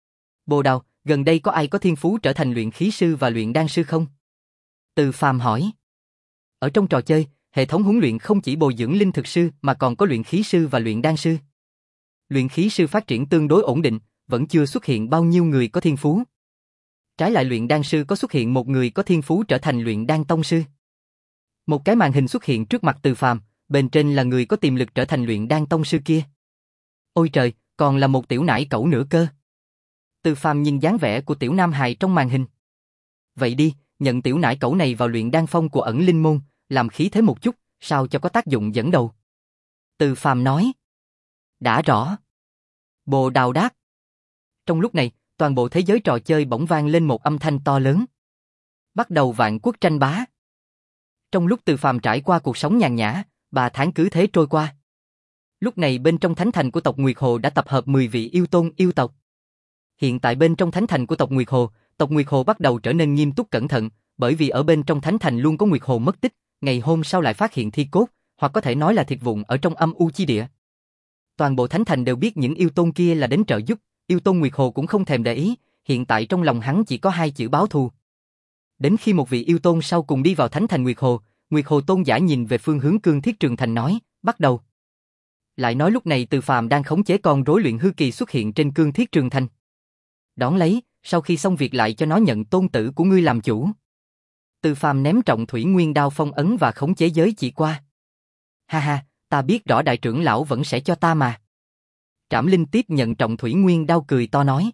Bồ Đào, gần đây có ai có thiên phú trở thành luyện khí sư và luyện đan sư không? Từ Phàm hỏi. Ở trong trò chơi, hệ thống huấn luyện không chỉ bồi dưỡng linh thực sư mà còn có luyện khí sư và luyện đan sư. Luyện khí sư phát triển tương đối ổn định, vẫn chưa xuất hiện bao nhiêu người có thiên phú. Trái lại luyện đan sư có xuất hiện một người có thiên phú trở thành luyện đan tông sư. Một cái màn hình xuất hiện trước mặt Từ Phàm, bên trên là người có tiềm lực trở thành luyện đan tông sư kia. Ôi trời, còn là một tiểu nải cẩu nữa cơ. Từ Phàm nhìn dáng vẻ của tiểu nam hài trong màn hình. Vậy đi, nhận tiểu nải cẩu này vào luyện đan phong của ẩn linh môn, làm khí thế một chút, sao cho có tác dụng dẫn đầu. Từ Phàm nói. Đã rõ. Bồ Đào đáp. Trong lúc này, toàn bộ thế giới trò chơi bỗng vang lên một âm thanh to lớn. Bắt đầu vạn quốc tranh bá. Trong lúc Từ Phàm trải qua cuộc sống nhàn nhã, ba tháng cứ thế trôi qua. Lúc này bên trong thánh thành của tộc Nguyệt Hồ đã tập hợp mười vị yêu tôn yêu tộc. Hiện tại bên trong thánh thành của tộc Nguyệt Hồ, tộc Nguyệt Hồ bắt đầu trở nên nghiêm túc cẩn thận, bởi vì ở bên trong thánh thành luôn có Nguyệt Hồ mất tích, ngày hôm sau lại phát hiện thi cốt, hoặc có thể nói là thịt vụn ở trong âm u chi địa. Toàn bộ thánh thành đều biết những yêu tôn kia là đến trợ giúp, yêu tôn Nguyệt Hồ cũng không thèm để ý, hiện tại trong lòng hắn chỉ có hai chữ báo thù. Đến khi một vị yêu tôn sau cùng đi vào thánh thành Nguyệt Hồ, Nguyệt Hồ tôn giả nhìn về phương hướng Cương Thiết Trường Thành nói, bắt đầu. Lại nói lúc này Từ Phàm đang khống chế con rối luyện hư kỳ xuất hiện trên Cương Thiết Trường Thành. Đón lấy, sau khi xong việc lại cho nó nhận tôn tử của ngươi làm chủ. Từ Phàm ném trọng thủy nguyên đao phong ấn và khống chế giới chỉ qua. Ha ha, ta biết rõ đại trưởng lão vẫn sẽ cho ta mà. Trảm Linh tiếp nhận trọng thủy nguyên đao cười to nói.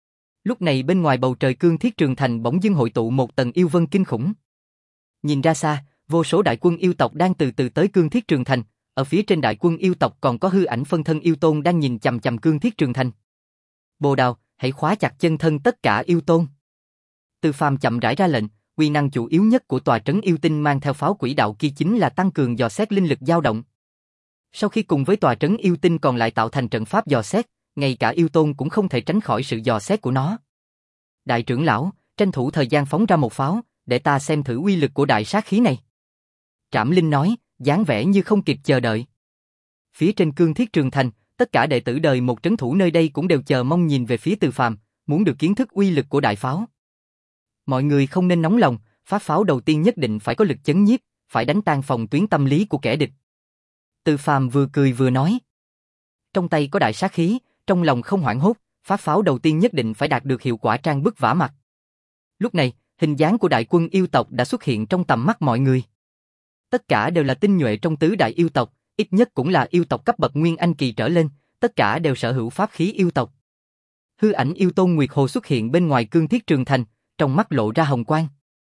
Lúc này bên ngoài bầu trời Cương Thiết Trường Thành bỗng dưng hội tụ một tầng yêu vân kinh khủng. Nhìn ra xa, vô số đại quân yêu tộc đang từ từ tới Cương Thiết Trường Thành, ở phía trên đại quân yêu tộc còn có hư ảnh phân thân yêu tôn đang nhìn chằm chằm Cương Thiết Trường Thành. Bồ Đào, hãy khóa chặt chân thân tất cả yêu tôn. Từ Phàm chậm rãi ra lệnh, quy năng chủ yếu nhất của tòa trấn yêu tinh mang theo pháo quỷ đạo kia chính là tăng cường dò xét linh lực dao động. Sau khi cùng với tòa trấn yêu tinh còn lại tạo thành trận pháp dò xét, ngay cả yêu tôn cũng không thể tránh khỏi sự dò xét của nó. Đại trưởng lão, tranh thủ thời gian phóng ra một pháo, để ta xem thử uy lực của đại sát khí này. Trảm Linh nói, dáng vẻ như không kịp chờ đợi. Phía trên Cương Thiết Trường Thành, tất cả đệ tử đời một trấn thủ nơi đây cũng đều chờ mong nhìn về phía Từ Phàm, muốn được kiến thức uy lực của đại pháo. Mọi người không nên nóng lòng, phát pháo đầu tiên nhất định phải có lực chấn nhiếp, phải đánh tan phòng tuyến tâm lý của kẻ địch. Từ Phàm vừa cười vừa nói. Trong tay có đại sát khí, trong lòng không hoảng hốt, phát pháo đầu tiên nhất định phải đạt được hiệu quả trang bức vả mặt. Lúc này, hình dáng của đại quân yêu tộc đã xuất hiện trong tầm mắt mọi người. Tất cả đều là tinh nhuệ trong tứ đại yêu tộc, ít nhất cũng là yêu tộc cấp bậc Nguyên Anh kỳ trở lên, tất cả đều sở hữu pháp khí yêu tộc. Hư ảnh yêu tôn Nguyệt Hồ xuất hiện bên ngoài Cương Thiết Trường Thành, trong mắt lộ ra hồng quang.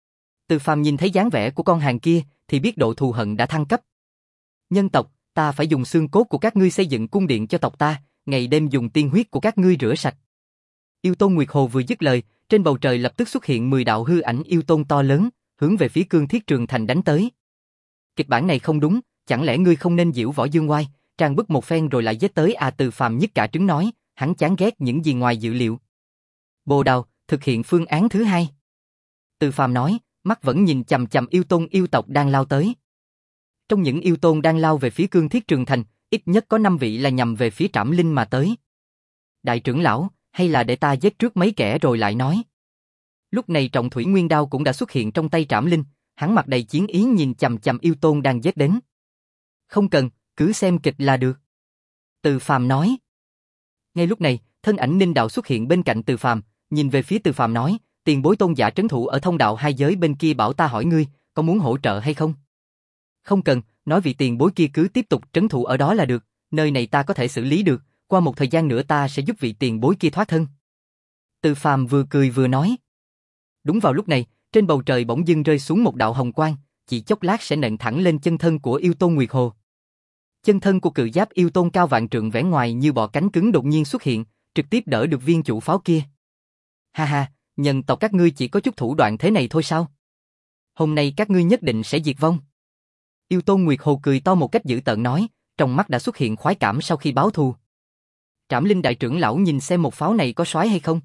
Từ Phàm nhìn thấy dáng vẻ của con hàng kia, thì biết độ thù hận đã thăng cấp. Nhân tộc, ta phải dùng xương cốt của các ngươi xây dựng cung điện cho tộc ta, ngày đêm dùng tiên huyết của các ngươi rửa sạch. Yêu tôn Nguyệt Hồ vừa dứt lời, trên bầu trời lập tức xuất hiện mười đạo hư ảnh yêu tôn to lớn, hướng về phía Cương Thiết Trường Thành đánh tới. Kịch bản này không đúng, chẳng lẽ ngươi không nên diễu võ dương oai, trang bức một phen rồi lại giết tới à? Từ Phàm nhức cả trứng nói, hắn chán ghét những gì ngoài dự liệu. Bồ Đào, thực hiện phương án thứ hai. Từ Phàm nói, mắt vẫn nhìn chằm chằm yêu tôn yêu tộc đang lao tới. Trong những yêu tôn đang lao về phía Cương Thiết Trường Thành, ít nhất có năm vị là nhằm về phía Trảm Linh mà tới. Đại trưởng lão, hay là để ta giết trước mấy kẻ rồi lại nói. Lúc này Trọng Thủy Nguyên Đao cũng đã xuất hiện trong tay Trảm Linh, hắn mặt đầy chiến ý nhìn chằm chằm yêu tôn đang giết đến. Không cần, cứ xem kịch là được. Từ Phàm nói. Ngay lúc này, thân ảnh Ninh Đạo xuất hiện bên cạnh Từ Phàm, nhìn về phía Từ Phàm nói, tiền bối tôn giả trấn thủ ở thông đạo hai giới bên kia bảo ta hỏi ngươi, có muốn hỗ trợ hay không? Không cần, nói vị tiền bối kia cứ tiếp tục trấn thủ ở đó là được, nơi này ta có thể xử lý được, qua một thời gian nữa ta sẽ giúp vị tiền bối kia thoát thân. Từ Phàm vừa cười vừa nói. Đúng vào lúc này, trên bầu trời bỗng dưng rơi xuống một đạo hồng quang, chỉ chốc lát sẽ nện thẳng lên chân thân của yêu tôn Nguyệt Hồ. Chân thân của cự giáp yêu tôn cao vạn trượng vẻ ngoài như bọ cánh cứng đột nhiên xuất hiện, trực tiếp đỡ được viên chủ pháo kia. Ha ha, nhân tộc các ngươi chỉ có chút thủ đoạn thế này thôi sao? Hôm nay các ngươi nhất định sẽ diệt vong. Yêu tôn Nguyệt Hồ cười to một cách dữ tợn nói, trong mắt đã xuất hiện khoái cảm sau khi báo thù. Trảm Linh đại trưởng lão nhìn xem một pháo này có xoái hay không.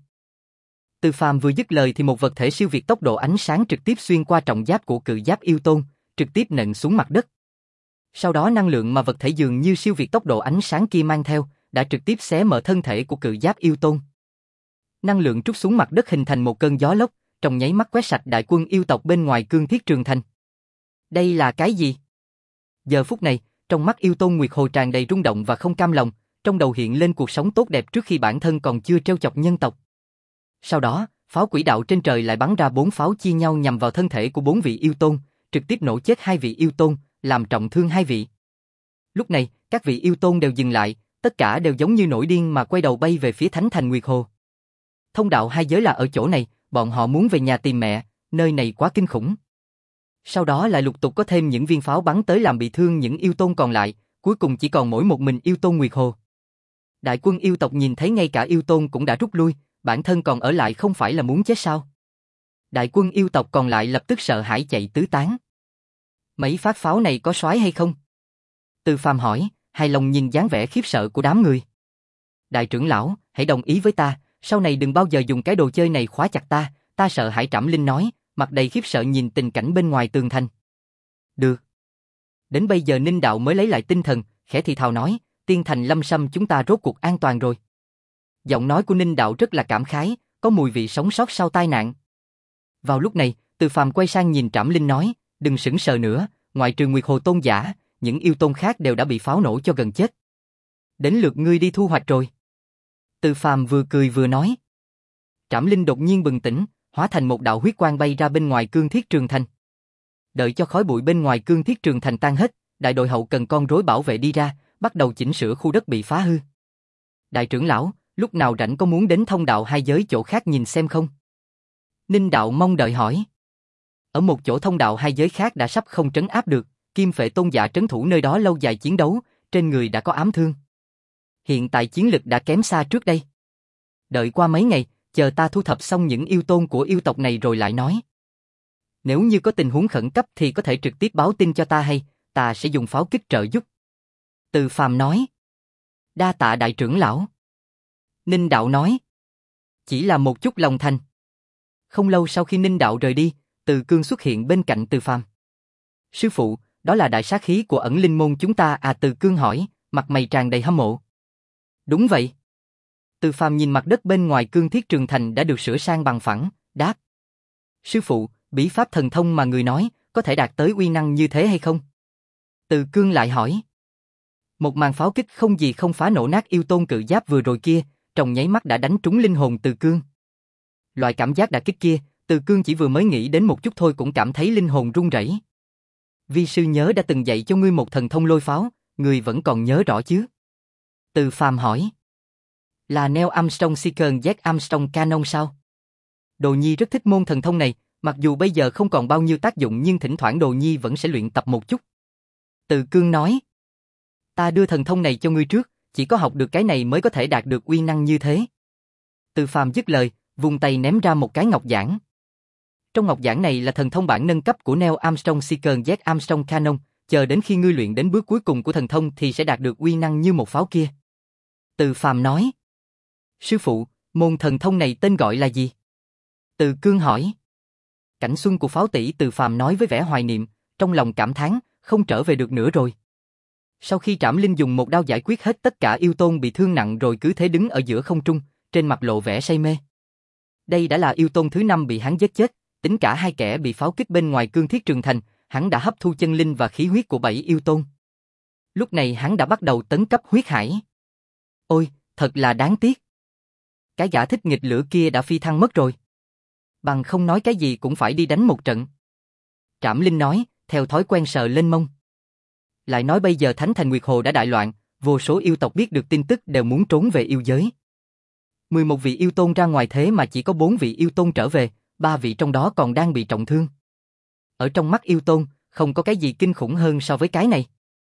Từ Phàm vừa dứt lời thì một vật thể siêu việt tốc độ ánh sáng trực tiếp xuyên qua trọng giáp của cự giáp yêu tôn, trực tiếp nện xuống mặt đất. Sau đó năng lượng mà vật thể dường như siêu việt tốc độ ánh sáng kia mang theo, đã trực tiếp xé mở thân thể của cự giáp yêu tôn. Năng lượng trút xuống mặt đất hình thành một cơn gió lốc, trong nháy mắt quét sạch đại quân yêu tộc bên ngoài Cương Thiết Trường Thành. Đây là cái gì? Giờ phút này, trong mắt yêu tôn Nguyệt Hồ tràn đầy rung động và không cam lòng, trong đầu hiện lên cuộc sống tốt đẹp trước khi bản thân còn chưa trêu chọc nhân tộc. Sau đó, pháo quỷ đạo trên trời lại bắn ra bốn pháo chia nhau nhằm vào thân thể của bốn vị yêu tôn, trực tiếp nổ chết hai vị yêu tôn, làm trọng thương hai vị. Lúc này, các vị yêu tôn đều dừng lại, tất cả đều giống như nổi điên mà quay đầu bay về phía Thánh Thành Nguyệt Hồ. Thông đạo hai giới là ở chỗ này, bọn họ muốn về nhà tìm mẹ, nơi này quá kinh khủng. Sau đó lại lục tục có thêm những viên pháo bắn tới làm bị thương những yêu tôn còn lại, cuối cùng chỉ còn mỗi một mình yêu tôn Nguyệt Hồ. Đại quân yêu tộc nhìn thấy ngay cả yêu tôn cũng đã rút lui, bản thân còn ở lại không phải là muốn chết sao? Đại quân yêu tộc còn lại lập tức sợ hãi chạy tứ tán. Mấy phát pháo này có xoái hay không? Từ Phàm hỏi, hài lòng nhìn dáng vẻ khiếp sợ của đám người. Đại trưởng lão, hãy đồng ý với ta, sau này đừng bao giờ dùng cái đồ chơi này khóa chặt ta, ta sợ hãi. Trảm Linh nói, mặt đầy khiếp sợ nhìn tình cảnh bên ngoài tường thành. Được. Đến bây giờ Ninh Đạo mới lấy lại tinh thần, khẽ thì thào nói, Tiên Thành Lâm Sâm chúng ta rốt cuộc an toàn rồi. Giọng nói của Ninh Đạo rất là cảm khái, có mùi vị sống sót sau tai nạn. Vào lúc này, Từ Phàm quay sang nhìn Trảm Linh nói, đừng sững sờ nữa, ngoại trừ Nguyệt Hồ tôn giả, những yêu tôn khác đều đã bị pháo nổ cho gần chết. Đến lượt ngươi đi thu hoạch rồi. Từ Phàm vừa cười vừa nói. Trảm Linh đột nhiên bừng tỉnh, hóa thành một đạo huyết quang bay ra bên ngoài Cương Thiết Trường Thành. Đợi cho khói bụi bên ngoài Cương Thiết Trường Thành tan hết, đại đội hậu cần con rối bảo vệ đi ra, bắt đầu chỉnh sửa khu đất bị phá hư. Đại trưởng lão, lúc nào rảnh có muốn đến thông đạo hai giới chỗ khác nhìn xem không? Ninh Đạo mong đợi hỏi. Ở một chỗ thông đạo hai giới khác đã sắp không trấn áp được, Kim Phệ tôn giả trấn thủ nơi đó lâu dài chiến đấu, trên người đã có ám thương. Hiện tại chiến lực đã kém xa trước đây. Đợi qua mấy ngày, chờ ta thu thập xong những yêu tôn của yêu tộc này rồi lại nói. Nếu như có tình huống khẩn cấp thì có thể trực tiếp báo tin cho ta hay, ta sẽ dùng pháo kích trợ giúp. Từ Phàm nói. Đa tạ đại trưởng lão. Ninh Đạo nói. Chỉ là một chút lòng thành. Không lâu sau khi Ninh Đạo rời đi, Từ Cương xuất hiện bên cạnh Từ Phàm. Sư phụ, đó là đại sát khí của ẩn linh môn chúng ta à? Từ Cương hỏi, mặt mày tràn đầy hâm mộ. Đúng vậy. Từ Phàm nhìn mặt đất bên ngoài Cương Thiết Trường Thành đã được sửa sang bằng phẳng, đáp. Sư phụ, bí pháp thần thông mà người nói, có thể đạt tới uy năng như thế hay không? Từ Cương lại hỏi. Một màn pháo kích không gì không phá nổ nát yêu tôn cự giáp vừa rồi kia, trong nháy mắt đã đánh trúng linh hồn Từ Cương. Loại cảm giác đả kích kia, Từ Cương chỉ vừa mới nghĩ đến một chút thôi cũng cảm thấy linh hồn run rẩy. Vi sư nhớ đã từng dạy cho ngươi một thần thông lôi pháo, ngươi vẫn còn nhớ rõ chứ? Từ Phàm hỏi. Là Neil Armstrong Seeker Z Armstrong Cannon sao? Đồ Nhi rất thích môn thần thông này, mặc dù bây giờ không còn bao nhiêu tác dụng nhưng thỉnh thoảng Đồ Nhi vẫn sẽ luyện tập một chút. Từ Cương nói. Ta đưa thần thông này cho ngươi trước, chỉ có học được cái này mới có thể đạt được uy năng như thế. Từ Phàm dứt lời, vung tay ném ra một cái ngọc giản. Trong ngọc giản này là thần thông bản nâng cấp của Neil Armstrong Seeker Z Armstrong Cannon, chờ đến khi ngươi luyện đến bước cuối cùng của thần thông thì sẽ đạt được uy năng như một pháo kia. Từ Phàm nói. Sư phụ, môn thần thông này tên gọi là gì? Từ Cương hỏi. Cảnh xuân của Pháo tỷ, Từ Phàm nói với vẻ hoài niệm, trong lòng cảm thán, không trở về được nữa rồi. Sau khi Trảm Linh dùng một đao giải quyết hết tất cả yêu tôn bị thương nặng rồi cứ thế đứng ở giữa không trung, trên mặt lộ vẻ say mê. Đây đã là yêu tôn thứ năm bị hắn giết chết, tính cả hai kẻ bị pháo kích bên ngoài cương thiết trường thành, hắn đã hấp thu chân linh và khí huyết của bảy yêu tôn. Lúc này hắn đã bắt đầu tấn cấp huyết hải. Ôi, thật là đáng tiếc. Cái gã thích nghịch lửa kia đã phi thăng mất rồi. Bằng không nói cái gì cũng phải đi đánh một trận. Trảm Linh nói, theo thói quen sờ lên mông. Lại nói bây giờ Thánh Thành Nguyệt Hồ đã đại loạn, vô số yêu tộc biết được tin tức đều muốn trốn về yêu giới. mười một vị yêu tôn ra ngoài thế mà chỉ có bốn vị yêu tôn trở về, ba vị trong đó còn đang bị trọng thương. Ở trong mắt yêu tôn, không có cái gì kinh khủng hơn so với cái này.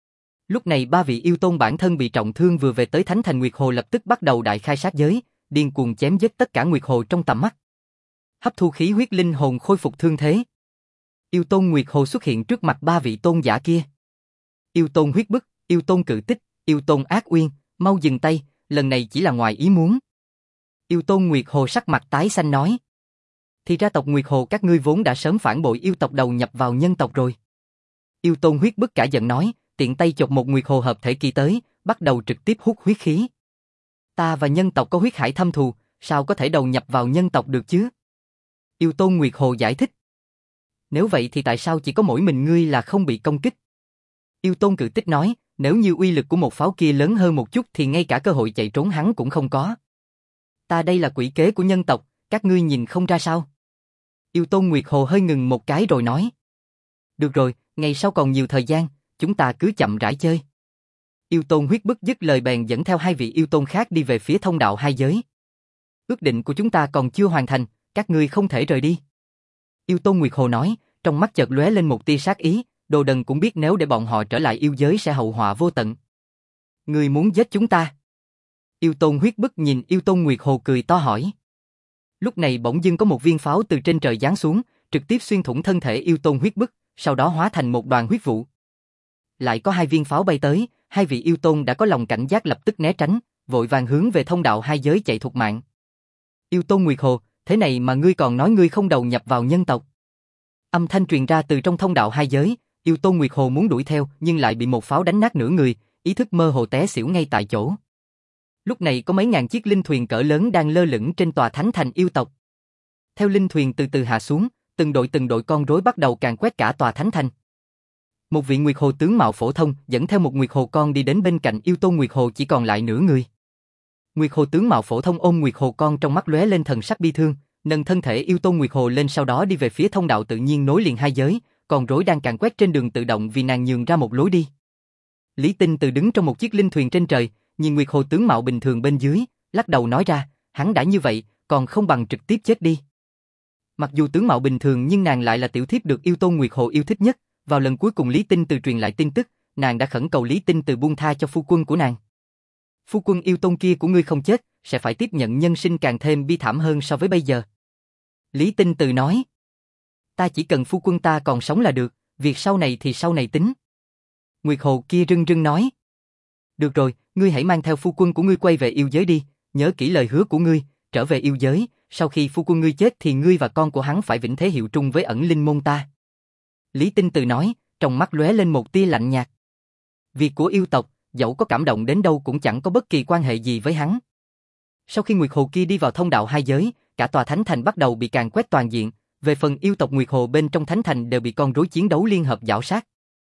Lúc này ba vị yêu tôn bản thân bị trọng thương vừa về tới Thánh Thành Nguyệt Hồ lập tức bắt đầu đại khai sát giới, điên cuồng chém giết tất cả Nguyệt Hồ trong tầm mắt. Hấp thu khí huyết linh hồn khôi phục thương thế. Yêu tôn Nguyệt Hồ xuất hiện trước mặt ba vị tôn giả kia. Yêu tôn huyết bức, yêu tôn cự tích, yêu tôn ác uyên, mau dừng tay, lần này chỉ là ngoài ý muốn. Yêu tôn Nguyệt Hồ sắc mặt tái xanh nói. Thì ra tộc Nguyệt Hồ các ngươi vốn đã sớm phản bội yêu tộc đầu nhập vào nhân tộc rồi. Yêu tôn huyết bức cả giận nói, tiện tay chộp một Nguyệt Hồ hợp thể kỳ tới, bắt đầu trực tiếp hút huyết khí. Ta và nhân tộc có huyết hải thâm thù, sao có thể đầu nhập vào nhân tộc được chứ? Yêu tôn Nguyệt Hồ giải thích. Nếu vậy thì tại sao chỉ có mỗi mình ngươi là không bị công kích? Yêu tôn cự tích nói, nếu như uy lực của một pháo kia lớn hơn một chút thì ngay cả cơ hội chạy trốn hắn cũng không có. Ta đây là quỷ kế của nhân tộc, các ngươi nhìn không ra sao? Yêu tôn Nguyệt Hồ hơi ngừng một cái rồi nói. Được rồi, ngày sau còn nhiều thời gian, chúng ta cứ chậm rãi chơi. Yêu tôn huyết bức dứt lời bèn dẫn theo hai vị yêu tôn khác đi về phía thông đạo hai giới. Ước định của chúng ta còn chưa hoàn thành, các ngươi không thể rời đi. Yêu tôn Nguyệt Hồ nói, trong mắt chợt lóe lên một tia sát ý, đồ đần cũng biết nếu để bọn họ trở lại yêu giới sẽ hậu họa vô tận. Ngươi muốn giết chúng ta? Yêu tôn huyết bức nhìn yêu tôn Nguyệt Hồ cười to hỏi. Lúc này bỗng dưng có một viên pháo từ trên trời giáng xuống, trực tiếp xuyên thủng thân thể yêu tôn huyết bức, sau đó hóa thành một đoàn huyết vụ. Lại có hai viên pháo bay tới, hai vị yêu tôn đã có lòng cảnh giác lập tức né tránh, vội vàng hướng về thông đạo hai giới chạy thục mạng. Yêu tôn Nguyệt Hồ, thế này mà ngươi còn nói ngươi không đầu nhập vào nhân tộc. Âm thanh truyền ra từ trong thông đạo hai giới, yêu tôn Nguyệt Hồ muốn đuổi theo nhưng lại bị một pháo đánh nát nửa người, ý thức mơ hồ té xỉu ngay tại chỗ. Lúc này có mấy ngàn chiếc linh thuyền cỡ lớn đang lơ lửng trên tòa thánh thành yêu tộc. Theo linh thuyền từ từ hạ xuống, từng đội từng đội con rối bắt đầu càn quét cả tòa thánh thành. Một vị Nguyệt Hồ tướng mạo phổ thông dẫn theo một Nguyệt Hồ con đi đến bên cạnh yêu tôn Nguyệt Hồ chỉ còn lại nửa người. Nguyệt Hồ tướng mạo phổ thông ôm Nguyệt Hồ con trong mắt lóe lên thần sắc bi thương, nâng thân thể yêu tôn Nguyệt Hồ lên sau đó đi về phía thông đạo tự nhiên nối liền hai giới, con rối đang càn quét trên đường tự động vì nàng nhường ra một lối đi. Lý Tinh Từ đứng trong một chiếc linh thuyền trên trời, nhìn Nguyệt Hồ tướng mạo bình thường bên dưới, lắc đầu nói ra, hắn đã như vậy, còn không bằng trực tiếp chết đi. Mặc dù tướng mạo bình thường nhưng nàng lại là tiểu thiếp được yêu tôn Nguyệt Hồ yêu thích nhất, vào lần cuối cùng Lý Tinh Từ truyền lại tin tức, nàng đã khẩn cầu Lý Tinh Từ buông tha cho phu quân của nàng. Phu quân yêu tôn kia của ngươi không chết, sẽ phải tiếp nhận nhân sinh càng thêm bi thảm hơn so với bây giờ. Lý Tinh Từ nói, ta chỉ cần phu quân ta còn sống là được, việc sau này thì sau này tính. Nguyệt Hồ kia rưng rưng nói, được rồi, ngươi hãy mang theo phu quân của ngươi quay về yêu giới đi, nhớ kỹ lời hứa của ngươi, trở về yêu giới, sau khi phu quân ngươi chết thì ngươi và con của hắn phải vĩnh thế hiệu trung với ẩn linh môn ta. Lý Tinh Từ nói, trong mắt lóe lên một tia lạnh nhạt. Việc của yêu tộc, dẫu có cảm động đến đâu cũng chẳng có bất kỳ quan hệ gì với hắn. Sau khi Nguyệt Hồ kia đi vào thông đạo hai giới, cả tòa thánh thành bắt đầu bị càn quét toàn diện, về phần yêu tộc Nguyệt Hồ bên trong thánh thành đều bị con rối chiến đấu liên hợp giảo sát.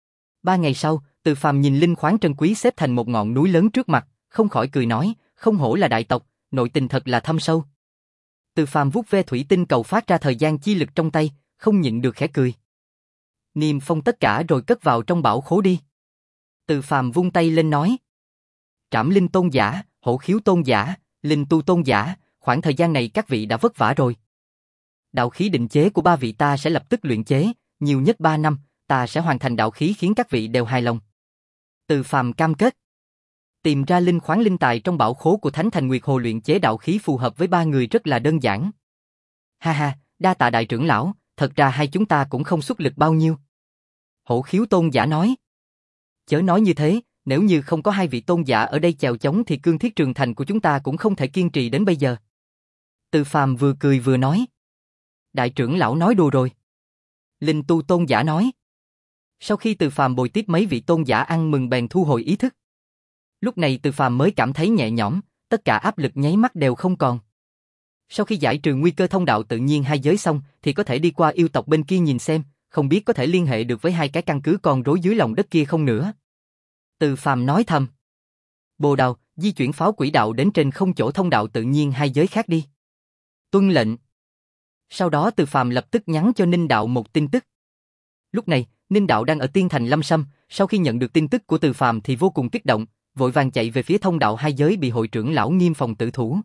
Ba ngày sau, Từ Phàm nhìn linh khoáng trân quý xếp thành một ngọn núi lớn trước mặt, không khỏi cười nói, không hổ là đại tộc, nội tình thật là thâm sâu. Từ Phàm vuốt ve thủy tinh cầu phát ra thời gian chi lực trong tay, không nhịn được khẽ cười. Niêm phong tất cả rồi cất vào trong bảo khố đi. Từ Phàm vung tay lên nói. Trảm Linh tôn giả, Hổ Khiếu tôn giả, Linh Tu tôn giả, khoảng thời gian này các vị đã vất vả rồi. Đạo khí định chế của ba vị ta sẽ lập tức luyện chế, nhiều nhất ba năm, ta sẽ hoàn thành đạo khí khiến các vị đều hài lòng. Từ Phàm cam kết. Tìm ra linh khoáng linh tài trong bảo khố của Thánh Thành Nguyệt Hồ luyện chế đạo khí phù hợp với ba người rất là đơn giản. Ha ha, đa tạ đại trưởng lão, thật ra hai chúng ta cũng không xuất lực bao nhiêu. Hổ Khiếu tôn giả nói. Chớ nói như thế, nếu như không có hai vị tôn giả ở đây chèo chống thì cương thiết trường thành của chúng ta cũng không thể kiên trì đến bây giờ. Từ Phàm vừa cười vừa nói. Đại trưởng lão nói đùa rồi. Linh tu tôn giả nói. Sau khi Từ Phàm bồi tiếp mấy vị tôn giả ăn mừng bèn thu hồi ý thức. Lúc này Từ Phàm mới cảm thấy nhẹ nhõm, tất cả áp lực nháy mắt đều không còn. Sau khi giải trừ nguy cơ thông đạo tự nhiên hai giới xong thì có thể đi qua yêu tộc bên kia nhìn xem, không biết có thể liên hệ được với hai cái căn cứ con rối dưới lòng đất kia không nữa. Từ Phàm nói thầm. Bồ Đào, di chuyển pháo quỹ đạo đến trên không chỗ thông đạo tự nhiên hai giới khác đi. Tuân lệnh. Sau đó Từ Phàm lập tức nhắn cho Ninh Đạo một tin tức. Lúc này, Ninh Đạo đang ở Tiên Thành Lâm Sâm, sau khi nhận được tin tức của Từ Phàm thì vô cùng kích động, vội vàng chạy về phía thông đạo hai giới bị hội trưởng lão Nghiêm phòng tử thủ.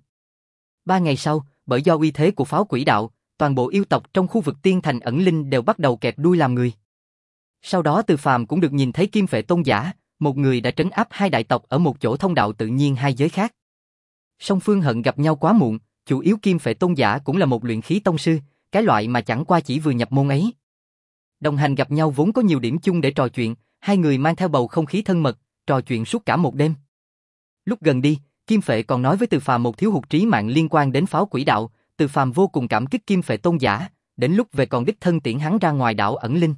Ba ngày sau, bởi do uy thế của pháo quỹ đạo, toàn bộ yêu tộc trong khu vực Tiên Thành ẩn linh đều bắt đầu kẹp đuôi làm người. Sau đó Từ Phàm cũng được nhìn thấy Kim Phệ Tôn giả, một người đã trấn áp hai đại tộc ở một chỗ thông đạo tự nhiên hai giới khác. Song phương hận gặp nhau quá muộn, chủ yếu Kim Phệ Tôn giả cũng là một luyện khí tông sư, cái loại mà chẳng qua chỉ vừa nhập môn ấy. Đồng hành gặp nhau vốn có nhiều điểm chung để trò chuyện, hai người mang theo bầu không khí thân mật, trò chuyện suốt cả một đêm. Lúc gần đi, Kim Phệ còn nói với Từ Phàm một thiếu hụt trí mạng liên quan đến pháo quỹ đạo, Từ Phàm vô cùng cảm kích Kim Phệ Tôn giả, đến lúc về còn đích thân tiễn hắn ra ngoài đảo ẩn linh.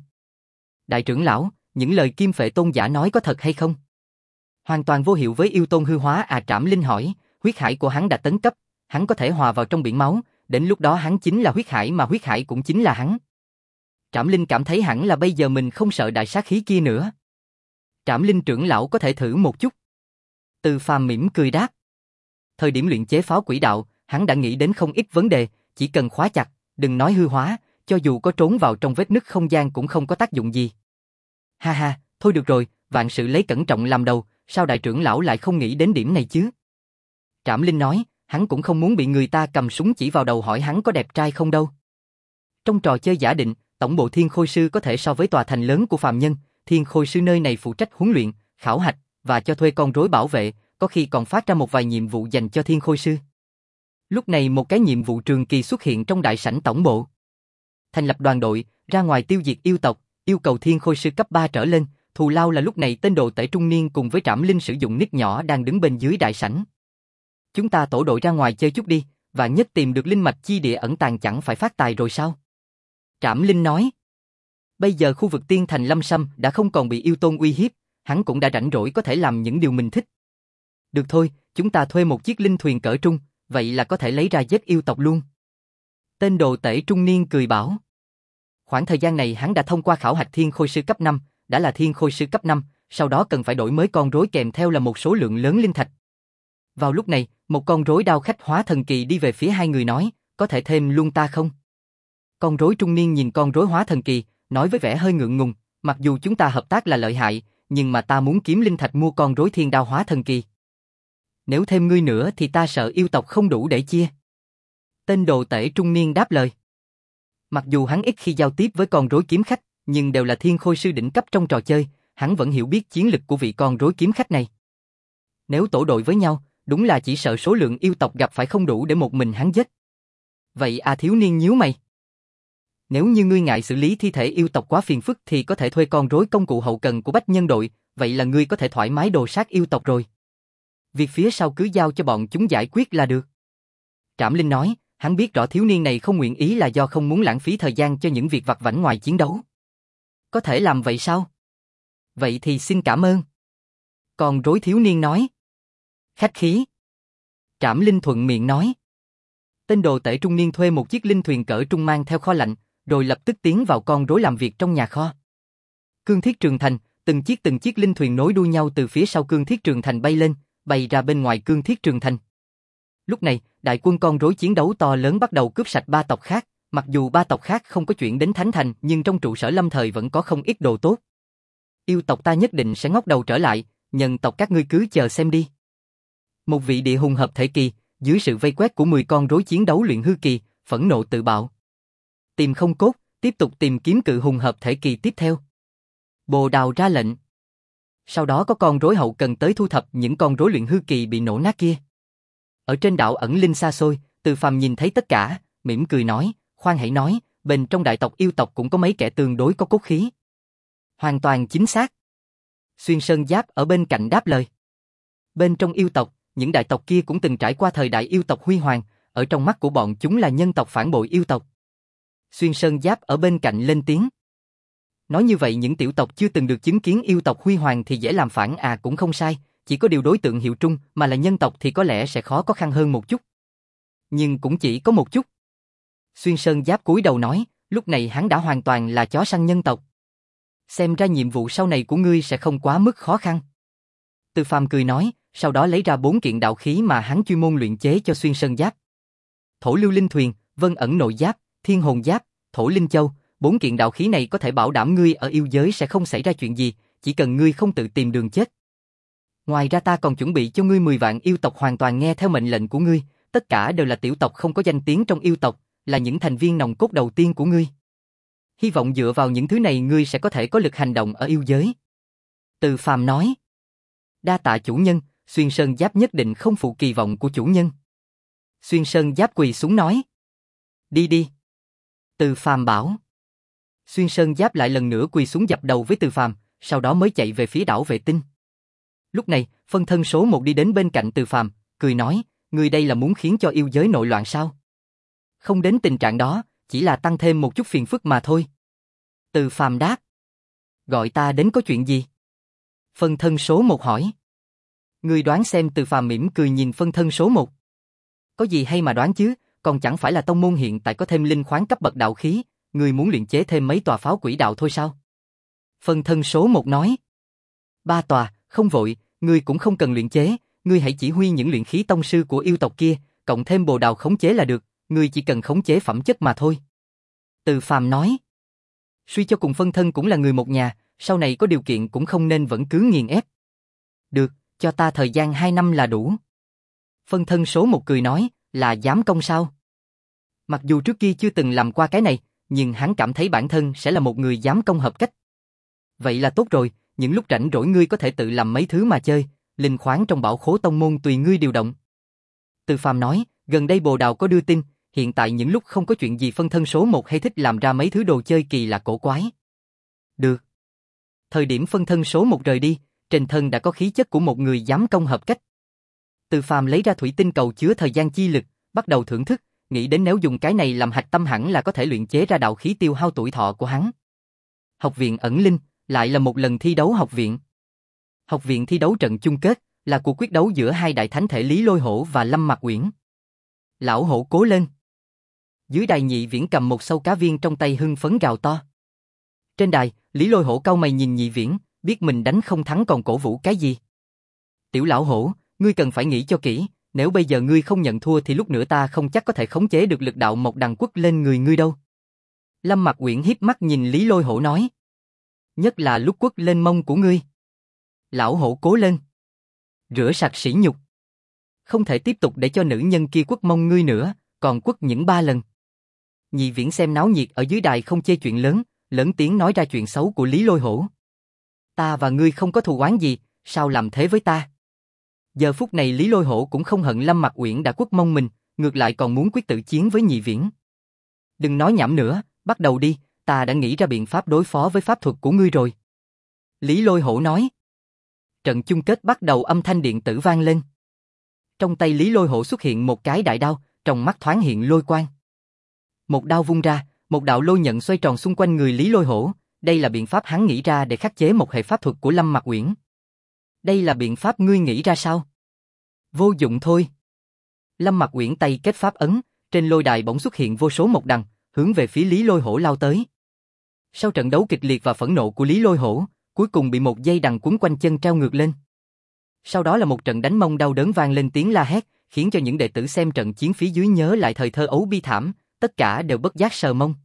Đại trưởng lão, những lời Kim Phệ Tôn giả nói có thật hay không? Hoàn toàn vô hiệu với yêu tôn hư hóa à? Trảm Linh hỏi, huyết hải của hắn đã tấn cấp, hắn có thể hòa vào trong biển máu, đến lúc đó hắn chính là huyết hải mà huyết hải cũng chính là hắn. Trảm Linh cảm thấy hẳn là bây giờ mình không sợ đại sát khí kia nữa. Trảm Linh trưởng lão có thể thử một chút. Từ Phàm mỉm cười đáp. Thời điểm luyện chế pháo quỹ đạo, hắn đã nghĩ đến không ít vấn đề, chỉ cần khóa chặt, đừng nói hư hóa, cho dù có trốn vào trong vết nứt không gian cũng không có tác dụng gì. Ha ha, thôi được rồi, vạn sự lấy cẩn trọng làm đầu, sao đại trưởng lão lại không nghĩ đến điểm này chứ? Trảm Linh nói, hắn cũng không muốn bị người ta cầm súng chỉ vào đầu hỏi hắn có đẹp trai không đâu. Trong trò chơi giả định, tổng bộ Thiên Khôi Sư có thể so với tòa thành lớn của phàm nhân, Thiên Khôi Sư nơi này phụ trách huấn luyện, khảo hạch và cho thuê con rối bảo vệ, có khi còn phát ra một vài nhiệm vụ dành cho Thiên Khôi Sư. Lúc này một cái nhiệm vụ trường kỳ xuất hiện trong đại sảnh tổng bộ. Thành lập đoàn đội, ra ngoài tiêu diệt yêu tộc, yêu cầu Thiên Khôi Sư cấp ba trở lên, thù lao là lúc này tên đồ tể trung niên cùng với Trảm Linh sử dụng nick nhỏ đang đứng bên dưới đại sảnh. Chúng ta tổ đội ra ngoài chơi chút đi, vạn nhất tìm được linh mạch chi địa ẩn tàng chẳng phải phát tài rồi sao? Trảm Linh nói. Bây giờ khu vực Tiên Thành Lâm Sâm đã không còn bị yêu tôn uy hiếp, hắn cũng đã rảnh rỗi có thể làm những điều mình thích. Được thôi, chúng ta thuê một chiếc linh thuyền cỡ trung, vậy là có thể lấy ra giết yêu tộc luôn. Tên đồ tể trung niên cười bảo. Khoảng thời gian này hắn đã thông qua khảo hạch Thiên Khôi Sư cấp năm, đã là Thiên Khôi Sư cấp năm, sau đó cần phải đổi mới con rối kèm theo là một số lượng lớn linh thạch. Vào lúc này, một con rối đao khách hóa thần kỳ đi về phía hai người nói, có thể thêm luôn ta không? Con rối trung niên nhìn con rối hóa thần kỳ, nói với vẻ hơi ngượng ngùng, mặc dù chúng ta hợp tác là lợi hại, nhưng mà ta muốn kiếm linh thạch mua con rối thiên đao hóa thần kỳ. Nếu thêm ngươi nữa thì ta sợ yêu tộc không đủ để chia. Tên đồ tể trung niên đáp lời. Mặc dù hắn ít khi giao tiếp với con rối kiếm khách, nhưng đều là Thiên Khôi Sư đỉnh cấp trong trò chơi, hắn vẫn hiểu biết chiến lực của vị con rối kiếm khách này. Nếu tổ đội với nhau, đúng là chỉ sợ số lượng yêu tộc gặp phải không đủ để một mình hắn giết. Vậy à, thiếu niên nhíu mày. Nếu như ngươi ngại xử lý thi thể yêu tộc quá phiền phức thì có thể thuê con rối công cụ hậu cần của Bách Nhân đội, vậy là ngươi có thể thoải mái đồ sát yêu tộc rồi. Việc phía sau cứ giao cho bọn chúng giải quyết là được. Trảm Linh nói, hắn biết rõ thiếu niên này không nguyện ý là do không muốn lãng phí thời gian cho những việc vặt vãnh ngoài chiến đấu. Có thể làm vậy sao? Vậy thì xin cảm ơn. Con rối thiếu niên nói. Khách khí. Trảm Linh thuận miệng nói. Tên đồ tể trung niên thuê một chiếc linh thuyền cỡ trung mang theo kho lạnh, rồi lập tức tiến vào con rối làm việc trong nhà kho. Cương thiết trường thành, từng chiếc từng chiếc linh thuyền nối đuôi nhau từ phía sau cương thiết trường thành bay lên, bay ra bên ngoài cương thiết trường thành. Lúc này, đại quân con rối chiến đấu to lớn bắt đầu cướp sạch ba tộc khác, mặc dù ba tộc khác không có chuyển đến Thánh Thành, nhưng trong trụ sở lâm thời vẫn có không ít đồ tốt. Yêu tộc ta nhất định sẽ ngóc đầu trở lại, nhân tộc các ngươi cứ chờ xem đi. Một vị địa hùng hợp thể kỳ, dưới sự vây quét của mười con rối chiến đấu luyện hư kỳ, phẫn nộ tự bạo. Tìm không cốt, tiếp tục tìm kiếm cự hùng hợp thể kỳ tiếp theo. Bồ Đào ra lệnh. Sau đó có con rối hậu cần tới thu thập những con rối luyện hư kỳ bị nổ nát kia. Ở trên đảo ẩn linh xa xôi, Từ Phàm nhìn thấy tất cả, mỉm cười nói, khoan hãy nói, bên trong đại tộc yêu tộc cũng có mấy kẻ tương đối có cốt khí. Hoàn toàn chính xác. Xuyên Sơn Giáp ở bên cạnh đáp lời. Bên trong yêu tộc, những đại tộc kia cũng từng trải qua thời đại yêu tộc huy hoàng, ở trong mắt của bọn chúng là nhân tộc phản bội yêu tộc. Xuyên Sơn Giáp ở bên cạnh lên tiếng. Nói như vậy những tiểu tộc chưa từng được chứng kiến yêu tộc huy hoàng thì dễ làm phản à cũng không sai, chỉ có điều đối tượng hiệu trung mà là nhân tộc thì có lẽ sẽ khó có khăn hơn một chút. Nhưng cũng chỉ có một chút. Xuyên Sơn Giáp cúi đầu nói, lúc này hắn đã hoàn toàn là chó săn nhân tộc. Xem ra nhiệm vụ sau này của ngươi sẽ không quá mức khó khăn. Từ Phàm cười nói, sau đó lấy ra bốn kiện đạo khí mà hắn chuyên môn luyện chế cho Xuyên Sơn Giáp. Thổ Lưu Linh Thuyền, Vân Ẩn Nội Giáp, Thiên Hồn Giáp, Thổ Linh Châu, bốn kiện đạo khí này có thể bảo đảm ngươi ở yêu giới sẽ không xảy ra chuyện gì, chỉ cần ngươi không tự tìm đường chết. Ngoài ra ta còn chuẩn bị cho ngươi mười vạn yêu tộc hoàn toàn nghe theo mệnh lệnh của ngươi, tất cả đều là tiểu tộc không có danh tiếng trong yêu tộc, là những thành viên nòng cốt đầu tiên của ngươi. Hy vọng dựa vào những thứ này ngươi sẽ có thể có lực hành động ở yêu giới. Từ Phàm nói. Đa tạ chủ nhân, Xuyên Sơn Giáp nhất định không phụ kỳ vọng của chủ nhân. Xuyên Sơn Giáp quỳ xuống nói. Đi đi. Từ Phàm bảo. Xuyên Sơn Giáp lại lần nữa quỳ xuống dập đầu với Từ Phàm, sau đó mới chạy về phía đảo vệ tinh. Lúc này, phân thân số một đi đến bên cạnh Từ Phàm, cười nói, ngươi đây là muốn khiến cho yêu giới nội loạn sao? Không đến tình trạng đó, chỉ là tăng thêm một chút phiền phức mà thôi. Từ Phàm đáp. Gọi ta đến có chuyện gì? Phân thân số một hỏi. Ngươi đoán xem. Từ Phàm mỉm cười nhìn phân thân số một. Có gì hay mà đoán chứ, còn chẳng phải là tông môn hiện tại có thêm linh khoáng cấp bậc đạo khí, ngươi muốn luyện chế thêm mấy tòa pháo quỷ đạo thôi sao? Phân thân số một nói. Ba tòa, không vội, ngươi cũng không cần luyện chế, ngươi hãy chỉ huy những luyện khí tông sư của yêu tộc kia, cộng thêm bồ đào khống chế là được, ngươi chỉ cần khống chế phẩm chất mà thôi. Từ Phàm nói. Suy cho cùng phân thân cũng là người một nhà, sau này có điều kiện cũng không nên vẫn cứ nghiền ép. Được, cho ta thời gian hai năm là đủ. Phân thân số một cười nói, là giám công sao? Mặc dù trước kia chưa từng làm qua cái này, nhưng hắn cảm thấy bản thân sẽ là một người giám công hợp cách. Vậy là tốt rồi, những lúc rảnh rỗi ngươi có thể tự làm mấy thứ mà chơi, linh khoáng trong bảo khố tông môn tùy ngươi điều động. Từ Phàm nói, gần đây bồ đào có đưa tin, hiện tại những lúc không có chuyện gì phân thân số một hay thích làm ra mấy thứ đồ chơi kỳ lạ cổ quái. Được. Thời điểm phân thân số một rời đi, trên thân đã có khí chất của một người giám công hợp cách. Từ Phàm lấy ra thủy tinh cầu chứa thời gian chi lực, bắt đầu thưởng thức, nghĩ đến nếu dùng cái này làm hạch tâm hẳn là có thể luyện chế ra đạo khí tiêu hao tuổi thọ của hắn. Học viện ẩn linh, lại là một lần thi đấu học viện. Học viện thi đấu trận chung kết, là cuộc quyết đấu giữa hai đại thánh thể Lý Lôi Hổ và Lâm Mặc Uyển. Lão hổ cố lên. Dưới đài Nhị Viễn cầm một sâu cá viên trong tay hưng phấn gào to. Trên đài, Lý Lôi Hổ cau mày nhìn Nhị Viễn, biết mình đánh không thắng còn cổ vũ cái gì. Tiểu lão hổ, ngươi cần phải nghĩ cho kỹ, nếu bây giờ ngươi không nhận thua thì lúc nữa ta không chắc có thể khống chế được lực đạo Mộc Đằng Quất lên người ngươi đâu. Lâm Mặc Uyển hiếp mắt nhìn Lý Lôi Hổ nói. Nhất là lúc quất lên mông của ngươi. Lão hổ cố lên. Rửa sạch sỉ nhục. Không thể tiếp tục để cho nữ nhân kia quất mông ngươi nữa, còn quất những ba lần. Nhị Viễn xem náo nhiệt ở dưới đài không chê chuyện lớn, lớn tiếng nói ra chuyện xấu của Lý Lôi Hổ. Ta và ngươi không có thù oán gì, sao làm thế với ta? Giờ phút này Lý Lôi Hổ cũng không hận Lâm Mặc Uyển đã quất mông mình, ngược lại còn muốn quyết tử chiến với Nhị Viễn. Đừng nói nhảm nữa, bắt đầu đi, ta đã nghĩ ra biện pháp đối phó với pháp thuật của ngươi rồi. Lý Lôi Hổ nói. Trận chung kết bắt đầu, âm thanh điện tử vang lên. Trong tay Lý Lôi Hổ xuất hiện một cái đại đao, trong mắt thoáng hiện lôi quang. Một đao vung ra, một đạo lôi nhận xoay tròn xung quanh người Lý Lôi Hổ, đây là biện pháp hắn nghĩ ra để khắc chế một hệ pháp thuật của Lâm Mặc Uyển. Đây là biện pháp ngươi nghĩ ra sao? Vô dụng thôi. Lâm Mặc Uyển tay kết pháp ấn, trên lôi đài bỗng xuất hiện vô số mộc đằng, hướng về phía Lý Lôi Hổ lao tới. Sau trận đấu kịch liệt và phẫn nộ của Lý Lôi Hổ, cuối cùng bị một dây đằng quấn quanh chân treo ngược lên. Sau đó là một trận đánh mông đau đớn vang lên tiếng la hét, khiến cho những đệ tử xem trận chiến phía dưới nhớ lại thời thơ ấu bi thảm, tất cả đều bất giác sờ mông.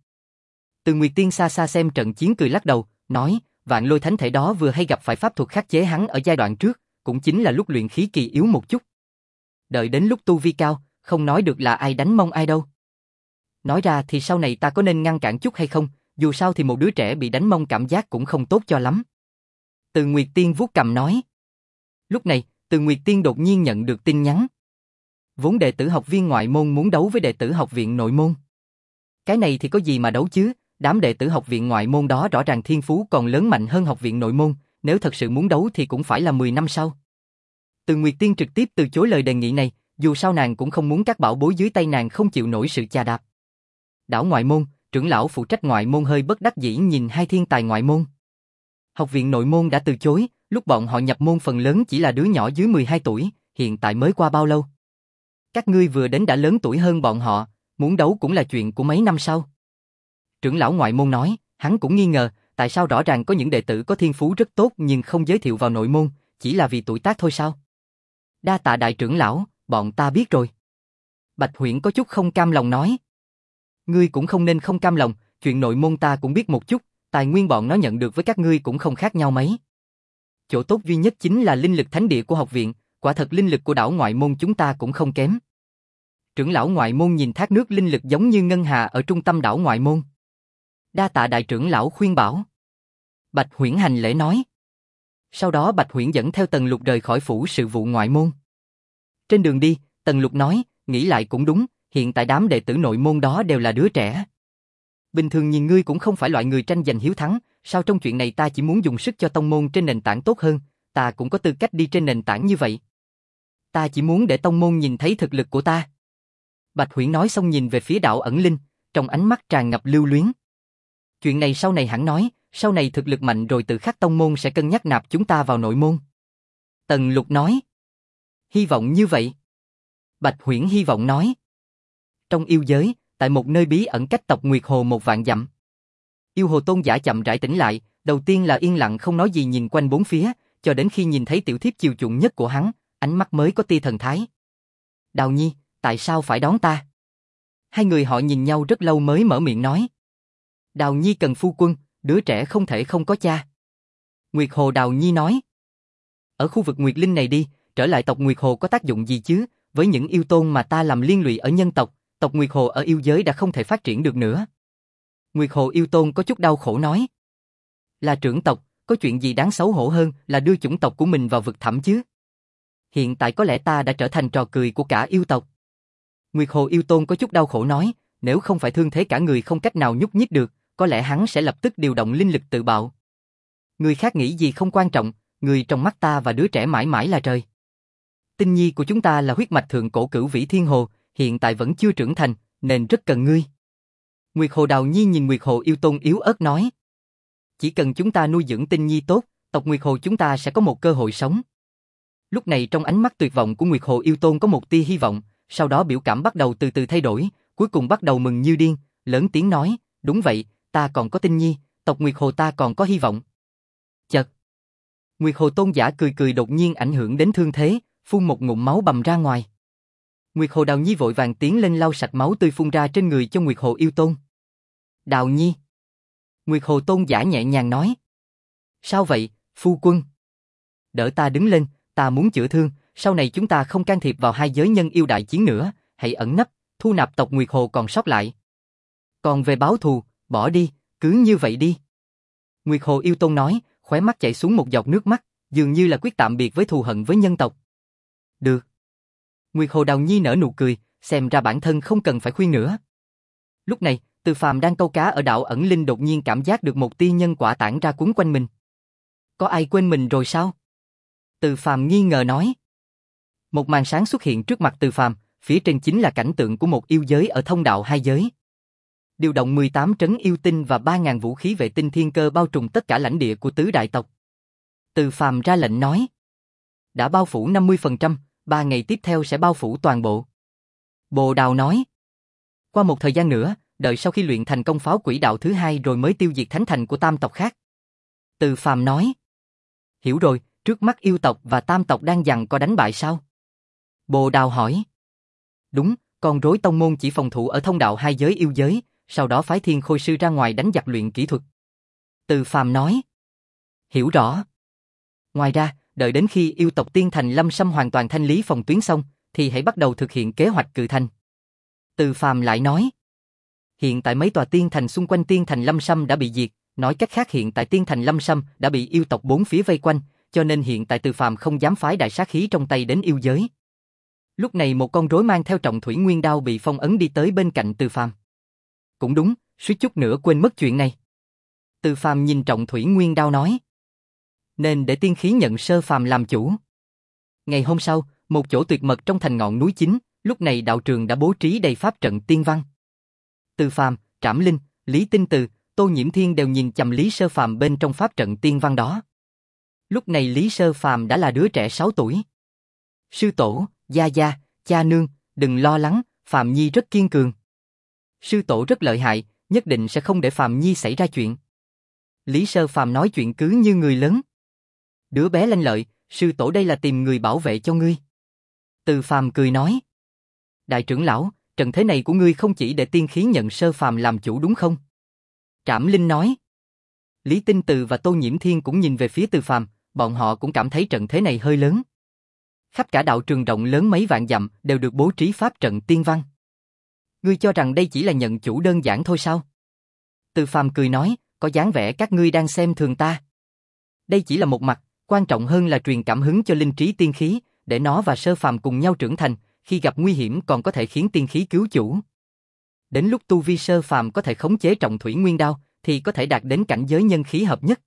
Từ Nguyệt Tiên xa xa xem trận chiến cười lắc đầu, nói, Vạn Lôi Thánh thể đó vừa hay gặp phải pháp thuật khắc chế hắn ở giai đoạn trước, cũng chính là lúc luyện khí kỳ yếu một chút. Đợi đến lúc tu vi cao, không nói được là ai đánh mông ai đâu. Nói ra thì sau này ta có nên ngăn cản chút hay không, dù sao thì một đứa trẻ bị đánh mông cảm giác cũng không tốt cho lắm. Từ Nguyệt Tiên vuốt cằm nói. Lúc này, Từ Nguyệt Tiên đột nhiên nhận được tin nhắn. Vốn đệ tử học viên ngoại môn muốn đấu với đệ tử học viện nội môn. Cái này thì có gì mà đấu chứ, đám đệ tử học viện ngoại môn đó rõ ràng thiên phú còn lớn mạnh hơn học viện nội môn, nếu thật sự muốn đấu thì cũng phải là mười năm sau. Từ Nguyệt Tiên trực tiếp từ chối lời đề nghị này, dù sao nàng cũng không muốn các bảo bối dưới tay nàng không chịu nổi sự chà đạp. Đảo ngoại môn, trưởng lão phụ trách ngoại môn hơi bất đắc dĩ nhìn hai thiên tài ngoại môn. Học viện nội môn đã từ chối, lúc bọn họ nhập môn phần lớn chỉ là đứa nhỏ dưới mười hai tuổi, hiện tại mới qua bao lâu? Các ngươi vừa đến đã lớn tuổi hơn bọn họ, muốn đấu cũng là chuyện của mấy năm sau. Trưởng lão ngoại môn nói, hắn cũng nghi ngờ, tại sao rõ ràng có những đệ tử có thiên phú rất tốt nhưng không giới thiệu vào nội môn, chỉ là vì tuổi tác thôi sao? Đa tạ đại trưởng lão, bọn ta biết rồi. Bạch Huyễn có chút không cam lòng nói. Ngươi cũng không nên không cam lòng, chuyện nội môn ta cũng biết một chút, tài nguyên bọn nó nhận được với các ngươi cũng không khác nhau mấy. Chỗ tốt duy nhất chính là linh lực thánh địa của học viện, quả thật linh lực của đảo ngoại môn chúng ta cũng không kém. Trưởng lão ngoại môn nhìn thác nước linh lực giống như ngân hà ở trung tâm đảo ngoại môn. Đa tạ đại trưởng lão khuyên bảo. Bạch Huyễn hành lễ nói. Sau đó Bạch Huyễn dẫn theo Tần Lục rời khỏi phủ sự vụ ngoại môn. Trên đường đi, Tần Lục nói, nghĩ lại cũng đúng, hiện tại đám đệ tử nội môn đó đều là đứa trẻ. Bình thường nhìn ngươi cũng không phải loại người tranh giành hiếu thắng, sao trong chuyện này ta chỉ muốn dùng sức cho tông môn trên nền tảng tốt hơn, ta cũng có tư cách đi trên nền tảng như vậy. Ta chỉ muốn để tông môn nhìn thấy thực lực của ta. Bạch Huyễn nói xong nhìn về phía đạo ẩn linh, trong ánh mắt tràn ngập lưu luyến. Chuyện này sau này hẳn nói, sau này thực lực mạnh rồi tự khắc tông môn sẽ cân nhắc nạp chúng ta vào nội môn. Tần Lục nói. Hy vọng như vậy. Bạch Huyễn hy vọng nói. Trong yêu giới, tại một nơi bí ẩn cách tộc Nguyệt Hồ một vạn dặm. Yêu hồ tôn giả chậm rãi tỉnh lại, đầu tiên là yên lặng không nói gì nhìn quanh bốn phía, cho đến khi nhìn thấy tiểu thiếp chiều chuộng nhất của hắn, ánh mắt mới có tia thần thái. Đào Nhi, tại sao phải đón ta? Hai người họ nhìn nhau rất lâu mới mở miệng nói. Đào Nhi cần phu quân, đứa trẻ không thể không có cha. Nguyệt Hồ Đào Nhi nói. Ở khu vực Nguyệt Linh này đi, trở lại tộc Nguyệt Hồ có tác dụng gì chứ, với những yêu tôn mà ta làm liên lụy ở nhân tộc, tộc Nguyệt Hồ ở yêu giới đã không thể phát triển được nữa. Nguyệt Hồ yêu tôn có chút đau khổ nói. Là trưởng tộc, có chuyện gì đáng xấu hổ hơn là đưa chủng tộc của mình vào vực thẳm chứ? Hiện tại có lẽ ta đã trở thành trò cười của cả yêu tộc. Nguyệt Hồ yêu tôn có chút đau khổ nói, nếu không phải thương thế cả người không cách nào nhúc nhích được, có lẽ hắn sẽ lập tức điều động linh lực tự bạo. Người khác nghĩ gì không quan trọng, người trong mắt ta và đứa trẻ mãi mãi là trời. Tinh nhi của chúng ta là huyết mạch thượng cổ cửu vĩ thiên hồ, hiện tại vẫn chưa trưởng thành, nên rất cần ngươi. Nguyệt Hồ Đào Nhi nhìn Nguyệt Hồ yêu tôn yếu ớt nói. Chỉ cần chúng ta nuôi dưỡng Tinh nhi tốt, tộc Nguyệt Hồ chúng ta sẽ có một cơ hội sống. Lúc này trong ánh mắt tuyệt vọng của Nguyệt Hồ yêu tôn có một tia hy vọng, sau đó biểu cảm bắt đầu từ từ thay đổi, cuối cùng bắt đầu mừng như điên, lớn tiếng nói, đúng vậy, ta còn có Tinh nhi, tộc Nguyệt Hồ ta còn có hy vọng. Chật. Nguyệt Hồ tôn giả cười cười đột nhiên ảnh hưởng đến thương thế, phun một ngụm máu bầm ra ngoài. Nguyệt Hồ Đào Nhi vội vàng tiến lên lau sạch máu tươi phun ra trên người cho Nguyệt Hồ yêu tôn. Đào Nhi. Nguyệt Hồ tôn giả nhẹ nhàng nói. Sao vậy, phu quân? Đỡ ta đứng lên, ta muốn chữa thương, sau này chúng ta không can thiệp vào hai giới nhân yêu đại chiến nữa, hãy ẩn nấp, thu nạp tộc Nguyệt Hồ còn sót lại. Còn về báo thù, bỏ đi, cứ như vậy đi. Nguyệt Hồ yêu tôn nói, khóe mắt chảy xuống một giọt nước mắt, dường như là quyết tạm biệt với thù hận với nhân tộc. Được. Nguyệt Hồ Đào Nhi nở nụ cười, xem ra bản thân không cần phải khuyên nữa. Lúc này, Từ Phàm đang câu cá ở đảo ẩn linh đột nhiên cảm giác được một tia nhân quả tản ra quấn quanh mình. Có ai quên mình rồi sao? Từ Phàm nghi ngờ nói. Một màn sáng xuất hiện trước mặt Từ Phàm, phía trên chính là cảnh tượng của một yêu giới ở thông đạo hai giới. Điều động mười tám trấn yêu tinh và ba nghìn vũ khí vệ tinh thiên cơ bao trùm tất cả lãnh địa của tứ đại tộc. Từ Phàm ra lệnh nói. Đã bao phủ năm mươi phần trăm, ba ngày tiếp theo sẽ bao phủ toàn bộ. Bồ Đào nói. Qua một thời gian nữa, đợi sau khi luyện thành công pháo quỷ đạo thứ hai rồi mới tiêu diệt thánh thành của tam tộc khác. Từ Phàm nói. Hiểu rồi, trước mắt yêu tộc và tam tộc đang giằng co đánh bại sao? Bồ Đào hỏi. Đúng, con rối tông môn chỉ phòng thủ ở thông đạo hai giới yêu giới, sau đó phái thiên khôi sư ra ngoài đánh giặc luyện kỹ thuật. Từ Phàm nói. Hiểu rõ. Ngoài ra, đợi đến khi yêu tộc Tiên Thành Lâm Sâm hoàn toàn thanh lý phòng tuyến xong, thì hãy bắt đầu thực hiện kế hoạch cự thành. Từ Phàm lại nói. Hiện tại mấy tòa tiên thành xung quanh Tiên Thành Lâm Sâm đã bị diệt, nói cách khác hiện tại Tiên Thành Lâm Sâm đã bị yêu tộc bốn phía vây quanh, cho nên hiện tại Từ Phàm không dám phái đại sát khí trong tay đến yêu giới. Lúc này một con rối mang theo trọng thủy nguyên đao bị phong ấn đi tới bên cạnh Từ Phàm. Cũng đúng, suýt chút nữa quên mất chuyện này. Từ Phàm nhìn trọng thủy nguyên đao nói. Nên để tiên khí nhận sơ phàm làm chủ. Ngày hôm sau, một chỗ tuyệt mật trong thành ngọn núi chính, lúc này đạo trường đã bố trí đầy pháp trận tiên văn. Từ Phàm, Trảm Linh, Lý Tinh Từ, Tô Nhiễm Thiên đều nhìn chằm Lý Sơ Phàm bên trong pháp trận tiên văn đó. Lúc này Lý Sơ Phàm đã là đứa trẻ sáu tuổi. Sư tổ, gia gia, cha nương, đừng lo lắng, Phàm Nhi rất kiên cường. Sư tổ rất lợi hại, nhất định sẽ không để Phàm Nhi xảy ra chuyện. Lý Sơ Phàm nói chuyện cứ như người lớn. Đứa bé lanh lợi, sư tổ đây là tìm người bảo vệ cho ngươi. Từ Phàm cười nói. Đại trưởng lão, trận thế này của ngươi không chỉ để tiên khí nhận Sơ Phàm làm chủ đúng không? Trảm Linh nói. Lý Tinh Từ và Tô Nhiễm Thiên cũng nhìn về phía Từ Phàm, bọn họ cũng cảm thấy trận thế này hơi lớn. Khắp cả đạo trường rộng lớn mấy vạn dặm đều được bố trí pháp trận tiên văn. Ngươi cho rằng đây chỉ là nhận chủ đơn giản thôi sao? Từ Phàm cười nói, có dáng vẻ các ngươi đang xem thường ta. Đây chỉ là một mặt, quan trọng hơn là truyền cảm hứng cho linh trí tiên khí, để nó và Sơ Phàm cùng nhau trưởng thành, khi gặp nguy hiểm còn có thể khiến tiên khí cứu chủ. Đến lúc tu vi Sơ Phàm có thể khống chế trọng thủy nguyên đao, thì có thể đạt đến cảnh giới nhân khí hợp nhất.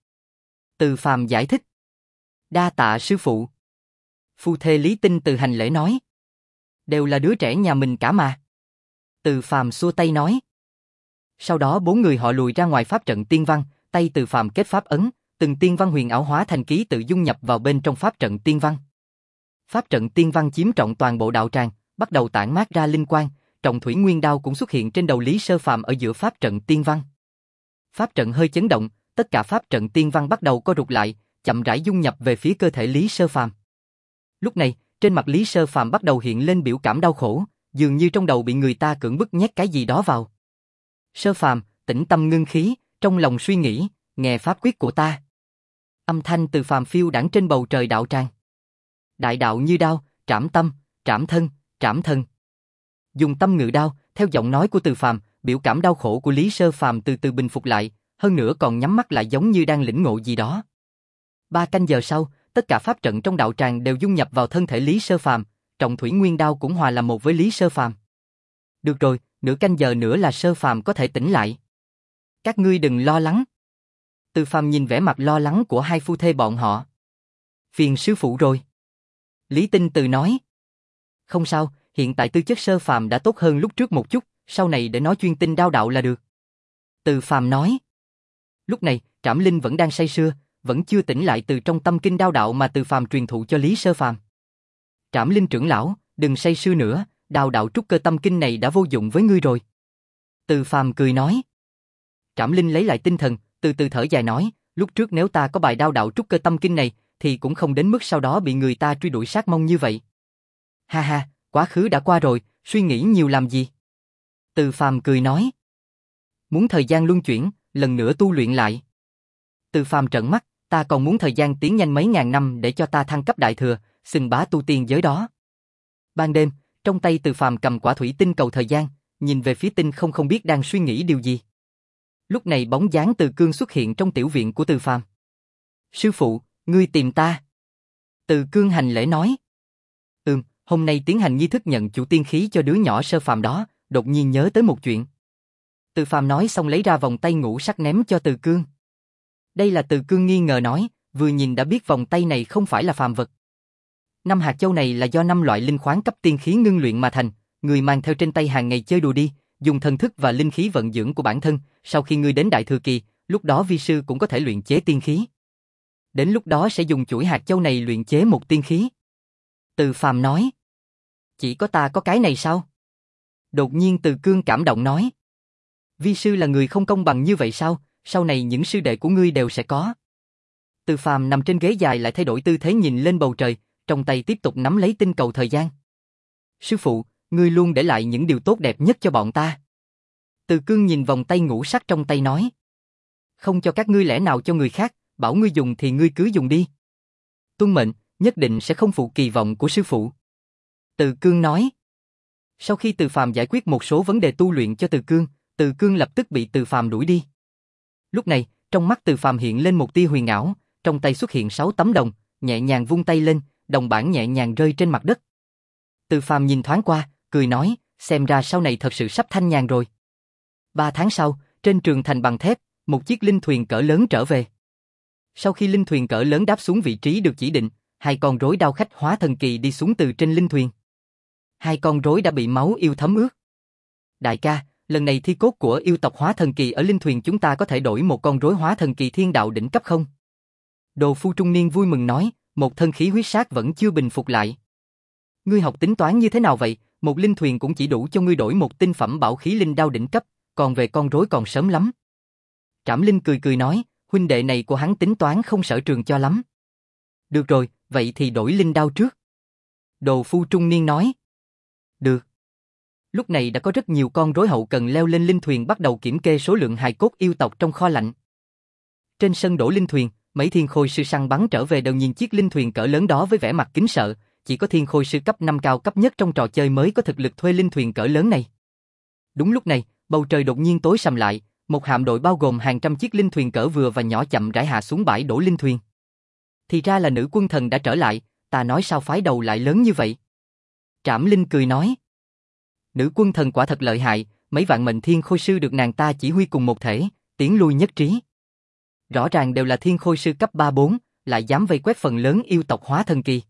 Từ Phàm giải thích. Đa tạ sư phụ. Phu thê Lý Tinh Từ hành lễ nói. Đều là đứa trẻ nhà mình cả mà. Từ Phàm xua tay nói. Sau đó bốn người họ lùi ra ngoài pháp trận tiên văn, tay Từ Phàm kết pháp ấn, từng tiên văn huyền ảo hóa thành ký tự dung nhập vào bên trong pháp trận tiên văn. Pháp trận tiên văn chiếm trọn toàn bộ đạo tràng, bắt đầu tản mát ra linh quang, trọng thủy nguyên đao cũng xuất hiện trên đầu Lý Sơ Phàm ở giữa pháp trận tiên văn. Pháp trận hơi chấn động, tất cả pháp trận tiên văn bắt đầu co rụt lại, chậm rãi dung nhập về phía cơ thể Lý Sơ Phàm. Lúc này, trên mặt Lý Sơ Phàm bắt đầu hiện lên biểu cảm đau khổ, dường như trong đầu bị người ta cưỡng bức nhét cái gì đó vào. Sơ Phàm, tĩnh tâm ngưng khí, trong lòng suy nghĩ, nghe pháp quyết của ta. Âm thanh từ phàm phiêu đãng trên bầu trời đạo tràng. Đại đạo như đao, trảm tâm, trảm thân, trảm thân. Dùng tâm ngự đao, theo giọng nói của Từ Phàm, biểu cảm đau khổ của Lý Sơ Phàm từ từ bình phục lại, hơn nữa còn nhắm mắt lại giống như đang lĩnh ngộ gì đó. Ba canh giờ sau, tất cả pháp trận trong đạo tràng đều dung nhập vào thân thể Lý Sơ Phàm, trọng thủy nguyên đao cũng hòa làm một với Lý Sơ Phàm. Được rồi, nửa canh giờ nữa là Sơ Phàm có thể tỉnh lại. Các ngươi đừng lo lắng. Từ Phàm nhìn vẻ mặt lo lắng của hai phu thê bọn họ. Phiền sư phụ rồi. Lý Tinh Từ nói. Không sao, hiện tại tư chất Sơ Phàm đã tốt hơn lúc trước một chút, sau này để nó chuyên tinh đao đạo là được. Từ Phàm nói. Lúc này, Trảm Linh vẫn đang say sưa, vẫn chưa tỉnh lại từ trong tâm kinh đao đạo mà Từ Phàm truyền thụ cho Lý Sơ Phàm. Trảm Linh trưởng lão, đừng say sưa nữa, đao đạo trúc cơ tâm kinh này đã vô dụng với ngươi rồi. Từ Phàm cười nói. Trảm Linh lấy lại tinh thần, từ từ thở dài nói, lúc trước nếu ta có bài đao đạo trúc cơ tâm kinh này, thì cũng không đến mức sau đó bị người ta truy đuổi sát mông như vậy. Ha ha, quá khứ đã qua rồi, suy nghĩ nhiều làm gì? Từ Phàm cười nói. Muốn thời gian luân chuyển, lần nữa tu luyện lại. Từ Phàm trợn mắt, ta còn muốn thời gian tiến nhanh mấy ngàn năm để cho ta thăng cấp đại thừa, xưng bá tu tiên giới đó. Ban đêm, trong tay Từ Phàm cầm quả thủy tinh cầu thời gian, nhìn về phía tinh không không biết đang suy nghĩ điều gì. Lúc này bóng dáng Từ Cương xuất hiện trong tiểu viện của Từ Phàm. Sư phụ, ngươi tìm ta. Từ Cương hành lễ nói. Ừm, hôm nay tiến hành nghi thức nhận chủ tiên khí cho đứa nhỏ Sơ Phàm đó, đột nhiên nhớ tới một chuyện. Từ Phàm nói xong lấy ra vòng tay ngũ sắc ném cho Từ Cương. Đây là Từ Cương nghi ngờ nói, vừa nhìn đã biết vòng tay này không phải là phàm vật. Năm hạt châu này là do năm loại linh khoáng cấp tiên khí ngưng luyện mà thành, người mang theo trên tay hàng ngày chơi đùa đi, dùng thần thức và linh khí vận dưỡng của bản thân, sau khi ngươi đến đại thừa kỳ, lúc đó vi sư cũng có thể luyện chế tiên khí. Đến lúc đó sẽ dùng chuỗi hạt châu này luyện chế một tiên khí. Từ Phàm nói. Chỉ có ta có cái này sao? Đột nhiên Từ Cương cảm động nói. Vi sư là người không công bằng như vậy sao? Sau này những sư đệ của ngươi đều sẽ có. Từ Phàm nằm trên ghế dài lại thay đổi tư thế nhìn lên bầu trời, trong tay tiếp tục nắm lấy tinh cầu thời gian. Sư phụ, ngươi luôn để lại những điều tốt đẹp nhất cho bọn ta. Từ Cương nhìn vòng tay ngũ sắc trong tay nói. Không cho các ngươi lẽ nào cho người khác, bảo ngươi dùng thì ngươi cứ dùng đi. Tuân mệnh, nhất định sẽ không phụ kỳ vọng của sư phụ. Từ Cương nói. Sau khi Từ Phàm giải quyết một số vấn đề tu luyện cho Từ Cương, Từ Cương lập tức bị Từ Phàm đuổi đi. Lúc này, trong mắt Từ Phàm hiện lên một tia huyền ảo, trong tay xuất hiện sáu tấm đồng, nhẹ nhàng vung tay lên, đồng bản nhẹ nhàng rơi trên mặt đất. Từ Phàm nhìn thoáng qua, cười nói, xem ra sau này thật sự sắp thanh nhàn rồi. Ba tháng sau, trên trường thành bằng thép, một chiếc linh thuyền cỡ lớn trở về. Sau khi linh thuyền cỡ lớn đáp xuống vị trí được chỉ định, hai con rối đao khách hóa thần kỳ đi xuống từ trên linh thuyền. Hai con rối đã bị máu yêu thấm ướt. Đại ca, lần này thi cốt của yêu tộc hóa thần kỳ ở linh thuyền chúng ta có thể đổi một con rối hóa thần kỳ thiên đạo đỉnh cấp không? Đồ phu trung niên vui mừng nói, một thân khí huyết sát vẫn chưa bình phục lại. Ngươi học tính toán như thế nào vậy? Một linh thuyền cũng chỉ đủ cho ngươi đổi một tinh phẩm bảo khí linh đao đỉnh cấp, còn về con rối còn sớm lắm. Trảm Linh cười cười nói, huynh đệ này của hắn tính toán không sở trường cho lắm. Được rồi, vậy thì đổi linh đao trước. Đồ phu trung niên nói. Được. Lúc này đã có rất nhiều con rối hậu cần leo lên linh thuyền bắt đầu kiểm kê số lượng hài cốt yêu tộc trong kho lạnh. Trên sân đổ linh thuyền, mấy thiên khôi sư săn bắn trở về đều nhìn chiếc linh thuyền cỡ lớn đó với vẻ mặt kính sợ, chỉ có thiên khôi sư cấp năm cao cấp nhất trong trò chơi mới có thực lực thuê linh thuyền cỡ lớn này. Đúng lúc này, bầu trời đột nhiên tối sầm lại, một hạm đội bao gồm hàng trăm chiếc linh thuyền cỡ vừa và nhỏ chậm rãi hạ xuống bãi đổ linh thuyền. Thì ra là nữ quân thần đã trở lại, ta nói sao phái đầu lại lớn như vậy? Trảm Linh cười nói. Nữ quân thần quả thật lợi hại, mấy vạn mệnh thiên khôi sư được nàng ta chỉ huy cùng một thể, tiến lui nhất trí. Rõ ràng đều là thiên khôi sư cấp ba bốn, lại dám vây quét phần lớn yêu tộc hóa thần kỳ.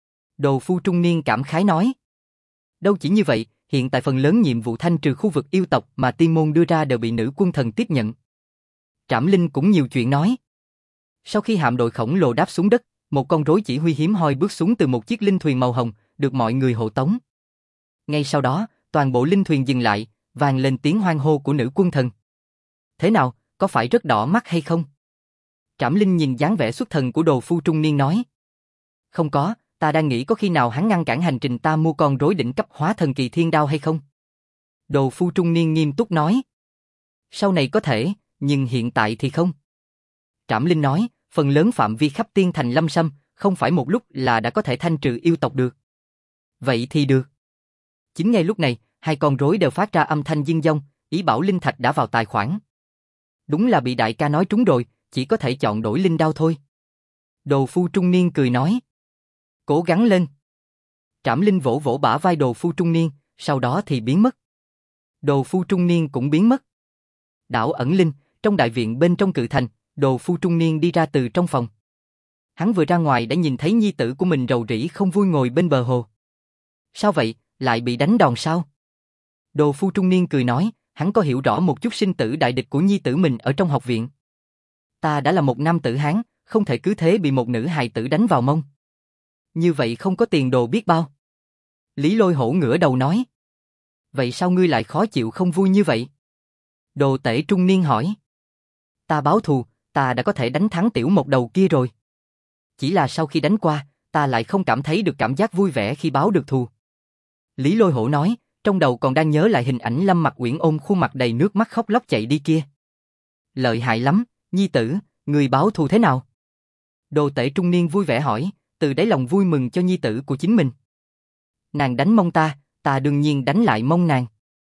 Đồ phu trung niên cảm khái nói. Đâu chỉ như vậy, hiện tại phần lớn nhiệm vụ thanh trừ khu vực yêu tộc mà tiên môn đưa ra đều bị nữ quân thần tiếp nhận. Trảm Linh cũng nhiều chuyện nói. Sau khi hạm đội khổng lồ đáp xuống đất, một con rối chỉ huy hiếm hoi bước xuống từ một chiếc linh thuyền màu hồng, được mọi người hộ tống. Ngay sau đó, toàn bộ linh thuyền dừng lại, vang lên tiếng hoan hô của nữ quân thần. Thế nào, có phải rất đỏ mắt hay không? Trảm Linh nhìn dáng vẻ xuất thần của đồ phu trung niên nói. Không có, ta đang nghĩ có khi nào hắn ngăn cản hành trình ta mua con rối đỉnh cấp hóa thần kỳ thiên đao hay không? Đồ phu trung niên nghiêm túc nói. Sau này có thể, nhưng hiện tại thì không. Trảm Linh nói, phần lớn phạm vi khắp tiên thành lâm sâm, không phải một lúc là đã có thể thanh trừ yêu tộc được. Vậy thì được. Chính ngay lúc này, hai con rối đều phát ra âm thanh diên dông, ý bảo linh thạch đã vào tài khoản. Đúng là bị đại ca nói trúng rồi, chỉ có thể chọn đổi linh đao thôi. Đồ phu trung niên cười nói. Cố gắng lên. Trảm Linh vỗ vỗ bả vai đồ phu trung niên, sau đó thì biến mất. Đồ phu trung niên cũng biến mất. Đảo ẩn linh, trong đại viện bên trong cự thành, đồ phu trung niên đi ra từ trong phòng. Hắn vừa ra ngoài đã nhìn thấy nhi tử của mình rầu rĩ không vui ngồi bên bờ hồ. Sao vậy, lại bị đánh đòn sao? Đồ phu trung niên cười nói, hắn có hiểu rõ một chút sinh tử đại địch của nhi tử mình ở trong học viện. Ta đã là một nam tử Hán, không thể cứ thế bị một nữ hài tử đánh vào mông. Như vậy không có tiền đồ biết bao. Lý Lôi Hổ ngửa đầu nói. Vậy sao ngươi lại khó chịu không vui như vậy? Đồ tể trung niên hỏi. Ta báo thù, ta đã có thể đánh thắng tiểu một đầu kia rồi. Chỉ là sau khi đánh qua, ta lại không cảm thấy được cảm giác vui vẻ khi báo được thù. Lý Lôi Hổ nói, trong đầu còn đang nhớ lại hình ảnh Lâm Mặc Uyển ôm khuôn mặt đầy nước mắt khóc lóc chạy đi kia. Lợi hại lắm, nhi tử, người báo thù thế nào? Đồ tể trung niên vui vẻ hỏi, từ đáy lòng vui mừng cho nhi tử của chính mình. Nàng đánh mông ta, ta đương nhiên đánh lại mông nàng.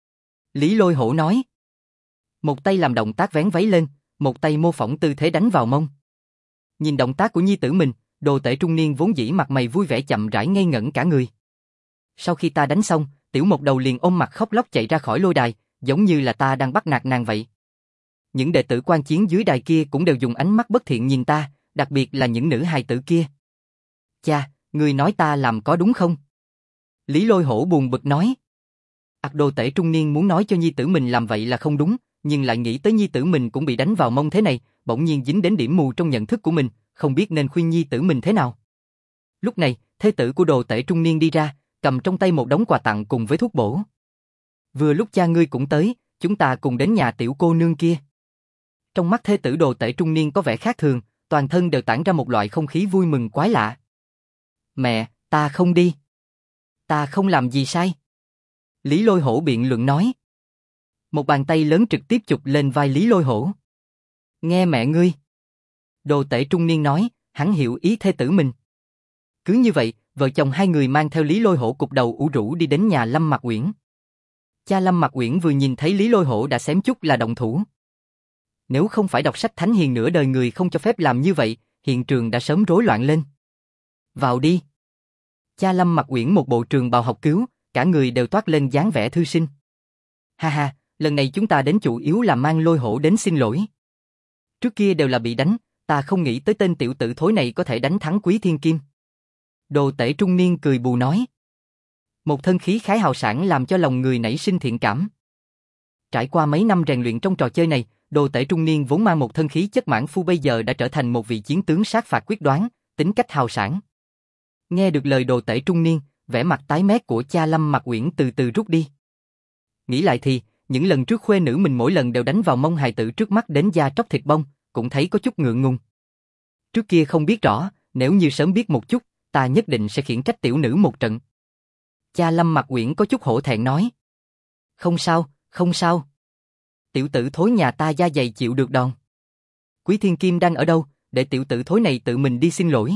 Lý Lôi Hổ nói. Một tay làm động tác vén váy lên, một tay mô phỏng tư thế đánh vào mông. Nhìn động tác của nhi tử mình, đồ tể trung niên vốn dĩ mặt mày vui vẻ chậm rãi ngây ngẩn cả người. Sau khi ta đánh xong, tiểu một đầu liền ôm mặt khóc lóc chạy ra khỏi lôi đài, giống như là ta đang bắt nạt nàng vậy. Những đệ tử quan chiến dưới đài kia cũng đều dùng ánh mắt bất thiện nhìn ta, đặc biệt là những nữ hài tử kia. Cha, người nói ta làm có đúng không? Lý Lôi Hổ buồn bực nói. Ặc đồ tể trung niên muốn nói cho nhi tử mình làm vậy là không đúng, nhưng lại nghĩ tới nhi tử mình cũng bị đánh vào mông thế này, bỗng nhiên dính đến điểm mù trong nhận thức của mình, không biết nên khuyên nhi tử mình thế nào. Lúc này, thế tử của đồ tể trung niên đi ra, cầm trong tay một đống quà tặng cùng với thuốc bổ. Vừa lúc cha ngươi cũng tới, chúng ta cùng đến nhà tiểu cô nương kia. Trong mắt thế tử đồ tể trung niên có vẻ khác thường, toàn thân đều tản ra một loại không khí vui mừng quái lạ. Mẹ, ta không đi. Ta không làm gì sai. Lý Lôi Hổ biện luận nói. Một bàn tay lớn trực tiếp chụp lên vai Lý Lôi Hổ. Nghe mẹ ngươi. Đồ tể trung niên nói, hắn hiểu ý thê tử mình. Cứ như vậy, vợ chồng hai người mang theo Lý Lôi Hổ cục đầu ủ rũ đi đến nhà Lâm Mặc Uyển. Cha Lâm Mặc Uyển vừa nhìn thấy Lý Lôi Hổ đã xém chút là động thủ. Nếu không phải đọc sách thánh hiền nửa đời người không cho phép làm như vậy, hiện trường đã sớm rối loạn lên. Vào đi. Cha Lâm Mặc Uyển một bộ trường bào học cứu, cả người đều toát lên dáng vẻ thư sinh. Ha ha, lần này chúng ta đến chủ yếu là mang Lôi Hổ đến xin lỗi. Trước kia đều là bị đánh, ta không nghĩ tới tên tiểu tử thối này có thể đánh thắng Quý Thiên Kim. Đồ tể trung niên cười bù nói. Một thân khí khái hào sảng làm cho lòng người nảy sinh thiện cảm. Trải qua mấy năm rèn luyện trong trò chơi này, đồ tể trung niên vốn mang một thân khí chất mãn phu bây giờ đã trở thành một vị chiến tướng sát phạt quyết đoán, tính cách hào sảng. Nghe được lời đồ tể trung niên, vẻ mặt tái mét của cha Lâm Mặc Uyển từ từ rút đi. Nghĩ lại thì, những lần trước khuê nữ mình mỗi lần đều đánh vào mông hài tử trước mắt đến da tróc thịt bong, cũng thấy có chút ngượng ngùng. Trước kia không biết rõ, nếu như sớm biết một chút, ta nhất định sẽ khiển trách tiểu nữ một trận. Cha Lâm Mặc Uyển có chút hổ thẹn nói. Không sao, không sao. Tiểu tử thối nhà ta da dày chịu được đòn. Quý Thiên Kim đang ở đâu, để tiểu tử thối này tự mình đi xin lỗi.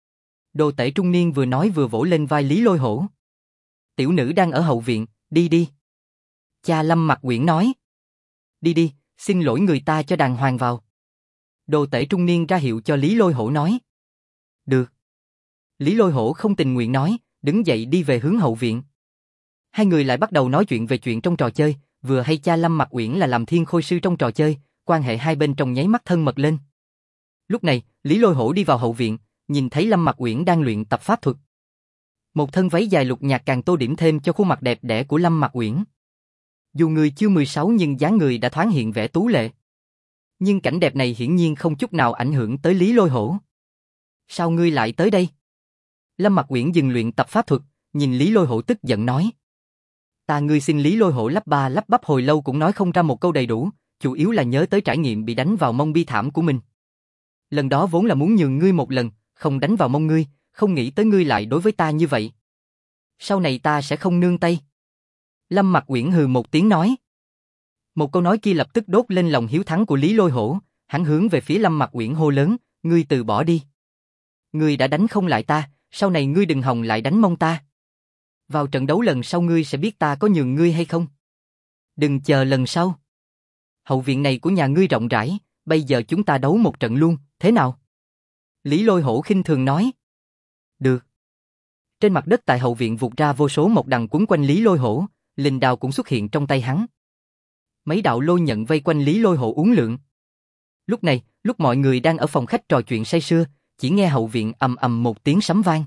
Đồ tể trung niên vừa nói vừa vỗ lên vai Lý Lôi Hổ. Tiểu nữ đang ở hậu viện, đi đi. Cha Lâm Mặc Uyển nói. Đi đi, xin lỗi người ta cho đàng hoàng vào. Đồ tể trung niên ra hiệu cho Lý Lôi Hổ nói. Được. Lý Lôi Hổ không tình nguyện nói, đứng dậy đi về hướng hậu viện. Hai người lại bắt đầu nói chuyện về chuyện trong trò chơi, vừa hay cha Lâm Mặc Uyển là làm thiên khôi sư trong trò chơi, quan hệ hai bên trong nháy mắt thân mật lên. Lúc này, Lý Lôi Hổ đi vào hậu viện, nhìn thấy Lâm Mặc Uyển đang luyện tập pháp thuật. Một thân váy dài lục nhạt càng tô điểm thêm cho khuôn mặt đẹp đẽ của Lâm Mặc Uyển. Dù người chưa mười sáu nhưng dáng người đã thoáng hiện vẻ tú lệ. Nhưng cảnh đẹp này hiển nhiên không chút nào ảnh hưởng tới Lý Lôi Hổ. Sao ngươi lại tới đây? Lâm Mặc Uyển dừng luyện tập pháp thuật, nhìn Lý Lôi Hổ tức giận nói. Ta ngươi xin Lý Lôi Hổ lắp ba lắp bắp hồi lâu cũng nói không ra một câu đầy đủ, chủ yếu là nhớ tới trải nghiệm bị đánh vào mông bi thảm của mình. Lần đó vốn là muốn nhường ngươi một lần, không đánh vào mông ngươi, không nghĩ tới ngươi lại đối với ta như vậy. Sau này ta sẽ không nương tay. Lâm Mặc Uyển hừ một tiếng nói. Một câu nói kia lập tức đốt lên lòng hiếu thắng của Lý Lôi Hổ, hắn hướng về phía Lâm Mặc Uyển hô lớn, ngươi từ bỏ đi. Ngươi đã đánh không lại ta, sau này ngươi đừng hòng lại đánh mông ta. Vào trận đấu lần sau ngươi sẽ biết ta có nhường ngươi hay không. Đừng chờ lần sau. Hậu viện này của nhà ngươi rộng rãi, bây giờ chúng ta đấu một trận luôn, thế nào? Lý Lôi Hổ khinh thường nói. Được. Trên mặt đất tại hậu viện vụt ra vô số mộc đằng quấn quanh Lý Lôi Hổ, linh đao cũng xuất hiện trong tay hắn. Mấy đạo lôi nhận vây quanh Lý Lôi Hổ uốn lượn. Lúc này, lúc mọi người đang ở phòng khách trò chuyện say sưa, chỉ nghe hậu viện ầm ầm một tiếng sấm vang.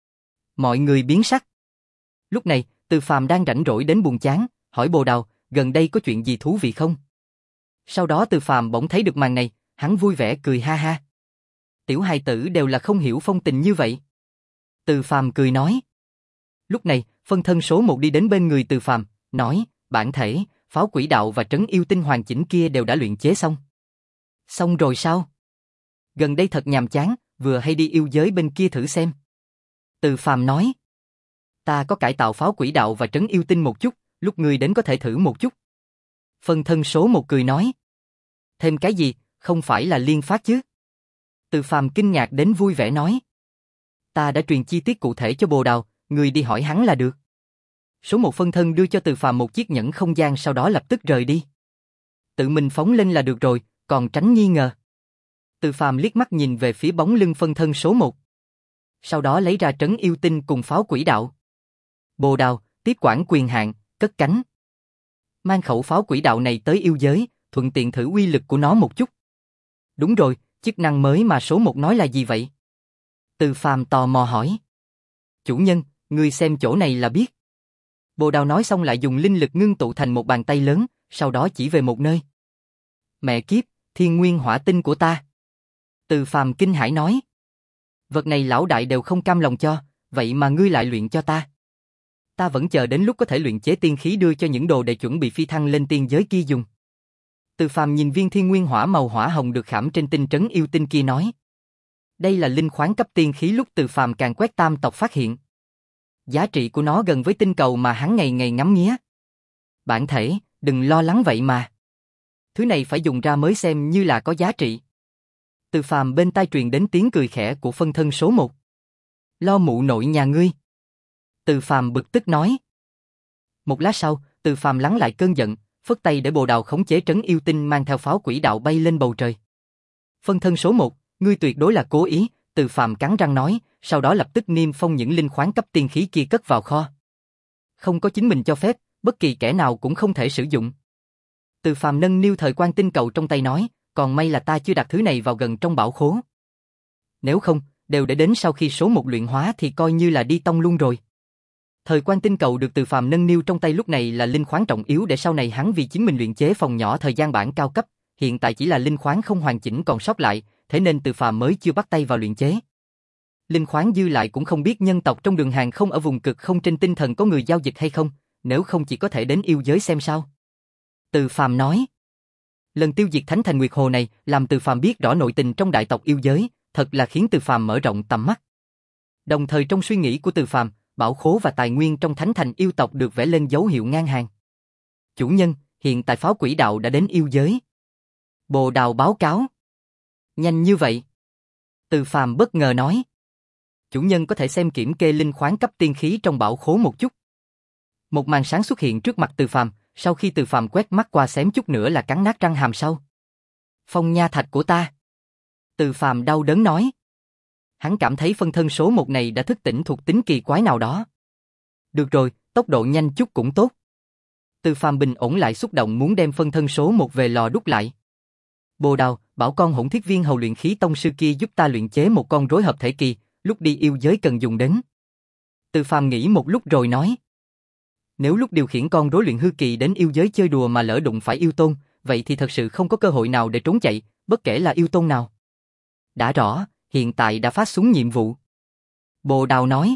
Mọi người biến sắc. Lúc này, Từ Phàm đang rảnh rỗi đến buồn chán, hỏi Bồ Đào, gần đây có chuyện gì thú vị không? Sau đó Từ Phàm bỗng thấy được màn này, hắn vui vẻ cười ha ha. Tiểu hài tử đều là không hiểu phong tình như vậy. Từ Phàm cười nói. Lúc này, phân thân số một đi đến bên người Từ Phàm, nói, bản thể, pháo quỷ đạo và trấn yêu tinh hoàn chỉnh kia đều đã luyện chế xong. Xong rồi sao? Gần đây thật nhàm chán, vừa hay đi yêu giới bên kia thử xem. Từ Phàm nói. Ta có cải tạo pháo quỷ đạo và trấn yêu tinh một chút, lúc ngươi đến có thể thử một chút. Phân thân số một cười nói. Thêm cái gì, không phải là liên phát chứ? Từ Phàm kinh ngạc đến vui vẻ nói. Ta đã truyền chi tiết cụ thể cho Bồ Đào, ngươi đi hỏi hắn là được. Số một phân thân đưa cho Từ Phàm một chiếc nhẫn không gian sau đó lập tức rời đi. Tự mình phóng lên là được rồi, còn tránh nghi ngờ. Từ Phàm liếc mắt nhìn về phía bóng lưng phân thân số một. Sau đó lấy ra trấn yêu tinh cùng pháo quỷ đạo. Bồ Đào, tiếp quản quyền hạn, cất cánh. Mang khẩu pháo quỷ đạo này tới yêu giới, thuận tiện thử uy lực của nó một chút. Đúng rồi, chức năng mới mà số một nói là gì vậy? Từ Phàm tò mò hỏi. Chủ nhân, ngươi xem chỗ này là biết. Bồ Đào nói xong lại dùng linh lực ngưng tụ thành một bàn tay lớn, sau đó chỉ về một nơi. Mẹ kiếp, thiên nguyên hỏa tinh của ta. Từ Phàm kinh hãi nói. Vật này lão đại đều không cam lòng cho, vậy mà ngươi lại luyện cho ta. Ta vẫn chờ đến lúc có thể luyện chế tiên khí đưa cho những đồ để chuẩn bị phi thăng lên tiên giới kia dùng. Từ Phàm nhìn viên thiên nguyên hỏa màu hỏa hồng được khảm trên tinh trấn yêu tinh kia nói. Đây là linh khoáng cấp tiên khí lúc Từ Phàm càng quét tam tộc phát hiện. Giá trị của nó gần với tinh cầu mà hắn ngày ngày ngắm nghía. Bản thể, đừng lo lắng vậy mà. Thứ này phải dùng ra mới xem như là có giá trị. Từ Phàm bên tai truyền đến tiếng cười khẽ của phân thân số một. Lo mụ nội nhà ngươi. Từ Phàm bực tức nói. Một lát sau, Từ Phàm lắng lại cơn giận, phất tay để Bồ Đào khống chế trấn yêu tinh mang theo pháo quỷ đạo bay lên bầu trời. Phân thân số một, ngươi tuyệt đối là cố ý, Từ Phàm cắn răng nói, sau đó lập tức niêm phong những linh khoáng cấp tiên khí kia cất vào kho. Không có chính mình cho phép, bất kỳ kẻ nào cũng không thể sử dụng. Từ Phàm nâng niu thời quan tinh cầu trong tay nói, còn may là ta chưa đặt thứ này vào gần trong bảo khố. Nếu không, đều để đến sau khi số một luyện hóa thì coi như là đi tông luôn rồi. Thời quan tinh cầu được Từ Phàm nâng niu trong tay lúc này là linh khoáng trọng yếu để sau này hắn vì chính mình luyện chế phòng nhỏ thời gian bản cao cấp, hiện tại chỉ là linh khoáng không hoàn chỉnh còn sót lại, thế nên Từ Phàm mới chưa bắt tay vào luyện chế. Linh khoáng dư lại cũng không biết nhân tộc trong đường hàng không ở vùng cực không trên tinh thần có người giao dịch hay không, nếu không chỉ có thể đến yêu giới xem sao. Từ Phàm nói. Lần tiêu diệt Thánh Thành Nguyệt Hồ này làm Từ Phàm biết rõ nội tình trong đại tộc yêu giới, thật là khiến Từ Phàm mở rộng tầm mắt. Đồng thời trong suy nghĩ của Từ Phàm, bảo khố và tài nguyên trong Thánh Thành yêu tộc được vẽ lên dấu hiệu ngang hàng. Chủ nhân, hiện tại pháo quỷ đạo đã đến yêu giới. Bồ Đào báo cáo. Nhanh như vậy? Từ Phàm bất ngờ nói. Chủ nhân có thể xem kiểm kê linh khoáng cấp tiên khí trong bảo khố một chút. Một màn sáng xuất hiện trước mặt Từ Phàm, sau khi Từ Phàm quét mắt qua xém chút nữa là cắn nát răng hàm sau. Phong nha thạch của ta. Từ Phàm đau đớn nói. Hắn cảm thấy phân thân số một này đã thức tỉnh thuộc tính kỳ quái nào đó. Được rồi, tốc độ nhanh chút cũng tốt. Từ Phàm bình ổn lại xúc động muốn đem phân thân số một về lò đúc lại. Bồ Đào, bảo con Hỗn Thiết Viên hầu luyện khí tông sư kia giúp ta luyện chế một con rối hợp thể kỳ, lúc đi yêu giới cần dùng đến. Từ Phàm nghĩ một lúc rồi nói. Nếu lúc điều khiển con rối luyện hư kỳ đến yêu giới chơi đùa mà lỡ đụng phải yêu tôn, vậy thì thật sự không có cơ hội nào để trốn chạy, bất kể là yêu tôn nào. Đã rõ, hiện tại đã phát xuống nhiệm vụ. Bồ Đào nói.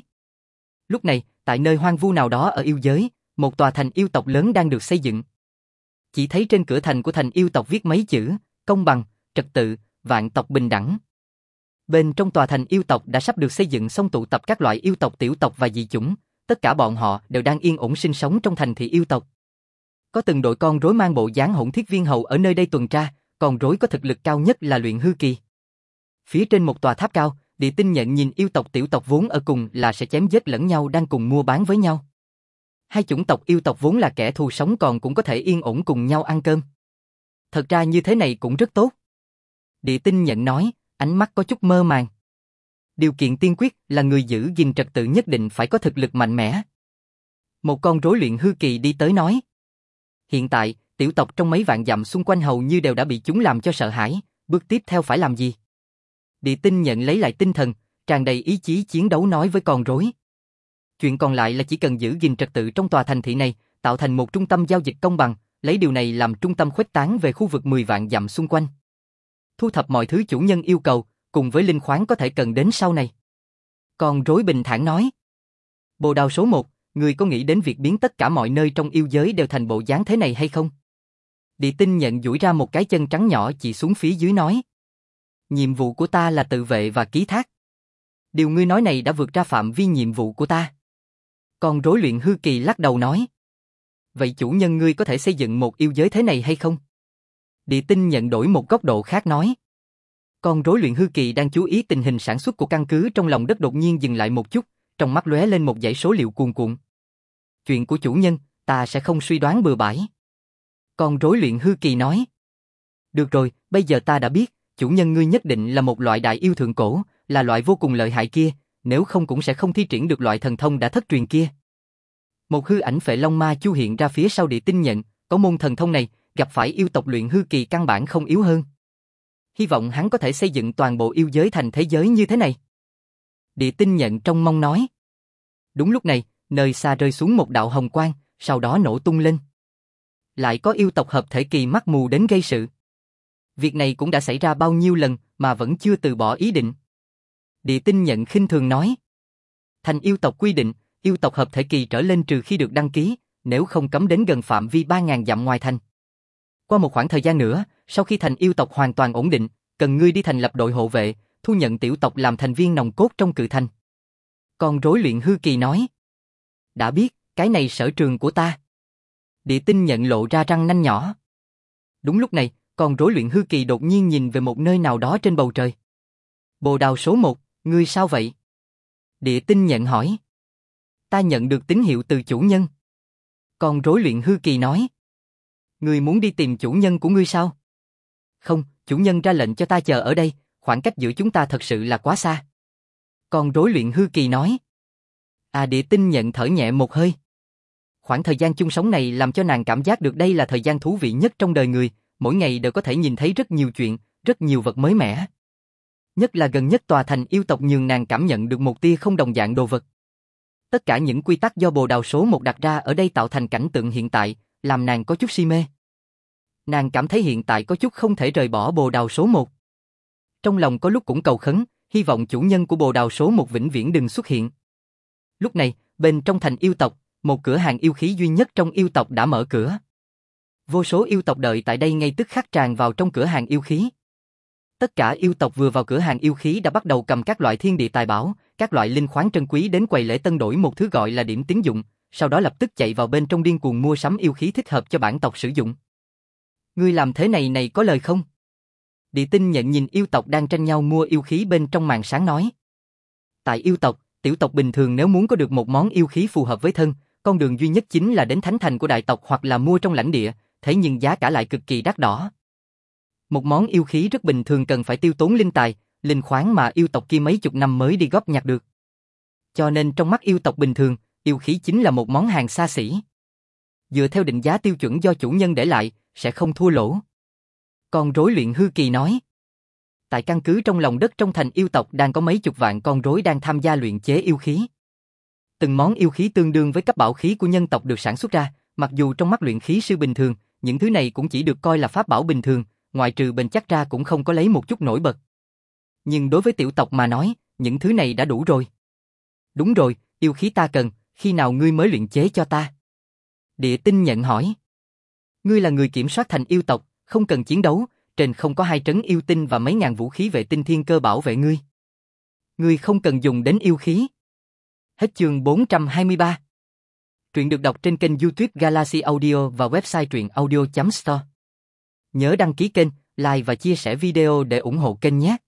Lúc này, tại nơi hoang vu nào đó ở yêu giới, một tòa thành yêu tộc lớn đang được xây dựng. Chỉ thấy trên cửa thành của thành yêu tộc viết mấy chữ, công bằng, trật tự, vạn tộc bình đẳng. Bên trong tòa thành yêu tộc đã sắp được xây dựng xong tụ tập các loại yêu tộc tiểu tộc và dị chủng, tất cả bọn họ đều đang yên ổn sinh sống trong thành thị yêu tộc. Có từng đội con rối mang bộ dáng Hỗn Thiết Viên hầu ở nơi đây tuần tra, con rối có thực lực cao nhất là luyện hư kỳ. Phía trên một tòa tháp cao, Địa Tinh nhận nhìn yêu tộc tiểu tộc vốn ở cùng là sẽ chém giết lẫn nhau đang cùng mua bán với nhau. Hai chủng tộc yêu tộc vốn là kẻ thù sống còn cũng có thể yên ổn cùng nhau ăn cơm. Thật ra như thế này cũng rất tốt. Địa Tinh nhận nói, ánh mắt có chút mơ màng. Điều kiện tiên quyết là người giữ gìn trật tự nhất định phải có thực lực mạnh mẽ. Một con rối luyện hư kỳ đi tới nói. Hiện tại, tiểu tộc trong mấy vạn dặm xung quanh hầu như đều đã bị chúng làm cho sợ hãi, bước tiếp theo phải làm gì? Địa Tinh nhận lấy lại tinh thần, tràn đầy ý chí chiến đấu nói với con rối. Chuyện còn lại là chỉ cần giữ gìn trật tự trong tòa thành thị này, tạo thành một trung tâm giao dịch công bằng, lấy điều này làm trung tâm khuếch tán về khu vực mười vạn dặm xung quanh. Thu thập mọi thứ chủ nhân yêu cầu, cùng với linh khoáng có thể cần đến sau này. Con rối bình thản nói. Bồ Đào số một, người có nghĩ đến việc biến tất cả mọi nơi trong yêu giới đều thành bộ dáng thế này hay không? Địa Tinh nhận duỗi ra một cái chân trắng nhỏ chỉ xuống phía dưới nói. Nhiệm vụ của ta là tự vệ và ký thác. Điều ngươi nói này đã vượt ra phạm vi nhiệm vụ của ta. Con rối luyện hư kỳ lắc đầu nói. Vậy chủ nhân ngươi có thể xây dựng một yêu giới thế này hay không? Địa Tinh nhận đổi một góc độ khác nói. Con rối luyện hư kỳ đang chú ý tình hình sản xuất của căn cứ trong lòng đất đột nhiên dừng lại một chút, trong mắt lóe lên một dãy số liệu cuồn cuộn. Chuyện của chủ nhân, ta sẽ không suy đoán bừa bãi. Con rối luyện hư kỳ nói. Được rồi, bây giờ ta đã biết, chủ nhân ngươi nhất định là một loại đại yêu thượng cổ, là loại vô cùng lợi hại kia, nếu không cũng sẽ không thi triển được loại thần thông đã thất truyền kia. Một hư ảnh Phệ Long Ma Chu hiện ra phía sau Địa Tinh nhận, có môn thần thông này, gặp phải yêu tộc luyện hư kỳ căn bản không yếu hơn. Hy vọng hắn có thể xây dựng toàn bộ yêu giới thành thế giới như thế này. Địa Tinh nhận trông mong nói. Đúng lúc này, nơi xa rơi xuống một đạo hồng quang, sau đó nổ tung lên. Lại có yêu tộc hợp thể kỳ mắt mù đến gây sự. Việc này cũng đã xảy ra bao nhiêu lần mà vẫn chưa từ bỏ ý định. Địa Tinh nhận khinh thường nói. Thành yêu tộc quy định, yêu tộc hợp thể kỳ trở lên trừ khi được đăng ký, nếu không cấm đến gần phạm vi ba nghìn dặm ngoài thành. Qua một khoảng thời gian nữa, sau khi thành yêu tộc hoàn toàn ổn định, cần ngươi đi thành lập đội hộ vệ, thu nhận tiểu tộc làm thành viên nòng cốt trong cự thành. Con rối luyện hư kỳ nói. Đã biết, cái này sở trường của ta. Địa Tinh nhận lộ ra răng nanh nhỏ. Đúng lúc này, con rối luyện hư kỳ đột nhiên nhìn về một nơi nào đó trên bầu trời. Bồ Đào số một, ngươi sao vậy? Địa Tinh nhận hỏi. Ta nhận được tín hiệu từ chủ nhân. Con rối luyện hư kỳ nói. Ngươi muốn đi tìm chủ nhân của ngươi sao? Không, chủ nhân ra lệnh cho ta chờ ở đây, khoảng cách giữa chúng ta thật sự là quá xa. Con rối luyện hư kỳ nói. À, Địa Tinh nhận thở nhẹ một hơi. Khoảng thời gian chung sống này làm cho nàng cảm giác được đây là thời gian thú vị nhất trong đời người, mỗi ngày đều có thể nhìn thấy rất nhiều chuyện, rất nhiều vật mới mẻ. Nhất là gần nhất tòa thành yêu tộc nhường nàng cảm nhận được một tia không đồng dạng đồ vật. Tất cả những quy tắc do Bồ Đào số một đặt ra ở đây tạo thành cảnh tượng hiện tại, làm nàng có chút si mê. Nàng cảm thấy hiện tại có chút không thể rời bỏ Bồ Đào số một. Trong lòng có lúc cũng cầu khấn, hy vọng chủ nhân của Bồ Đào số một vĩnh viễn đừng xuất hiện. Lúc này, bên trong thành yêu tộc, một cửa hàng yêu khí duy nhất trong yêu tộc đã mở cửa. Vô số yêu tộc đợi tại đây ngay tức khắc tràn vào trong cửa hàng yêu khí. Tất cả yêu tộc vừa vào cửa hàng yêu khí đã bắt đầu cầm các loại thiên địa tài bảo, các loại linh khoáng trân quý đến quầy lễ tân đổi một thứ gọi là điểm tín dụng, sau đó lập tức chạy vào bên trong điên cuồng mua sắm yêu khí thích hợp cho bản tộc sử dụng. Ngươi làm thế này này có lời không? Địa Tinh nhận nhìn yêu tộc đang tranh nhau mua yêu khí bên trong màn sáng nói. Tại yêu tộc, tiểu tộc bình thường nếu muốn có được một món yêu khí phù hợp với thân, con đường duy nhất chính là đến thánh thành của đại tộc hoặc là mua trong lãnh địa, thế nhưng giá cả lại cực kỳ đắt đỏ. Một món yêu khí rất bình thường cần phải tiêu tốn linh tài, linh khoáng mà yêu tộc kia mấy chục năm mới đi góp nhặt được. Cho nên trong mắt yêu tộc bình thường, yêu khí chính là một món hàng xa xỉ. Dựa theo định giá tiêu chuẩn do chủ nhân để lại, sẽ không thua lỗ. Con rối luyện hư kỳ nói. Tại căn cứ trong lòng đất trong thành yêu tộc đang có mấy chục vạn con rối đang tham gia luyện chế yêu khí. Từng món yêu khí tương đương với cấp bảo khí của nhân tộc được sản xuất ra, mặc dù trong mắt luyện khí sư bình thường, những thứ này cũng chỉ được coi là pháp bảo bình thường, ngoại trừ bền chắc ra cũng không có lấy một chút nổi bật. Nhưng đối với tiểu tộc mà nói, những thứ này đã đủ rồi. Đúng rồi, yêu khí ta cần, khi nào ngươi mới luyện chế cho ta? Địa Tinh nhận hỏi. Ngươi là người kiểm soát thành yêu tộc, không cần chiến đấu, trên không có hai trấn yêu tinh và mấy ngàn vũ khí vệ tinh thiên cơ bảo vệ ngươi. Ngươi không cần dùng đến yêu khí. Hết chương bốn trăm hai mươi ba. Truyện được đọc trên kênh YouTube Galaxy Audio và website truyện audio chấm store. Nhớ đăng ký kênh, like và chia sẻ video để ủng hộ kênh nhé.